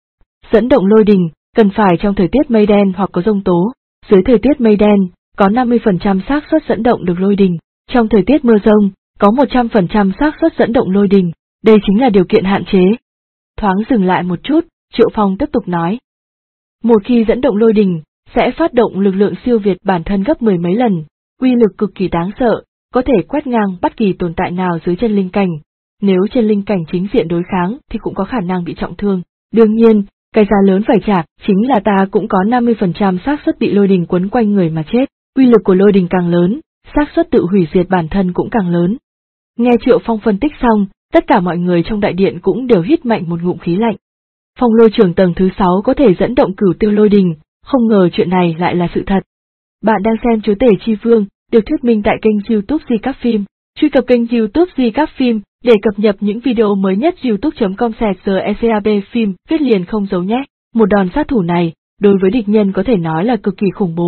Dẫn động lôi đình, cần phải trong thời tiết mây đen hoặc có giông tố, dưới thời tiết mây đen, có 50% xác suất dẫn động được lôi đình, trong thời tiết mưa giông, có 100% xác suất dẫn động lôi đình, đây chính là điều kiện hạn chế. Thoáng dừng lại một chút, Triệu Phong tiếp tục nói. Một khi dẫn động lôi đình, sẽ phát động lực lượng siêu việt bản thân gấp 10 mấy lần, uy lực cực kỳ đáng sợ, có thể quét ngang bất kỳ tồn tại nào dưới chân linh cảnh. Nếu chân linh cảnh chính diện đối kháng thì cũng có khả năng bị trọng thương. Đương nhiên, cái giá lớn phải trả chính là ta cũng có 50% xác suất bị lôi đình quấn quanh người mà chết. Uy lực của lôi đình càng lớn, xác suất tự hủy diệt bản thân cũng càng lớn. Nghe Triệu Phong phân tích xong, tất cả mọi người trong đại điện cũng đều hít mạnh một ngụm khí lạnh. Phong lôi trưởng tầng thứ 6 có thể dẫn động cửu tiêu lôi đình, không ngờ chuyện này lại là sự thật. Bạn đang xem Chúa Tể Chi Vương, được thuyết minh tại kênh YouTube Di Các Phim. Truy cập kênh YouTube Di Các Phim để cập nhật những video mới nhất. youtube.com/GECAB phim, viết liền không giấu nhé. Một đòn sát thủ này, đối với địch nhân có thể nói là cực kỳ khủng bố,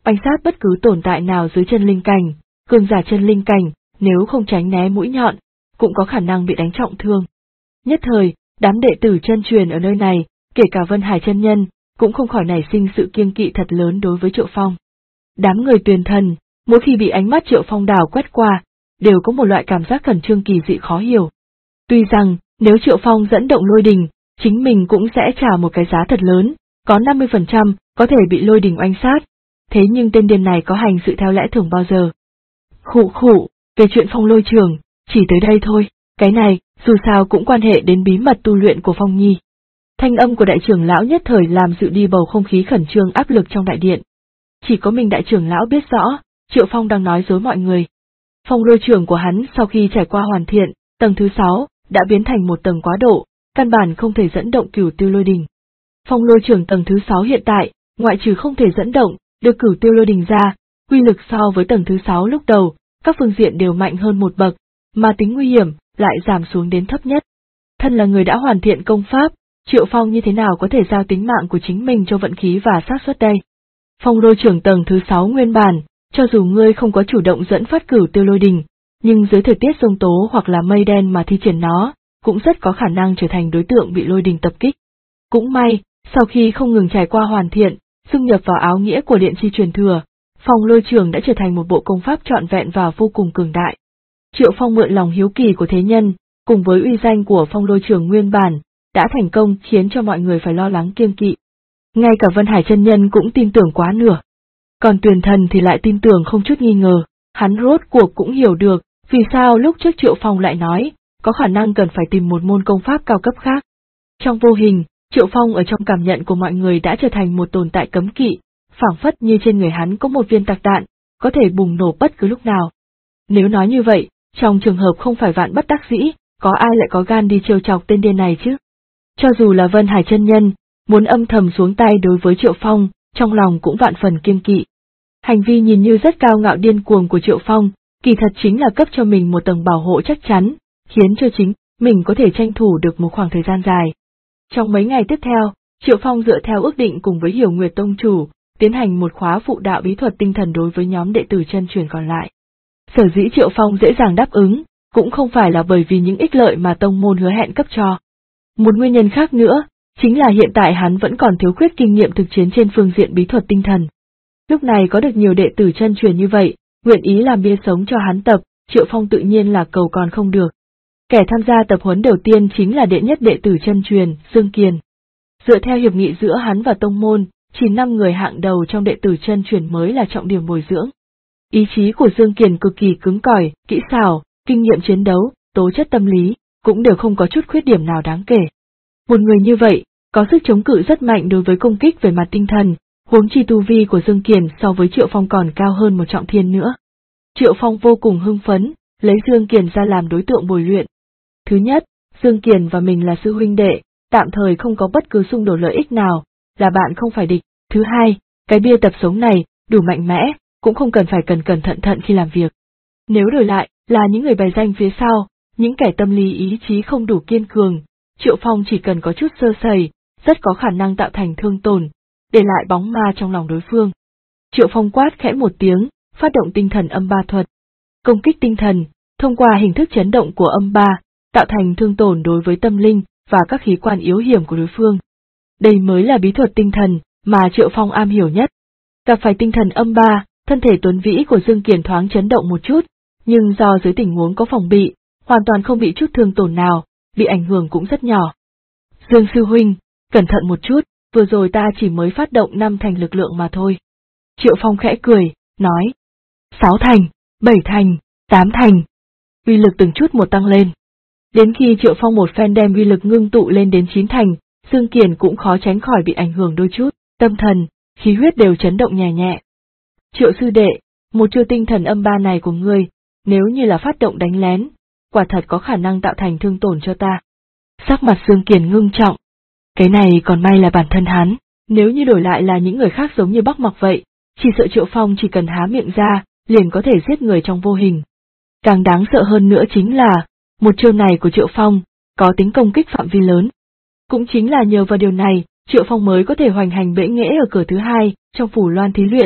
oanh sát bất cứ tồn tại nào dưới chân linh cảnh, cường giả chân linh cảnh, nếu không tránh né mũi nhọn, cũng có khả năng bị đánh trọng thương. Nhất thời, đám đệ tử chân truyền ở nơi này, kể cả Vân Hải chân nhân, cũng không khỏi nảy sinh sự kiêng kỵ thật lớn đối với Triệu Phong. Đám người Tuyền Thần, mỗi khi bị ánh mắt Triệu Phong đảo quét qua, đều có một loại cảm giác khẩn trương kỳ dị khó hiểu. Tuy rằng, nếu Triệu Phong dẫn động lôi đình, chính mình cũng sẽ trả một cái giá thật lớn, có 50% có thể bị lôi đình oanh sát. Thế nhưng tên điên này có hành sự theo lẽ thường bao giờ? Khụ khụ, về chuyện Phong lôi trường, chỉ tới đây thôi, cái này, dù sao cũng quan hệ đến bí mật tu luyện của Phong Nhi. Thanh âm của đại trưởng lão nhất thời làm dịu đi bầu không khí khẩn trương áp lực trong đại điện. Chỉ có mình đại trưởng lão biết rõ, Triệu Phong đang nói dối mọi người. Phong lôi trường của hắn sau khi trải qua hoàn thiện, tầng thứ 6, đã biến thành một tầng quá độ, căn bản không thể dẫn động cửu tiêu lôi đình. Phong lôi trường tầng thứ 6 hiện tại, ngoại trừ không thể dẫn động, được cửu tiêu lôi đình ra, uy lực so với tầng thứ 6 lúc đầu, các phương diện đều mạnh hơn một bậc, mà tính nguy hiểm lại giảm xuống đến thấp nhất. Thân là người đã hoàn thiện công pháp, Triệu Phong như thế nào có thể giao tính mạng của chính mình cho vận khí và xác suất đây? Phong lôi trưởng tầng thứ 6 nguyên bản, cho dù ngươi không có chủ động dẫn phát cửu tiêu lôi đình, nhưng dưới thời tiết giông tố hoặc là mây đen mà thi triển nó, cũng rất có khả năng trở thành đối tượng bị lôi đình tập kích. Cũng may, sau khi không ngừng trải qua hoàn thiện, xung nhập vào áo nghĩa của điện chi truyền thừa, Phong lôi trường đã trở thành một bộ công pháp trọn vẹn và vô cùng cường đại. Triệu Phong mượn lòng hiếu kỳ của thế nhân, cùng với uy danh của Phong lôi trường nguyên bản, đã thành công khiến cho mọi người phải lo lắng kiêng kỵ. Ngay cả Vân Hải chân nhân cũng tin tưởng quá nửa. Còn Tuyền Thần thì lại tin tưởng không chút nghi ngờ, hắn rốt cuộc cũng hiểu được, vì sao lúc trước Triệu Phong lại nói, có khả năng cần phải tìm một môn công pháp cao cấp khác. Trong vô hình, Triệu Phong ở trong cảm nhận của mọi người đã trở thành một tồn tại cấm kỵ, phảng phất như trên người hắn có một viên tạc đạn, có thể bùng nổ bất cứ lúc nào. Nếu nói như vậy, trong trường hợp không phải vạn bất đắc dĩ, có ai lại có gan đi trêu chọc tên điên này chứ? Cho dù là Vân Hải chân nhân, muốn âm thầm xuống tay đối với Triệu Phong, trong lòng cũng vạn phần kiêng kỵ. Hành vi nhìn như rất cao ngạo điên cuồng của Triệu Phong, kỳ thật chính là cấp cho mình một tầng bảo hộ chắc chắn, khiến cho chính mình có thể tranh thủ được một khoảng thời gian dài. Trong mấy ngày tiếp theo, Triệu Phong dựa theo ước định cùng với Hiểu Nguyệt Tông chủ, tiến hành một khóa phụ đạo bí thuật tinh thần đối với nhóm đệ tử chân truyền còn lại. Sở dĩ Triệu Phong dễ dàng đáp ứng, cũng không phải là bởi vì những ích lợi mà tông môn hứa hẹn cấp cho. Một nguyên nhân khác nữa, chính là hiện tại hắn vẫn còn thiếu khuyết kinh nghiệm thực chiến trên phương diện bí thuật tinh thần. Lúc này có được nhiều đệ tử chân truyền như vậy, nguyện ý làm bia sống cho hắn tập, Triệu Phong tự nhiên là cầu còn không được. Kẻ tham gia tập huấn đầu tiên chính là đệ nhất đệ tử chân truyền, Dương Kiền. Dựa theo hiệp nghị giữa hắn và tông môn, chỉ 5 người hạng đầu trong đệ tử chân truyền mới là trọng điểm bồi dưỡng. Ý chí của Dương Kiền cực kỳ cứng cỏi, kỹ xảo, kinh nghiệm chiến đấu, tố chất tâm lý, cũng đều không có chút khuyết điểm nào đáng kể. Một người như vậy, có sức chống cự rất mạnh đối với công kích về mặt tinh thần, huống chi tu vi của Dương Kiền so với Triệu Phong còn cao hơn một trọng thiên nữa. Triệu Phong vô cùng hưng phấn, lấy Dương Kiền ra làm đối tượng bồi luyện. Thứ nhất, Dương Kiền và mình là sư huynh đệ, tạm thời không có bất cứ xung đột lợi ích nào, là bạn không phải địch. Thứ hai, cái bia tập sống này, đủ mạnh mẽ, cũng không cần phải cẩn thận khi làm việc. Nếu đổi lại, là những người bày danh phía sau, những kẻ tâm lý ý chí không đủ kiên cường, Triệu Phong chỉ cần có chút sơ sẩy, rất có khả năng tạo thành thương tổn, để lại bóng ma trong lòng đối phương. Triệu Phong quát khẽ một tiếng, phát động tinh thần âm ba thuật. Công kích tinh thần, thông qua hình thức chấn động của âm ba, tạo thành thương tổn đối với tâm linh và các khí quan yếu hiểm của đối phương. Đây mới là bí thuật tinh thần mà Triệu Phong am hiểu nhất. Gặp phải tinh thần âm ba, thân thể tuấn vĩ của Dương Kiền thoáng chấn động một chút, nhưng do dưới tình huống có phòng bị, hoàn toàn không bị chút thương tổn nào, bị ảnh hưởng cũng rất nhỏ. Dương sư huynh, cẩn thận một chút, vừa rồi ta chỉ mới phát động 5 thành lực lượng mà thôi. Triệu Phong khẽ cười, nói. 6 thành, 7 thành, 8 thành. Uy lực từng chút một tăng lên. Đến khi Triệu Phong một phen đem uy lực ngưng tụ lên đến 9 thành, Dương Kiền cũng khó tránh khỏi bị ảnh hưởng đôi chút, tâm thần, khí huyết đều chấn động nhẹ nhẹ. Triệu sư đệ, một chiêu tinh thần âm ba này của ngươi, nếu như là phát động đánh lén, quả thật có khả năng tạo thành thương tổn cho ta. Sắc mặt Dương Kiền ngưng trọng. Cái này còn may là bản thân hắn, nếu như đổi lại là những người khác giống như Bắc Mặc vậy, chỉ sợ Triệu Phong chỉ cần há miệng ra, liền có thể giết người trong vô hình. Càng đáng sợ hơn nữa chính là, một chiêu này của Triệu Phong, có tính công kích phạm vi lớn. Cũng chính là nhờ vào điều này, Triệu Phong mới có thể hoành hành bệ nghệ ở cửa thứ 2, trong phủ Loan thí luyện.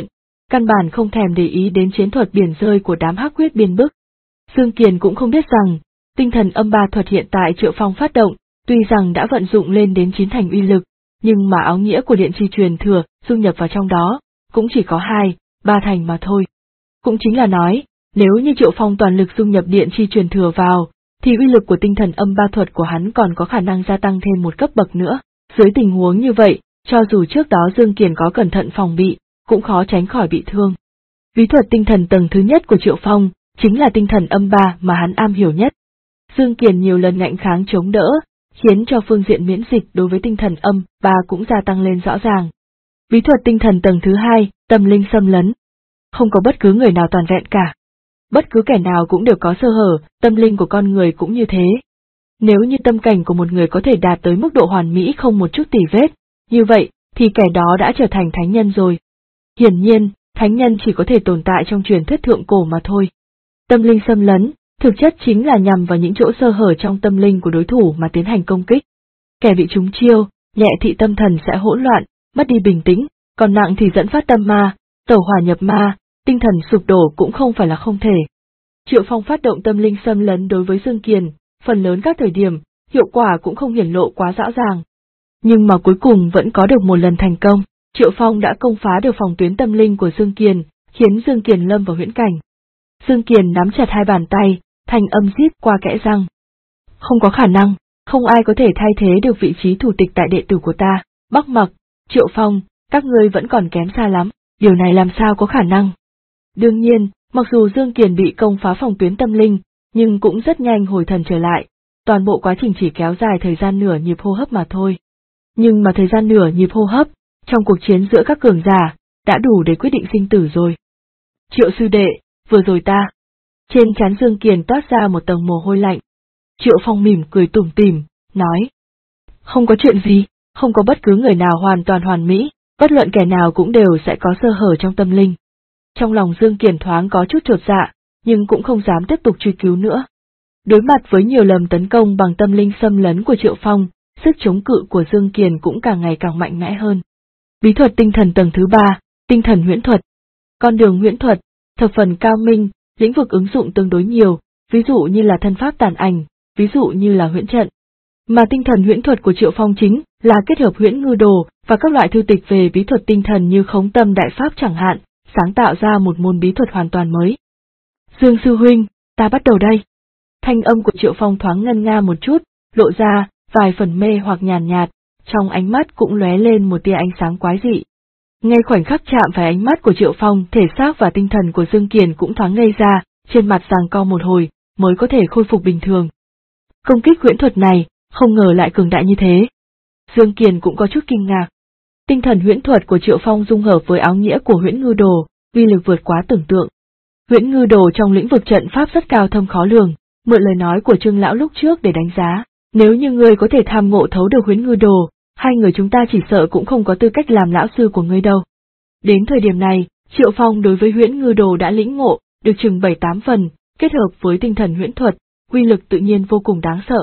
căn bản không thèm để ý đến chiến thuật biển rơi của đám hắc huyết biên bức. Dương Kiền cũng không biết rằng, tinh thần âm ba thuật hiện tại Triệu Phong phát động, tuy rằng đã vận dụng lên đến 9 thành uy lực, nhưng mà áo nghĩa của điện chi truyền thừa dung nhập vào trong đó, cũng chỉ có 2-3 thành mà thôi. Cũng chính là nói, nếu như Triệu Phong toàn lực dung nhập điện chi truyền thừa vào, thì uy lực của tinh thần âm ba thuật của hắn còn có khả năng gia tăng thêm một cấp bậc nữa. Dưới tình huống như vậy, cho dù trước đó Dương Kiền có cẩn thận phòng bị, cũng khó tránh khỏi bị thương. Bí thuật tinh thần tầng thứ nhất của Triệu Phong, chính là tinh thần âm ba mà hắn am hiểu nhất. Dương Kiền nhiều lần ngạnh kháng chống đỡ, khiến cho phương diện miễn dịch đối với tinh thần âm ba cũng gia tăng lên rõ ràng. Bí thuật tinh thần tầng thứ hai, tâm linh xâm lấn. Không có bất cứ người nào toàn vẹn cả. Bất cứ kẻ nào cũng đều có sơ hở, tâm linh của con người cũng như thế. Nếu như tâm cảnh của một người có thể đạt tới mức độ hoàn mỹ không một chút tì vết, như vậy, thì kẻ đó đã trở thành thánh nhân rồi. Hiển nhiên, thánh nhân chỉ có thể tồn tại trong truyền thuyết thượng cổ mà thôi. Tâm linh xâm lấn, thực chất chính là nhằm vào những chỗ sơ hở trong tâm linh của đối thủ mà tiến hành công kích. Kẻ bị trúng chiêu, nhẹ thì tâm thần sẽ hỗn loạn, mất đi bình tĩnh, còn nặng thì dẫn phát tâm ma, tẩu hỏa nhập ma, tinh thần sụp đổ cũng không phải là không thể. Triệu Phong phát động tâm linh xâm lấn đối với Dương Kiền, phần lớn các thời điểm, hiệu quả cũng không hiển lộ quá rõ ràng. Nhưng mà cuối cùng vẫn có được một lần thành công, Triệu Phong đã công phá được phòng tuyến tâm linh của Dương Kiền, khiến Dương Kiền lâm vào huyễn cảnh. Dương Kiền nắm chặt hai bàn tay, thanh âm rít qua kẽ răng. Không có khả năng, không ai có thể thay thế được vị trí thủ tịch tại đệ tử của ta, Bắc Mặc, Triệu Phong, các ngươi vẫn còn kém xa lắm, điều này làm sao có khả năng. Đương nhiên, mặc dù Dương Kiền bị công phá phòng tuyến tâm linh, nhưng cũng rất nhanh hồi thần trở lại, toàn bộ quá trình chỉ kéo dài thời gian nửa nhịp hô hấp mà thôi. Nhưng mà thời gian nửa nhịp hô hấp, trong cuộc chiến giữa các cường giả, đã đủ để quyết định sinh tử rồi. Triệu sư đệ, vừa rồi ta. Trên trán Dương Kiền toát ra một tầng mồ hôi lạnh. Triệu Phong mỉm cười tủm tỉm, nói. Không có chuyện gì, không có bất cứ người nào hoàn toàn hoàn mỹ, bất luận kẻ nào cũng đều sẽ có sơ hở trong tâm linh. Trong lòng Dương Kiền thoáng có chút chột dạ, nhưng cũng không dám tiếp tục truy cứu nữa. Đối mặt với nhiều lần tấn công bằng tâm linh xâm lấn của Triệu Phong, sức chống cự của Dương Kiền cũng càng ngày càng mạnh mẽ hơn. Bí thuật tinh thần tầng thứ 3, tinh thần huyễn thuật. Con đường huyễn thuật, thập phần cao minh, lĩnh vực ứng dụng tương đối nhiều, ví dụ như là thân pháp tàn ảnh, ví dụ như là huyễn trận. Mà tinh thần huyễn thuật của Triệu Phong chính là kết hợp huyễn ngư đồ và các loại thư tịch về bí thuật tinh thần như khống tâm đại pháp chẳng hạn, sáng tạo ra một môn bí thuật hoàn toàn mới. Dương sư huynh, ta bắt đầu đây. Thanh âm của Triệu Phong thoáng ngân nga một chút, lộ ra vài phần mê hoặc nhàn nhạt, trong ánh mắt cũng lóe lên một tia ánh sáng quái dị. Ngay khoảnh khắc chạm phải ánh mắt của Triệu Phong, thể xác và tinh thần của Dương Kiền cũng thoáng ngây ra, trên mặt giằng co một hồi, mới có thể khôi phục bình thường. Công kích huyễn thuật này, không ngờ lại cường đại như thế. Dương Kiền cũng có chút kinh ngạc. Tinh thần huyễn thuật của Triệu Phong dung hợp với áo nghĩa của huyễn ngư đồ, uy lực vượt quá tưởng tượng. Huyễn ngư đồ trong lĩnh vực trận pháp rất cao thâm khó lường, mượn lời nói của Trương lão lúc trước để đánh giá, nếu như ngươi có thể tham ngộ thấu được huyễn ngư đồ, hai người chúng ta chỉ sợ cũng không có tư cách làm lão sư của ngươi đâu. Đến thời điểm này, Triệu Phong đối với huyễn ngư đồ đã lĩnh ngộ, được chừng 7-8 phần, kết hợp với tinh thần huyễn thuật, uy lực tự nhiên vô cùng đáng sợ.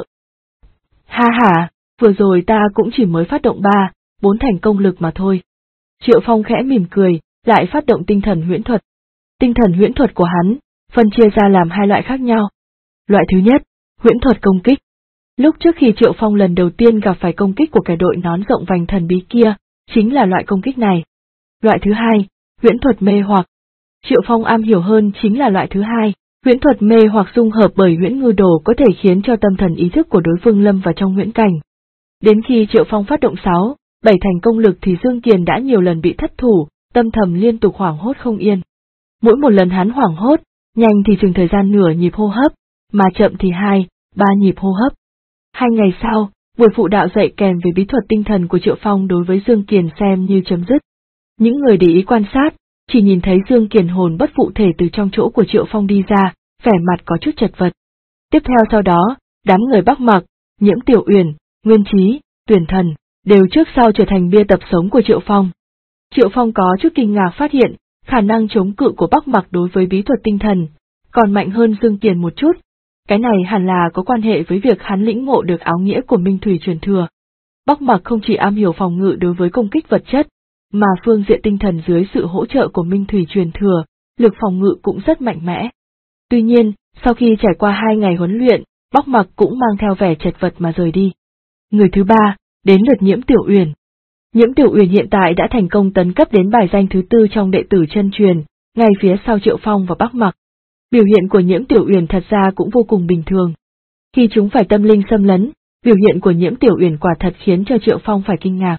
Ha ha, vừa rồi ta cũng chỉ mới phát động 3-4 thành công lực mà thôi. Triệu Phong khẽ mỉm cười, lại phát động tinh thần huyễn thuật. Tinh thần huyễn thuật của hắn, phân chia ra làm hai loại khác nhau. Loại thứ nhất, huyễn thuật công kích. Lúc trước khi Triệu Phong lần đầu tiên gặp phải công kích của kẻ đội nón rộng vành thần bí kia, chính là loại công kích này. Loại thứ hai, huyễn thuật mê hoặc. Triệu Phong am hiểu hơn chính là loại thứ hai, huyễn thuật mê hoặc dung hợp bởi huyễn ngư đồ có thể khiến cho tâm thần ý thức của đối phương lâm vào trong huyễn cảnh. Đến khi Triệu Phong phát động 6-7 thành công lực thì Dương Kiền đã nhiều lần bị thất thủ, tâm thầm liên tục hoảng hốt không yên. Mỗi một lần hắn hoảng hốt, nhanh thì chừng thời gian nửa nhịp hô hấp, mà chậm thì 2-3 nhịp hô hấp. 2 ngày sau, buổi phụ đạo dạy kèm về bí thuật tinh thần của Triệu Phong đối với Dương Kiền xem như chấm dứt. Những người để ý quan sát, chỉ nhìn thấy Dương Kiền hồn bất phụ thể từ trong chỗ của Triệu Phong đi ra, vẻ mặt có chút chật vật. Tiếp theo sau đó, đám người Bắc Mặc, Nhiễm Tiểu Uyển, Nguyên Trí, Tuyển Thần, đều trước sau trở thành bia tập sống của Triệu Phong. Triệu Phong có chút kinh ngạc phát hiện, khả năng chống cự của Bắc Mặc đối với bí thuật tinh thần, còn mạnh hơn Dương Kiền một chút. Cái này hẳn là có quan hệ với việc hắn lĩnh ngộ được áo nghĩa của Minh Thủy truyền thừa. Bắc Mặc không chỉ am hiểu phòng ngự đối với công kích vật chất, mà phương diện tinh thần dưới sự hỗ trợ của Minh Thủy truyền thừa, lực phòng ngự cũng rất mạnh mẽ. Tuy nhiên, sau khi trải qua 2 ngày huấn luyện, Bắc Mặc cũng mang theo vẻ chật vật mà rời đi. Người thứ 3, đến lượt Nhiễm Tiểu Uyển. Nhiễm Tiểu Uyển hiện tại đã thành công tấn cấp đến bài danh thứ 4 trong đệ tử chân truyền, ngay phía sau Triệu Phong và Bắc Mặc. Biểu hiện của Nhiễm Tiểu Uyển thật ra cũng vô cùng bình thường. Khi chúng phải tâm linh xâm lấn, biểu hiện của Nhiễm Tiểu Uyển quả thật khiến cho Triệu Phong phải kinh ngạc.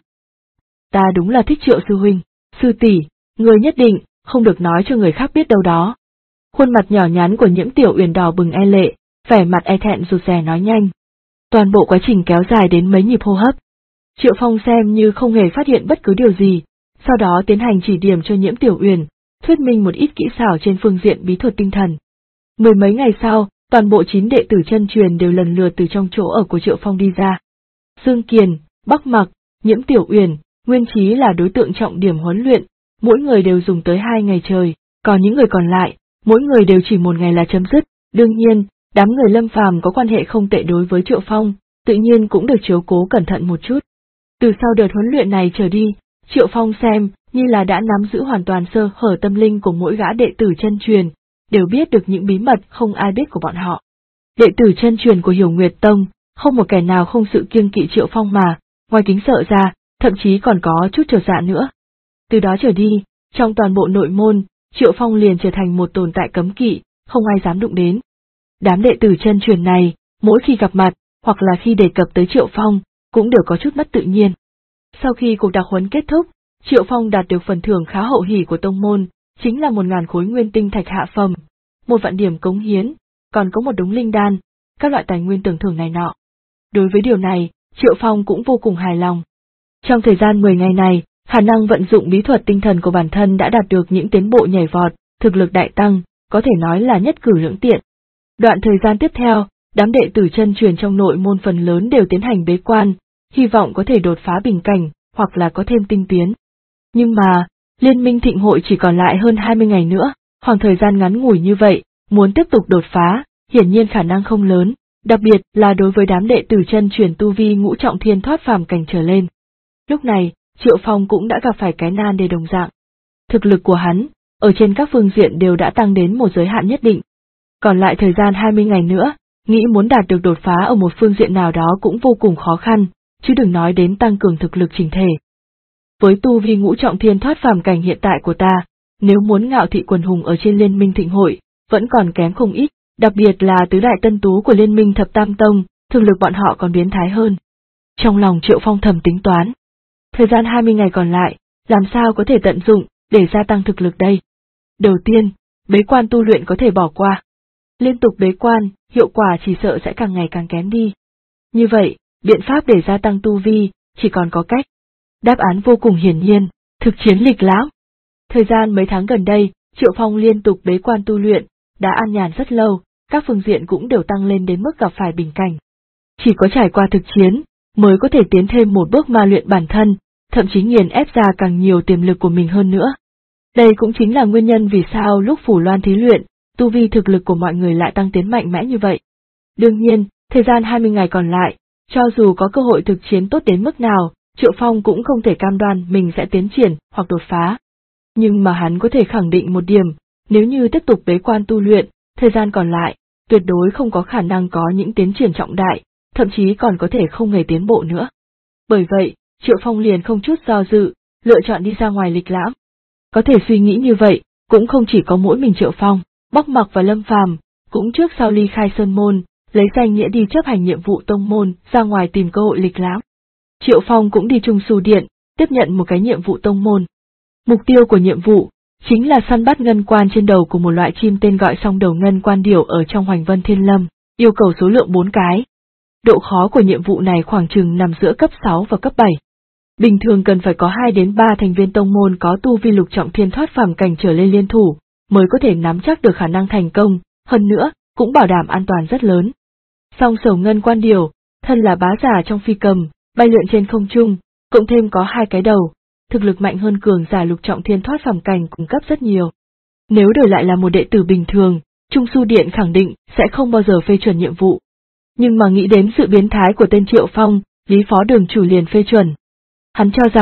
Ta đúng là thích Triệu sư huynh, sư tỷ, người nhất định không được nói cho người khác biết đâu đó. Khuôn mặt nhỏ nhắn của Nhiễm Tiểu Uyển đỏ bừng e lệ, vẻ mặt e thẹn rụt rè nói nhanh. Toàn bộ quá trình kéo dài đến mấy nhịp hô hấp. Triệu Phong xem như không hề phát hiện bất cứ điều gì, sau đó tiến hành chỉ điểm cho Nhiễm Tiểu Uyển, thuyết minh một ít kỹ xảo trên phương diện bí thuật tinh thần. Mười mấy ngày sau, toàn bộ 9 đệ tử chân truyền đều lần lượt từ trong chỗ ở của Triệu Phong đi ra. Dương Kiền, Bắc Mặc, Nhiễm Tiểu Uyển, Nguyên Chí là đối tượng trọng điểm huấn luyện, mỗi người đều dùng tới 2 ngày trời, còn những người còn lại, mỗi người đều chỉ 1 ngày là chấm dứt. Đương nhiên, đám người Lâm Phàm có quan hệ không tệ đối với Triệu Phong, tự nhiên cũng được chiếu cố cẩn thận một chút. Từ sau đợt huấn luyện này trở đi, Triệu Phong xem như là đã nắm giữ hoàn toàn sơ hở tâm linh của mỗi gã đệ tử chân truyền, đều biết được những bí mật không ai biết của bọn họ. Đệ tử chân truyền của Hiểu Nguyệt Tông, không một kẻ nào không sự kiêng kỵ Triệu Phong mà, ngoài kính sợ ra, thậm chí còn có chút chột dạ nữa. Từ đó trở đi, trong toàn bộ nội môn, Triệu Phong liền trở thành một tồn tại cấm kỵ, không ai dám đụng đến. Đám đệ tử chân truyền này, mỗi khi gặp mặt, hoặc là khi đề cập tới Triệu Phong, cũng đều có chút mất tự nhiên. Sau khi cuộc đặc huấn kết thúc, Triệu Phong đạt được phần thưởng khá hậu hỉ của tông môn, chính là 1000 khối nguyên tinh thạch hạ phẩm, 1 vạn điểm cống hiến, còn có một đống linh đan, các loại tài nguyên tưởng thưởng này nọ. Đối với điều này, Triệu Phong cũng vô cùng hài lòng. Trong thời gian 10 ngày này, khả năng vận dụng bí thuật tinh thần của bản thân đã đạt được những tiến bộ nhảy vọt, thực lực đại tăng, có thể nói là nhất cử lưỡng tiện. Đoạn thời gian tiếp theo, đám đệ tử chân truyền trong nội môn phần lớn đều tiến hành bế quan, hy vọng có thể đột phá bình cảnh, hoặc là có thêm tinh tiến. Nhưng mà, Liên minh thịnh hội chỉ còn lại hơn 20 ngày nữa, khoảng thời gian ngắn ngủi như vậy, muốn tiếp tục đột phá, hiển nhiên khả năng không lớn, đặc biệt là đối với đám đệ tử chân truyền tu vi ngũ trọng thiên thoát phàm cảnh trở lên. Lúc này, Triệu Phong cũng đã gặp phải cái nan đề đồng dạng. Thực lực của hắn, ở trên các phương diện đều đã tăng đến một giới hạn nhất định. Còn lại thời gian 20 ngày nữa, nghĩ muốn đạt được đột phá ở một phương diện nào đó cũng vô cùng khó khăn, chứ đừng nói đến tăng cường thực lực chỉnh thể. Với tu vi ngũ trọng thiên thoát phàm cảnh hiện tại của ta, nếu muốn ngạo thị quần hùng ở trên Liên minh thịnh hội, vẫn còn kém không ít, đặc biệt là tứ đại tân tú của Liên minh thập tam tông, thực lực bọn họ còn biến thái hơn. Trong lòng Triệu Phong thầm tính toán. Thời gian 20 ngày còn lại, làm sao có thể tận dụng, để gia tăng thực lực đây? Đầu tiên, bế quan tu luyện có thể bỏ qua. Liên tục bế quan, hiệu quả chỉ sợ sẽ càng ngày càng kém đi. Như vậy, biện pháp để gia tăng tu vi, chỉ còn có cách. Đáp án vô cùng hiển nhiên, thực chiến lịch lãm. Thời gian mấy tháng gần đây, Triệu Phong liên tục bế quan tu luyện, đã an nhàn rất lâu, các phương diện cũng đều tăng lên đến mức gặp phải bình cảnh. Chỉ có trải qua thực chiến, mới có thể tiến thêm một bước ma luyện bản thân, thậm chí nghiền ép ra càng nhiều tiềm lực của mình hơn nữa. Đây cũng chính là nguyên nhân vì sao lúc Phủ Loan thí luyện, tu vi thực lực của mọi người lại tăng tiến mạnh mẽ như vậy. Đương nhiên, thời gian 20 ngày còn lại, cho dù có cơ hội thực chiến tốt đến mức nào, Triệu Phong cũng không thể cam đoan mình sẽ tiến triển hoặc đột phá. Nhưng mà hắn có thể khẳng định một điểm, nếu như tiếp tục bế quan tu luyện, thời gian còn lại, tuyệt đối không có khả năng có những tiến triển trọng đại, thậm chí còn có thể không hề tiến bộ nữa. Bởi vậy, Triệu Phong liền không chút do dự, lựa chọn đi ra ngoài lịch lãm. Có thể suy nghĩ như vậy, cũng không chỉ có mỗi mình Triệu Phong, Bắc Mặc và Lâm Phàm cũng trước sau ly khai sơn môn, lấy danh nghĩa đi chấp hành nhiệm vụ tông môn, ra ngoài tìm cơ hội lịch lãm. Triệu Phong cũng đi Trung Su Điện, tiếp nhận một cái nhiệm vụ tông môn. Mục tiêu của nhiệm vụ chính là săn bắt ngân quan trên đầu của một loại chim tên gọi song đầu ngân quan điểu ở trong Hoành Vân Thiên Lâm, yêu cầu số lượng 4 cái. Độ khó của nhiệm vụ này khoảng chừng nằm giữa cấp 6 và cấp 7. Bình thường cần phải có 2 đến 3 thành viên tông môn có tu vi lục trọng thiên thoát phàm cảnh trở lên liên thủ, mới có thể nắm chắc được khả năng thành công, hơn nữa, cũng bảo đảm an toàn rất lớn. Song sầu ngân quan điểu, thân là bá giả trong phi cầm, bay lượn trên không trung, cộng thêm có 2 cái đầu, thực lực mạnh hơn cường giả lục trọng thiên thoát phàm cảnh cung cấp rất nhiều. Nếu đổi lại là một đệ tử bình thường, Trung Su Điện khẳng định sẽ không bao giờ phê chuẩn nhiệm vụ. Nhưng mà nghĩ đến sự biến thái của tên Triệu Phong, Lý Phó Đường Chủ liền phê chuẩn. Hắn cho rằng,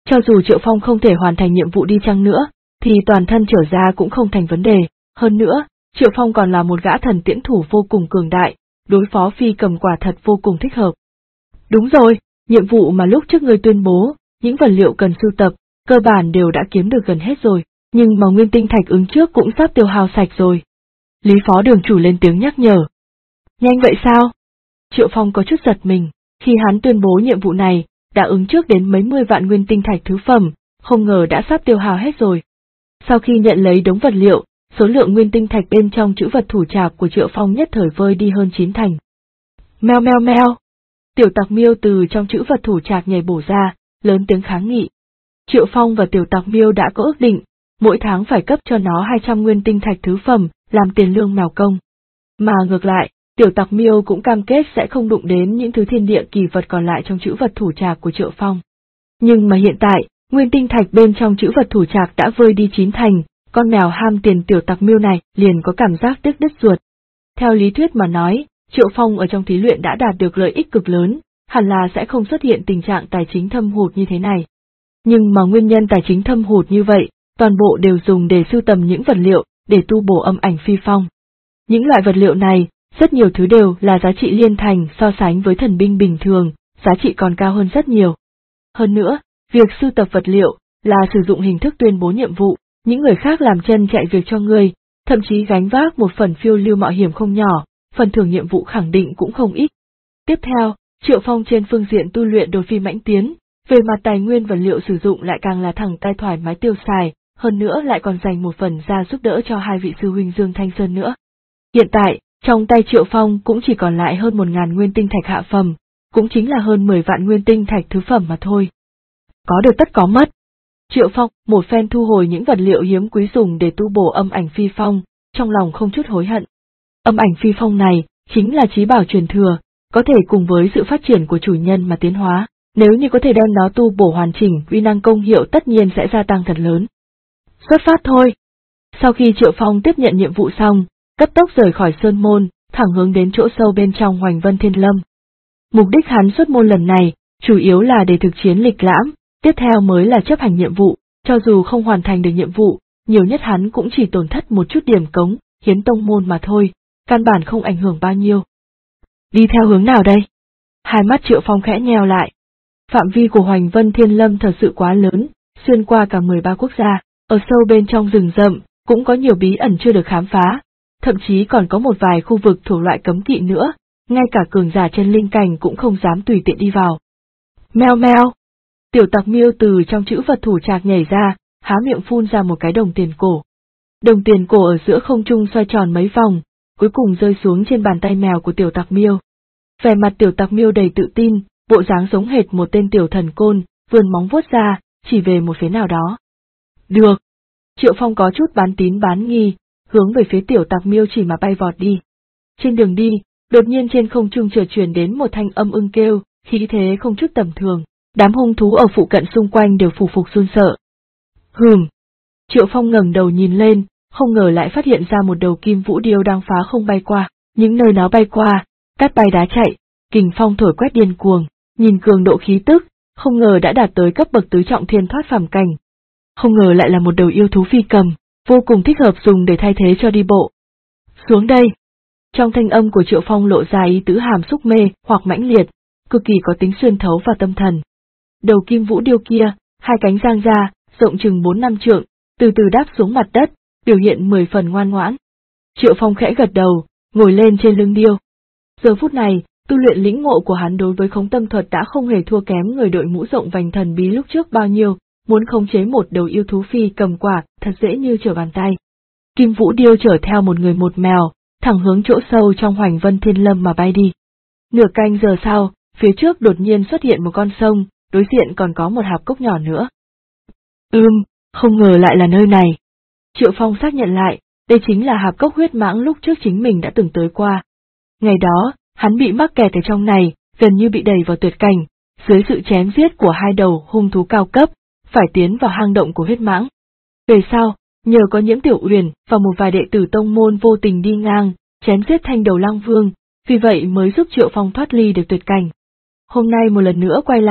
Cho dù Triệu Phong không thể hoàn thành nhiệm vụ đi chăng nữa, thì toàn thân trở ra cũng không thành vấn đề. Hơn nữa, Triệu Phong còn là một gã thần tiễn thủ vô cùng cường đại, đối phó phi cầm quả thật vô cùng thích hợp. Đúng rồi, nhiệm vụ mà lúc trước ngươi tuyên bố, những vật liệu cần sưu tập, cơ bản đều đã kiếm được gần hết rồi, nhưng mà nguyên tinh thạch ứng trước cũng sắp tiêu hao sạch rồi. Lý Phó Đường Chủ lên tiếng nhắc nhở. Nhanh vậy sao? Triệu Phong có chút giật mình, khi hắn tuyên bố nhiệm vụ này, đã ứng trước đến mấy mươi vạn nguyên tinh thạch thứ phẩm, không ngờ đã sắp tiêu hao hết rồi. Sau khi nhận lấy đống vật liệu, số lượng nguyên tinh thạch bên trong trữ vật thủ trạc của Triệu Phong nhất thời vơi đi hơn 9 thành. Meo meo meo. Tiểu Tặc Miêu từ trong trữ vật thủ trạc nhảy bổ ra, lớn tiếng kháng nghị. Triệu Phong và Tiểu Tặc Miêu đã có ước định, mỗi tháng phải cấp cho nó 200 nguyên tinh thạch thứ phẩm, làm tiền lương mèo công. Mà ngược lại, Tiểu Tặc Miêu cũng cam kết sẽ không đụng đến những thứ thiên địa kỳ vật còn lại trong trữ vật thủ trạc của Triệu Phong. Nhưng mà hiện tại, nguyên tinh thạch bên trong trữ vật thủ trạc đã vơi đi 9 thành, con mèo ham tiền Tiểu Tặc Miêu này liền có cảm giác tức đứt ruột. Theo lý thuyết mà nói, Triệu Phong ở trong thí luyện đã đạt được lợi ích cực lớn, hẳn là sẽ không xuất hiện tình trạng tài chính thâm hụt như thế này. Nhưng mà nguyên nhân tài chính thâm hụt như vậy, toàn bộ đều dùng để sưu tầm những vật liệu, để tu bổ âm ảnh phi phong. Những loại vật liệu này, rất nhiều thứ đều là giá trị liên thành so sánh với thần binh bình thường, giá trị còn cao hơn rất nhiều. Hơn nữa, việc sưu tập vật liệu là sử dụng hình thức tuyên bố nhiệm vụ, những người khác làm chân chạy việc cho ngươi, thậm chí gánh vác một phần phiêu lưu mạo hiểm không nhỏ, phần thưởng nhiệm vụ khẳng định cũng không ít. Tiếp theo, Triệu Phong trên phương diện tu luyện đột phi mãnh tiến, về mặt tài nguyên vật liệu sử dụng lại càng là thẳng tay thoải mái tiêu xài, hơn nữa lại còn dành một phần ra giúp đỡ cho hai vị sư huynh Dương Thanh Sơn nữa. Hiện tại, trong tay Triệu Phong cũng chỉ còn lại hơn 1.000 nguyên tinh thạch hạ phẩm, cũng chính là hơn 10 vạn nguyên tinh thạch thứ phẩm mà thôi. Có được tất có mất. Triệu Phong một phen thu hồi những vật liệu hiếm quý dùng để tu bổ âm ảnh phi phong, trong lòng không chút hối hận. Âm ảnh phi phong này chính là chí bảo truyền thừa, có thể cùng với sự phát triển của chủ nhân mà tiến hóa, nếu như có thể đem nó tu bổ hoàn chỉnh, uy năng công hiệu tất nhiên sẽ gia tăng thật lớn. Xuất phát thôi. Sau khi Triệu Phong tiếp nhận nhiệm vụ xong, cấp tốc rời khỏi sơn môn, thẳng hướng đến chỗ sâu bên trong Hoành Vân Thiên Lâm. Mục đích hắn xuất môn lần này, chủ yếu là để thực chiến lịch lãm, tiếp theo mới là chấp hành nhiệm vụ, cho dù không hoàn thành được nhiệm vụ, nhiều nhất hắn cũng chỉ tổn thất một chút điểm cống, hiến tông môn mà thôi, căn bản không ảnh hưởng bao nhiêu. Đi theo hướng nào đây? Hai mắt Triệu Phong khẽ nheo lại. Phạm vi của Hoành Vân Thiên Lâm thật sự quá lớn, xuyên qua cả 13 quốc gia, ở sâu bên trong rừng rậm, cũng có nhiều bí ẩn chưa được khám phá, thậm chí còn có một vài khu vực thuộc loại cấm kỵ nữa, ngay cả cường giả chân linh cảnh cũng không dám tùy tiện đi vào. Meo meo. Tiểu Tặc Miêu từ trong trữ vật thủ trạc nhảy ra, há miệng phun ra một cái đồng tiền cổ. Đồng tiền cổ ở giữa không trung xoay tròn mấy vòng, cuối cùng rơi xuống trên bàn tay mèo của Tiểu Tặc Miêu. Vẻ mặt Tiểu Tặc Miêu đầy tự tin, bộ dáng giống hệt một tên tiểu thần côn, vươn móng vuốt ra, chỉ về một phía nào đó. Được. Triệu Phong có chút bán tín bán nghi, hướng về phía Tiểu Tặc Miêu chỉ mà bay vọt đi. Trên đường đi, đột nhiên trên không trung chợt truyền đến một thanh âm ưng kêu, khí thế không chút tầm thường, đám hung thú ở phụ cận xung quanh đều phủ phục run sợ. Triệu Phong ngẩng đầu nhìn lên, không ngờ lại phát hiện ra một đầu kim vũ điêu đang phá không bay qua, những nơi nó bay qua, cát bay đá chạy, kình phong thổi quét điên cuồng, nhìn cường độ khí tức, không ngờ đã đạt tới cấp bậc tứ trọng thiên thoát phàm cảnh. Không ngờ lại là một đầu yêu thú phi cầm, vô cùng thích hợp dùng để thay thế cho đi bộ. Xuống đây. Trong thanh âm của Triệu Phong lộ ra ý tứ hàm xúc mê hoặc mãnh liệt, cực kỳ có tính xuyên thấu vào tâm thần. Đầu kim vũ điêu kia, hai cánh giang ra, rộng chừng 4-5 trượng, từ từ đáp xuống mặt đất, biểu hiện 10 phần ngoan ngoãn. Triệu Phong khẽ gật đầu, ngồi lên trên lưng điêu. Giờ phút này, tu luyện lĩnh ngộ của hắn đối với khống tâm thuật đã không hề thua kém người đội mũ rộng vành thần bí lúc trước bao nhiêu, muốn khống chế một đầu yêu thú phi cầm quả, thật dễ như trở bàn tay. Kim vũ điêu chở theo một người một mèo, thẳng hướng chỗ sâu trong Hoành Vân Thiên Lâm mà bay đi. Nửa canh giờ sau, phía trước đột nhiên xuất hiện một con sông, đối diện còn có một hạp cốc nhỏ nữa. Không ngờ lại là nơi này. Triệu Phong xác nhận lại, đây chính là hạp cốc huyết mãng lúc trước chính mình đã từng tới qua. Ngày đó, hắn bị mắc kẹt ở trong này, gần như bị đẩy vào tuyệt cảnh, dưới sự chém giết của hai đầu hung thú cao cấp, phải tiến vào hang động của huyết mãng. Về sau, nhờ có Nhiễm Tiểu Uyển và một vài đệ tử tông môn vô tình đi ngang, chém giết Thanh Đầu Lăng Vương, vì vậy mới giúp Triệu Phong thoát ly được tuyệt cảnh. Hôm nay một lần nữa quay lại,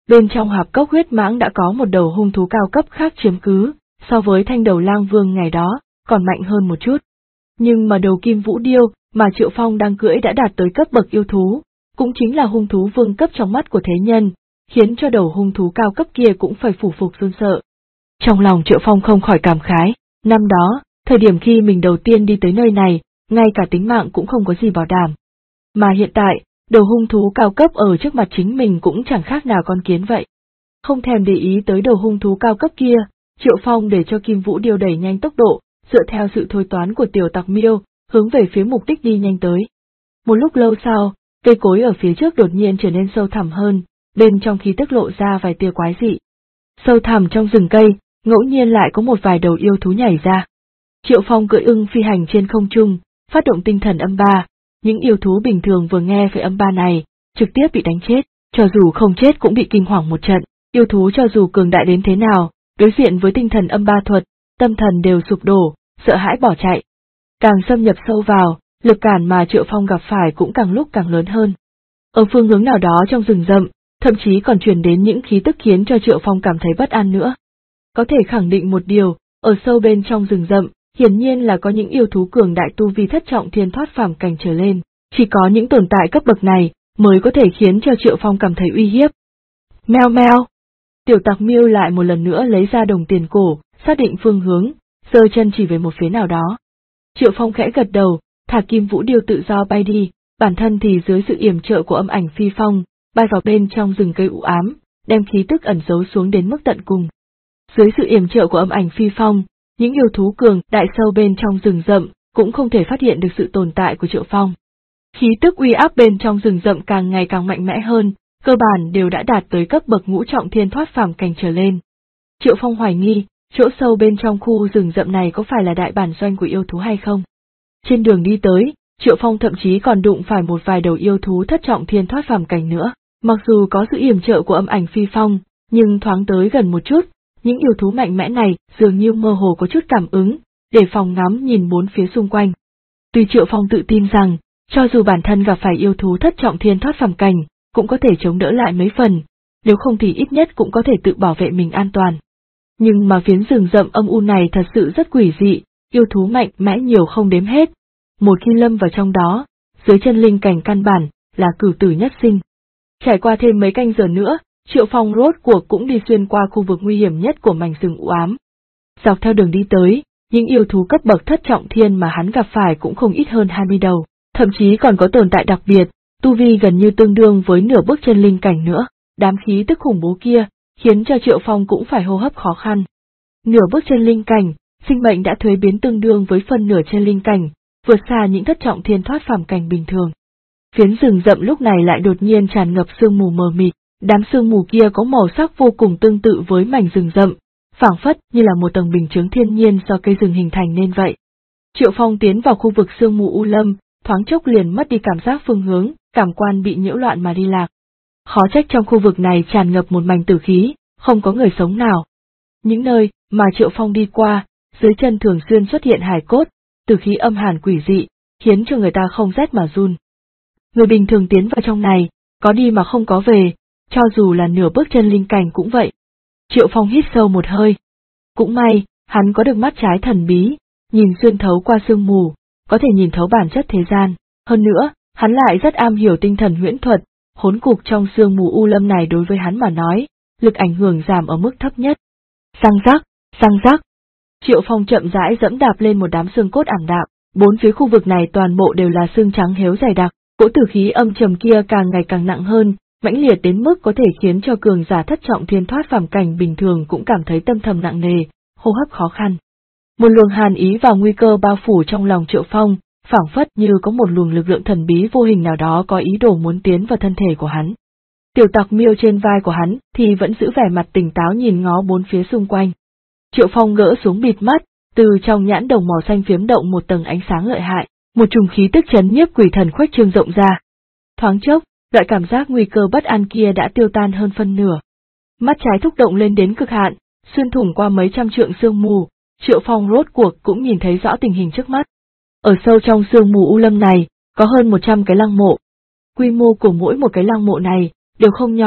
Bên trong hạp cốc huyết mãng đã có một đầu hung thú cao cấp khác chiếm cứ, so với thanh đầu lang vương ngày đó, còn mạnh hơn một chút. Nhưng mà đầu kim vũ điêu mà Triệu Phong đang cưỡi đã đạt tới cấp bậc yêu thú, cũng chính là hung thú vương cấp trong mắt của thế nhân, khiến cho đầu hung thú cao cấp kia cũng phải phủ phục run sợ. Trong lòng Triệu Phong không khỏi cảm khái, năm đó, thời điểm khi mình đầu tiên đi tới nơi này, ngay cả tính mạng cũng không có gì bảo đảm. Mà hiện tại, đầu hung thú cao cấp ở trước mặt chính mình cũng chẳng khác nào con kiến vậy. Không thèm để ý tới đầu hung thú cao cấp kia, Triệu Phong để cho Kim Vũ Điêu đẩy nhanh tốc độ, dựa theo sự thôi toán của Tiểu Tặc Miêu, hướng về phía mục đích đi nhanh tới. Một lúc lâu sau, cây cối ở phía trước đột nhiên trở nên sâu thẳm hơn, bên trong khí tức lộ ra vài tia quái dị. Sâu thẳm trong rừng cây, ngẫu nhiên lại có một vài đầu yêu thú nhảy ra. Triệu Phong cưỡi ưng phi hành trên không trung, phát động tinh thần âm ba. Những yêu thú bình thường vừa nghe về âm ba này, trực tiếp bị đánh chết, cho dù không chết cũng bị kinh hoàng một trận. Yêu thú cho dù cường đại đến thế nào, đối diện với tinh thần âm ba thuật, tâm thần đều sụp đổ, sợ hãi bỏ chạy. Càng xâm nhập sâu vào, lực cản mà Triệu Phong gặp phải cũng càng lúc càng lớn hơn. Ở phương hướng nào đó trong rừng rậm, thậm chí còn truyền đến những khí tức khiến cho Triệu Phong cảm thấy bất an nữa. Có thể khẳng định một điều, ở sâu bên trong rừng rậm, hiển nhiên là có những yêu thú cường đại tu vi thất trọng thiên thoát phàm cảnh trở lên, chỉ có những tồn tại cấp bậc này mới có thể khiến cho Triệu Phong cảm thấy uy hiếp. Meo meo. Tiểu Tặc Miêu lại một lần nữa lấy ra đồng tiền cổ, xác định phương hướng, giơ chân chỉ về một phía nào đó. Triệu Phong khẽ gật đầu, thả Kim Vũ Điêu tự do bay đi, bản thân thì dưới sự yểm trợ của âm ảnh phi phong, bay vào bên trong rừng cây u ám, đem khí tức ẩn giấu xuống đến mức tận cùng. Dưới sự yểm trợ của âm ảnh phi phong, những yêu thú cường đại sâu bên trong rừng rậm cũng không thể phát hiện được sự tồn tại của Triệu Phong. Khí tức uy áp bên trong rừng rậm càng ngày càng mạnh mẽ hơn, cơ bản đều đã đạt tới cấp bậc ngũ trọng thiên thoát phàm cảnh trở lên. Triệu Phong hoài nghi, chỗ sâu bên trong khu rừng rậm này có phải là đại bản doanh của yêu thú hay không? Trên đường đi tới, Triệu Phong thậm chí còn đụng phải một vài đầu yêu thú thất trọng thiên thoát phàm cảnh nữa, mặc dù có sự yểm trợ của âm ảnh phi phong, nhưng thoáng tới gần một chút, những yêu thú mạnh mẽ này dường như mơ hồ có chút cảm ứng, để phòng ngắm nhìn bốn phía xung quanh. Tuy Triệu Phong tự tin rằng, cho dù bản thân gặp phải yêu thú thất trọng thiên thoát phàm cảnh, cũng có thể chống đỡ lại mấy phần, nếu không thì ít nhất cũng có thể tự bảo vệ mình an toàn. Nhưng mà phiến rừng rậm âm u này thật sự rất quỷ dị, yêu thú mạnh mẽ nhiều không đếm hết. Một khi lâm vào trong đó, dưới chân linh cảnh căn bản là cửu tử nhất sinh. Trải qua thêm mấy canh giờ nữa, Triệu Phong rốt cuộc cũng đi xuyên qua khu vực nguy hiểm nhất của mảnh rừng u ám. Dọc theo đường đi tới, những yêu thú cấp bậc thất trọng thiên mà hắn gặp phải cũng không ít hơn 20 đầu, thậm chí còn có tồn tại đặc biệt, tu vi gần như tương đương với nửa bước chân linh cảnh nữa. Đám khí tức khủng bố kia khiến cho Triệu Phong cũng phải hô hấp khó khăn. Nửa bước chân linh cảnh, sinh mệnh đã thuế biến tương đương với phân nửa chân linh cảnh, vượt xa những thất trọng thiên thoát phàm cảnh bình thường. Phiến rừng rậm lúc này lại đột nhiên tràn ngập sương mù mờ mịt, đám sương mù kia có màu sắc vô cùng tương tự với mảnh rừng rậm, phảng phất như là một tầng bình chướng thiên nhiên do cây rừng hình thành nên vậy. Triệu Phong tiến vào khu vực sương mù u lâm, thoáng chốc liền mất đi cảm giác phương hướng, cảm quan bị nhiễu loạn mà đi lạc. Khó trách trong khu vực này tràn ngập một mảnh tử khí, không có người sống nào. Những nơi mà Triệu Phong đi qua, dưới chân thường xuyên xuất hiện hài cốt, tử khí âm hàn quỷ dị, khiến cho người ta không rét mà run. Người bình thường tiến vào trong này, có đi mà không có về, cho dù là nửa bước chân linh cảnh cũng vậy. Triệu Phong hít sâu một hơi. Cũng may, hắn có được mắt trái thần bí, nhìn xuyên thấu qua sương mù, có thể nhìn thấu bản chất thế gian. Hơn nữa, hắn lại rất am hiểu tinh thần huyễn thuật, hỗn cục trong sương mù u lâm này đối với hắn mà nói, lực ảnh hưởng giảm ở mức thấp nhất. Răng rắc, răng rắc. Triệu Phong chậm rãi dẫm đạp lên một đám xương cốt ảm đạm, bốn phía khu vực này toàn bộ đều là xương trắng héo dày đặc, cỗ tử khí âm trầm kia càng ngày càng nặng hơn, mãnh liệt đến mức có thể khiến cho cường giả thất trọng thiên thoát phàm cảnh bình thường cũng cảm thấy tâm thầm nặng nề, hô hấp khó khăn. Một luồng hàn ý và nguy cơ bao phủ trong lòng Triệu Phong, phảng phất như có một luồng lực lượng thần bí vô hình nào đó có ý đồ muốn tiến vào thân thể của hắn. Tiểu Tặc Miêu trên vai của hắn thì vẫn giữ vẻ mặt tỉnh táo nhìn ngó bốn phía xung quanh. Triệu Phong gỡ xuống bịt mắt, từ trong nhãn đồng màu xanh phiếm động một tầng ánh sáng lợi hại, một chùm khí tức chấn nhiếp quỷ thần khuếch trương rộng ra. Thoáng chốc, loại cảm giác nguy cơ bất an kia đã tiêu tan hơn phân nửa. Mắt trái thúc động lên đến cực hạn, xuyên thủng qua mấy trăm trượng sương mù, Triệu Phong rốt cuộc cũng nhìn thấy rõ tình hình trước mắt. Ở sâu trong sương mù u lâm này, có hơn 100 cái lăng mộ. Quy mô của mỗi một cái lăng mộ này đều không nhỏ,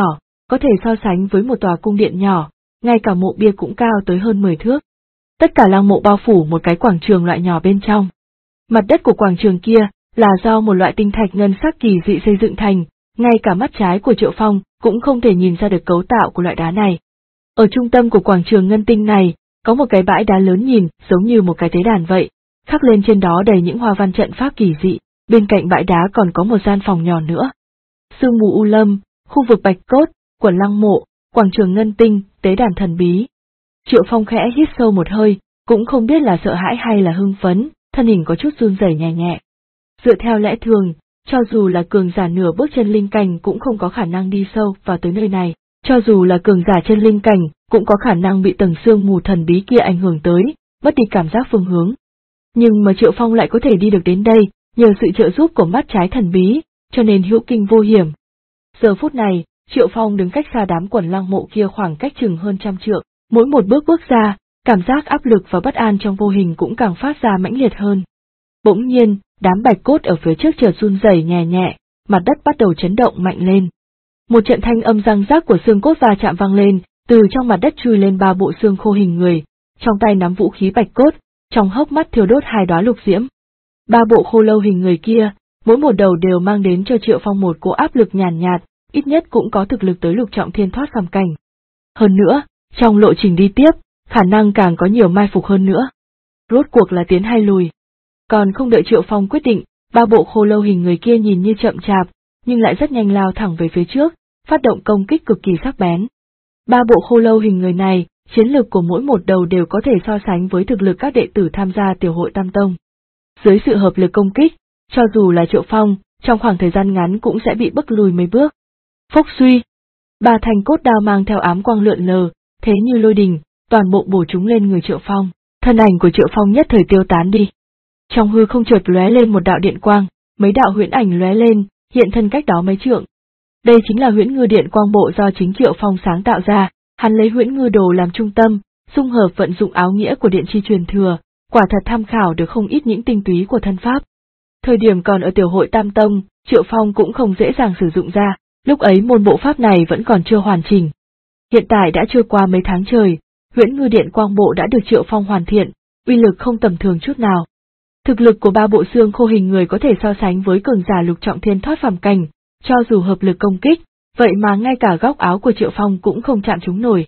có thể so sánh với một tòa cung điện nhỏ, ngay cả mộ bia cũng cao tới hơn 10 thước. Tất cả lăng mộ bao phủ một cái quảng trường loại nhỏ bên trong. Mặt đất của quảng trường kia là do một loại tinh thạch ngân sắc kỳ dị xây dựng thành, ngay cả mắt trái của Triệu Phong cũng không thể nhìn ra được cấu tạo của loại đá này. Ở trung tâm của quảng trường ngân tinh này, có một cái bãi đá lớn nhìn giống như một cái tế đàn vậy, khắc lên trên đó đầy những hoa văn trận pháp kỳ dị, bên cạnh bãi đá còn có một gian phòng nhỏ nữa. Sương mù u lâm, khu vực bạch cốt, quần lăng mộ, quảng trường ngân tinh, tế đàn thần bí. Triệu Phong khẽ hít sâu một hơi, cũng không biết là sợ hãi hay là hưng phấn, thân hình có chút run rẩy nhẹ nhẹ. Dựa theo lẽ thường, cho dù là cường giả nửa bước chân linh cảnh cũng không có khả năng đi sâu vào tới nơi này, cho dù là cường giả chân linh cảnh cũng có khả năng bị tầng sương mù thần bí kia ảnh hưởng tới, mất đi cảm giác phương hướng. Nhưng mà Triệu Phong lại có thể đi được đến đây, nhờ sự trợ giúp của mắt trái thần bí, cho nên hữu kinh vô hiểm. Giờ phút này, Triệu Phong đứng cách xa đám quần lăng mộ kia khoảng cách chừng hơn 100 trượng, mỗi một bước ra, cảm giác áp lực và bất an trong vô hình cũng càng phát ra mãnh liệt hơn. Bỗng nhiên, đám bạch cốt ở phía trước chợt run rẩy nhẹ nhẹ, mặt đất bắt đầu chấn động mạnh lên. Một trận thanh âm răng rác của xương cốt va chạm vang lên, từ trong mặt đất chui lên 3 bộ xương khô hình người, trong tay nắm vũ khí bạch cốt, trong hốc mắt thiêu đốt 2 đóa lục diễm. 3 bộ khô lâu hình người kia, mỗi một đầu đều mang đến cho Triệu Phong một cỗ áp lực nhàn nhạt, ít nhất cũng có thực lực tới lục trọng thiên thoát phàm cảnh. Hơn nữa, trong lộ trình đi tiếp, khả năng càng có nhiều mai phục hơn nữa. Rốt cuộc là tiến hay lùi? Còn không đợi Triệu Phong quyết định, 3 bộ khô lâu hình người kia nhìn như chậm chạp, nhưng lại rất nhanh lao thẳng về phía trước, phát động công kích cực kỳ sắc bén. 3 bộ khô lâu hình người này, chiến lực của mỗi một đầu đều có thể so sánh với thực lực các đệ tử tham gia tiểu hội Tam Tông. Dưới sự hợp lực công kích, cho dù là Triệu Phong, trong khoảng thời gian ngắn cũng sẽ bị bức lùi mấy bước. Phốc suy! 3 thanh cốt đao mang theo ám quang lượn lờ, thế như lôi đình, toàn bộ bổ trúng lên người Triệu Phong, thân ảnh của Triệu Phong nhất thời tiêu tán đi. Trong hư không chợt lóe lên một đạo điện quang, mấy đạo huyễn ảnh lóe lên, hiện thân cách đó mấy trượng. Đây chính là huyễn ngư điện quang bộ do chính Triệu Phong sáng tạo ra, hắn lấy huyễn ngư đồ làm trung tâm, dung hợp vận dụng áo nghĩa của điện chi truyền thừa, quả thật tham khảo được không ít những tinh túy của thân pháp. Thời điểm còn ở tiểu hội Tam Tông, Triệu Phong cũng không dễ dàng sử dụng ra, lúc ấy môn bộ pháp này vẫn còn chưa hoàn chỉnh. Hiện tại đã trôi qua mấy tháng trời, huyễn ngư điện quang bộ đã được Triệu Phong hoàn thiện, uy lực không tầm thường chút nào. Thực lực của 3 bộ xương khô hình người có thể so sánh với cường giả lục trọng thiên thoát phàm cảnh, cho dù hợp lực công kích, vậy mà ngay cả góc áo của Triệu Phong cũng không chạm trúng nổi.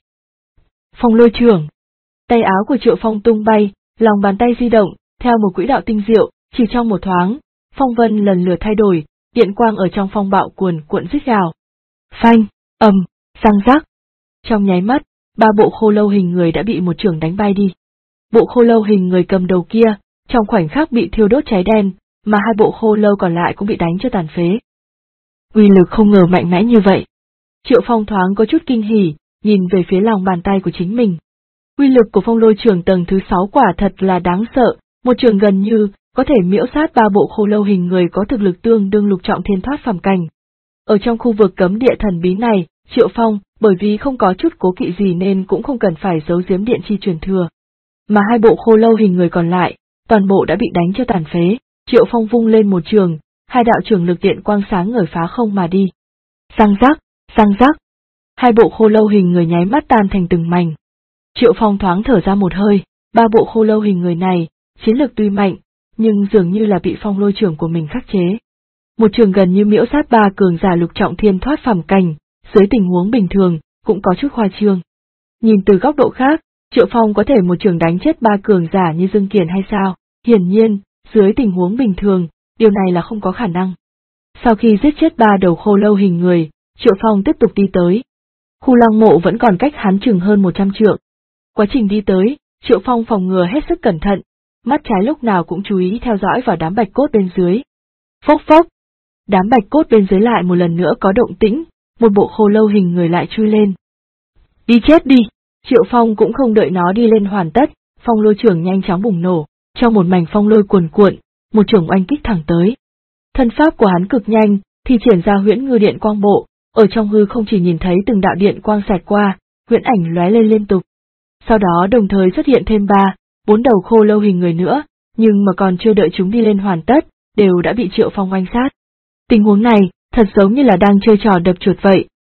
Phong lôi trưởng. Tay áo của Triệu Phong tung bay, lòng bàn tay di động, theo một quỹ đạo tinh diệu, chỉ trong một thoáng, phong vân lần lượt thay đổi, điện quang ở trong phong bạo cuồn cuộn rít gào. Phanh, ầm, răng rắc. Trong nháy mắt, 3 bộ khô lâu hình người đã bị một chưởng đánh bay đi. Bộ khô lâu hình người cầm đầu kia, trong khoảnh khắc bị thiêu đốt cháy đen, mà 2 bộ khô lâu còn lại cũng bị đánh cho tàn phế. Uy lực không ngờ mạnh mẽ như vậy. Triệu Phong thoáng có chút kinh hỉ, nhìn về phía lòng bàn tay của chính mình. Uy lực của phong lôi trưởng tầng thứ 6 quả thật là đáng sợ, một trường gần như có thể miễu sát 3 bộ khô lâu hình người có thực lực tương đương lục trọng thiên thoát phàm cảnh. Ở trong khu vực cấm địa thần bí này, Triệu Phong, bởi vì không có chút cố kỵ gì nên cũng không cần phải giấu giếm điện chi truyền thừa. Mà 2 bộ khô lâu hình người còn lại, toàn bộ đã bị đánh cho tàn phế, Triệu Phong vung lên một trường, 2 đạo trường lực điện quang sáng ngời phá không mà đi. Răng rắc, răng rắc. 2 bộ khô lâu hình người nháy mắt tan thành từng mảnh. Triệu Phong thoáng thở ra một hơi, 3 bộ khô lâu hình người này, chiến lực tuy mạnh, nhưng dường như là bị phong lôi trưởng của mình khắc chế. Một trường gần như miễu sát 3 cường giả lục trọng thiên thoát phàm cảnh, dưới tình huống bình thường, cũng có chút khoa trương. Nhìn từ góc độ khác, Triệu Phong có thể một trường đánh chết 3 cường giả như Dương Kiền hay sao? Hiển nhiên, dưới tình huống bình thường, điều này là không có khả năng. Sau khi giết chết 3 đầu khô lâu hình người, Triệu Phong tiếp tục đi tới. Khu lăng mộ vẫn còn cách hắn chừng hơn 100 trượng. Quá trình đi tới, Triệu Phong phòng ngừa hết sức cẩn thận, mắt trái lúc nào cũng chú ý theo dõi vào đám bạch cốt bên dưới. Phốc phốc! Đám bạch cốt bên dưới lại một lần nữa có động tĩnh, một bộ khô lâu hình người lại chui lên. Đi chết đi! Triệu Phong cũng không đợi nó đi lên hoàn tất, phong lôi trưởng nhanh chóng bùng nổ, trong một mảnh phong lôi cuồn cuộn, một chưởng oanh kích thẳng tới. Thân pháp của hắn cực nhanh, thì triển ra huyễn ngư điện quang bộ, ở trong hư không chỉ nhìn thấy từng đạo điện quang xẹt qua, huyễn ảnh lóe lên liên tục. Sau đó đồng thời xuất hiện thêm 3, 4 đầu khô lâu hình người nữa, nhưng mà còn chưa đợi chúng đi lên hoàn tất, đều đã bị Triệu Phong oanh sát. Tình huống này, thật giống như là đang chơi trò đập chuột vậy,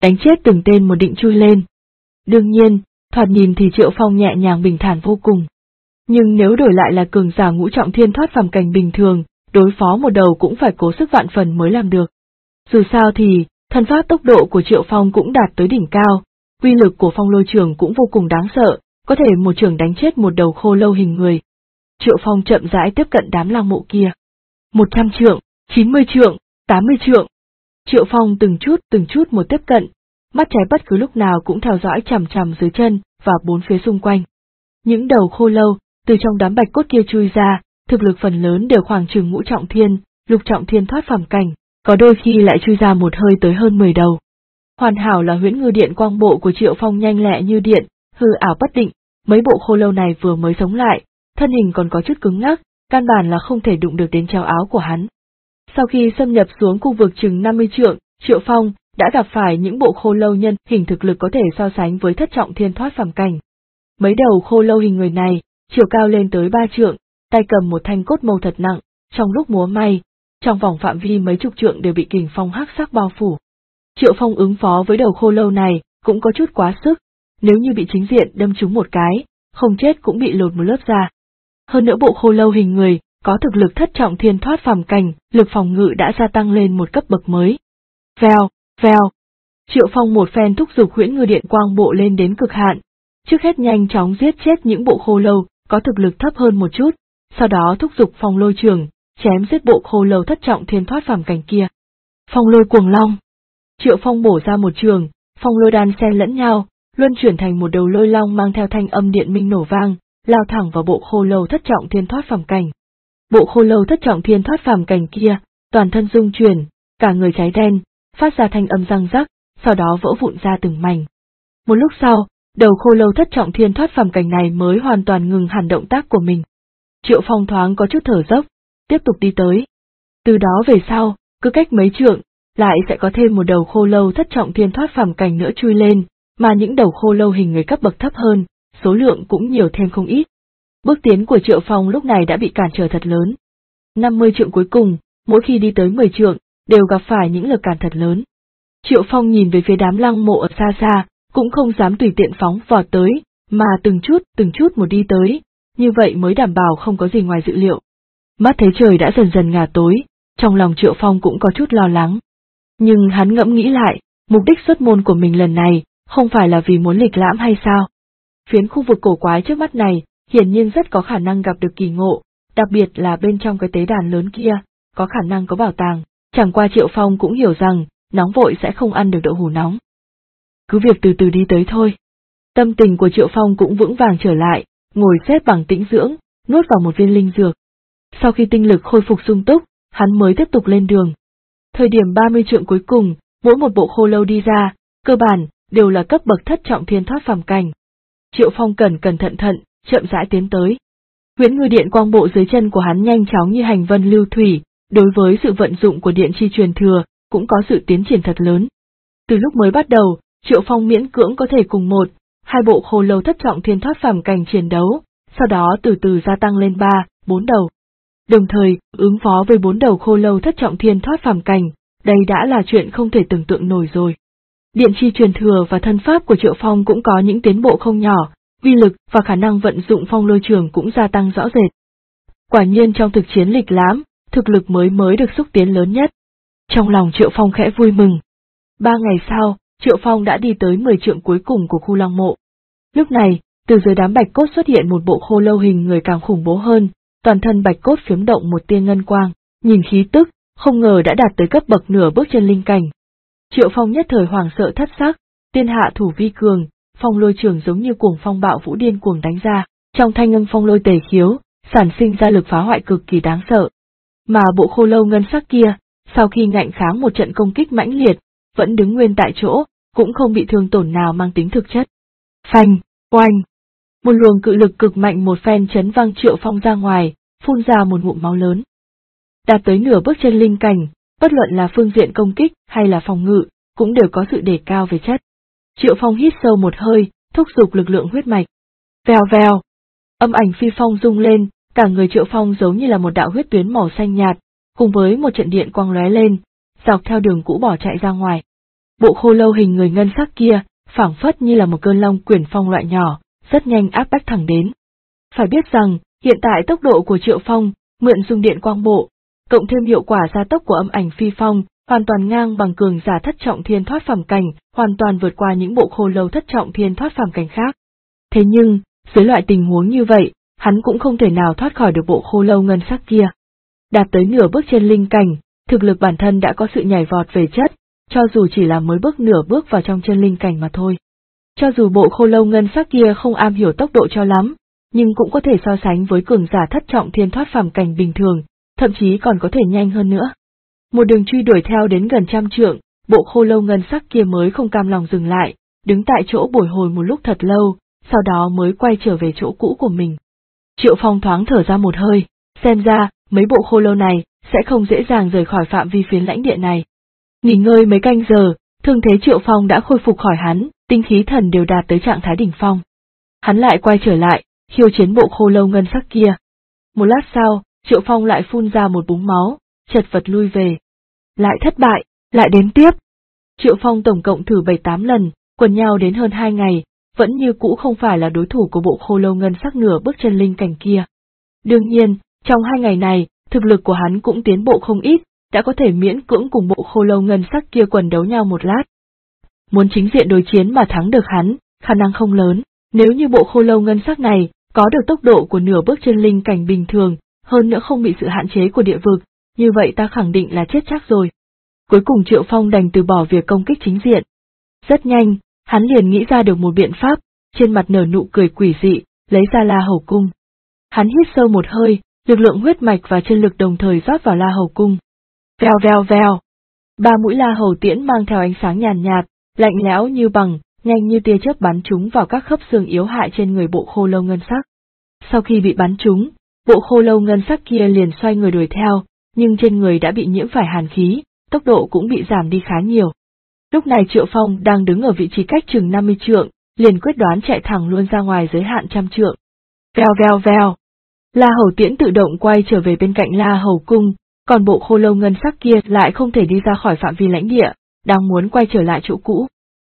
đánh chết từng tên một định chui lên. Đương nhiên, thoạt nhìn thì Triệu Phong nhẹ nhàng bình thản vô cùng. Nhưng nếu đổi lại là cường giả ngũ trọng thiên thoát phàm cảnh bình thường, đối phó một đầu cũng phải cố sức vạn phần mới làm được. Dù sao thì, thân pháp tốc độ của Triệu Phong cũng đạt tới đỉnh cao, uy lực của phong lôi trường cũng vô cùng đáng sợ, có thể một trường đánh chết một đầu khô lâu hình người. Triệu Phong chậm rãi tiếp cận đám lang mộ kia. 100 trượng, 90 trượng, 80 trượng. Triệu Phong từng chút một tiếp cận, mắt trái bất cứ lúc nào cũng theo dõi chằm chằm dưới chân và bốn phía xung quanh. Những đầu khô lâu, từ trong đám bạch cốt kia chui ra, thực lực phần lớn đều khoảng chừng ngũ trọng thiên, lục trọng thiên thoát phàm cảnh, có đôi khi lại chui ra một hơi tới hơn 10 đầu. Hoàn hảo là huyễn ngư điện quang bộ của Triệu Phong nhanh lẹ như điện, hư ảo bất định, mấy bộ khô lâu này vừa mới sống lại, thân hình còn có chút cứng ngắc, căn bản là không thể đụng được đến treo áo của hắn. Sau khi xâm nhập xuống khu vực chừng 50 trượng, Triệu Phong đã gặp phải những bộ khô lâu nhân hình thực lực có thể so sánh với thất trọng thiên thoát phàm cảnh. Mấy đầu khô lâu hình người này, chiều cao lên tới 3 trượng, tay cầm một thanh cốt mâu thật nặng, trong lúc múa may, trong vòng phạm vi mấy chục trượng đều bị kình phong hắc sắc bao phủ. Triệu Phong ứng phó với đầu khô lâu này cũng có chút quá sức, nếu như bị chính diện đâm trúng một cái, không chết cũng bị lột một lớp da. Hơn nữa bộ khô lâu hình người có thực lực thất trọng thiên thoát phàm cảnh, lực phòng ngự đã gia tăng lên một cấp bậc mới. Vèo, vèo. Triệu Phong một phen thúc giục huyễn ngư điện quang bộ lên đến cực hạn, trước hết nhanh chóng giết chết những bộ khô lâu có thực lực thấp hơn một chút, sau đó thúc giục phong lôi trường, chém giết bộ khô lâu thất trọng thiên thoát phàm cảnh kia. Phong lôi cuồng long. Triệu Phong bổ ra một trường, phong lôi đan xen lẫn nhau, luân chuyển thành một đầu lôi long mang theo thanh âm điện minh nổ vang, lao thẳng vào bộ khô lâu thất trọng thiên thoát phàm cảnh. Bộ khô lâu thất trọng thiên thoát phàm cảnh kia, toàn thân rung chuyển, cả người cháy đen, phát ra thanh âm răng rắc, sau đó vỡ vụn ra từng mảnh. Một lúc sau, đầu khô lâu thất trọng thiên thoát phàm cảnh này mới hoàn toàn ngừng hẳn động tác của mình. Triệu Phong thoáng có chút thở dốc, tiếp tục đi tới. Từ đó về sau, cứ cách mấy trượng, lại sẽ có thêm một đầu khô lâu thất trọng thiên thoát phàm cảnh nữa chui lên, mà những đầu khô lâu hình người cấp bậc thấp hơn, số lượng cũng nhiều thêm không ít. Bước tiến của Triệu Phong lúc này đã bị cản trở thật lớn. 50 trượng cuối cùng, mỗi khi đi tới 10 trượng, đều gặp phải những lực cản thật lớn. Triệu Phong nhìn về phía đám lăng mộ ở xa xa, cũng không dám tùy tiện phóng vọt tới, mà từng chút một đi tới, như vậy mới đảm bảo không có gì ngoài dự liệu. Mắt thấy trời đã dần dần ngả tối, trong lòng Triệu Phong cũng có chút lo lắng. Nhưng hắn ngẫm nghĩ lại, mục đích xuất môn của mình lần này, không phải là vì muốn lịch lãm hay sao? Phiến khu vực cổ quái trước mắt này, hiển nhiên rất có khả năng gặp được kỳ ngộ, đặc biệt là bên trong cái tế đàn lớn kia, có khả năng có bảo tàng, chẳng qua Triệu Phong cũng hiểu rằng, nóng vội sẽ không ăn được đậu hũ nóng. Cứ việc từ từ đi tới thôi. Tâm tình của Triệu Phong cũng vững vàng trở lại, ngồi xếp bằng tĩnh dưỡng, nuốt vào một viên linh dược. Sau khi tinh lực khôi phục sung túc, hắn mới tiếp tục lên đường. Thời điểm 30 trượng cuối cùng, mỗi một bộ khô lâu đi ra, cơ bản, đều là cấp bậc thất trọng thiên thoát phàm cảnh. Triệu Phong cẩn thận, chậm rãi tiến tới. Huyễn ngư điện quang bộ dưới chân của hắn nhanh chóng như hành vân lưu thủy, đối với sự vận dụng của điện chi truyền thừa, cũng có sự tiến triển thật lớn. Từ lúc mới bắt đầu, Triệu Phong miễn cưỡng có thể cùng hai bộ khô lâu thất trọng thiên thoát phàm cảnh chiến đấu, sau đó từ từ gia tăng lên 4 đầu. Đồng thời, ứng phó với 4 đầu khô lâu thất trọng thiên thoát phàm cảnh, đây đã là chuyện không thể tưởng tượng nổi rồi. Điện chi truyền thừa và thân pháp của Triệu Phong cũng có những tiến bộ không nhỏ, uy lực và khả năng vận dụng phong lôi trường cũng gia tăng rõ rệt. Quả nhiên trong thực chiến lịch lãm, thực lực mới được xúc tiến lớn nhất. Trong lòng Triệu Phong khẽ vui mừng. 3 ngày sau, Triệu Phong đã đi tới 10 trượng cuối cùng của khu lăng mộ. Lúc này, từ dưới đám bạch cốt xuất hiện một bộ khô lâu hình người càng khủng bố hơn, toàn thân bạch cốt phiếm động một tia ngân quang, nhìn khí tức, không ngờ đã đạt tới cấp bậc nửa bước chân linh cảnh. Triệu Phong nhất thời hoảng sợ thất sắc, tiên hạ thủ vi cường, phong lôi trường giống như cuồng phong bạo vũ điên cuồng đánh ra, trong thanh âm phong lôi tề khiếu, sản sinh ra lực phá hoại cực kỳ đáng sợ. Mà bộ khô lâu ngân sắc kia, sau khi ngạnh kháng một trận công kích mãnh liệt, vẫn đứng nguyên tại chỗ, cũng không bị thương tổn nào mang tính thực chất. Phanh, oanh. Một luồng cự lực cực mạnh một phen chấn văng Triệu Phong ra ngoài, phun ra một ngụm máu lớn. Đạt tới nửa bước chân linh cảnh, bất luận là phương diện công kích hay là phòng ngự, cũng đều có sự đề cao về chất. Triệu Phong hít sâu một hơi, thúc giục lực lượng huyết mạch. Vèo vèo. Âm ảnh phi phong rung lên, cả người Triệu Phong giống như là một đạo huyết tuyến màu xanh nhạt, cùng với một trận điện quang lóe lên, dọc theo đường cũ bỏ chạy ra ngoài. Bộ khô lâu hình người ngân sắc kia, phảng phất như là một cơn long quyển phong loại nhỏ, rất nhanh áp bách thẳng đến. Phải biết rằng, hiện tại tốc độ của Triệu Phong, mượn dung điện quang bộ, cộng thêm hiệu quả gia tốc của âm ảnh phi phong, hoàn toàn ngang bằng cường giả thất trọng thiên thoát phàm cảnh, hoàn toàn vượt qua những bộ khô lâu thất trọng thiên thoát phàm cảnh khác. Thế nhưng, dưới loại tình huống như vậy, hắn cũng không thể nào thoát khỏi được bộ khô lâu ngân sắc kia. Đạt tới nửa bước trên linh cảnh, thực lực bản thân đã có sự nhảy vọt về chất, cho dù chỉ là mới bước nửa bước vào trong chân linh cảnh mà thôi. Cho dù bộ khô lâu ngân sắc kia không am hiểu tốc độ cho lắm, nhưng cũng có thể so sánh với cường giả thất trọng thiên thoát phàm cảnh bình thường, thậm chí còn có thể nhanh hơn nữa. Một đường truy đuổi theo đến gần 100 trượng, bộ khô lâu ngân sắc kia mới không cam lòng dừng lại, đứng tại chỗ bồi hồi một lúc thật lâu, sau đó mới quay trở về chỗ cũ của mình. Triệu Phong thoáng thở ra một hơi, xem ra, mấy bộ khô lâu này sẽ không dễ dàng rời khỏi phạm vi phiến lãnh địa này. Nghỉ ngơi mấy canh giờ, thương thế Triệu Phong đã khôi phục khỏi hắn, tinh khí thần đều đạt tới trạng thái đỉnh phong. Hắn lại quay trở lại, khiêu chiến bộ khô lâu ngân sắc kia. Một lát sau, Triệu Phong lại phun ra một búng máu, chật vật lui về. Lại thất bại, lại đến tiếp. Triệu Phong tổng cộng thử 7-8 lần, quần nhau đến hơn 2 ngày, vẫn như cũ không phải là đối thủ của bộ khô lâu ngân sắc nửa bước chân linh cảnh kia. Đương nhiên, trong 2 ngày này, thực lực của hắn cũng tiến bộ không ít, đã có thể miễn cưỡng cùng bộ khô lâu ngân sắc kia quần đấu nhau một lát. Muốn chính diện đối chiến mà thắng được hắn, khả năng không lớn, nếu như bộ khô lâu ngân sắc này có được tốc độ của nửa bước chân linh cảnh bình thường, hơn nữa không bị sự hạn chế của địa vực, như vậy ta khẳng định là chết chắc rồi. Cuối cùng Triệu Phong đành từ bỏ việc công kích chính diện. Rất nhanh, hắn liền nghĩ ra được một biện pháp, trên mặt nở nụ cười quỷ dị, lấy ra La Hầu Cung. Hắn hít sâu một hơi, lực lượng huyết mạch và chân lực đồng thời rót vào La Hầu Cung. Vèo vèo vèo. 3 mũi La Hầu tiễn mang theo ánh sáng nhàn nhạt, lạnh lẽo như bằng, nhanh như tia chớp bắn trúng vào các khớp xương yếu hại trên người bộ khô lâu ngân sắc. Sau khi bị bắn trúng, bộ khô lâu ngân sắc kia liền xoay người đuổi theo, nhưng trên người đã bị nhiễm phải hàn khí, tốc độ cũng bị giảm đi khá nhiều. Lúc này Triệu Phong đang đứng ở vị trí cách chừng 50 trượng, liền quyết đoán chạy thẳng luôn ra ngoài giới hạn 100 trượng. Vèo vèo vèo. La Hầu tiễn tự động quay trở về bên cạnh La Hầu Cung, còn bộ khô lâu ngân sắc kia lại không thể đi ra khỏi phạm vi lãnh địa, đang muốn quay trở lại chỗ cũ.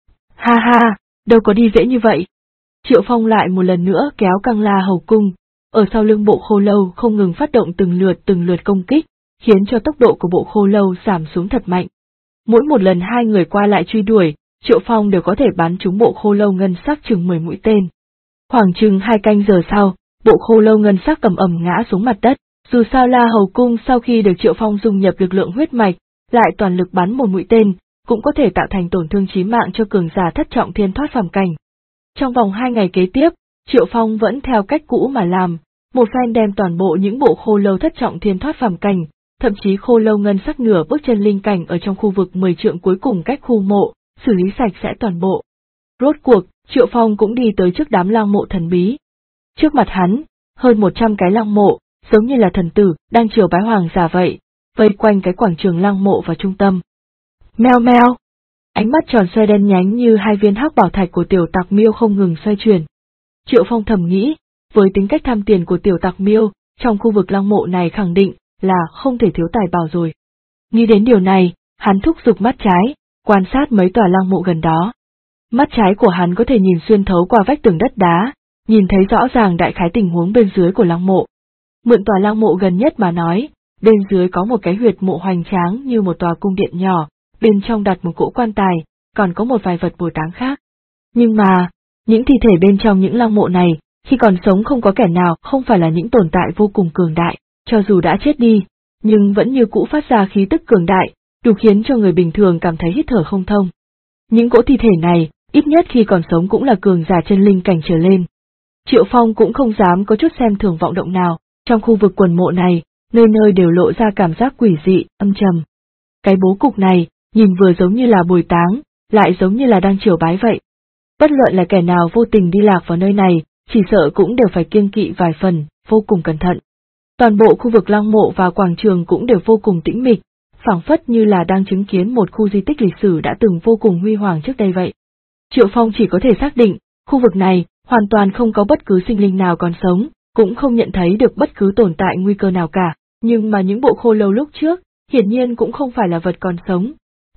Ha ha, đâu có đi dễ như vậy. Triệu Phong lại một lần nữa kéo căng La Hầu Cung, ở sau lưng bộ khô lâu không ngừng phát động từng lượt công kích, khiến cho tốc độ của bộ khô lâu giảm xuống thật mạnh. Mỗi một lần hai người qua lại truy đuổi, Triệu Phong đều có thể bắn trúng bộ khô lâu ngân sắc chừng 10 mũi tên. Khoảng chừng 2 canh giờ sau, bộ khô lâu ngân sắc ầm ầm ngã xuống mặt đất, dù sao La Hầu Cung sau khi được Triệu Phong dung nhập lực lượng huyết mạch, lại toàn lực bắn một mũi tên, cũng có thể tạo thành tổn thương chí mạng cho cường giả thất trọng thiên thoát phàm cảnh. Trong vòng 2 ngày kế tiếp, Triệu Phong vẫn theo cách cũ mà làm, một phen đem toàn bộ những bộ khô lâu thất trọng thiên thoát phàm cảnh, thậm chí khô lâu ngân sắc nửa bước chân linh cảnh ở trong khu vực 10 trượng cuối cùng cách khu mộ, xử lý sạch sẽ toàn bộ. Rốt cuộc, Triệu Phong cũng đi tới trước đám lăng mộ thần bí. Trước mặt hắn, hơn 100 cái lăng mộ, giống như là thần tử, đang triều bái hoàng giả vậy, vây quanh cái quảng trường lăng mộ vào trung tâm. Meo meo. Ánh mắt tròn xoe đen nhánh như 2 viên hắc bảo thạch của tiểu tặc miêu không ngừng xoay chuyển. Triệu Phong thầm nghĩ, với tính cách tham tiền của tiểu tặc miêu, trong khu vực lăng mộ này khẳng định là không thể thiếu tài bảo rồi. Nghĩ đến điều này, hắn thúc giục mắt trái, quan sát mấy tòa lăng mộ gần đó. Mắt trái của hắn có thể nhìn xuyên thấu qua vách tường đất đá, nhìn thấy rõ ràng đại khái tình huống bên dưới của lăng mộ. Mượn tòa lăng mộ gần nhất mà nói, bên dưới có một cái huyệt mộ hoành tráng như một tòa cung điện nhỏ, bên trong đặt một cỗ quan tài, còn có một vài vật bồi táng khác. Nhưng mà, những thi thể bên trong những lăng mộ này, khi còn sống không có kẻ nào không phải là những tồn tại vô cùng cường đại, cho dù đã chết đi, nhưng vẫn như cũ phát ra khí tức cường đại, đủ khiến cho người bình thường cảm thấy hít thở không thông. Những cỗ thi thể này, ít nhất khi còn sống cũng là cường giả chân linh cảnh trở lên. Triệu Phong cũng không dám có chút xem thường vọng động nào, trong khu vực quần mộ này, nơi nơi đều lộ ra cảm giác quỷ dị, âm trầm. Cái bố cục này, nhìn vừa giống như là bồi táng, lại giống như là đang triều bái vậy. Bất luận là kẻ nào vô tình đi lạc vào nơi này, chỉ sợ cũng đều phải kiêng kỵ vài phần, vô cùng cẩn thận. Toàn bộ khu vực lăng mộ và quảng trường cũng đều vô cùng tĩnh mịch, phảng phất như là đang chứng kiến một khu di tích lịch sử đã từng vô cùng huy hoàng trước đây vậy. Triệu Phong chỉ có thể xác định, khu vực này hoàn toàn không có bất cứ sinh linh nào còn sống, cũng không nhận thấy được bất cứ tồn tại nguy cơ nào cả, nhưng mà những bộ khô lâu lúc trước, hiển nhiên cũng không phải là vật còn sống.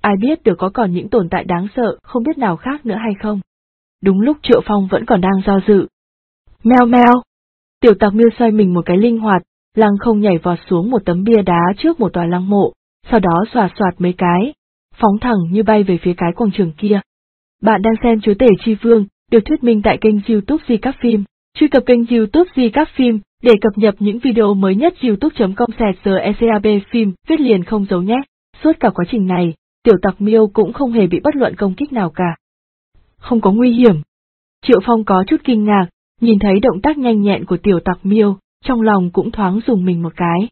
ai biết được có còn những tồn tại đáng sợ không biết nào khác nữa hay không. Đúng lúc Triệu Phong vẫn còn đang do dự. Meo meo! Tiểu Tặc Miêu xoay mình một cái linh hoạt, lăng không nhảy vọt xuống một tấm bia đá trước một tòa lăng mộ, sau đó xoạt xoạt mấy cái, phóng thẳng như bay về phía cái quảng trường kia. Bạn đang xem Chúa Tể Chi Vương, được thuyết minh tại kênh YouTube Di Các Phim. Truy cập kênh YouTube Di Các Phim để cập nhật những video mới nhất. youtube.com/GECAB phim viết liền không dấu nhé. Suốt cả quá trình này, Tiểu Tặc Miêu cũng không hề bị bất luận công kích nào cả. Không có nguy hiểm. Triệu Phong có chút kinh ngạc, nhìn thấy động tác nhanh nhẹn của Tiểu Tặc Miêu, trong lòng cũng thoáng rùng mình một cái.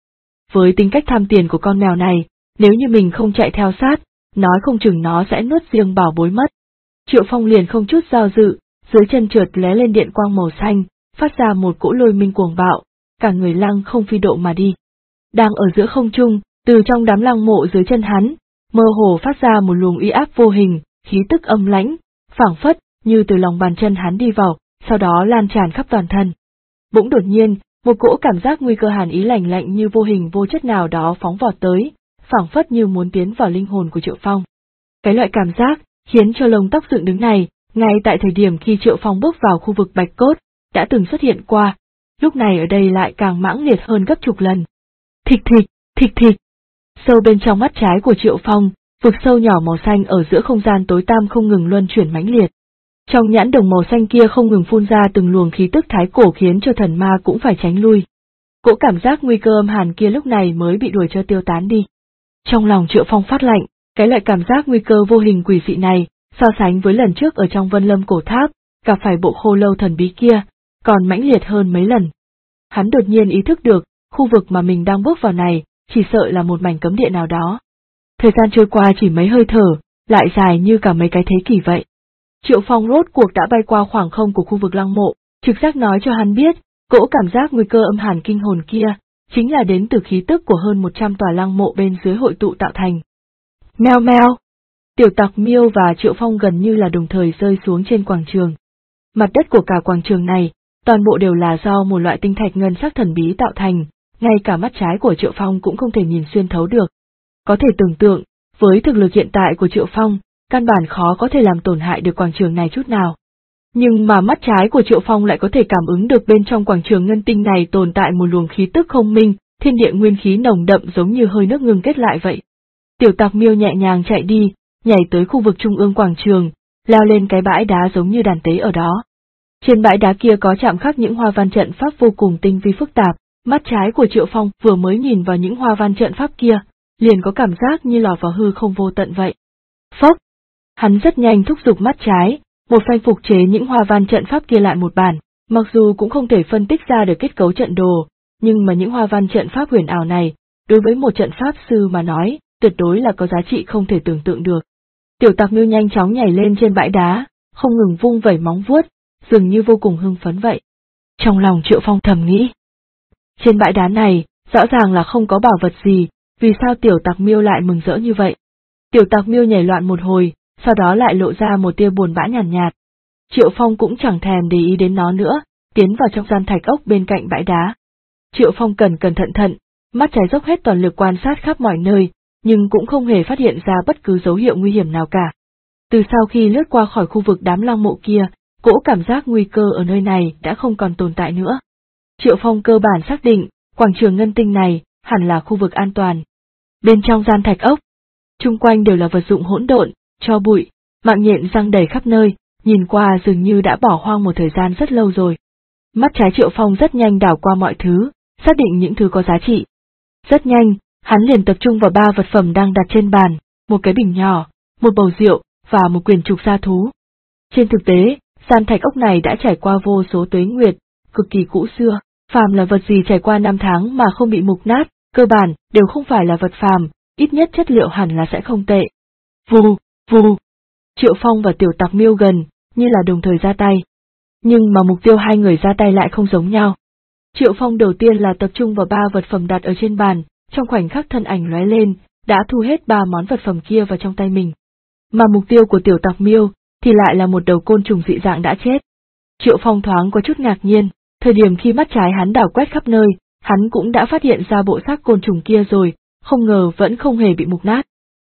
Với tính cách tham tiền của con mèo này, nếu như mình không chạy theo sát, nói không chừng nó sẽ nuốt riêng bảo bối mất. Triệu Phong liền không chút do dự, dưới chân trượt lóe lên điện quang màu xanh, phát ra một cỗ lôi minh cuồng bạo, cả người lăng không phi độ mà đi. Đang ở giữa không trung, từ trong đám lăng mộ dưới chân hắn, mơ hồ phát ra một luồng uy áp vô hình, khí tức âm lãnh, phảng phất như từ lòng bàn chân hắn đi vào, sau đó lan tràn khắp toàn thân. Bỗng đột nhiên, một cỗ cảm giác nguy cơ hàn ý lạnh lạnh như vô hình vô chất nào đó phóng vọt tới, phảng phất như muốn tiến vào linh hồn của Triệu Phong. Cái loại cảm giác khiến cho lông tóc dựng đứng này, ngay tại thời điểm khi Triệu Phong bước vào khu vực bạch cốt, đã từng xuất hiện qua, lúc này ở đây lại càng mãng liệt hơn gấp chục lần. Thịch thịch, thịch thịch. Sâu bên trong mắt trái của Triệu Phong, vực sâu nhỏ màu xanh ở giữa không gian tối tăm không ngừng luân chuyển mãnh liệt. Trong nhãn đồng màu xanh kia không ngừng phun ra từng luồng khí tức thái cổ khiến cho thần ma cũng phải tránh lui. Cỗ cảm giác nguy cơ âm hàn kia lúc này mới bị đuổi cho tiêu tán đi. Trong lòng Triệu Phong phát lạnh, cái loại cảm giác nguy cơ vô hình quỷ dị này, so sánh với lần trước ở trong Vân Lâm cổ tháp, gặp phải bộ khô lâu thần bí kia, còn mãnh liệt hơn mấy lần. Hắn đột nhiên ý thức được, khu vực mà mình đang bước vào này, chỉ sợ là một mảnh cấm địa nào đó. Thời gian trôi qua chỉ mấy hơi thở, lại dài như cả mấy cái thế kỷ vậy. Triệu Phong rốt cuộc đã bay qua khoảng không của khu vực lăng mộ, trực giác nói cho hắn biết, cỗ cảm giác nguy cơ âm hàn kinh hồn kia, chính là đến từ khí tức của hơn 100 tòa lăng mộ bên dưới hội tụ tạo thành. Meo meo! Tiểu Tặc Miêu và Triệu Phong gần như là đồng thời rơi xuống trên quảng trường. Mặt đất của cả quảng trường này, toàn bộ đều là do một loại tinh thạch ngân sắc thần bí tạo thành, ngay cả mắt trái của Triệu Phong cũng không thể nhìn xuyên thấu được. Có thể tưởng tượng, với thực lực hiện tại của Triệu Phong, căn bản khó có thể làm tổn hại được quảng trường này chút nào. Nhưng mà mắt trái của Triệu Phong lại có thể cảm ứng được bên trong quảng trường ngân tinh này tồn tại một luồng khí tức không minh, thiên địa nguyên khí nồng đậm giống như hơi nước ngưng kết lại vậy. Tiểu Tặc Miêu nhẹ nhàng chạy đi, nhảy tới khu vực trung ương quảng trường, leo lên cái bãi đá giống như đàn tế ở đó. Trên bãi đá kia có chạm khắc những hoa văn trận pháp vô cùng tinh vi phức tạp, mắt trái của Triệu Phong vừa mới nhìn vào những hoa văn trận pháp kia, liền có cảm giác như lọt vào hư không vô tận vậy. Phốc! Hắn rất nhanh thúc giục mắt trái, một phen phục chế những hoa văn trận pháp kia lại một bản, mặc dù cũng không thể phân tích ra được kết cấu trận đồ, nhưng mà những hoa văn trận pháp huyền ảo này, đối với một trận pháp sư mà nói, tuyệt đối là có giá trị không thể tưởng tượng được. Tiểu Tặc Miêu nhanh chóng nhảy lên trên bãi đá, không ngừng vung vẩy móng vuốt, dường như vô cùng hưng phấn vậy. Trong lòng Triệu Phong thầm nghĩ, trên bãi đá này, rõ ràng là không có bảo vật gì, vì sao Tiểu Tặc Miêu lại mừng rỡ như vậy? Tiểu Tặc Miêu nhảy loạn một hồi, sau đó lại lộ ra một tia buồn bã nhàn nhạt. Triệu Phong cũng chẳng thèm để ý đến nó nữa, tiến vào trong gian thạch ốc bên cạnh bãi đá. Triệu Phong cẩn thận, mắt trái dốc hết toàn lực quan sát khắp mọi nơi, nhưng cũng không hề phát hiện ra bất cứ dấu hiệu nguy hiểm nào cả. Từ sau khi lướt qua khỏi khu vực đám lăng mộ kia, cỗ cảm giác nguy cơ ở nơi này đã không còn tồn tại nữa. Triệu Phong cơ bản xác định, quảng trường ngân tinh này hẳn là khu vực an toàn. Bên trong gian thạch ốc, chung quanh đều là vật dụng hỗn độn, tro bụi, mạng nhện răng đầy khắp nơi, nhìn qua dường như đã bỏ hoang một thời gian rất lâu rồi. Mắt trái Triệu Phong rất nhanh đảo qua mọi thứ, xác định những thứ có giá trị. Rất nhanh, hắn liền tập trung vào 3 vật phẩm đang đặt trên bàn, một cái bình nhỏ, một bầu rượu, và một quyển trục gia thú. Trên thực tế, gian thạch ốc này đã trải qua vô số tuế nguyệt, cực kỳ cũ xưa, phàm là vật gì trải qua 5 tháng mà không bị mục nát, cơ bản đều không phải là vật phàm, ít nhất chất liệu hẳn là sẽ không tệ. Vù, vù. Triệu Phong và Tiểu Tặc Miêu gần như là đồng thời ra tay. Nhưng mà mục tiêu hai người ra tay lại không giống nhau. Triệu Phong đầu tiên là tập trung vào 3 vật phẩm đặt ở trên bàn, trong khoảnh khắc thân ảnh lóe lên, đã thu hết 3 món vật phẩm kia vào trong tay mình. Mà mục tiêu của Tiểu Tặc Miêu thì lại là một đầu côn trùng dị dạng đã chết. Triệu Phong thoáng có chút ngạc nhiên, thời điểm khi mắt trái hắn đảo quét khắp nơi, hắn cũng đã phát hiện ra bộ xác côn trùng kia rồi, không ngờ vẫn không hề bị mục nát.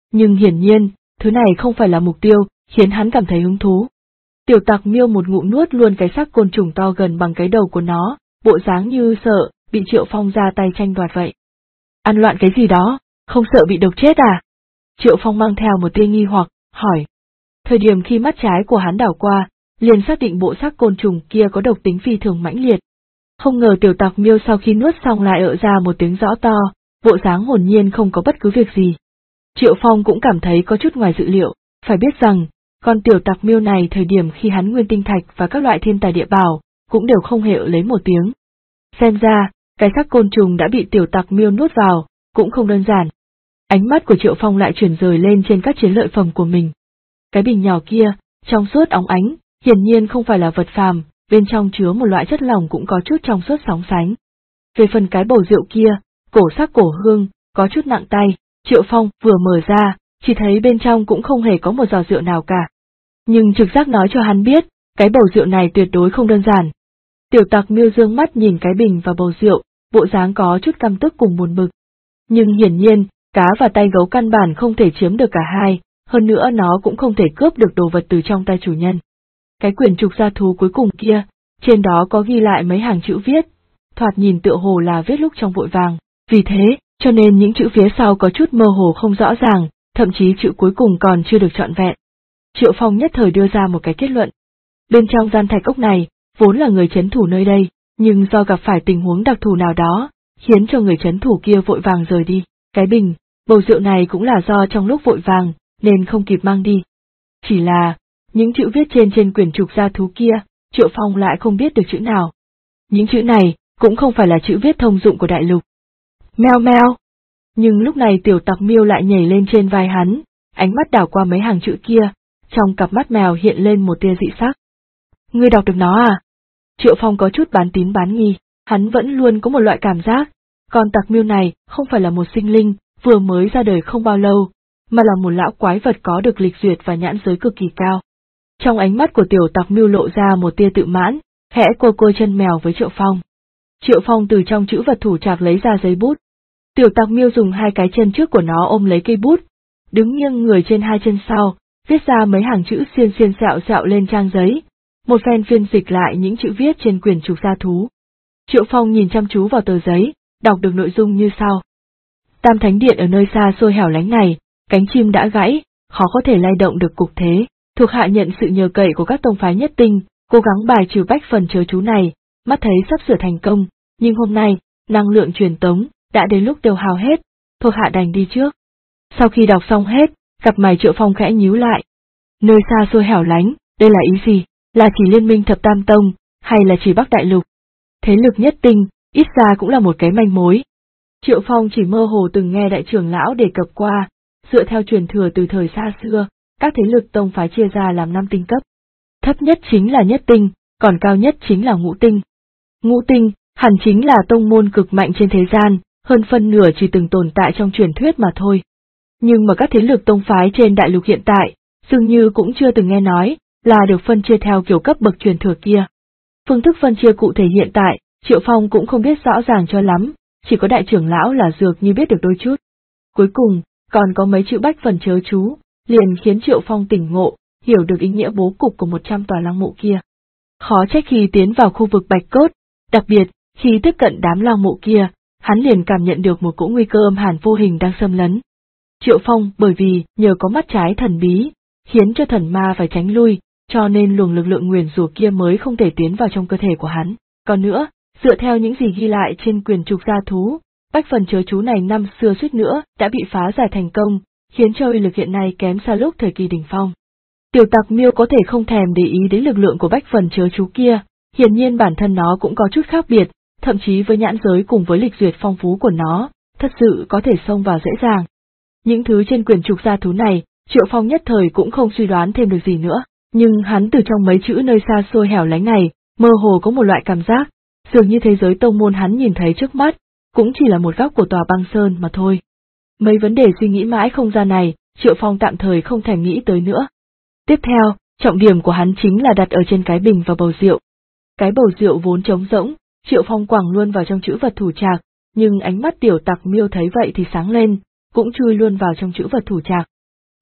Nhưng hiển nhiên, thứ này không phải là mục tiêu, khiến hắn cảm thấy hứng thú. Tiểu Tặc Miêu một ngụm nuốt luôn cái xác côn trùng to gần bằng cái đầu của nó, bộ dáng như sợ, bị Triệu Phong ra tay tranh đoạt vậy. Ăn loạn cái gì đó, không sợ bị độc chết à? Triệu Phong mang theo một tia nghi hoặc, hỏi. Thời điểm khi mắt trái của hắn đảo qua, liền xác định bộ xác côn trùng kia có độc tính phi thường mãnh liệt. Không ngờ Tiểu Tặc Miêu sau khi nuốt xong lại ợ ra một tiếng rõ to, bộ dáng hồn nhiên không có bất cứ việc gì. Triệu Phong cũng cảm thấy có chút ngoài dự liệu, phải biết rằng, con Tiểu Tặc Miêu này thời điểm khi hắn nguyên tinh thạch và các loại thiên tài địa bảo, cũng đều không hề ợ lấy một tiếng. Xem ra, cái xác côn trùng đã bị Tiểu Tặc Miêu nuốt vào, cũng không đơn giản. Ánh mắt của Triệu Phong lại chuyển rời lên trên các chiến lợi phẩm của mình. Cái bình nhỏ kia, trong suốt óng ánh, hiển nhiên không phải là vật phàm, bên trong chứa một loại chất lỏng cũng có chút trong suốt sóng sánh. Về phần cái bầu rượu kia, cổ sắc cổ hương, có chút nặng tay, Triệu Phong vừa mở ra, chỉ thấy bên trong cũng không hề có một giọt rượu nào cả. Nhưng trực giác nói cho hắn biết, cái bầu rượu này tuyệt đối không đơn giản. Tiểu Tặc Miêu dương mắt nhìn cái bình và bầu rượu, bộ dáng có chút căm tức cùng buồn bực. Nhưng hiển nhiên, cá và tay gấu căn bản không thể chiếm được cả hai, hơn nữa nó cũng không thể cướp được đồ vật từ trong tay chủ nhân. Cái quyển trục gia thú cuối cùng kia, trên đó có ghi lại mấy hàng chữ viết, thoạt nhìn tựa hồ là viết lúc trong vội vàng, vì thế, cho nên những chữ phía sau có chút mơ hồ không rõ ràng, thậm chí chữ cuối cùng còn chưa được trọn vẹn. Triệu Phong nhất thời đưa ra một cái kết luận. Bên trong gian thạch ốc này, vốn là người trấn thủ nơi đây, nhưng do gặp phải tình huống đặc thù nào đó, khiến cho người trấn thủ kia vội vàng rời đi. Cái bình, bầu rượu này cũng là do trong lúc vội vàng, nên không kịp mang đi. Chỉ là, những chữ viết trên quyển trục gia thú kia, Triệu Phong lại không biết được chữ nào. Những chữ này, cũng không phải là chữ viết thông dụng của đại lục. Meo meo. Nhưng lúc này Tiểu Tặc Miêu lại nhảy lên trên vai hắn, ánh mắt đảo qua mấy hàng chữ kia, trong cặp mắt mèo hiện lên một tia dị sắc. Ngươi đọc được nó à? Triệu Phong có chút bán tín bán nghi, hắn vẫn luôn có một loại cảm giác, con Tặc Miêu này không phải là một sinh linh, vừa mới ra đời không bao lâu, mà là một lão quái vật có được lịch duyệt và nhãn giới cực kỳ cao. Trong ánh mắt của Tiểu Tặc Miêu lộ ra một tia tự mãn, khẽ cua chân mèo với Triệu Phong. Triệu Phong từ trong chữ vật thủ trạc lấy ra giấy bút. Tiểu Tặc Miêu dùng hai cái chân trước của nó ôm lấy cây bút, đứng nghiêng người trên hai chân sau, viết ra mấy hàng chữ xiên sẹo lên trang giấy, một phen phiên dịch lại những chữ viết trên quyển trục gia thú. Triệu Phong nhìn chăm chú vào tờ giấy, đọc được nội dung như sau. Tam Thánh Điện ở nơi xa xôi hẻo lánh này, cánh chim đã gãy, khó có thể lay động được cục thế, thuộc hạ nhận sự nhờ cậy của các tông phái nhất tinh, cố gắng bài trừ bách phần chớ chú này, mắt thấy sắp sửa thành công, nhưng hôm nay, năng lượng truyền tống, đã đến lúc tiêu hao hết, thuộc hạ đành đi trước. Sau khi đọc xong hết, cặp mày Triệu Phong khẽ nhíu lại. Nơi xa xôi hẻo lánh, đây là ý gì? Là chỉ liên minh thập tam tông, hay là chỉ Bắc Đại Lục? Thế lực nhất tinh, ít ra cũng là một cái manh mối. Triệu Phong chỉ mơ hồ từng nghe đại trưởng lão đề cập qua, dựa theo truyền thừa từ thời xa xưa, các thế lực tông phái chia ra làm 5 tinh cấp. Thấp nhất chính là nhất tinh, còn cao nhất chính là ngũ tinh. Ngũ tinh, hẳn chính là tông môn cực mạnh trên thế gian, hơn phân nửa chỉ từng tồn tại trong truyền thuyết mà thôi. Nhưng mà các thế lực tông phái trên đại lục hiện tại, dường như cũng chưa từng nghe nói, là được phân chia theo kiểu cấp bậc truyền thừa kia. Phương thức phân chia cụ thể hiện tại, Triệu Phong cũng không biết rõ ràng cho lắm, chỉ có đại trưởng lão là Dược Như biết được đôi chút. Cuối cùng, còn có mấy chữ bách phần chớ chú, liền khiến Triệu Phong tỉnh ngộ, hiểu được ý nghĩa bố cục của 100 tòa lăng mộ kia. Khó trách khi tiến vào khu vực Bạch Cốt, đặc biệt, khi tiếp cận đám lăng mộ kia, hắn liền cảm nhận được một cỗ nguy cơ âm hàn vô hình đang xâm lấn. Triệu Phong bởi vì nhờ có mắt trái thần bí, khiến cho thần ma phải tránh lui, cho nên luồng lực lượng nguyền rủa kia mới không thể tiến vào trong cơ thể của hắn. Còn nữa, dựa theo những gì ghi lại trên quyển trục gia thú, bách phần chớ chú này năm xưa suýt nữa đã bị phá giải thành công, khiến cho uy lực hiện nay kém xa lúc thời kỳ đỉnh phong. Tiểu Tặc Miêu có thể không thèm để ý đến lực lượng của bách phần chớ chú kia, hiển nhiên bản thân nó cũng có chút khác biệt, thậm chí với nhãn giới cùng với lịch duyệt phong phú của nó, thật sự có thể xông vào dễ dàng. Những thứ trên quyển trục gia thú này, Triệu Phong nhất thời cũng không suy đoán thêm được gì nữa, nhưng hắn từ trong mấy chữ nơi xa xôi hẻo lánh này, mơ hồ có một loại cảm giác, dường như thế giới tông môn hắn nhìn thấy trước mắt, cũng chỉ là một góc của tòa băng sơn mà thôi. Mấy vấn đề suy nghĩ mãi không ra này, Triệu Phong tạm thời không thèm nghĩ tới nữa. Tiếp theo, trọng điểm của hắn chính là đặt ở trên cái bình và bầu rượu. Cái bầu rượu vốn trống rỗng, Triệu Phong quẳng luôn vào trong chữ vật thủ trạc, nhưng ánh mắt Tiểu Tặc Miêu thấy vậy thì sáng lên, cũng chui luôn vào trong chữ vật thủ trạc.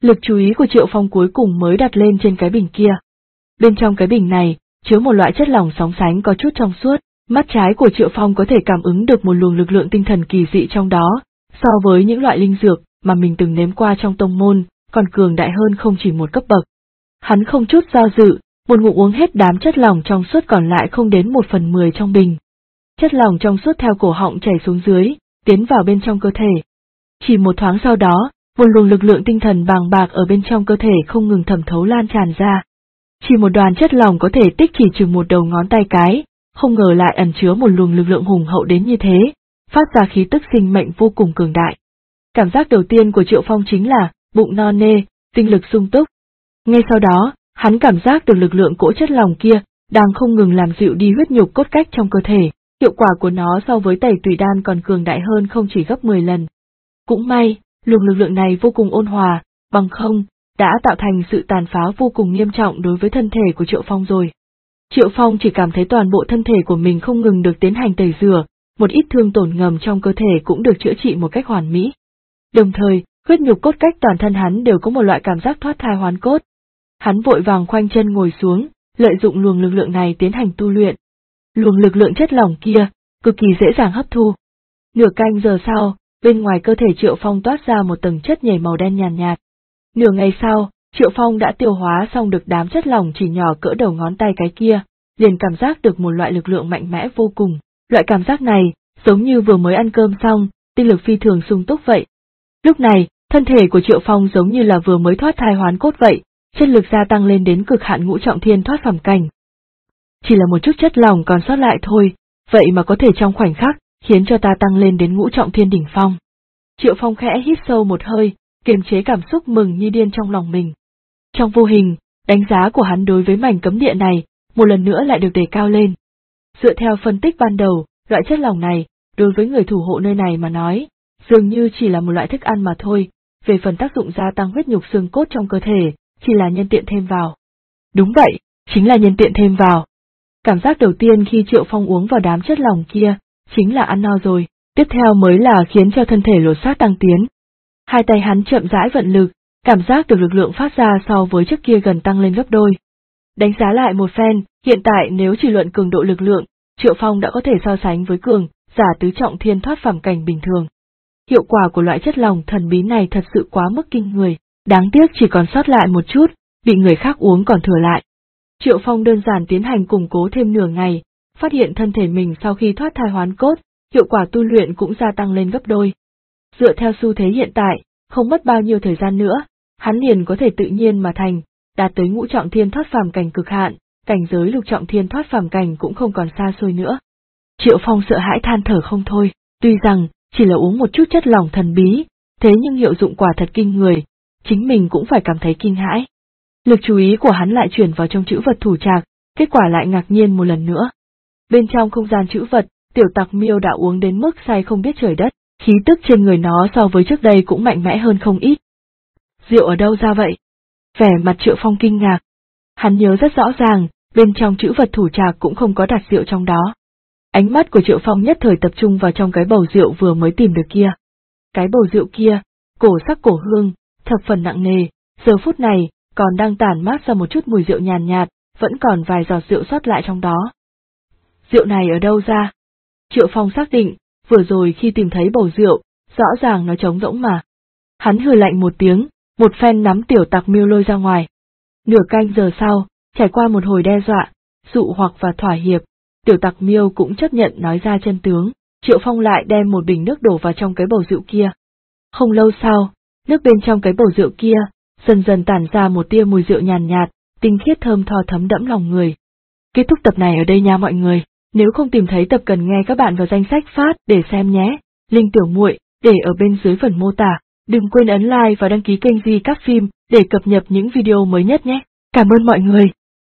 Lực chú ý của Triệu Phong cuối cùng mới đặt lên trên cái bình kia. Bên trong cái bình này, chứa một loại chất lỏng sóng sánh có chút trong suốt, mắt trái của Triệu Phong có thể cảm ứng được một luồng lực lượng tinh thần kỳ dị trong đó, so với những loại linh dược mà mình từng nếm qua trong tông môn, còn cường đại hơn không chỉ một cấp bậc. Hắn không chút do dự, một ngụm uống hết đám chất lỏng trong suốt còn lại không đến 1/10 trong bình. Chất lỏng trong suốt theo cổ họng chảy xuống dưới, tiến vào bên trong cơ thể. Chỉ một thoáng sau đó, một luồng lực lượng tinh thần bàng bạc ở bên trong cơ thể không ngừng thẩm thấu lan tràn ra. Chỉ một đoàn chất lỏng có thể tích chỉ chừng một đầu ngón tay cái, không ngờ lại ẩn chứa một luồng lực lượng hùng hậu đến như thế, phát ra khí tức sinh mệnh vô cùng cường đại. Cảm giác đầu tiên của Triệu Phong chính là bụng no nê, tinh lực sung túc. Ngay sau đó, hắn cảm giác được lực lượng cỗ chất lỏng kia đang không ngừng làm dịu đi huyết nhục cốt cách trong cơ thể, hiệu quả của nó so với tẩy tùy đan còn cường đại hơn không chỉ gấp 10 lần. Cũng may, luồng lực lượng này vô cùng ôn hòa, bằng không, đã tạo thành sự tàn phá vô cùng nghiêm trọng đối với thân thể của Triệu Phong rồi. Triệu Phong chỉ cảm thấy toàn bộ thân thể của mình không ngừng được tiến hành tẩy rửa, một ít thương tổn ngầm trong cơ thể cũng được chữa trị một cách hoàn mỹ. Đồng thời, huyết nhục cốt cách toàn thân hắn đều có một loại cảm giác thoát thai hoán cốt. Hắn vội vàng khoanh chân ngồi xuống, lợi dụng luồng lực lượng này tiến hành tu luyện. Luồng lực lượng chất lỏng kia, cực kỳ dễ dàng hấp thu. Nửa canh giờ sau, bên ngoài cơ thể Triệu Phong toát ra một tầng chất nhầy màu đen nhàn nhạt. Nửa ngày sau, Triệu Phong đã tiêu hóa xong được đám chất lỏng chỉ nhỏ cỡ đầu ngón tay cái kia, liền cảm giác được một loại lực lượng mạnh mẽ vô cùng. Loại cảm giác này, giống như vừa mới ăn cơm xong, tinh lực phi thường sung túc vậy. Lúc này, thân thể của Triệu Phong giống như là vừa mới thoát thai hoán cốt vậy, chất lực gia tăng lên đến cực hạn ngũ trọng thiên thoát phàm cảnh. Chỉ là một chút chất lỏng còn sót lại thôi, vậy mà có thể trong khoảnh khắc, khiến cho ta tăng lên đến ngũ trọng thiên đỉnh phong. Triệu Phong khẽ hít sâu một hơi, kiềm chế cảm xúc mừng như điên trong lòng mình. Trong vô hình, đánh giá của hắn đối với mảnh cấm địa này, một lần nữa lại được đề cao lên. Dựa theo phân tích ban đầu, loại chất lỏng này, đối với người thủ hộ nơi này mà nói, dường như chỉ là một loại thức ăn mà thôi, về phần tác dụng gia tăng huyết nhục xương cốt trong cơ thể, chỉ là nhân tiện thêm vào. Đúng vậy, chính là nhân tiện thêm vào. Cảm giác đầu tiên khi Triệu Phong uống vào đám chất lỏng kia, chính là ăn no rồi, tiếp theo mới là khiến cho thân thể lột xác tăng tiến. Hai tay hắn chậm rãi vận lực, cảm giác được lực lượng phát ra so với trước kia gần tăng lên gấp đôi. Đánh giá lại một phen, hiện tại nếu chỉ luận cường độ lực lượng, Triệu Phong đã có thể so sánh với cường giả tứ trọng thiên thoát phàm cảnh bình thường. Hiệu quả của loại chất lỏng thần bí này thật sự quá mức kinh người, đáng tiếc chỉ còn sót lại một chút, bị người khác uống còn thừa lại. Triệu Phong đơn giản tiến hành củng cố thêm nửa ngày, phát hiện thân thể mình sau khi thoát thai hoán cốt, hiệu quả tu luyện cũng gia tăng lên gấp đôi. Dựa theo xu thế hiện tại, không mất bao nhiêu thời gian nữa, hắn liền có thể tự nhiên mà thành, đạt tới ngũ trọng thiên thoát phàm cảnh cực hạn, cảnh giới lục trọng thiên thoát phàm cảnh cũng không còn xa xôi nữa. Triệu Phong sợ hãi than thở không thôi, tuy rằng chỉ là uống một chút chất lỏng thần bí, thế nhưng hiệu dụng quả thật kinh người, chính mình cũng phải cảm thấy kinh hãi. Lực chú ý của hắn lại chuyển vào trong chữ vật thủ trạc, kết quả lại ngạc nhiên một lần nữa. Bên trong không gian chữ vật, tiểu tặc miêu đã uống đến mức say không biết trời đất, khí tức trên người nó so với trước đây cũng mạnh mẽ hơn không ít. Rượu ở đâu ra vậy? Vẻ mặt Triệu Phong kinh ngạc. Hắn nhớ rất rõ ràng, bên trong chữ vật thủ trạc cũng không có đặt rượu trong đó. Ánh mắt của Triệu Phong nhất thời tập trung vào trong cái bầu rượu vừa mới tìm được kia. Cái bầu rượu kia, cổ sắc cổ hương, thập phần nặng nề, giờ phút này, còn đang tản mát ra một chút mùi rượu nhàn nhạt, vẫn còn vài giọt rượu sót lại trong đó. Rượu này ở đâu ra? Triệu Phong xác định, vừa rồi khi tìm thấy bầu rượu, rõ ràng nó trống rỗng mà. Hắn hừ lạnh một tiếng, một phen nắm tiểu tặc miêu lôi ra ngoài. Nửa canh giờ sau, trải qua một hồi đe dọa, dụ hoặc và thỏa hiệp, tiểu tặc miêu cũng chấp nhận nói ra chân tướng, Triệu Phong lại đem một bình nước đổ vào trong cái bầu rượu kia. Không lâu sau, nước bên trong cái bầu rượu kia, dần dần tản ra một tia mùi rượu nhàn nhạt, tinh khiết thơm tho thấm đẫm lòng người. Kết thúc tập này ở đây nha mọi người, nếu không tìm thấy tập cần nghe các bạn vào danh sách phát để xem nhé, link tiểu muội để ở bên dưới phần mô tả, đừng quên ấn like và đăng ký kênh Di Các Phim để cập nhật những video mới nhất nhé. Cảm ơn mọi người.